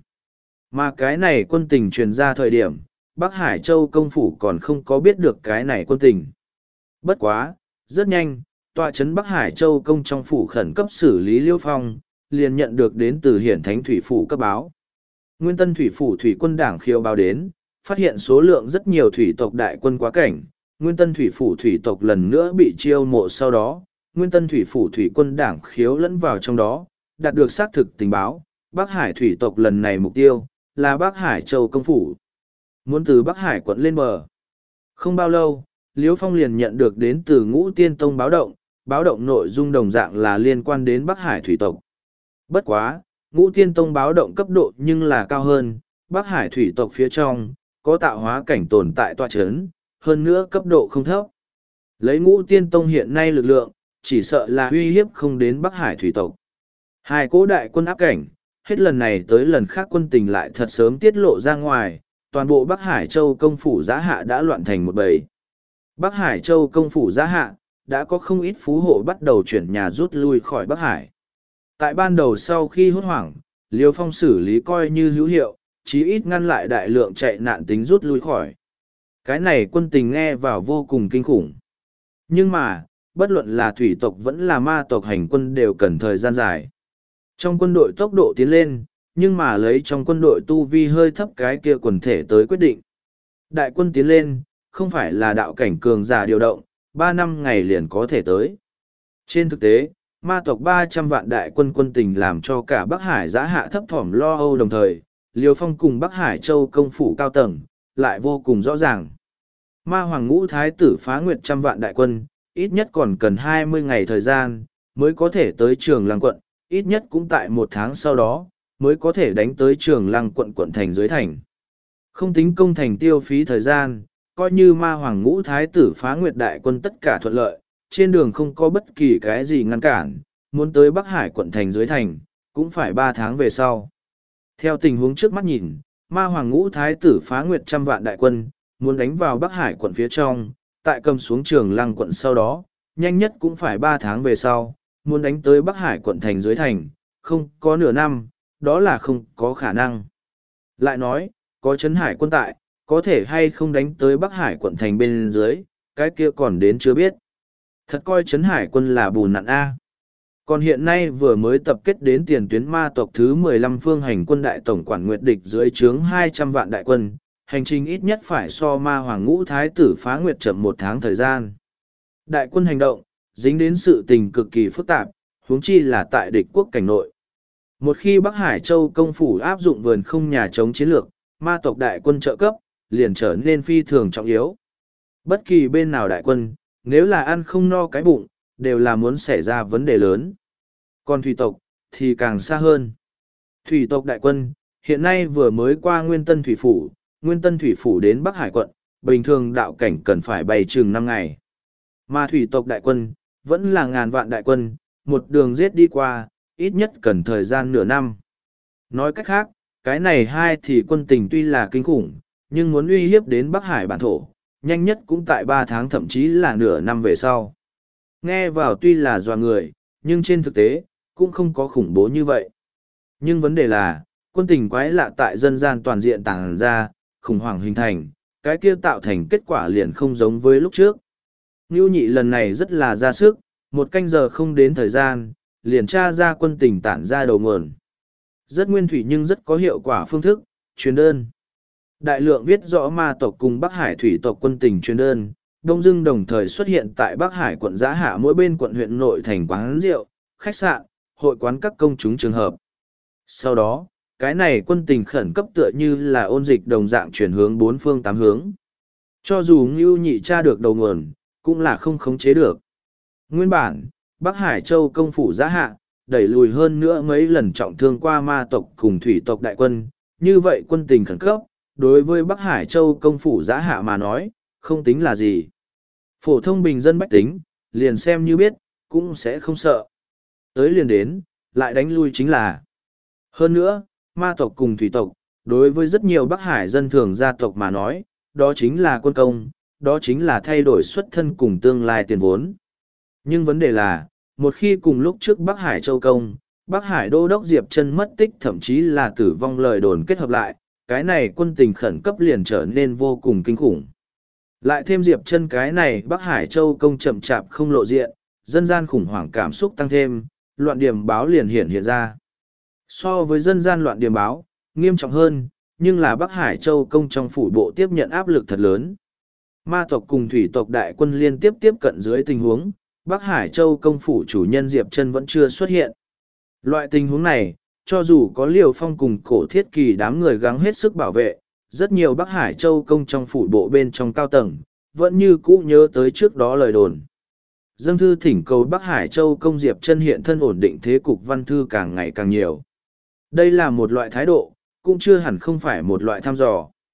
Mà cái này quân tình truyền ra thời điểm, Bắc Hải Châu công phủ còn không có biết được cái này quân tình. Bất quá, rất nhanh, tọa trấn Bắc Hải Châu công trong phủ khẩn cấp xử lý Liêu Phong, liền nhận được đến từ Hiển Thánh Thủy Phủ cấp báo. Nguyên Tân Thủy Phủ Thủy quân đảng khiêu báo đến, phát hiện số lượng rất nhiều thủy tộc đại quân quá cảnh, Nguyên Tân Thủy Phủ Thủy tộc lần nữa bị chiêu mộ sau đó, Nguyên Tân Thủy Phủ Thủy quân đảng khiếu lẫn vào trong đó, đạt được xác thực tình báo, Bắc Hải thủy tộc lần này mục tiêu, là Bắc Hải Châu công phủ. Muốn từ Bắc Hải quận lên bờ. Không bao lâu, Liêu Phong liền nhận được đến từ Ngũ Tiên Tông báo động nội dung đồng dạng là liên quan đến Bắc Hải thủy tộc. Bất quá, Ngũ Tiên Tông báo động cấp độ nhưng là cao hơn, Bắc Hải thủy tộc phía trong, có tạo hóa cảnh tồn tại tọa chấn, hơn nữa cấp độ không thấp. Lấy Ngũ Tiên Tông hiện nay lực lượng, chỉ sợ là uy hiếp không đến Bắc Hải thủy tộc. Hai cỗ đại quân áp cảnh, hết lần này tới lần khác quân tình lại thật sớm tiết lộ ra ngoài, toàn bộ Bắc Hải Châu công phủ Giá Hạ đã loạn thành một bầy. Bắc Hải Châu công phủ Giá Hạ, đã có không ít phú hộ bắt đầu chuyển nhà rút lui khỏi Bắc Hải. Tại ban đầu sau khi hốt hoảng, Liêu Phong xử lý coi như hữu hiệu, chí ít ngăn lại đại lượng chạy nạn tính rút lui khỏi. Cái này quân tình nghe vào vô cùng kinh khủng. Nhưng mà, bất luận là thủy tộc vẫn là ma tộc hành quân đều cần thời gian dài. Trong quân đội tốc độ tiến lên, nhưng mà lấy trong quân đội tu vi hơi thấp cái kia quần thể tới quyết định. Đại quân tiến lên, không phải là đạo cảnh cường giả điều động, 3 năm ngày liền có thể tới. Trên thực tế, ma tộc 300 vạn đại quân quân tình làm cho cả Bắc Hải Giá Hạ thấp thỏm lo âu đồng thời, Liêu Phong cùng Bắc Hải Châu công phủ cao tầng, lại vô cùng rõ ràng. Ma Hoàng Ngũ Thái tử phá nguyệt 100 vạn đại quân, ít nhất còn cần 20 ngày thời gian, mới có thể tới Trường Lăng quận, ít nhất cũng tại 1 tháng sau đó, mới có thể đánh tới Trường Lăng quận quận thành dưới thành. Không tính công thành tiêu phí thời gian, coi như Ma Hoàng Ngũ Thái tử phá nguyệt đại quân tất cả thuận lợi, trên đường không có bất kỳ cái gì ngăn cản, muốn tới Bắc Hải quận thành dưới thành, cũng phải 3 tháng về sau. Theo tình huống trước mắt nhìn, Ma Hoàng Ngũ Thái tử phá nguyệt 100 vạn đại quân, muốn đánh vào Bắc Hải quận phía trong, tại cầm xuống Trường Lăng quận sau đó, nhanh nhất cũng phải 3 tháng về sau, muốn đánh tới Bắc Hải quận thành dưới thành, không có nửa năm, đó là không có khả năng. Lại nói, có Trấn Hải quân tại, có thể hay không đánh tới Bắc Hải quận thành bên dưới, cái kia còn đến chưa biết. Thật coi Trấn Hải quân là bùn nặn A. Còn hiện nay vừa mới tập kết đến tiền tuyến ma tộc thứ 15 phương hành quân đại tổng quản nguyệt địch dưới trướng 200 vạn đại quân, hành trình ít nhất phải so Ma Hoàng Ngũ Thái tử phá nguyệt chậm 1 tháng thời gian. Đại quân hành động, dính đến sự tình cực kỳ phức tạp, huống chi là tại địch quốc cảnh nội. Một khi Bắc Hải Châu công phủ áp dụng vườn không nhà chống chiến lược, ma tộc đại quân trợ cấp, liền trở nên phi thường trọng yếu. Bất kỳ bên nào đại quân, nếu là ăn không no cái bụng, đều là muốn xảy ra vấn đề lớn. Còn thủy tộc, thì càng xa hơn. Thủy tộc đại quân, hiện nay vừa mới qua Nguyên Tân Thủy Phủ đến Bắc Hải quận, bình thường đạo cảnh cần phải bay chừng 5 ngày. Mà thủy tộc đại quân, vẫn là ngàn vạn đại quân, một đường giết đi qua, ít nhất cần thời gian nửa năm. Nói cách khác, cái này hai thì quân tình tuy là kinh khủng, nhưng muốn uy hiếp đến Bắc Hải bản thổ, nhanh nhất cũng tại 3 tháng thậm chí là nửa năm về sau. Nghe vào tuy là dọa người, nhưng trên thực tế, cũng không có khủng bố như vậy. Nhưng vấn đề là, quân tình quái lạ tại dân gian toàn diện tàng ra, khủng hoảng hình thành, cái kia tạo thành kết quả liền không giống với lúc trước. Ngưu Nhị lần này rất là ra sức, 1 canh giờ không đến thời gian, liền tra ra quân tình tản ra đầu nguồn. Rất nguyên thủy nhưng rất có hiệu quả phương thức, truyền đơn. Đại lượng viết rõ ma tộc cùng Bắc Hải thủy tộc quân tình truyền đơn, đông dưng đồng thời xuất hiện tại Bắc Hải quận Giá Hạ mỗi bên quận huyện nội thành quán rượu, khách sạn, hội quán các công chúng trường hợp. Sau đó, cái này quân tình khẩn cấp tựa như là ôn dịch đồng dạng chuyển hướng 4 phương 8 hướng. Cho dù Ngưu Nhị tra được đầu nguồn, cũng là không khống chế được. Nguyên bản, Bắc Hải Châu công phủ Giá Hạ, đẩy lùi hơn nữa mấy lần trọng thương qua ma tộc cùng thủy tộc đại quân, như vậy quân tình khẩn cấp, đối với Bắc Hải Châu công phủ Giá Hạ mà nói, không tính là gì. Phổ thông bình dân bách tính, liền xem như biết, cũng sẽ không sợ. Tới liền đến, lại đánh lui chính là. Hơn nữa, ma tộc cùng thủy tộc, đối với rất nhiều Bắc Hải dân thường gia tộc mà nói, đó chính là quân công, đó chính là thay đổi xuất thân cùng tương lai tiền vốn. Nhưng vấn đề là, một khi cùng lúc trước Bắc Hải Châu công, Bắc Hải Đô đốc Diệp Chân mất tích thậm chí là tử vong lời đồn kết hợp lại, cái này quân tình khẩn cấp liền trở nên vô cùng kinh khủng. Lại thêm Diệp Chân cái này Bắc Hải Châu công chậm chạp không lộ diện, dân gian khủng hoảng cảm xúc tăng thêm, loạn điểm báo liền hiện ra. So với dân gian loạn điểm báo, nghiêm trọng hơn, nhưng là Bắc Hải Châu công trong phủ bộ tiếp nhận áp lực thật lớn. Ma tộc cùng thủy tộc đại quân liên tiếp tiếp cận dưới tình huống, Bắc Hải Châu công phủ chủ nhân Diệp Chân vẫn chưa xuất hiện. Loại tình huống này, cho dù có Liều Phong cùng Cổ Thiết Kỳ đám người gắng hết sức bảo vệ, rất nhiều Bắc Hải Châu công trong phủ bộ bên trong cao tầng, vẫn như cũ nhớ tới trước đó lời đồn. Dâng thư thỉnh cầu Bắc Hải Châu công Diệp Chân hiện thân ổn định thế cục văn thư càng ngày càng nhiều. Đây là một loại thái độ, cũng chưa hẳn không phải một loại thăm dò.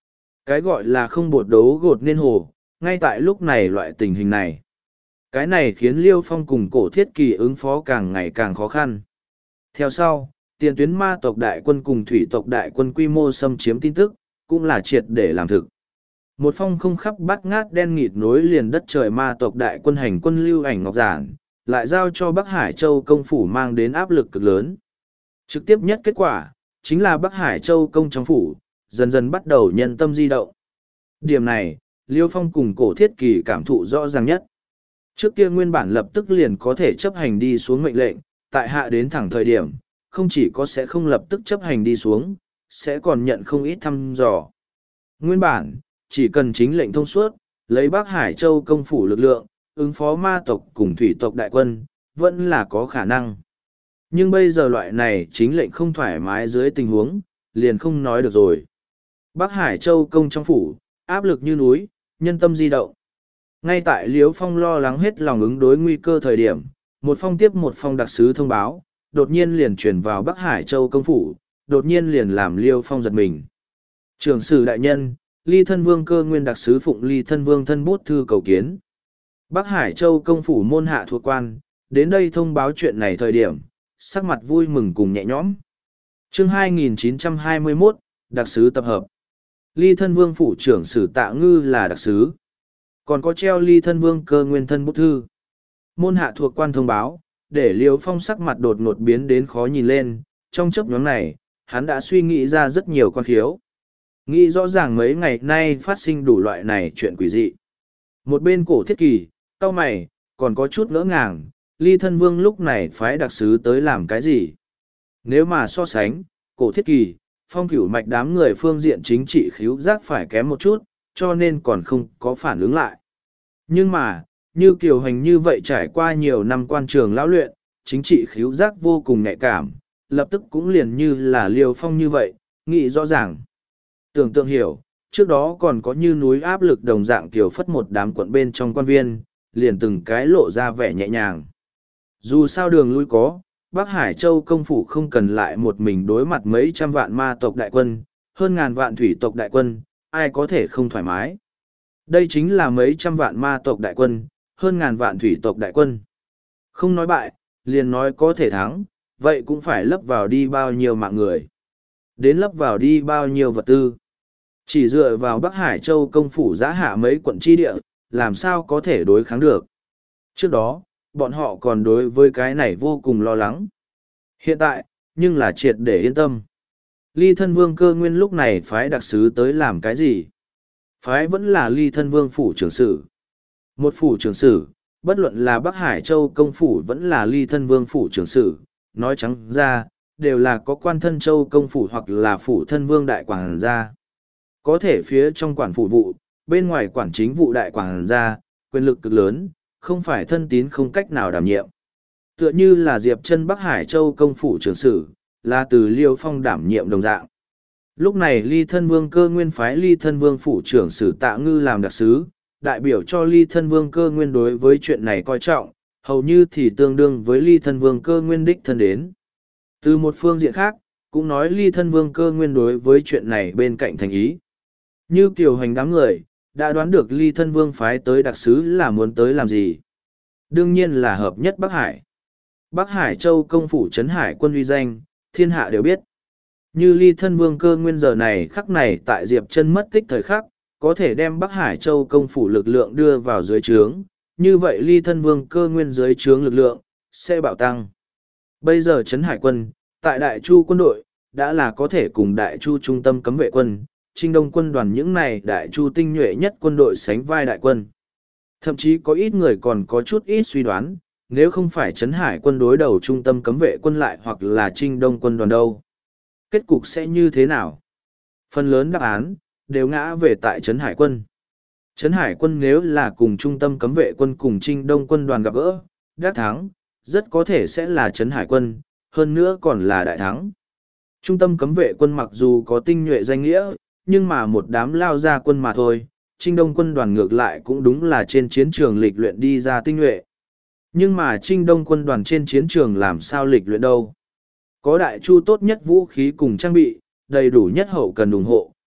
Cái gọi là không bột đấu gột nên hồ, ngay tại lúc này loại tình hình này. Cái này khiến Liêu Phong cùng Cổ Thiết Kỳ ứng phó càng ngày càng khó khăn. Theo sau, tiền tuyến ma tộc đại quân cùng thủy tộc đại quân quy mô xâm chiếm tin tức, cũng là triệt để làm thực. Một phong không khắp bát ngát đen nghịt nối liền đất trời ma tộc đại quân hành quân Lưu Ảnh Ngọc Giản, lại giao cho Bắc Hải Châu công phủ mang đến áp lực cực lớn. Trực tiếp nhất kết quả, chính là Bắc Hải Châu công trong phủ, dần dần bắt đầu nhân tâm di động. Điểm này, Liêu Phong cùng Cổ Thiết Kỳ cảm thụ rõ ràng nhất. Trước kia nguyên bản lập tức liền có thể chấp hành đi xuống mệnh lệnh, tại hạ đến thẳng thời điểm, không chỉ có sẽ không lập tức chấp hành đi xuống, sẽ còn nhận không ít thăm dò. Nguyên bản, chỉ cần chính lệnh thông suốt, lấy Bắc Hải Châu công phủ lực lượng, ứng phó ma tộc cùng thủy tộc đại quân, vẫn là có khả năng. Nhưng bây giờ loại này chính lệnh không thoải mái dưới tình huống, liền không nói được rồi. Bắc Hải Châu công trong phủ, áp lực như núi, nhân tâm di động. Ngay tại Liếu Phong lo lắng hết lòng ứng đối nguy cơ thời điểm, một phong tiếp một phong đặc sứ thông báo, đột nhiên liền chuyển vào Bắc Hải Châu công phủ, đột nhiên liền làm Liêu Phong giật mình. Trưởng sử đại nhân, Ly Thân Vương Cơ Nguyên đặc sứ phụng Ly Thân Vương thân bút thư cầu kiến. Bắc Hải Châu công phủ môn hạ thuộc quan, đến đây thông báo chuyện này thời điểm, sắc mặt vui mừng cùng nhẹ nhõm. Chương 2921, đặc sứ tập hợp. Ly Thân Vương phủ trưởng sử Tạ Ngư là đặc sứ. Còn có treo Ly Thân Vương Cơ Nguyên thân bút thư. Môn hạ thuộc quan thông báo, để Liêu Phong sắc mặt đột ngột biến đến khó nhìn lên, trong chớp nhoáng này, hắn đã suy nghĩ ra rất nhiều quan khiếu. Nghĩ rõ ràng mấy ngày nay phát sinh đủ loại này chuyện quỷ dị. Một bên Cổ Thiết Kỳ, cau mày, còn có chút ngỡ ngàng, Ly Thân Vương lúc này phái đặc sứ tới làm cái gì? Nếu mà so sánh, Cổ Thiết Kỳ, Phong Cửu Mạch đám người phương diện chính trị khíu giác phải kém một chút, cho nên còn không có phản ứng lại. Nhưng mà, như Kiều Hành như vậy trải qua nhiều năm quan trường lão luyện, chính trị khíu giác vô cùng nhạy cảm, lập tức cũng liền như là Liêu Phong như vậy, nghĩ rõ ràng. Tưởng tượng hiểu, trước đó còn có như núi áp lực đồng dạng Kiều Phất một đám quận bên trong quan viên, liền từng cái lộ ra vẻ nhẹ nhàng. Dù sao đường lui có, Bắc Hải Châu công phủ không cần lại một mình đối mặt mấy trăm vạn ma tộc đại quân, hơn ngàn vạn thủy tộc đại quân, ai có thể không thoải mái. Đây chính là mấy trăm vạn ma tộc đại quân, hơn ngàn vạn thủy tộc đại quân. Không nói bại, liền nói có thể thắng, vậy cũng phải lấp vào đi bao nhiêu mạng người. Đến lấp vào đi bao nhiêu vật tư. Chỉ dựa vào Bắc Hải Châu công phủ giã hạ mấy quận tri địa, làm sao có thể đối kháng được. Trước đó, bọn họ còn đối với cái này vô cùng lo lắng. Hiện tại, nhưng là triệt để yên tâm. Ly Thân Vương Cơ Nguyên lúc này phái đặc sứ tới làm cái gì? Phái vẫn là Ly Thân Vương phủ trưởng sử. Một phủ trưởng sử, bất luận là Bắc Hải Châu công phủ vẫn là Ly Thân Vương phủ trưởng sử, nói trắng ra, đều là có quan thân châu công phủ hoặc là phủ thân vương đại quảng gia. Có thể phía trong quản phủ vụ, bên ngoài quản chính vụ đại quảng gia, quyền lực cực lớn, không phải thân tín không cách nào đảm nhiệm. Tựa như là Diệp Chân Bắc Hải Châu công phủ trưởng sử, là từ Liêu Phong đảm nhiệm đồng dạng. Lúc này Ly Thân Vương Cơ Nguyên phái Ly Thân Vương phủ trưởng sử Tạ Ngư làm đặc sứ, đại biểu cho Ly Thân Vương Cơ Nguyên đối với chuyện này coi trọng, hầu như thì tương đương với Ly Thân Vương Cơ Nguyên đích thân đến. Từ một phương diện khác, cũng nói Ly Thân Vương Cơ Nguyên đối với chuyện này bên cạnh thành ý. Như Kiều Hành đám người, đã đoán được Ly Thân Vương phái tới đặc sứ là muốn tới làm gì. Đương nhiên là hợp nhất Bắc Hải. Bắc Hải Châu công phủ trấn hải quân uy danh, thiên hạ đều biết. Như Ly Thân Vương Cơ Nguyên giờ này khắc này tại Diệp Chân mất tích thời khắc, có thể đem Bắc Hải Châu công phủ lực lượng đưa vào dưới trướng, như vậy Ly Thân Vương Cơ Nguyên dưới trướng lực lượng sẽ bạo tăng. Bây giờ trấn hải quân, tại Đại Chu quân đội, đã là có thể cùng Đại Chu trung tâm cấm vệ quân, Trinh Đông quân đoàn những này Đại Chu tinh nhuệ nhất quân đội sánh vai đại quân. Thậm chí có ít người còn có chút ít suy đoán, nếu không phải trấn hải quân đối đầu trung tâm cấm vệ quân lại hoặc là Trinh Đông quân đoàn đâu. Kết cục sẽ như thế nào? Phần lớn đáp án, đều ngã về tại trấn hải quân. Trấn hải quân nếu là cùng trung tâm cấm vệ quân cùng Trinh Đông quân đoàn gặp gỡ, đắc thắng, rất có thể sẽ là trấn hải quân, hơn nữa còn là đại thắng. Trung tâm cấm vệ quân mặc dù có tinh nhuệ danh nghĩa, nhưng mà một đám lao ra quân mà thôi, Trinh Đông quân đoàn ngược lại cũng đúng là trên chiến trường lịch luyện đi ra tinh nhuệ. Nhưng mà Trinh Đông quân đoàn trên chiến trường làm sao lịch luyện đâu? Có Đại Chu tốt nhất vũ khí cùng trang bị, đầy đủ nhất hậu cần ủng hộ,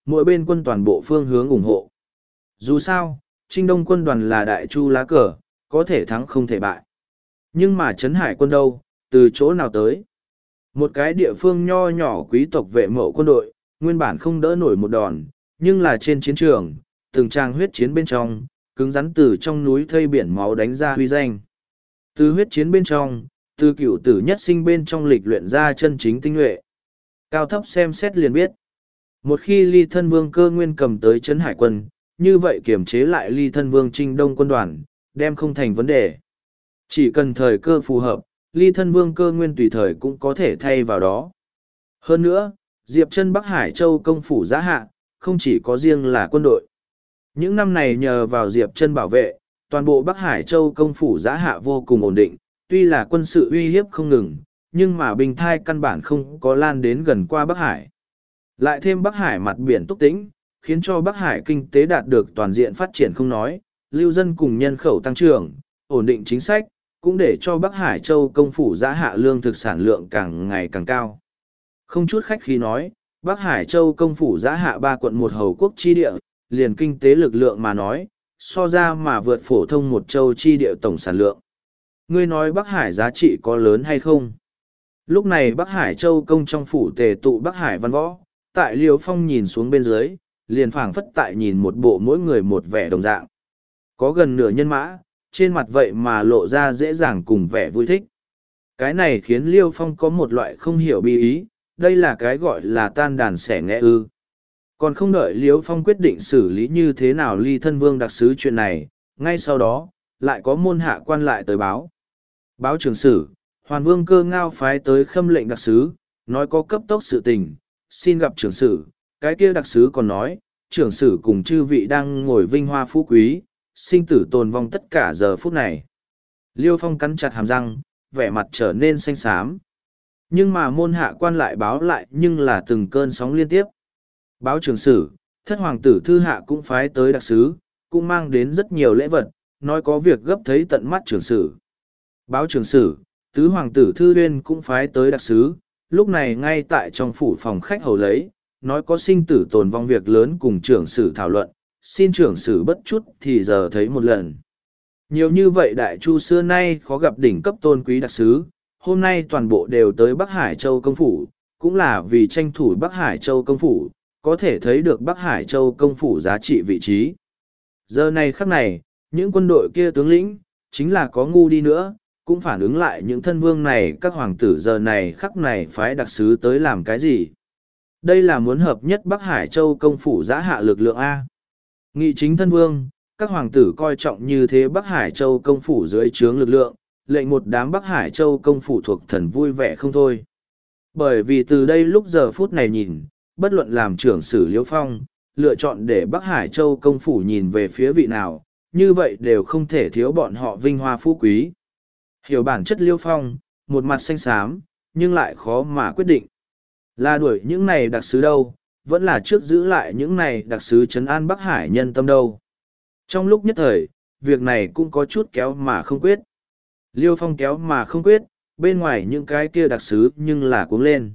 mỗi bên quân toàn bộ phương hướng ủng hộ. Dù sao, Trinh Đông quân đoàn là đại chu lá cờ, có thể thắng không thể bại. Nhưng mà Trấn Hải quân đâu, từ chỗ nào tới? Một cái địa phương nho nhỏ quý tộc vệ mậu quân đội, nguyên bản không đỡ nổi một đòn, nhưng là trên chiến trường, từng trang huyết chiến bên trong, cứng rắn từ trong núi thây biển máu đánh ra huy danh. Từ huyết chiến bên trong, từ cựu tử nhất sinh bên trong lịch luyện ra chân chính tinh nhuệ. Cao thấp xem xét liền biết. Một khi Ly Thân Vương Cơ Nguyên cầm tới Trấn Hải quân, như vậy kiểm chế lại Ly Thân Vương Trinh Đông quân đoàn, đem không thành vấn đề. Chỉ cần thời cơ phù hợp, Ly Thân Vương Cơ Nguyên tùy thời cũng có thể thay vào đó. Hơn nữa, Diệp Chân Bắc Hải Châu công phủ Giá Hạ, không chỉ có riêng là quân đội. Những năm này nhờ vào Diệp Chân bảo vệ, toàn bộ Bắc Hải Châu công phủ Giá Hạ vô cùng ổn định, tuy là quân sự uy hiếp không ngừng, nhưng mà bình thai căn bản không có lan đến gần qua Bắc Hải. Lại thêm Bắc Hải mặt biển túc tĩnh, khiến cho Bắc Hải kinh tế đạt được toàn diện phát triển không nói, lưu dân cùng nhân khẩu tăng trưởng, ổn định chính sách, cũng để cho Bắc Hải Châu công phủ Giá Hạ lương thực sản lượng càng ngày càng cao. Không chút khách khí nói, Bắc Hải Châu công phủ Giá Hạ 3 quận một hầu quốc chi địa, liền kinh tế lực lượng mà nói, so ra mà vượt phổ thông một châu chi địa tổng sản lượng. Ngươi nói Bắc Hải giá trị có lớn hay không? Lúc này Bắc Hải Châu công trong phủ tề tụ Bắc Hải văn võ, tại Liêu Phong nhìn xuống bên dưới, liền phảng phất tại nhìn một bộ mỗi người một vẻ đồng dạng. Có gần nửa nhân mã, trên mặt vậy mà lộ ra dễ dàng cùng vẻ vui thích. Cái này khiến Liêu Phong có một loại không hiểu bi ý, đây là cái gọi là tan đàn xẻ nghẽ ư. Còn không đợi Liêu Phong quyết định xử lý như thế nào Ly Thân Vương đặc sứ chuyện này, ngay sau đó, lại có môn hạ quan lại tới báo. Báo trưởng sử, Hoàn Vương Cơ Ngao phái tới khâm lệnh đặc sứ, nói có cấp tốc sự tình, xin gặp trưởng sử. Cái kia đặc sứ còn nói, trưởng sử cùng chư vị đang ngồi vinh hoa phú quý, sinh tử tồn vong tất cả giờ phút này. Liêu Phong cắn chặt hàm răng, vẻ mặt trở nên xanh xám. Nhưng mà môn hạ quan lại báo lại nhưng là từng cơn sóng liên tiếp. Báo trưởng sử, thất hoàng tử thư hạ cũng phái tới đặc sứ, cũng mang đến rất nhiều lễ vật, nói có việc gấp thấy tận mắt trưởng sử. Báo trưởng sử, tứ hoàng tử Thư Uyên cũng phái tới đặc sứ, lúc này ngay tại trong phủ phòng khách hầu lấy, nói có sinh tử tồn vong việc lớn cùng trưởng sử thảo luận, xin trưởng sử bất chút thì giờ thấy một lần. Nhiều như vậy đại chu xưa nay khó gặp đỉnh cấp tôn quý đặc sứ, hôm nay toàn bộ đều tới Bắc Hải Châu công phủ, cũng là vì tranh thủ Bắc Hải Châu công phủ, có thể thấy được Bắc Hải Châu công phủ giá trị vị trí. Giờ này khắc này, những quân đội kia tướng lĩnh, chính là có ngu đi nữa, cũng phản ứng lại những thân vương này các hoàng tử giờ này khắc này phái đặc sứ tới làm cái gì. Đây là muốn hợp nhất Bắc Hải Châu công phủ Giá Hạ lực lượng A. Nghị chính thân vương, các hoàng tử coi trọng như thế Bắc Hải Châu công phủ dưới trướng lực lượng, lệnh một đám Bắc Hải Châu công phủ thuộc thần vui vẻ không thôi. Bởi vì từ đây lúc giờ phút này nhìn, bất luận làm trưởng sử Liêu Phong, lựa chọn để Bắc Hải Châu công phủ nhìn về phía vị nào, như vậy đều không thể thiếu bọn họ vinh hoa phú quý. Hiểu bản chất Liêu Phong, một mặt xanh xám, nhưng lại khó mà quyết định. Là đuổi những này đặc sứ đâu, vẫn là trước giữ lại những này đặc sứ trấn an Bắc Hải nhân tâm đâu. Trong lúc nhất thời, việc này cũng có chút kéo mà không quyết. Liêu Phong kéo mà không quyết, bên ngoài những cái kia đặc sứ nhưng là cuống lên.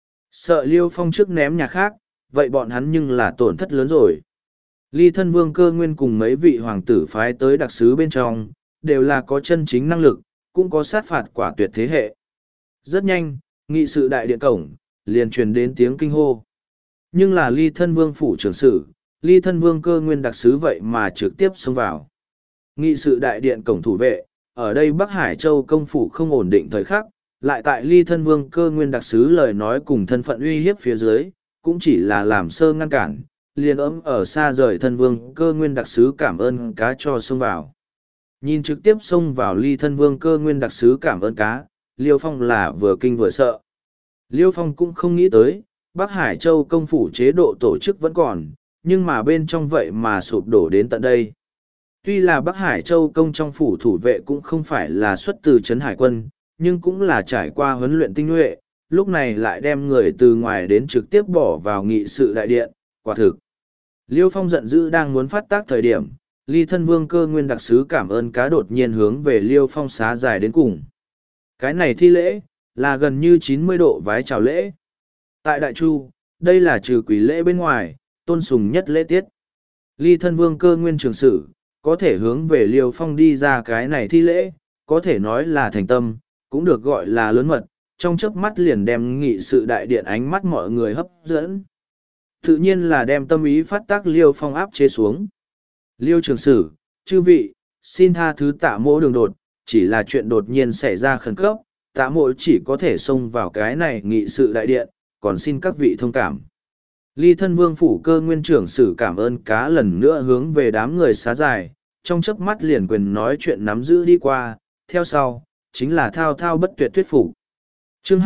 Sợ Liêu Phong trước ném nhà khác, vậy bọn hắn nhưng là tổn thất lớn rồi. Ly Thân Vương Cơ Nguyên cùng mấy vị hoàng tử phái tới đặc sứ bên trong, đều là có chân chính năng lực, cũng có sát phạt quả tuyệt thế hệ. Rất nhanh, nghị sự đại điện cổng, liền truyền đến tiếng kinh hô. Nhưng là Ly Thân Vương phủ trưởng sử, Ly Thân Vương Cơ Nguyên đặc sứ vậy mà trực tiếp xông vào. Nghị sự đại điện cổng thủ vệ, ở đây Bắc Hải Châu công phủ không ổn định thời khắc, lại tại Ly Thân Vương Cơ Nguyên đặc sứ lời nói cùng thân phận uy hiếp phía dưới, cũng chỉ là làm sơ ngăn cản, liền ở xa rời Thân Vương Cơ Nguyên đặc sứ cảm ơn cá cho xông vào. Nhìn trực tiếp xông vào Ly Thân Vương Cơ Nguyên đặc sứ cảm ơn cá, Liêu Phong là vừa kinh vừa sợ. Liêu Phong cũng không nghĩ tới, Bắc Hải Châu công phủ chế độ tổ chức vẫn còn, nhưng mà bên trong vậy mà sụp đổ đến tận đây. Tuy là Bắc Hải Châu công trong phủ thủ vệ cũng không phải là xuất từ Trấn Hải quân, nhưng cũng là trải qua huấn luyện tinh nhuệ, lúc này lại đem người từ ngoài đến trực tiếp bỏ vào nghị sự đại điện, quả thực. Liêu Phong giận dữ đang muốn phát tác thời điểm, Ly Thân Vương Cơ Nguyên đặc sứ cảm ơn cá đột nhiên hướng về Liêu Phong xá dài đến cùng. Cái này thi lễ, là gần như 90 độ vái chào lễ. Tại Đại Chu, đây là trừ quỷ lễ bên ngoài, tôn sùng nhất lễ tiết. Ly thân vương cơ nguyên trường sử, có thể hướng về Liêu Phong đi ra cái này thi lễ, có thể nói là thành tâm, cũng được gọi là lớn mật, trong chớp mắt liền đem nghị sự đại điện ánh mắt mọi người hấp dẫn. Tự nhiên là đem tâm ý phát tác Liêu Phong áp chế xuống. Liêu trường sử, chư vị, xin tha thứ Tạ Mỗ đường đột, chỉ là chuyện đột nhiên xảy ra khẩn cấp, Tạ Mỗ chỉ có thể xông vào cái này nghị sự đại điện, còn xin các vị thông cảm. Ly thân vương phủ cơ nguyên trưởng sử cảm ơn cá lần nữa hướng về đám người xá dài, trong chớp mắt liền quyền nói chuyện nắm giữ đi qua, theo sau, chính là thao thao bất tuyệt thuyết phục. Chương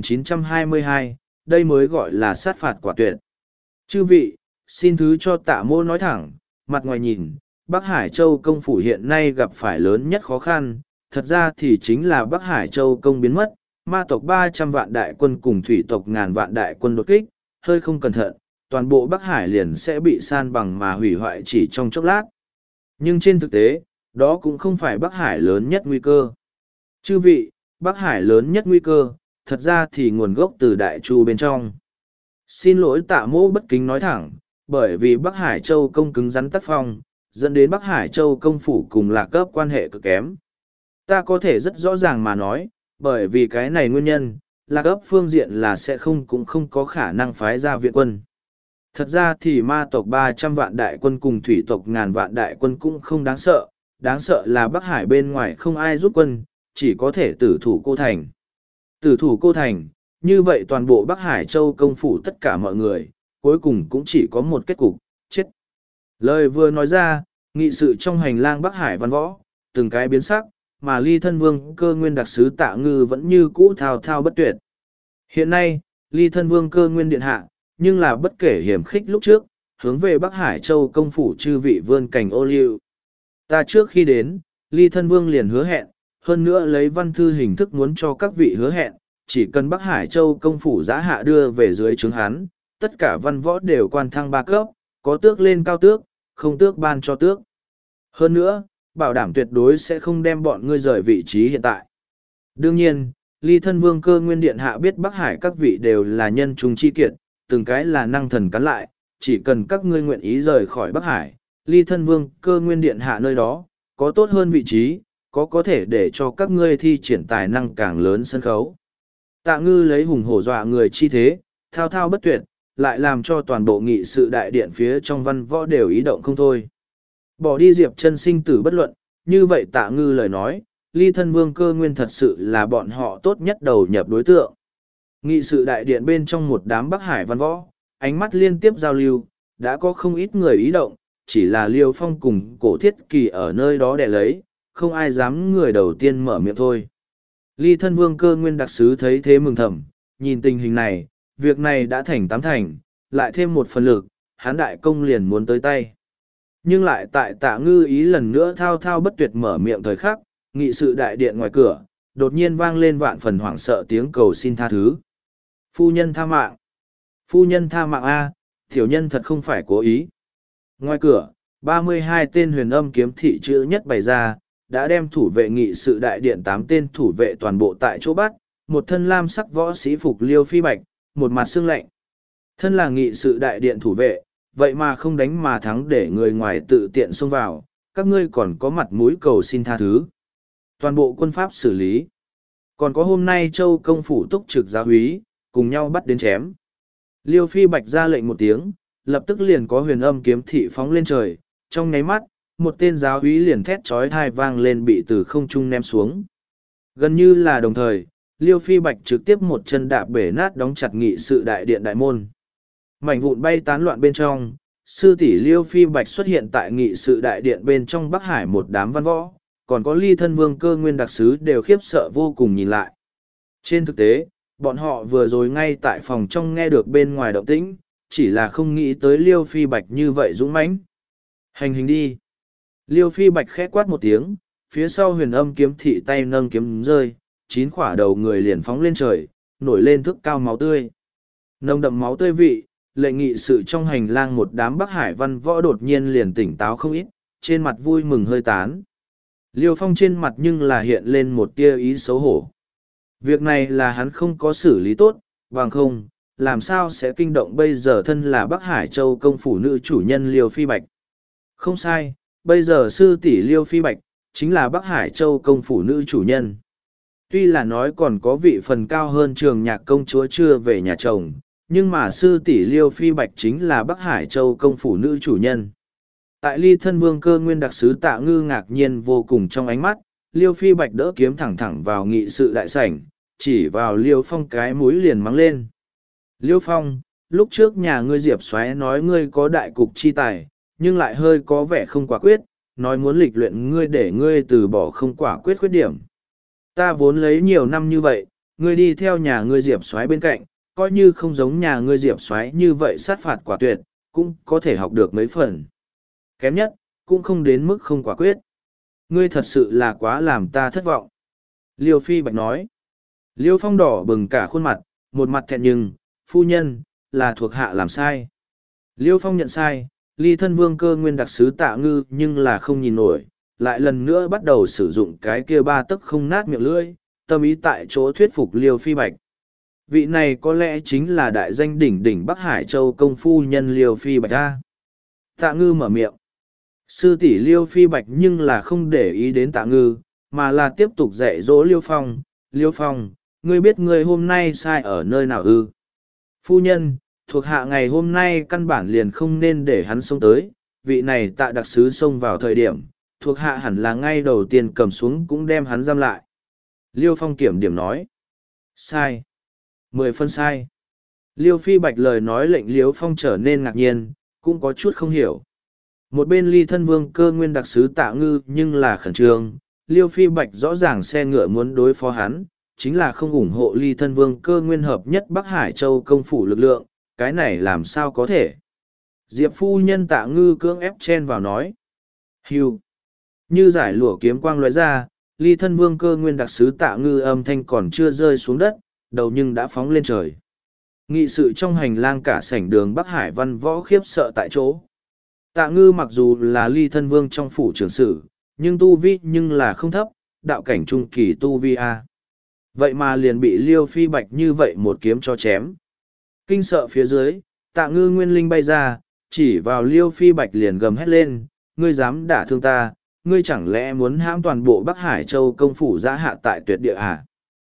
2922, đây mới gọi là sát phạt quả tuyệt. Chư vị, xin thứ cho Tạ Mỗ nói thẳng, mặt ngoài nhìn, Bắc Hải Châu công phủ hiện nay gặp phải lớn nhất khó khăn, thật ra thì chính là Bắc Hải Châu công biến mất, ma tộc 300 vạn đại quân cùng thủy tộc ngàn vạn đại quân đột kích, hơi không cẩn thận, toàn bộ Bắc Hải liền sẽ bị san bằng mà hủy hoại chỉ trong chốc lát. Nhưng trên thực tế, đó cũng không phải Bắc Hải lớn nhất nguy cơ. Chư vị, Bắc Hải lớn nhất nguy cơ, thật ra thì nguồn gốc từ Đại Chu bên trong. Xin lỗi Tạ Mỗ bất kính nói thẳng, bởi vì Bắc Hải Châu công cứng rắn tác phong, dẫn đến Bắc Hải Châu công phủ cùng Lạc Cấp quan hệ cực kém. Ta có thể rất rõ ràng mà nói, bởi vì cái này nguyên nhân, Lạc Cấp phương diện là sẽ cũng không có khả năng phái ra viện quân. Thật ra thì ma tộc 300 vạn đại quân cùng thủy tộc ngàn vạn đại quân cũng không đáng sợ là Bắc Hải bên ngoài không ai giúp quân, chỉ có thể tử thủ cô thành. Tử thủ cô thành, như vậy toàn bộ Bắc Hải Châu công phủ tất cả mọi người, cuối cùng cũng chỉ có một kết cục, chết. Lời vừa nói ra, nghị sự trong hành lang Bắc Hải văn võ, từng cái biến sắc, mà Ly thân vương cơ nguyên đặc sứ Tạ Ngư vẫn như cũ thao thao bất tuyệt. Hiện nay, Ly thân vương cơ nguyên điện hạ, nhưng là bất kể hiểm khích lúc trước, hướng về Bắc Hải Châu công phủ chư vị vươn cảnh ô liu. Ta trước khi đến, Ly thân vương liền hứa hẹn, hơn nữa lấy văn thư hình thức muốn cho các vị hứa hẹn, chỉ cần Bắc Hải Châu công phủ giã hạ đưa về dưới trướng hắn, tất cả văn võ đều quan thăng 3 cấp, có tước lên cao tước, không tước ban cho tước. Hơn nữa, bảo đảm tuyệt đối sẽ không đem bọn ngươi rời vị trí hiện tại. Đương nhiên, Ly thân vương cơ nguyên điện hạ biết Bắc Hải các vị đều là nhân trung chi kiệt, từng cái là năng thần cắn lại, chỉ cần các ngươi nguyện ý rời khỏi Bắc Hải, Ly thân vương cơ nguyên điện hạ nơi đó, có tốt hơn vị trí, có thể để cho các ngươi thi triển tài năng càng lớn sân khấu. Tạ Ngư lấy hùng hổ dọa người chi thế, thao thao bất tuyệt, lại làm cho toàn bộ nghị sự đại điện phía trong văn võ đều ý động không thôi. Bỏ đi Diệp Chân sinh tử bất luận, như vậy Tạ Ngư lời nói, Ly thân vương cơ nguyên thật sự là bọn họ tốt nhất đầu nhập đối tượng. Nghị sự đại điện bên trong một đám Bắc Hải văn võ, ánh mắt liên tiếp giao lưu, đã có không ít người ý động, chỉ là Liêu Phong cùng Cổ Thiết Kỳ ở nơi đó để lấy, không ai dám người đầu tiên mở miệng thôi. Ly thân vương cơ nguyên đặc sứ thấy thế mừng thầm, nhìn tình hình này, việc này đã thành 8 thành, lại thêm một phần lực, hán đại công liền muốn tới tay. Nhưng lại tại Tạ Ngư ý lần nữa thao thao bất tuyệt mở miệng thời khắc, nghị sự đại điện ngoài cửa, đột nhiên vang lên vạn phần hoảng sợ tiếng cầu xin tha thứ. Phu nhân tha mạng. Phu nhân tha mạng A, tiểu nhân thật không phải cố ý. Ngoài cửa, 32 tên huyền âm kiếm thị chữ nhất bày ra, đã đem thủ vệ nghị sự đại điện 8 tên thủ vệ toàn bộ tại chỗ bắt, một thân lam sắc võ sĩ phục liêu phi bạch, một mặt xương lạnh. Thân là nghị sự đại điện thủ vệ, vậy mà không đánh mà thắng để người ngoài tự tiện xông vào, các ngươi còn có mặt mũi cầu xin tha thứ. Toàn bộ quân pháp xử lý. Còn có hôm nay châu công phủ túc trực giáo úy, cùng nhau bắt đến chém. Liêu phi bạch ra lệnh một tiếng, lập tức liền có huyền âm kiếm thị phóng lên trời, trong nháy mắt, một tên giáo úy liền thét chói tai vang lên bị từ không trung ném xuống. Gần như là đồng thời, Liêu phi bạch trực tiếp một chân đạp bể nát đóng chặt nghị sự đại điện đại môn. Mảnh vụn bay tán loạn bên trong, sư tỷ Liêu phi bạch xuất hiện tại nghị sự đại điện bên trong Bắc Hải một đám văn võ, còn có Ly thân vương cơ nguyên đặc sứ đều khiếp sợ vô cùng nhìn lại. Trên thực tế, bọn họ vừa rồi ngay tại phòng trong nghe được bên ngoài động tĩnh, chỉ là không nghĩ tới Liêu phi bạch như vậy dũng mãnh. Hành hình đi. Liêu phi bạch khẽ quát một tiếng, phía sau huyền âm kiếm thị tay nâng kiếm rơi, 9 khỏa đầu người liền phóng lên trời, nổi lên thước cao máu tươi. Nồng đậm máu tươi vị, lệ nghị sự trong hành lang một đám Bắc Hải văn võ đột nhiên liền tỉnh táo không ít, trên mặt vui mừng hơi tán. Liêu Phong trên mặt nhưng là hiện lên một tia ý xấu hổ. Việc này là hắn không có xử lý tốt, bằng không, làm sao sẽ kinh động bây giờ thân là Bắc Hải Châu công phủ nữ chủ nhân Liêu Phi Bạch. Không sai, bây giờ sư tỷ Liêu Phi Bạch, chính là Bắc Hải Châu công phủ nữ chủ nhân. Tuy là nói còn có vị phần cao hơn trường nhạc công chúa chưa về nhà chồng, nhưng mà sư tỷ Liêu Phi Bạch chính là Bắc Hải Châu công phủ nữ chủ nhân. Tại ly thân vương cơ nguyên đặc sứ Tạ Ngư ngạc nhiên vô cùng trong ánh mắt, Liêu Phi Bạch đỡ kiếm thẳng thẳng vào nghị sự đại sảnh, chỉ vào Liêu Phong cái mũi liền mắng lên. Liêu Phong, lúc trước nhà ngươi Diệp Soái nói ngươi có đại cục chi tài, nhưng lại hơi có vẻ không quả quyết, nói muốn lịch luyện ngươi để ngươi từ bỏ không quả quyết khuyết điểm. Ta vốn lấy nhiều năm như vậy, ngươi đi theo nhà ngươi Diệp Soái bên cạnh, coi như không giống nhà ngươi Diệp Soái như vậy sát phạt quả tuyệt, cũng có thể học được mấy phần. Kém nhất, cũng không đến mức không quả quyết. Ngươi thật sự là quá làm ta thất vọng. Liêu Phi Bạch nói. Liêu Phong đỏ bừng cả khuôn mặt, một mặt thẹn nhưng, phu nhân, là thuộc hạ làm sai. Liêu Phong nhận sai, ly thân vương cơ nguyên đặc sứ Tạ Ngư nhưng là không nhìn nổi, lại lần nữa bắt đầu sử dụng cái kia ba tấc không nát miệng lưỡi, tâm ý tại chỗ thuyết phục Liêu Phi Bạch. Vị này có lẽ chính là đại danh đỉnh đỉnh Bắc Hải Châu công phu nhân Liêu Phi Bạch a. Tạ Ngư mở miệng. Sư tỷ Liêu Phi Bạch nhưng là không để ý đến Tạ Ngư, mà là tiếp tục dạy dỗ Liêu Phong. Liêu Phong, ngươi biết ngươi hôm nay sai ở nơi nào ư? Phu nhân, thuộc hạ ngày hôm nay căn bản liền không nên để hắn xông tới, vị này Tạ đặc sứ xông vào thời điểm, thuộc hạ hẳn là ngay đầu tiên cầm xuống cũng đem hắn giam lại. Liêu Phong kiểm điểm nói. Sai. 10 phân sai. Liêu Phi Bạch lời nói lệnh Liêu Phong trở nên ngạc nhiên, cũng có chút không hiểu. Một bên ly thân vương cơ nguyên đặc sứ Tạ Ngư nhưng là khẩn trương, Liêu Phi Bạch rõ ràng xe ngựa muốn đối phó hắn, chính là không ủng hộ ly thân vương cơ nguyên hợp nhất Bắc Hải Châu công phủ lực lượng, cái này làm sao có thể. Diệp phu nhân Tạ Ngư cưỡng ép chen vào nói. Hưu. Như giải lụa kiếm quang lóe ra, ly thân vương cơ nguyên đặc sứ Tạ Ngư âm thanh còn chưa rơi xuống đất, đầu nhưng đã phóng lên trời. Nghị sự trong hành lang cả sảnh đường Bắc Hải văn võ khiếp sợ tại chỗ. Tạ Ngư mặc dù là ly thân vương trong phủ trưởng sử, nhưng tu vi nhưng là không thấp, đạo cảnh trung kỳ tu vi A. Vậy mà liền bị Liêu Phi Bạch như vậy một kiếm cho chém. Kinh sợ phía dưới, Tạ Ngư nguyên linh bay ra, chỉ vào Liêu Phi Bạch liền gầm hét lên, ngươi dám đả thương ta, ngươi chẳng lẽ muốn hãm toàn bộ Bắc Hải Châu công phủ giã hạ tại tuyệt địa à?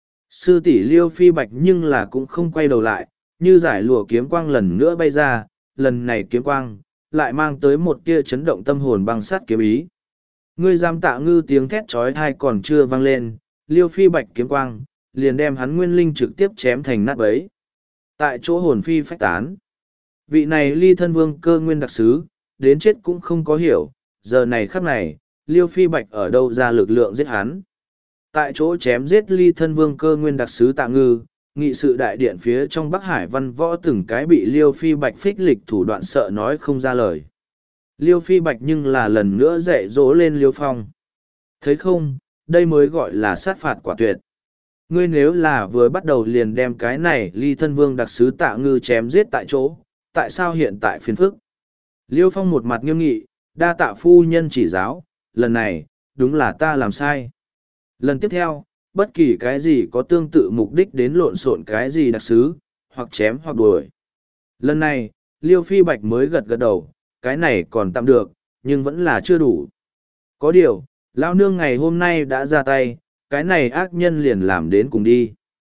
Sư tỷ Liêu Phi Bạch nhưng là cũng không quay đầu lại, như giải lụa kiếm quang lần nữa bay ra, lần này kiếm quang, lại mang tới một tia chấn động tâm hồn băng sắt kiếm ý. Ngươi dám Tạ Ngư tiếng thét trói thai còn chưa vang lên, Liêu Phi Bạch kiếm quang, liền đem hắn nguyên linh trực tiếp chém thành nát bấy. Tại chỗ hồn phi phách tán. Vị này ly thân vương cơ nguyên đặc sứ, đến chết cũng không có hiểu, giờ này khắc này, Liêu Phi Bạch ở đâu ra lực lượng giết hắn. Tại chỗ chém giết ly thân vương cơ nguyên đặc sứ Tạ Ngư, nghị sự đại điện phía trong Bắc Hải văn võ từng cái bị Liêu Phi Bạch phích lịch thủ đoạn sợ nói không ra lời. Liêu Phi Bạch nhưng là lần nữa dạy dỗ lên Liêu Phong. Thấy không, đây mới gọi là sát phạt quả tuyệt. Ngươi nếu là vừa bắt đầu liền đem cái này ly thân vương đặc sứ Tạ Ngư chém giết tại chỗ, tại sao hiện tại phiền phức? Liêu Phong một mặt nghiêm nghị, đa tạ phu nhân chỉ giáo, lần này, đúng là ta làm sai. Lần tiếp theo, bất kỳ cái gì có tương tự mục đích đến lộn xộn cái gì đặc sứ, hoặc chém hoặc đuổi. Lần này, Liêu Phi Bạch mới gật gật đầu, cái này còn tạm được, nhưng vẫn là chưa đủ. Có điều, lão nương ngày hôm nay đã ra tay, cái này ác nhân liền làm đến cùng đi.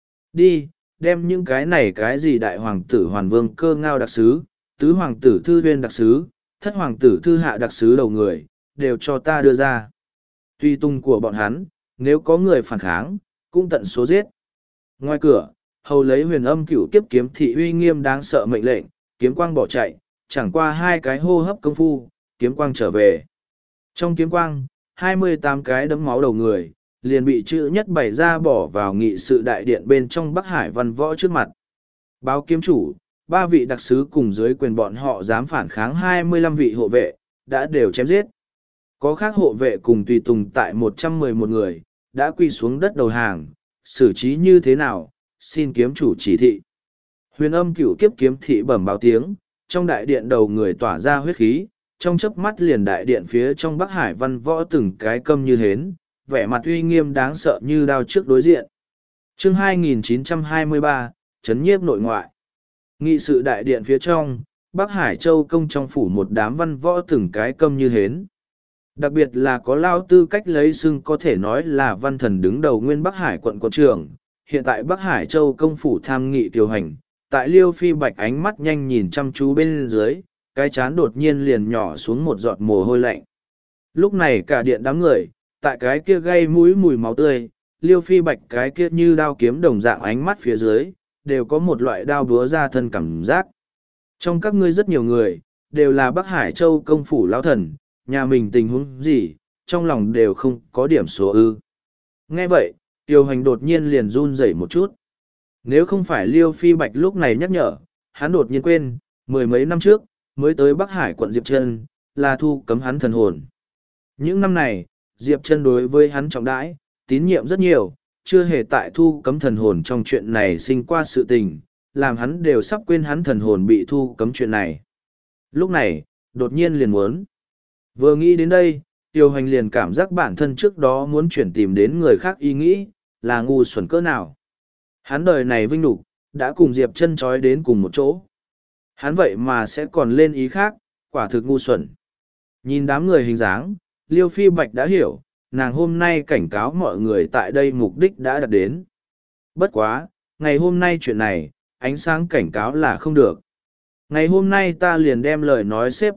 Đi, đem những cái gì đại hoàng tử hoàn vương cơ ngao đặc sứ, tứ hoàng tử thư huyên đặc sứ, thất hoàng tử thư hạ đặc sứ đầu người, đều cho ta đưa ra. Tuy tung của bọn hắn, nếu có người phản kháng, cũng tận số giết. Ngoài cửa, hầu lấy huyền âm cửu kiếp kiếm thị uy nghiêm đáng sợ mệnh lệnh, kiếm quang bỏ chạy, chẳng qua 2 cái hô hấp công phu, kiếm quang trở về. Trong kiếm quang, 28 cái đấm máu đầu người, liền bị chữ nhất bày ra bỏ vào nghị sự đại điện bên trong Bắc Hải văn võ trước mặt. Báo kiếm chủ, 3 vị đặc sứ cùng dưới quyền bọn họ dám phản kháng 25 vị hộ vệ, đã đều chém giết. Có khác hộ vệ cùng tùy tùng tại 111 người, đã quy xuống đất đầu hàng, xử trí như thế nào, xin kiếm chủ chỉ thị. Huyền âm cửu kiếp kiếm thị bẩm báo tiếng, trong đại điện đầu người tỏa ra huyết khí, trong chớp mắt liền đại điện phía trong Bắc Hải văn võ từng cái câm như hến, vẻ mặt uy nghiêm đáng sợ như đao trước đối diện. Chương 2923, Chấn nhiếp nội ngoại. Nghị sự đại điện phía trong, Bắc Hải Châu công trong phủ một đám văn võ từng cái câm như hến. Đặc biệt là có Lao Tư Cách lấy xưng có thể nói là văn thần đứng đầu nguyên Bắc Hải quận quận trưởng. Hiện tại Bắc Hải Châu công phủ tham nghị điều hành, tại Liêu Phi Bạch ánh mắt nhanh nhìn chăm chú bên dưới, cái chán đột nhiên liền nhỏ xuống một giọt mồ hôi lạnh. Lúc này cả điện đám người, tại cái kia gây mũi mùi máu tươi, Liêu Phi Bạch cái kia như đao kiếm đồng dạng ánh mắt phía dưới, đều có một loại đao búa ra thân cảm giác. Trong các ngươi rất nhiều người, đều là Bắc Hải Châu công phủ lão thần, nhà mình tình huống gì, trong lòng đều không có điểm số ư. Nghe vậy, Tiêu Hành đột nhiên liền run rẩy một chút. Nếu không phải Liêu Phi Bạch lúc này nhắc nhở, hắn đột nhiên quên, mười mấy năm trước, mới tới Bắc Hải quận Diệp Trân, là thu cấm hắn thần hồn. Những năm này, Diệp Trân đối với hắn trọng đãi, tín nhiệm rất nhiều, chưa hề tại thu cấm thần hồn trong chuyện này sinh qua sự tình, làm hắn đều sắp quên hắn thần hồn bị thu cấm chuyện này. Lúc này, đột nhiên liền muốn. Vừa nghĩ đến đây, Tiêu Hành liền cảm giác bản thân trước đó muốn chuyển tìm đến người khác ý nghĩ, là ngu xuẩn cỡ nào. Hắn đời này vinh nhục đã cùng Diệp Trân trói đến cùng một chỗ. Hắn vậy mà sẽ còn lên ý khác, quả thực ngu xuẩn. Nhìn đám người hình dáng, Liêu Phi Bạch đã hiểu, nàng hôm nay cảnh cáo mọi người tại đây mục đích đã đạt đến. Bất quá, ngày hôm nay chuyện này, ánh sáng cảnh cáo là không được. Ngày hôm nay ta liền đem lời nói xếp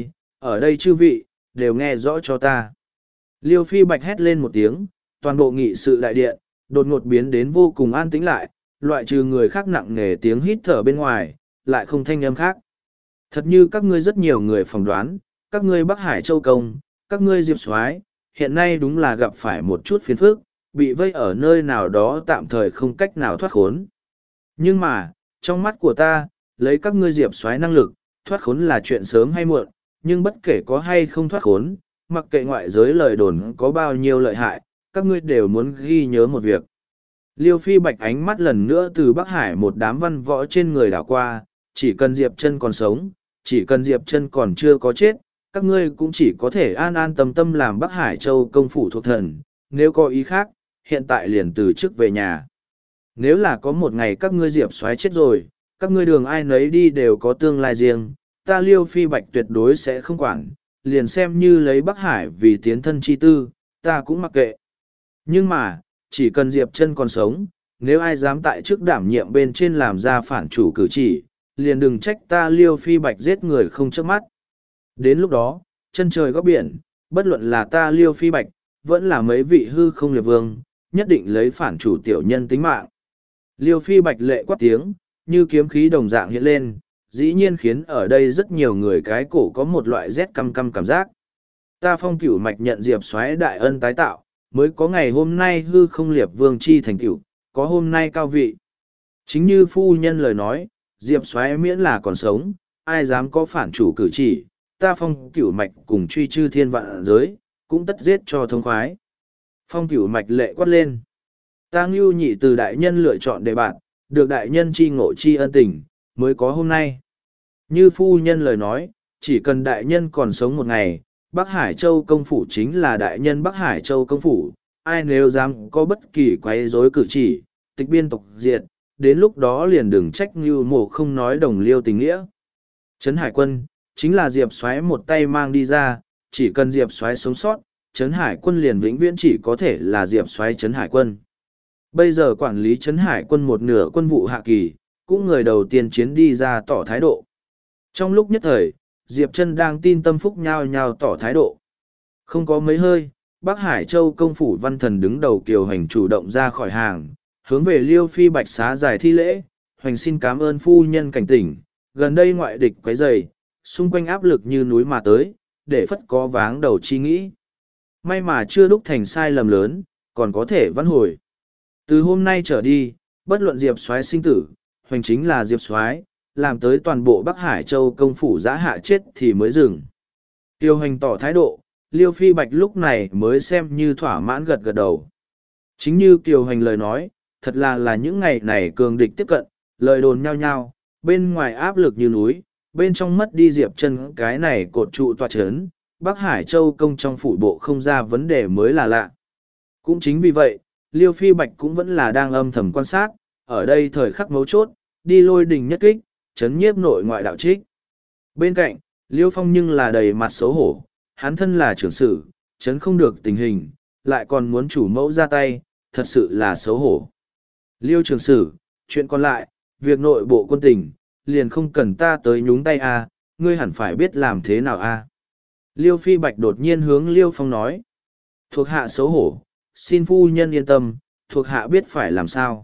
ở đây chư vị, đều nghe rõ cho ta. Liêu Phi Bạch hét lên một tiếng, toàn bộ nghị sự đại điện, đột ngột biến đến vô cùng an tĩnh lại, loại trừ người khác nặng nề tiếng hít thở bên ngoài, lại không thanh âm khác. Thật như các ngươi rất nhiều người phỏng đoán, các ngươi Bắc Hải Châu Công, các ngươi Diệp Soái, hiện nay đúng là gặp phải một chút phiền phức, bị vây ở nơi nào đó tạm thời không cách nào thoát khốn. Nhưng mà, trong mắt của ta, lấy các ngươi Diệp Soái năng lực, thoát khốn là chuyện sớm hay muộn, nhưng bất kể có hay không thoát khốn, mặc kệ ngoại giới lời đồn có bao nhiêu lợi hại, các ngươi đều muốn ghi nhớ một việc. Liêu Phi Bạch ánh mắt lần nữa từ Bắc Hải một đám văn võ trên người đảo qua, chỉ cần Diệp Trân còn sống, chỉ cần Diệp Trân còn chưa có chết, các ngươi cũng chỉ có thể an an tâm tâm làm Bắc Hải Châu công phủ thuộc thần, nếu có ý khác, hiện tại liền từ chức về nhà. Nếu là có một ngày các ngươi Diệp Soái chết rồi, các ngươi đường ai nấy đi đều có tương lai riêng, ta Liêu Phi Bạch tuyệt đối sẽ không quản, liền xem như lấy Bắc Hải vì tiến thân chi tư, ta cũng mặc kệ. Nhưng mà, chỉ cần Diệp Trân còn sống, nếu ai dám tại trước đảm nhiệm bên trên làm ra phản chủ cử chỉ, liền đừng trách ta Liêu Phi Bạch giết người không chớp mắt. Đến lúc đó, chân trời góc biển, bất luận là ta Liêu Phi Bạch, vẫn là mấy vị hư không liệt vương, nhất định lấy phản chủ tiểu nhân tính mạng. Liêu Phi Bạch lệ quát tiếng, như kiếm khí đồng dạng hiện lên, dĩ nhiên khiến ở đây rất nhiều người cái cổ có một loại rét căm căm cảm giác. Ta Phong Cửu Mạch nhận Diệp Soái đại ân tái tạo, mới có ngày hôm nay hư không liệt vương chi thành tựu, có hôm nay cao vị. Chính như phu nhân lời nói, Diệp Soái miễn là còn sống, ai dám có phản chủ cử chỉ, ta Phong Cửu Mạch cùng truy chư thiên vạn giới, cũng tất giết cho thông khoái. Phong Cửu Mạch lệ quát lên. Ta Ngưu Nhị từ đại nhân lựa chọn để bạn, được đại nhân chi ngộ chi ân tình, mới có hôm nay. Như phu nhân lời nói, chỉ cần đại nhân còn sống một ngày, Bắc Hải Châu công phủ chính là đại nhân Bắc Hải Châu công phủ, ai nếu dám có bất kỳ quấy rối cử chỉ, tịch biên tộc diệt, đến lúc đó liền đừng trách Ngưu Mộ không nói đồng liêu tình nghĩa. Trấn Hải Quân, chính là Diệp Soái một tay mang đi ra, chỉ cần Diệp Soái sống sót, Trấn Hải Quân liền vĩnh viễn chỉ có thể là Diệp Soái Trấn Hải Quân. Bây giờ quản lý Trấn Hải Quân một nửa quân vụ hạ kỳ, cũng người đầu tiên chiến đi ra tỏ thái độ. Trong lúc nhất thời, Diệp Trân đang tin tâm phúc nhao nhao tỏ thái độ. Không có mấy hơi, Bắc Hải Châu công phủ văn thần đứng đầu kiều hành chủ động ra khỏi hàng, hướng về Liêu Phi Bạch xá giải thi lễ, hoành xin cảm ơn phu nhân cảnh tỉnh, gần đây ngoại địch quấy rầy, xung quanh áp lực như núi mà tới, để phất có váng đầu chi nghĩ. May mà chưa đúc thành sai lầm lớn, còn có thể vãn hồi. Từ hôm nay trở đi, bất luận Diệp Soái sinh tử, hoành chính là Diệp Soái, làm tới toàn bộ Bắc Hải Châu công phủ giã hạ chết thì mới dừng. Tiêu hành tỏ thái độ, Liêu Phi Bạch lúc này mới xem như thỏa mãn gật gật đầu. Chính như Kiều Hành lời nói, thật là những ngày này cường địch tiếp cận, lời đồn nhau nhau, bên ngoài áp lực như núi, bên trong mất đi Diệp Trân cái này cột trụ tọa chấn, Bắc Hải Châu công trong phủ bộ không ra vấn đề mới là lạ. Cũng chính vì vậy, Liêu Phi Bạch cũng vẫn là đang âm thầm quan sát, ở đây thời khắc mấu chốt, đi lôi đình nhất kích, chấn nhiếp nội ngoại đạo trích. Bên cạnh, Liêu Phong nhưng là đầy mặt xấu hổ, hắn thân là trưởng sử, chấn không được tình hình, lại còn muốn chủ mẫu ra tay, thật sự là xấu hổ. Liêu trưởng sử, chuyện còn lại, việc nội bộ quân tình, liền không cần ta tới nhúng tay à, ngươi hẳn phải biết làm thế nào à. Liêu Phi Bạch đột nhiên hướng Liêu Phong nói. Thuộc hạ xấu hổ, xin phu nhân yên tâm, thuộc hạ biết phải làm sao.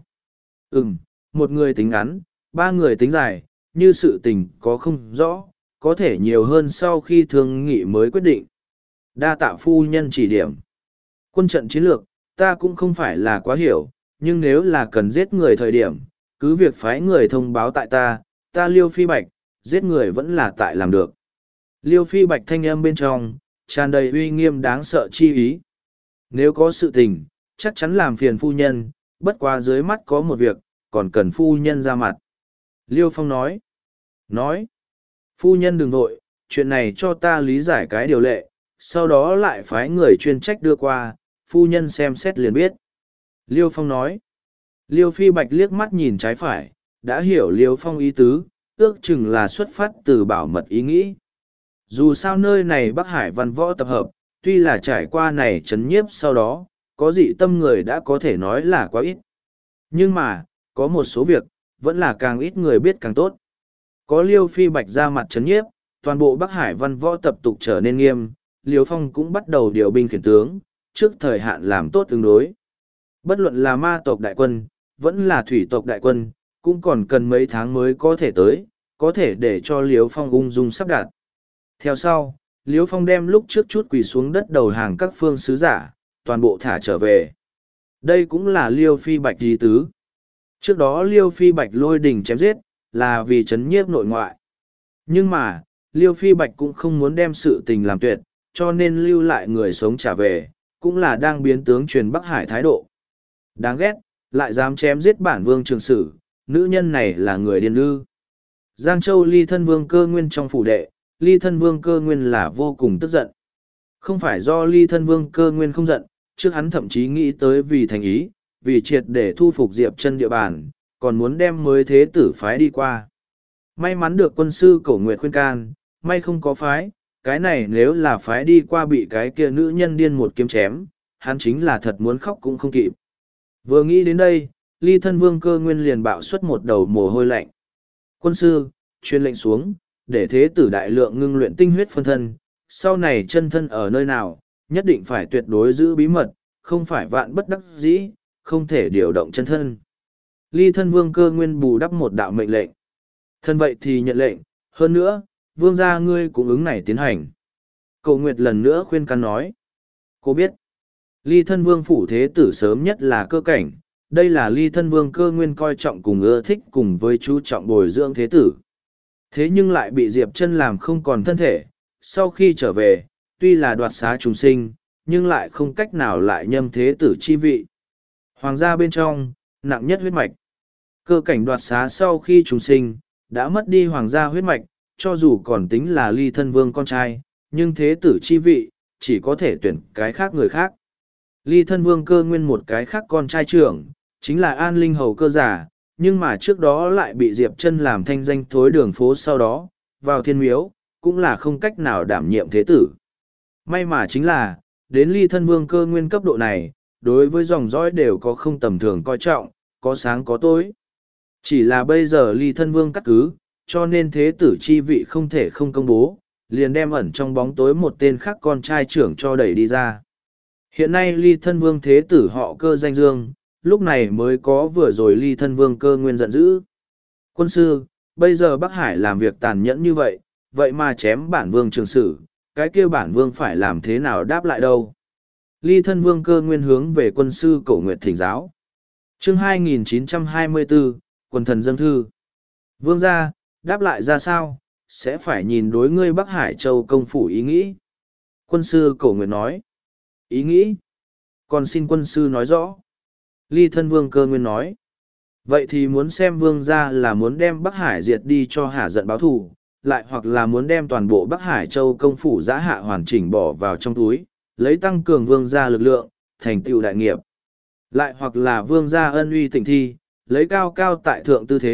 Một người tính ngắn, ba người tính dài, như sự tình có không rõ, có thể nhiều hơn sau khi thương nghị mới quyết định. Đa tạ phu nhân chỉ điểm. Quân trận chiến lược, ta cũng không phải là quá hiểu, nhưng nếu là cần giết người thời điểm, cứ việc phái người thông báo tại ta Liêu Phi Bạch, giết người vẫn là tại làm được. Liêu Phi Bạch thanh âm bên trong, tràn đầy uy nghiêm đáng sợ chi ý. Nếu có sự tình, chắc chắn làm phiền phu nhân, bất quá dưới mắt có một việc, còn cần phu nhân ra mặt. Liêu Phong nói, phu nhân đừng vội, chuyện này cho ta lý giải cái điều lệ, sau đó lại phái người chuyên trách đưa qua, phu nhân xem xét liền biết. Liêu Phong nói, Liêu Phi Bạch liếc mắt nhìn trái phải, đã hiểu Liêu Phong ý tứ, ước chừng là xuất phát từ bảo mật ý nghĩ. Dù sao nơi này Bắc Hải văn võ tập hợp, tuy là trải qua này chấn nhiếp sau đó, có dị tâm người đã có thể nói là quá ít. Nhưng mà, có một số việc, vẫn là càng ít người biết càng tốt. Có Liêu Phi Bạch ra mặt chấn nhiếp, toàn bộ Bắc Hải văn võ tập tục trở nên nghiêm, Liêu Phong cũng bắt đầu điều binh khiển tướng, trước thời hạn làm tốt tương đối. Bất luận là ma tộc đại quân, vẫn là thủy tộc đại quân, cũng còn cần mấy tháng mới có thể tới, có thể để cho Liêu Phong ung dung sắp đặt. Theo sau, Liêu Phong đem lúc trước chút quỳ xuống đất đầu hàng các phương sứ giả, toàn bộ thả trở về. Đây cũng là Liêu Phi Bạch ý tứ. Trước đó Liêu Phi Bạch lôi đình chém giết, là vì chấn nhiếp nội ngoại. Nhưng mà, Liêu Phi Bạch cũng không muốn đem sự tình làm tuyệt, cho nên lưu lại người sống trả về, cũng là đang biến tướng truyền Bắc Hải thái độ. Đáng ghét, lại dám chém giết bản vương trường sử, nữ nhân này là người điên ư. Giang Châu Ly Thân Vương Cơ Nguyên trong phủ đệ, Ly Thân Vương Cơ Nguyên là vô cùng tức giận. Không phải do Ly Thân Vương Cơ Nguyên không giận, trước hắn thậm chí nghĩ tới vì thành ý, vì triệt để thu phục Diệp Chân địa bàn, còn muốn đem mới thế tử phái đi qua. May mắn được quân sư Cổ Nguyệt khuyên can, may không có phái, cái này nếu là phái đi qua bị cái kia nữ nhân điên một kiếm chém, hắn chính là thật muốn khóc cũng không kịp. Vừa nghĩ đến đây, Ly Thân Vương Cơ Nguyên liền bạo xuất một đầu mồ hôi lạnh. Quân sư, truyền lệnh xuống, để thế tử đại lượng ngưng luyện tinh huyết phân thân, sau này chân thân ở nơi nào, nhất định phải tuyệt đối giữ bí mật, không phải vạn bất đắc dĩ, không thể điều động chân thân. Ly Thân Vương Cơ Nguyên bù đắp một đạo mệnh lệnh. Thân vậy thì nhận lệnh, hơn nữa, vương gia ngươi cũng ứng này tiến hành. Cầu Nguyệt lần nữa khuyên can nói. Cô biết, Ly Thân Vương phủ thế tử sớm nhất là Cơ Cảnh, đây là Ly Thân Vương Cơ Nguyên coi trọng cùng ưa thích cùng với chú trọng bồi dưỡng thế tử. Thế nhưng lại bị Diệp Chân làm không còn thân thể, sau khi trở về, tuy là đoạt xá trùng sinh, nhưng lại không cách nào lại nhâm thế tử chi vị. Hoàng gia bên trong, nặng nhất huyết mạch. Cơ Cảnh đoạt xá sau khi trùng sinh, đã mất đi hoàng gia huyết mạch, cho dù còn tính là Ly Thân Vương con trai, nhưng thế tử chi vị, chỉ có thể tuyển cái khác người khác. Ly Thân Vương Cơ Nguyên một cái khác con trai trưởng, chính là An Linh Hầu Cơ Giả, nhưng mà trước đó lại bị Diệp Chân làm thanh danh thối đường phố sau đó, vào thiên miếu, cũng là không cách nào đảm nhiệm thế tử. May mà chính là, đến Ly Thân Vương Cơ Nguyên cấp độ này, đối với dòng dõi đều có không tầm thường coi trọng, có sáng có tối. Chỉ là bây giờ Ly Thân Vương cắt cứ, cho nên thế tử chi vị không thể không công bố, liền đem ẩn trong bóng tối một tên khác con trai trưởng cho đẩy đi ra. Hiện nay Ly Thân Vương thế tử họ Cơ danh dương, lúc này mới có vừa rồi Ly Thân Vương Cơ Nguyên giận dữ. Quân sư, bây giờ Bắc Hải làm việc tàn nhẫn như vậy, vậy mà chém bản vương trường sử, cái kia bản vương phải làm thế nào đáp lại đâu? Ly Thân Vương Cơ Nguyên hướng về quân sư Cổ Nguyệt thỉnh giáo. Chương 2924, Quần thần dâng thư. Vương gia, đáp lại ra sao, sẽ phải nhìn đối ngươi Bắc Hải Châu công phủ ý nghĩ. Quân sư Cổ Nguyệt nói. Ý nghĩ? Còn xin quân sư nói rõ. Ly Thân Vương Cơ Nguyên nói. Vậy thì muốn xem vương gia là muốn đem Bắc Hải diệt đi cho hả giận báo thù, lại hoặc là muốn đem toàn bộ Bắc Hải Châu công phủ giã hạ hoàn chỉnh bỏ vào trong túi, lấy tăng cường vương gia lực lượng, thành tựu đại nghiệp. Lại hoặc là vương gia ân uy tịnh thi, lấy cao cao tại thượng tư thế,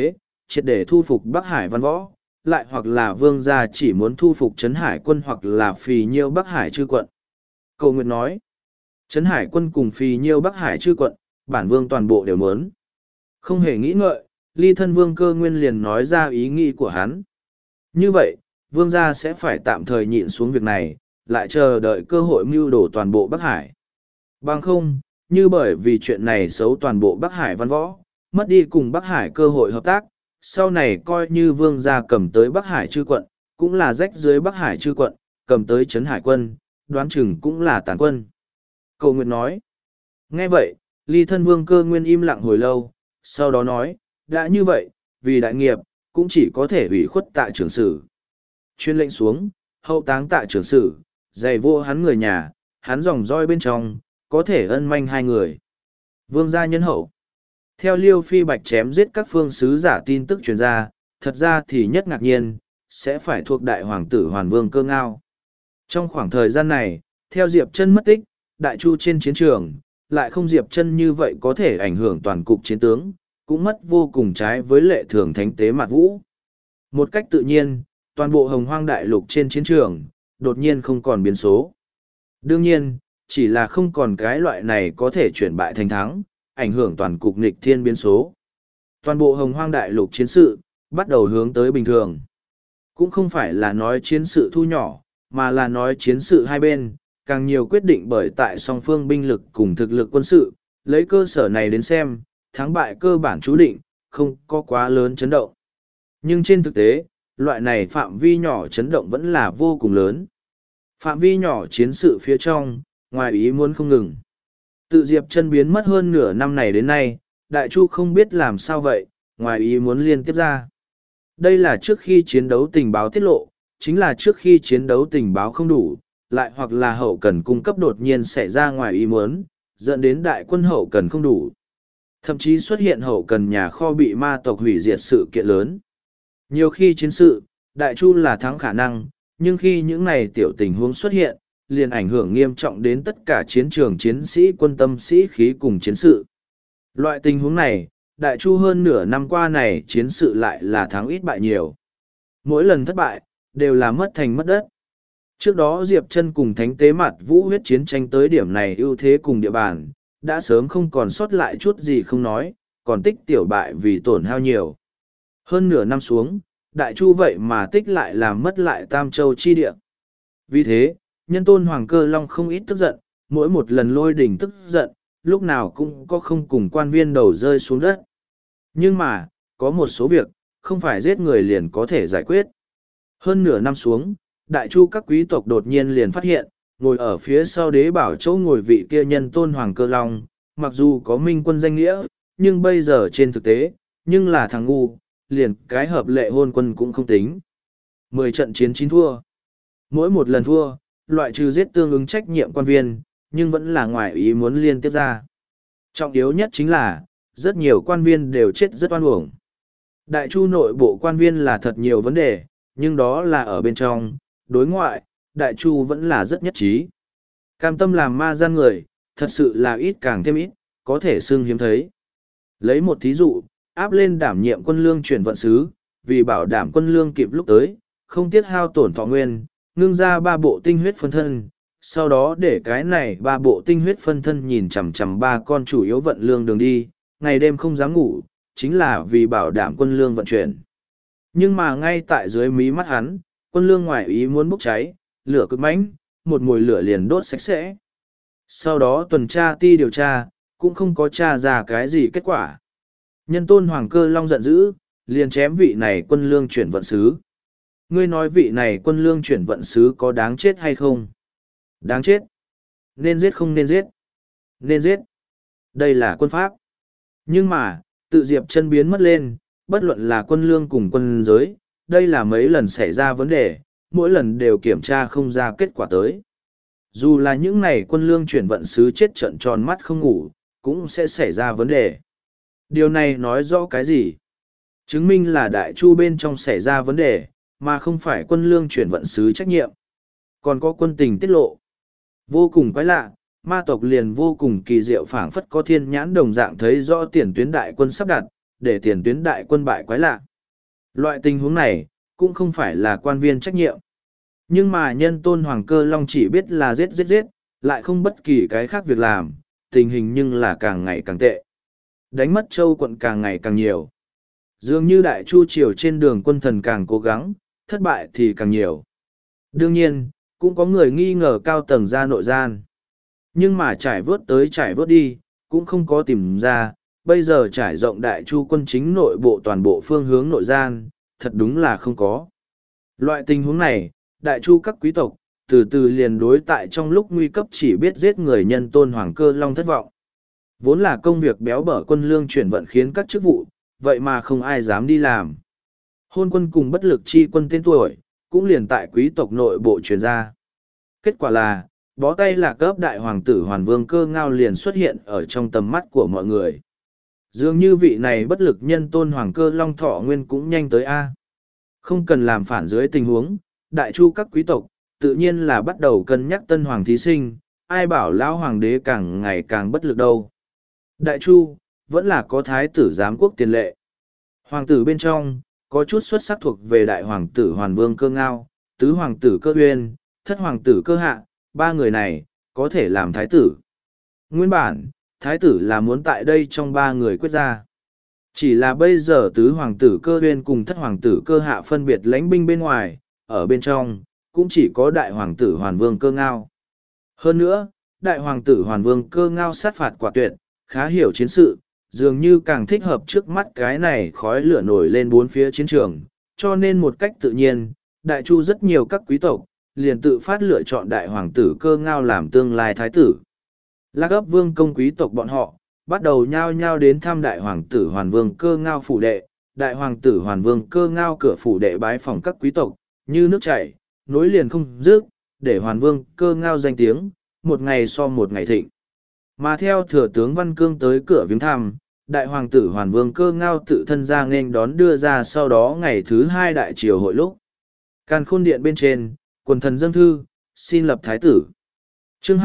triệt để thu phục Bắc Hải văn võ, lại hoặc là vương gia chỉ muốn thu phục Trấn Hải quân hoặc là phì nhiêu Bắc Hải chư quận. Cầu Nguyệt nói, Trấn Hải quân cùng phì nhiêu Bắc Hải chư quận, bản vương toàn bộ đều muốn. Không hề nghĩ ngợi, Ly Thân Vương Cơ Nguyên liền nói ra ý nghĩ của hắn. Như vậy, vương gia sẽ phải tạm thời nhịn xuống việc này, lại chờ đợi cơ hội mưu đổ toàn bộ Bắc Hải. Bằng không, như bởi vì chuyện này xấu toàn bộ Bắc Hải văn võ, mất đi cùng Bắc Hải cơ hội hợp tác, sau này coi như vương gia cầm tới Bắc Hải chư quận, cũng là rách dưới Bắc Hải chư quận, cầm tới Trấn Hải quân, đoán chừng cũng là tàn quân. Cầu Nguyệt nói. Nghe vậy, Ly Thân Vương Cơ Nguyên im lặng hồi lâu, sau đó nói, đã như vậy, vì đại nghiệp, cũng chỉ có thể ủy khuất Tạ trưởng sử. Chuyên lệnh xuống, hậu táng Tạ trưởng sử, giày vô hắn người nhà, hắn dòng roi bên trong, có thể ân manh hai người. Vương gia nhân hậu. Theo Liêu Phi Bạch chém giết các phương sứ giả tin tức truyền ra, thật ra thì nhất ngạc nhiên, sẽ phải thuộc đại hoàng tử Hoàn Vương Cơ Ngao. Trong khoảng thời gian này, theo Diệp Chân mất tích, đại chu trên chiến trường, lại không Diệp Chân như vậy có thể ảnh hưởng toàn cục chiến tướng, cũng mất vô cùng trái với lệ thường thánh tế mặt vũ. Một cách tự nhiên, toàn bộ hồng hoang đại lục trên chiến trường, đột nhiên không còn biến số. Đương nhiên, chỉ là không còn cái loại này có thể chuyển bại thành thắng, ảnh hưởng toàn cục nghịch thiên biến số. Toàn bộ hồng hoang đại lục chiến sự, bắt đầu hướng tới bình thường. Cũng không phải là nói chiến sự thu nhỏ, mà là nói chiến sự hai bên, càng nhiều quyết định bởi tại song phương binh lực cùng thực lực quân sự, lấy cơ sở này đến xem, thắng bại cơ bản chú định, không có quá lớn chấn động. Nhưng trên thực tế, loại này phạm vi nhỏ chấn động vẫn là vô cùng lớn. Phạm vi nhỏ chiến sự phía trong, ngoài ý muốn không ngừng. Tự Diệp Chân biến mất hơn nửa năm này đến nay, Đại Chu không biết làm sao vậy, ngoài ý muốn liên tiếp ra. Đây là trước khi chiến đấu tình báo tiết lộ, chính là trước khi chiến đấu tình báo không đủ, lại hoặc là hậu cần cung cấp đột nhiên xảy ra ngoài ý muốn, dẫn đến đại quân hậu cần không đủ. Thậm chí xuất hiện hậu cần nhà kho bị ma tộc hủy diệt sự kiện lớn. Nhiều khi chiến sự, Đại Chu là thắng khả năng, nhưng khi những này tiểu tình huống xuất hiện, liền ảnh hưởng nghiêm trọng đến tất cả chiến trường chiến sĩ quân tâm sĩ khí cùng chiến sự. Loại tình huống này, Đại Chu hơn nửa năm qua này chiến sự lại là thắng ít bại nhiều. Mỗi lần thất bại, đều là mất thành mất đất. Trước đó Diệp Chân cùng Thánh Tế Mạt Vũ huyết chiến tranh tới điểm này ưu thế cùng địa bàn, đã sớm không còn sót lại chút gì không nói, còn tích tiểu bại vì tổn hao nhiều. Hơn nửa năm xuống, Đại Chu vậy mà tích lại làm mất lại Tam Châu chi địa. Vì thế, Nhân Tôn Hoàng Cơ Long không ít tức giận, mỗi một lần lôi đỉnh tức giận, lúc nào cũng có không cùng quan viên đầu rơi xuống đất. Nhưng mà, có một số việc, không phải giết người liền có thể giải quyết. Hơn nửa năm xuống, Đại Chu các quý tộc đột nhiên liền phát hiện, ngồi ở phía sau đế bảo chỗ ngồi vị kia Nhân Tôn Hoàng Cơ Long, mặc dù có minh quân danh nghĩa, nhưng bây giờ trên thực tế, nhưng là thằng ngu, liền cái hợp lệ hôn quân cũng không tính. 10 trận chiến 9 thua. Mỗi một lần thua, loại trừ giết tương ứng trách nhiệm quan viên, nhưng vẫn là ngoài ý muốn liên tiếp ra. Trọng yếu nhất chính là, rất nhiều quan viên đều chết rất oan uổng. Đại Chu nội bộ quan viên là thật nhiều vấn đề, nhưng đó là ở bên trong, đối ngoại, Đại Chu vẫn là rất nhất trí. Cam tâm làm ma gian người, thật sự là ít càng thêm ít, có thể xưng hiếm thấy. Lấy một thí dụ, áp lên đảm nhiệm quân lương chuyển vận sứ, vì bảo đảm quân lương kịp lúc tới, không tiếc hao tổn thọ nguyên, ngưng ra 3 bộ tinh huyết phân thân, sau đó để cái này 3 bộ tinh huyết phân thân nhìn chằm chằm 3 con chủ yếu vận lương đường đi, ngày đêm không dám ngủ, chính là vì bảo đảm quân lương vận chuyển. Nhưng mà ngay tại dưới mí mắt hắn, quân lương ngoài ý muốn bốc cháy, lửa cực mãnh, một mùi lửa liền đốt sạch sẽ. Sau đó tuần tra ti điều tra, cũng không có tra ra cái gì kết quả. Nhân Tôn Hoàng Cơ Long giận dữ, liền chém vị này quân lương chuyển vận sứ. Ngươi nói vị này quân lương chuyển vận sứ có đáng chết hay không? Đáng chết. Nên giết không nên giết? Nên giết. Đây là quân pháp. Nhưng mà, tự Diệp Chân biến mất lên, bất luận là quân lương cùng quân giới, đây là mấy lần xảy ra vấn đề, mỗi lần đều kiểm tra không ra kết quả tới. Dù là những này quân lương chuyển vận sứ chết trợn tròn mắt không ngủ, cũng sẽ xảy ra vấn đề. Điều này nói rõ cái gì? Chứng minh là Đại Chu bên trong xảy ra vấn đề, mà không phải quân lương chuyển vận sứ trách nhiệm. Còn có quân tình tiết lộ. Vô cùng quái lạ, ma tộc liền vô cùng kỳ diệu phảng phất có thiên nhãn đồng dạng thấy rõ tiền tuyến đại quân sắp đặt, để tiền tuyến đại quân bại quái lạ. Loại tình huống này, cũng không phải là quan viên trách nhiệm. Nhưng mà nhân tôn Hoàng Cơ Long chỉ biết là giết giết giết, lại không bất kỳ cái khác việc làm, tình hình nhưng là càng ngày càng tệ. Đánh mất châu quận càng ngày càng nhiều. Dường như Đại Chu Triều trên đường quân thần càng cố gắng, thất bại thì càng nhiều. Đương nhiên, cũng có người nghi ngờ cao tầng ra nội gian. Nhưng mà trải vớt tới trải vớt đi, cũng không có tìm ra, bây giờ trải rộng Đại Chu quân chính nội bộ toàn bộ phương hướng nội gian, thật đúng là không có. Loại tình huống này, Đại Chu các quý tộc, từ từ liền đối tại trong lúc nguy cấp chỉ biết giết người nhân tôn Hoàng Cơ Long thất vọng. Vốn là công việc béo bở quân lương chuyển vận khiến các chức vụ, vậy mà không ai dám đi làm. Hôn quân cùng bất lực chi quân tên tuổi, cũng liền tại quý tộc nội bộ truyền ra. Kết quả là, bó tay là cấp đại hoàng tử Hoàn Vương Cơ Ngao liền xuất hiện ở trong tầm mắt của mọi người. Dường như vị này bất lực nhân tôn Hoàng Cơ Long thọ nguyên cũng nhanh tới A. Không cần làm phản dưới tình huống, Đại Chu các quý tộc, tự nhiên là bắt đầu cân nhắc tân hoàng thí sinh, ai bảo lão hoàng đế càng ngày càng bất lực đâu. Đại Chu, vẫn là có thái tử giám quốc tiền lệ. Hoàng tử bên trong, có chút xuất sắc thuộc về đại hoàng tử Hoàn Vương Cơ Ngao, tứ hoàng tử Cơ Uyên, thất hoàng tử Cơ Hạ, ba người này, có thể làm thái tử. Nguyên bản, thái tử là muốn tại đây trong ba người quyết ra. Chỉ là bây giờ tứ hoàng tử Cơ Uyên cùng thất hoàng tử Cơ Hạ phân biệt lãnh binh bên ngoài, ở bên trong, cũng chỉ có đại hoàng tử Hoàn Vương Cơ Ngao. Hơn nữa, đại hoàng tử Hoàn Vương Cơ Ngao sát phạt quả tuyệt, khá hiểu chiến sự, dường như càng thích hợp trước mắt cái này khói lửa nổi lên bốn phía chiến trường, cho nên một cách tự nhiên, Đại Chu rất nhiều các quý tộc, liền tự phát lựa chọn đại hoàng tử Cơ Ngao làm tương lai thái tử. Lạc ấp vương công quý tộc bọn họ, bắt đầu nhao nhao đến thăm đại hoàng tử Hoàn Vương Cơ Ngao phủ đệ, đại hoàng tử Hoàn Vương Cơ Ngao cửa phủ đệ bái phòng các quý tộc, như nước chảy, nối liền không dứt, để Hoàn Vương Cơ Ngao danh tiếng, một ngày so một ngày thịnh. Mà theo thừa tướng Văn Cương tới cửa viếng thăm, đại hoàng tử Hoàn Vương Cơ Ngao tự thân ra nghênh đón đưa ra sau đó ngày thứ hai đại triều hội lúc. Càn khôn điện bên trên, quần thần dâng thư, xin lập thái tử. Chương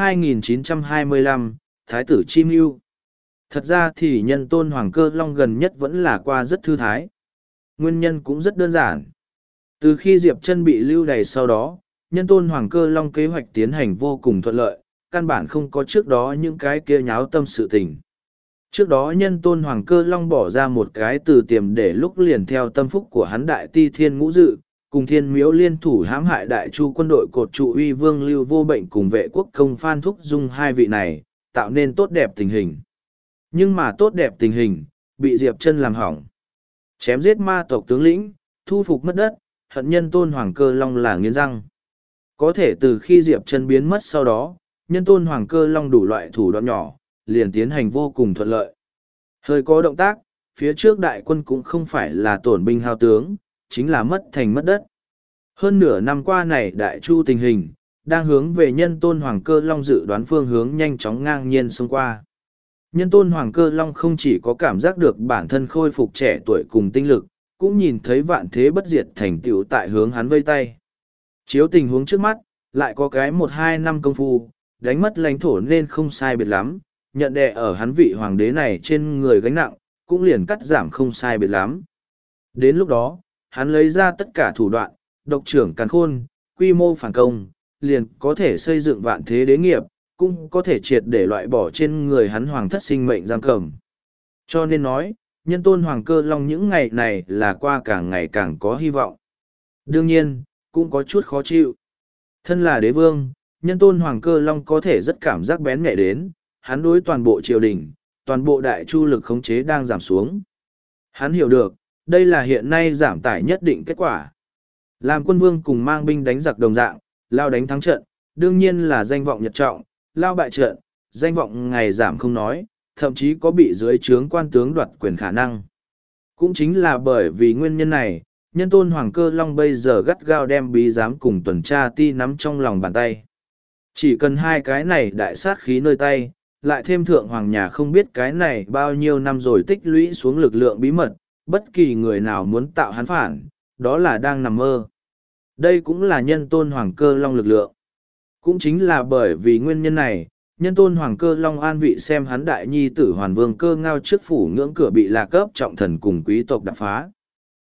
2925, Thái tử Chim Ưu. Thật ra thì nhân tôn Hoàng Cơ Long gần nhất vẫn là qua rất thư thái. Nguyên nhân cũng rất đơn giản. Từ khi Diệp Chân bị lưu đày sau đó, nhân tôn Hoàng Cơ Long kế hoạch tiến hành vô cùng thuận lợi, căn bản không có trước đó những cái kia nháo tâm sự tình. Trước đó nhân tôn Hoàng Cơ Long bỏ ra một cái từ tiềm để lúc liền theo tâm phúc của hắn đại ti thiên ngũ dự, cùng thiên miếu liên thủ hãm hại đại chu quân đội cột trụ uy vương Lưu Vô Bệnh cùng vệ quốc công Phan Thúc Dung hai vị này, tạo nên tốt đẹp tình hình. Nhưng mà tốt đẹp tình hình, bị Diệp Chân làm hỏng. Chém giết ma tộc tướng lĩnh, thu phục mất đất, hận nhân tôn Hoàng Cơ Long là nghiến răng. Có thể từ khi Diệp Chân biến mất sau đó, nhân tôn Hoàng Cơ Long đủ loại thủ đoạn nhỏ, liền tiến hành vô cùng thuận lợi. Hơi có động tác, phía trước đại quân cũng không phải là tổn binh hao tướng, chính là mất thành mất đất. Hơn nửa năm qua này đại chu tình hình, đang hướng về nhân tôn Hoàng Cơ Long dự đoán phương hướng nhanh chóng ngang nhiên xông qua. Nhân tôn Hoàng Cơ Long không chỉ có cảm giác được bản thân khôi phục trẻ tuổi cùng tinh lực, cũng nhìn thấy vạn thế bất diệt thành tựu tại hướng hắn vây tay. Chiếu tình huống trước mắt, lại có cái 1-2 năm công phu, đánh mất lãnh thổ nên không sai biệt lắm, nhận đè ở hắn vị hoàng đế này trên người gánh nặng, cũng liền cắt giảm không sai biệt lắm. Đến lúc đó, hắn lấy ra tất cả thủ đoạn, độc trưởng càn khôn, quy mô phản công, liền có thể xây dựng vạn thế đế nghiệp, cũng có thể triệt để loại bỏ trên người hắn hoàng thất sinh mệnh giam cầm. Cho nên nói, nhân tôn Hoàng Cơ Long những ngày này là qua càng ngày càng có hy vọng. Đương nhiên, cũng có chút khó chịu. Thân là đế vương, nhân tôn Hoàng Cơ Long có thể rất cảm giác bén nhạy đến, hắn đối toàn bộ triều đình, toàn bộ đại chu lực khống chế đang giảm xuống. Hắn hiểu được, đây là hiện nay giảm tải nhất định kết quả. Làm quân vương cùng mang binh đánh giặc đồng dạng, lao đánh thắng trận, đương nhiên là danh vọng nhật trọng, lao bại trận, danh vọng ngày giảm không nói, thậm chí có bị dưới trướng quan tướng đoạt quyền khả năng. Cũng chính là bởi vì nguyên nhân này, nhân tôn Hoàng Cơ Long bây giờ gắt gao đem bí giám cùng tuần tra ti nắm trong lòng bàn tay. Chỉ cần hai cái này đại sát khí nơi tay, lại thêm thượng hoàng nhà không biết cái này bao nhiêu năm rồi tích lũy xuống lực lượng bí mật, bất kỳ người nào muốn tạo hắn phản, đó là đang nằm mơ. Đây cũng là nhân tôn Hoàng Cơ Long lực lượng. Cũng chính là bởi vì nguyên nhân này, nhân tôn Hoàng Cơ Long an vị xem hắn đại nhi tử Hoàn Vương Cơ Ngao trước phủ ngưỡng cửa bị Lạc Cấp trọng thần cùng quý tộc đập phá.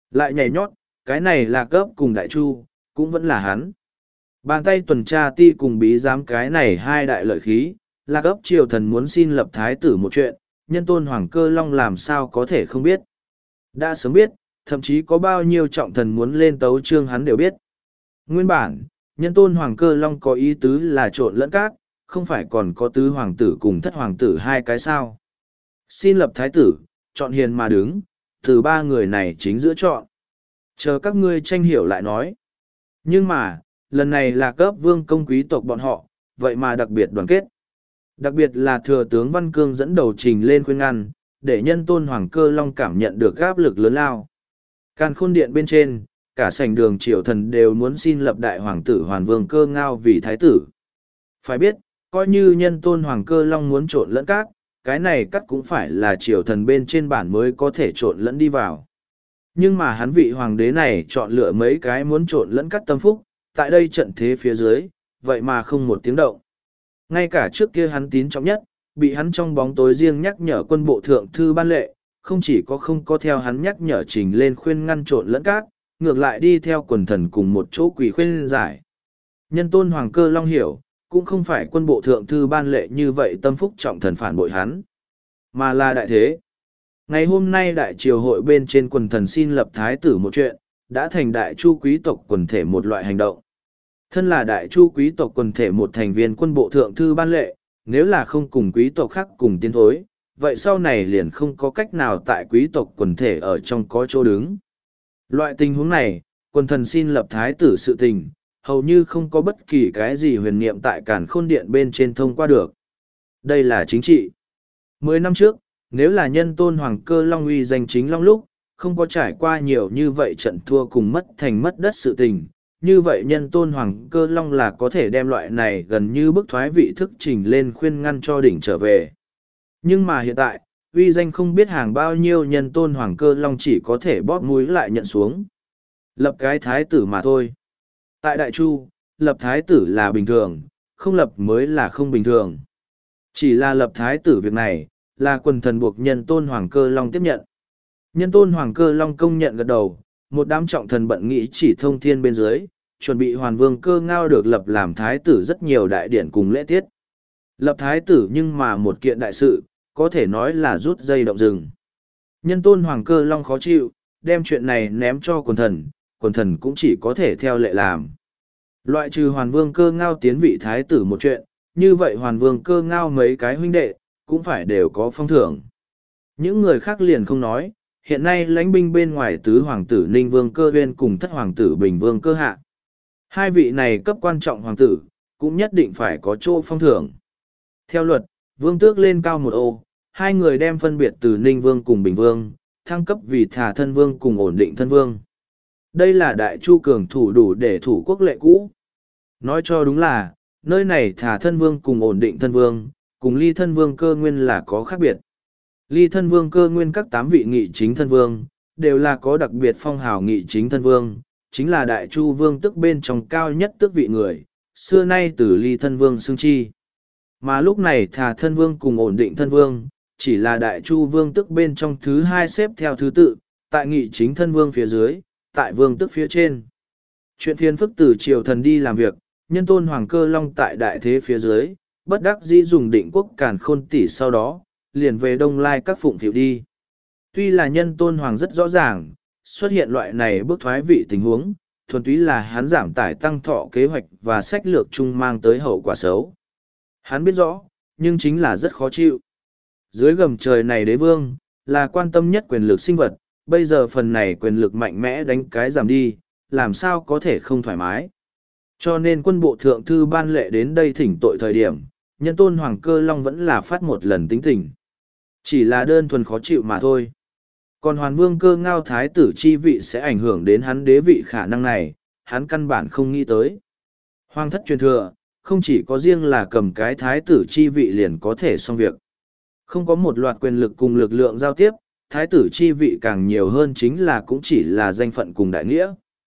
Lại nhảy nhót, cái này là cấp cùng đại chu, cũng vẫn là hắn. Bàn tay tuần tra ti cùng bí giám cái này hai đại lợi khí, là cấp triều thần muốn xin lập thái tử một chuyện, nhân tôn Hoàng Cơ Long làm sao có thể không biết. Đã sớm biết, thậm chí có bao nhiêu trọng thần muốn lên tấu chương hắn đều biết. Nguyên bản, nhân tôn Hoàng Cơ Long có ý tứ là trộn lẫn các, không phải còn có tứ hoàng tử cùng thất hoàng tử hai cái sao. Xin lập thái tử, chọn hiền mà đứng, từ ba người này chính giữa chọn. Chờ các ngươi tranh hiểu lại nói. Nhưng mà, lần này là cấp vương công quý tộc bọn họ, vậy mà đặc biệt đoàn kết. Đặc biệt là thừa tướng Văn Cương dẫn đầu trình lên khuyên ngăn, để nhân tôn Hoàng Cơ Long cảm nhận được áp lực lớn lao. Càn khôn điện bên trên, cả sảnh đường triều thần đều muốn xin lập đại hoàng tử Hoàn Vương Cơ Ngao vì thái tử. Phải biết, coi như nhân tôn Hoàng Cơ Long muốn trộn lẫn các, cái này cắt cũng phải là triều thần bên trên bản mới có thể trộn lẫn đi vào. Nhưng mà hắn vị hoàng đế này chọn lựa mấy cái muốn trộn lẫn cắt tâm phúc, tại đây trận thế phía dưới, vậy mà không một tiếng động. Ngay cả trước kia hắn tín trọng nhất, bị hắn trong bóng tối riêng nhắc nhở quân bộ thượng thư ban lệ, không chỉ có không có theo hắn nhắc nhở trình lên khuyên ngăn trộn lẫn các, ngược lại đi theo quần thần cùng một chỗ quỷ khuyên giải. Nhân tôn Hoàng Cơ Long hiểu, cũng không phải quân bộ thượng thư ban lệ như vậy tâm phúc trọng thần phản bội hắn, mà là đại thế. Ngày hôm nay đại triều hội bên trên quần thần xin lập thái tử một chuyện, đã thành đại chu quý tộc quần thể một loại hành động. Thân là đại chu quý tộc quần thể một thành viên quân bộ thượng thư ban lệ, nếu là không cùng quý tộc khác cùng tiến thối, vậy sau này liền không có cách nào tại quý tộc quần thể ở trong có chỗ đứng. Loại tình huống này, quần thần xin lập thái tử sự tình, hầu như không có bất kỳ cái gì huyền niệm tại Càn Khôn Điện bên trên thông qua được. Đây là chính trị. 10 năm trước, nếu là nhân tôn Hoàng Cơ Long uy danh chính long lúc, không có trải qua nhiều như vậy trận thua cùng mất thành mất đất sự tình, như vậy nhân tôn Hoàng Cơ Long là có thể đem loại này gần như bức thoái vị thức trình lên khuyên ngăn cho đỉnh trở về. Nhưng mà hiện tại, uy danh không biết hàng bao nhiêu nhân tôn Hoàng Cơ Long chỉ có thể bóp mũi lại nhận xuống. Lập cái thái tử mà thôi. Tại Đại Chu, lập thái tử là bình thường, không lập mới là không bình thường. Chỉ là lập thái tử việc này, là quần thần buộc nhân tôn Hoàng Cơ Long tiếp nhận. Nhân tôn Hoàng Cơ Long công nhận gật đầu, một đám trọng thần bận nghĩ chỉ thông thiên bên dưới, chuẩn bị Hoàn Vương Cơ Ngao được lập làm thái tử rất nhiều đại điển cùng lễ tiết. Lập thái tử nhưng mà một kiện đại sự, có thể nói là rút dây động rừng. Nhân tôn Hoàng Cơ Long khó chịu, đem chuyện này ném cho quần thần cũng chỉ có thể theo lệ làm. Loại trừ Hoàn Vương Cơ Ngao tiến vị thái tử một chuyện, như vậy Hoàn Vương Cơ Ngao mấy cái huynh đệ, cũng phải đều có phong thưởng. Những người khác liền không nói, hiện nay lãnh binh bên ngoài tứ hoàng tử Ninh Vương Cơ Uyên cùng thất hoàng tử Bình Vương Cơ Hạ. Hai vị này cấp quan trọng hoàng tử, cũng nhất định phải có chỗ phong thưởng. Theo luật, vương tước lên cao một ô, hai người đem phân biệt từ Ninh Vương cùng Bình Vương, thăng cấp vì thả thân vương cùng ổn định thân vương. Đây là đại chu cường thủ đủ để thủ quốc lệ cũ. Nói cho đúng là, nơi này thả thân vương cùng ổn định thân vương, cùng ly thân vương Cơ Nguyên là có khác biệt. Ly thân vương Cơ Nguyên các 8 vị nghị chính thân vương, đều là có đặc biệt phong hào nghị chính thân vương, chính là đại chu vương tức bên trong cao nhất tước vị người, xưa nay từ ly thân vương xưng chi. Mà lúc này thả thân vương cùng ổn định thân vương, chỉ là đại chu vương tức bên trong thứ hai xếp theo thứ tự, tại nghị chính thân vương phía dưới, tại vương tức phía trên. Chuyện phiền phức từ triều thần đi làm việc, nhân tôn Hoàng Cơ Long tại đại thế phía dưới, bất đắc dĩ dùng định quốc Càn Khôn tỷ sau đó, liền về Đông Lai các phụng phiệu đi. Tuy là nhân tôn Hoàng rất rõ ràng, xuất hiện loại này bước thoái vị tình huống, thuần túy là hắn giảm tải tăng thọ kế hoạch và sách lược chung mang tới hậu quả xấu. Hắn biết rõ, nhưng chính là rất khó chịu. Dưới gầm trời này đế vương, là quan tâm nhất quyền lực sinh vật, bây giờ phần này quyền lực mạnh mẽ đánh cái giảm đi, làm sao có thể không thoải mái. Cho nên quân bộ thượng thư ban lệ đến đây thỉnh tội thời điểm, nhân tôn Hoàng Cơ Long vẫn là phát một lần tính tình. Chỉ là đơn thuần khó chịu mà thôi. Còn Hoàn Vương Cơ Ngao thái tử chi vị sẽ ảnh hưởng đến hắn đế vị khả năng này, hắn căn bản không nghĩ tới. Hoàng thất truyền thừa, không chỉ có riêng là cầm cái thái tử chi vị liền có thể xong việc. Không có một loạt quyền lực cùng lực lượng giao tiếp, thái tử chi vị càng nhiều hơn chính là cũng chỉ là danh phận cùng đại nghĩa.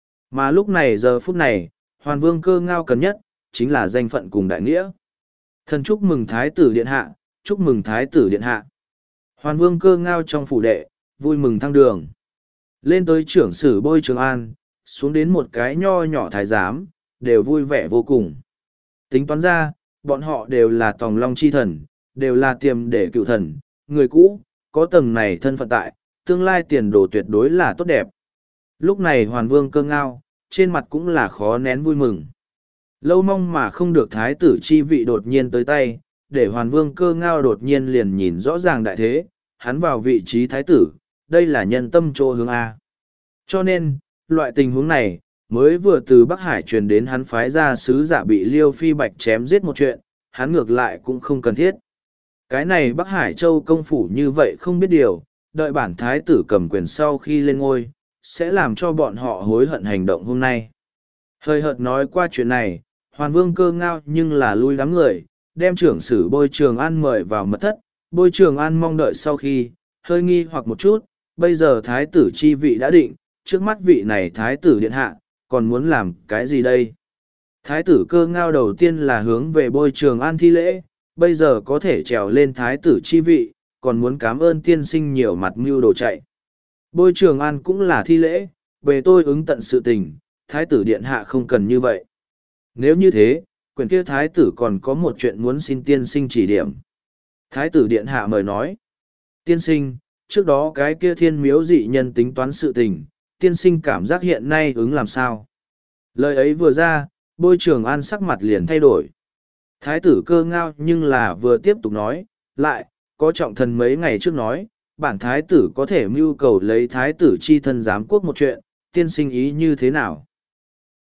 Mà lúc này giờ phút này, Hoàn Vương Cơ Ngao cần nhất, chính là danh phận cùng đại nghĩa. Thần chúc mừng thái tử điện hạ, chúc mừng thái tử điện hạ. Hoàn Vương Cơ Ngao trong phủ đệ, vui mừng thăng đường. Lên tới trưởng sử Bôi Trường An, xuống đến một cái nho nhỏ thái giám, đều vui vẻ vô cùng. Tính toán ra, bọn họ đều là tòng long chi thần, đều là tiềm để cựu thần, người cũ, có tầng này thân phận tại, tương lai tiền đồ tuyệt đối là tốt đẹp. Lúc này Hoàn Vương Cơ Ngao, trên mặt cũng là khó nén vui mừng. Lâu mong mà không được thái tử chi vị đột nhiên tới tay, để Hoàn Vương Cơ Ngao đột nhiên liền nhìn rõ ràng đại thế, hắn vào vị trí thái tử, đây là nhân tâm chỗ hướng A. Cho nên, loại tình huống này, mới vừa từ Bắc Hải truyền đến hắn phái ra sứ giả bị Liêu Phi Bạch chém giết một chuyện, hắn ngược lại cũng không cần thiết. Cái này Bắc Hải Châu công phủ như vậy không biết điều, đợi bản thái tử cầm quyền sau khi lên ngôi, sẽ làm cho bọn họ hối hận hành động hôm nay. Hơi hợt nói qua chuyện này, Hoàn Vương Cơ Ngao nhưng là lui đám người, đem trưởng sử Bôi Trường An mời vào mật thất, Bôi Trường An mong đợi sau khi, hơi nghi hoặc một chút, bây giờ thái tử chi vị đã định, trước mắt vị này thái tử điện hạ, còn muốn làm cái gì đây? Thái tử Cơ Ngao đầu tiên là hướng về Bôi Trường An thi lễ, bây giờ có thể trèo lên thái tử chi vị, còn muốn cảm ơn tiên sinh nhiều mặt mưu đồ chạy. Bôi Trường An cũng là thi lễ, về tôi ứng tận sự tình, thái tử điện hạ không cần như vậy. Nếu như thế, quyền kia thái tử còn có một chuyện muốn xin tiên sinh chỉ điểm. Thái tử điện hạ mời nói, tiên sinh, trước đó cái kia thiên miếu dị nhân tính toán sự tình, tiên sinh cảm giác hiện nay ứng làm sao? Lời ấy vừa ra, Bôi Trường An sắc mặt liền thay đổi. Thái tử Cơ Ngao nhưng là vừa tiếp tục nói, lại, có trọng thần mấy ngày trước nói, bản thái tử có thể mưu cầu lấy thái tử chi thân giám quốc một chuyện, tiên sinh ý như thế nào?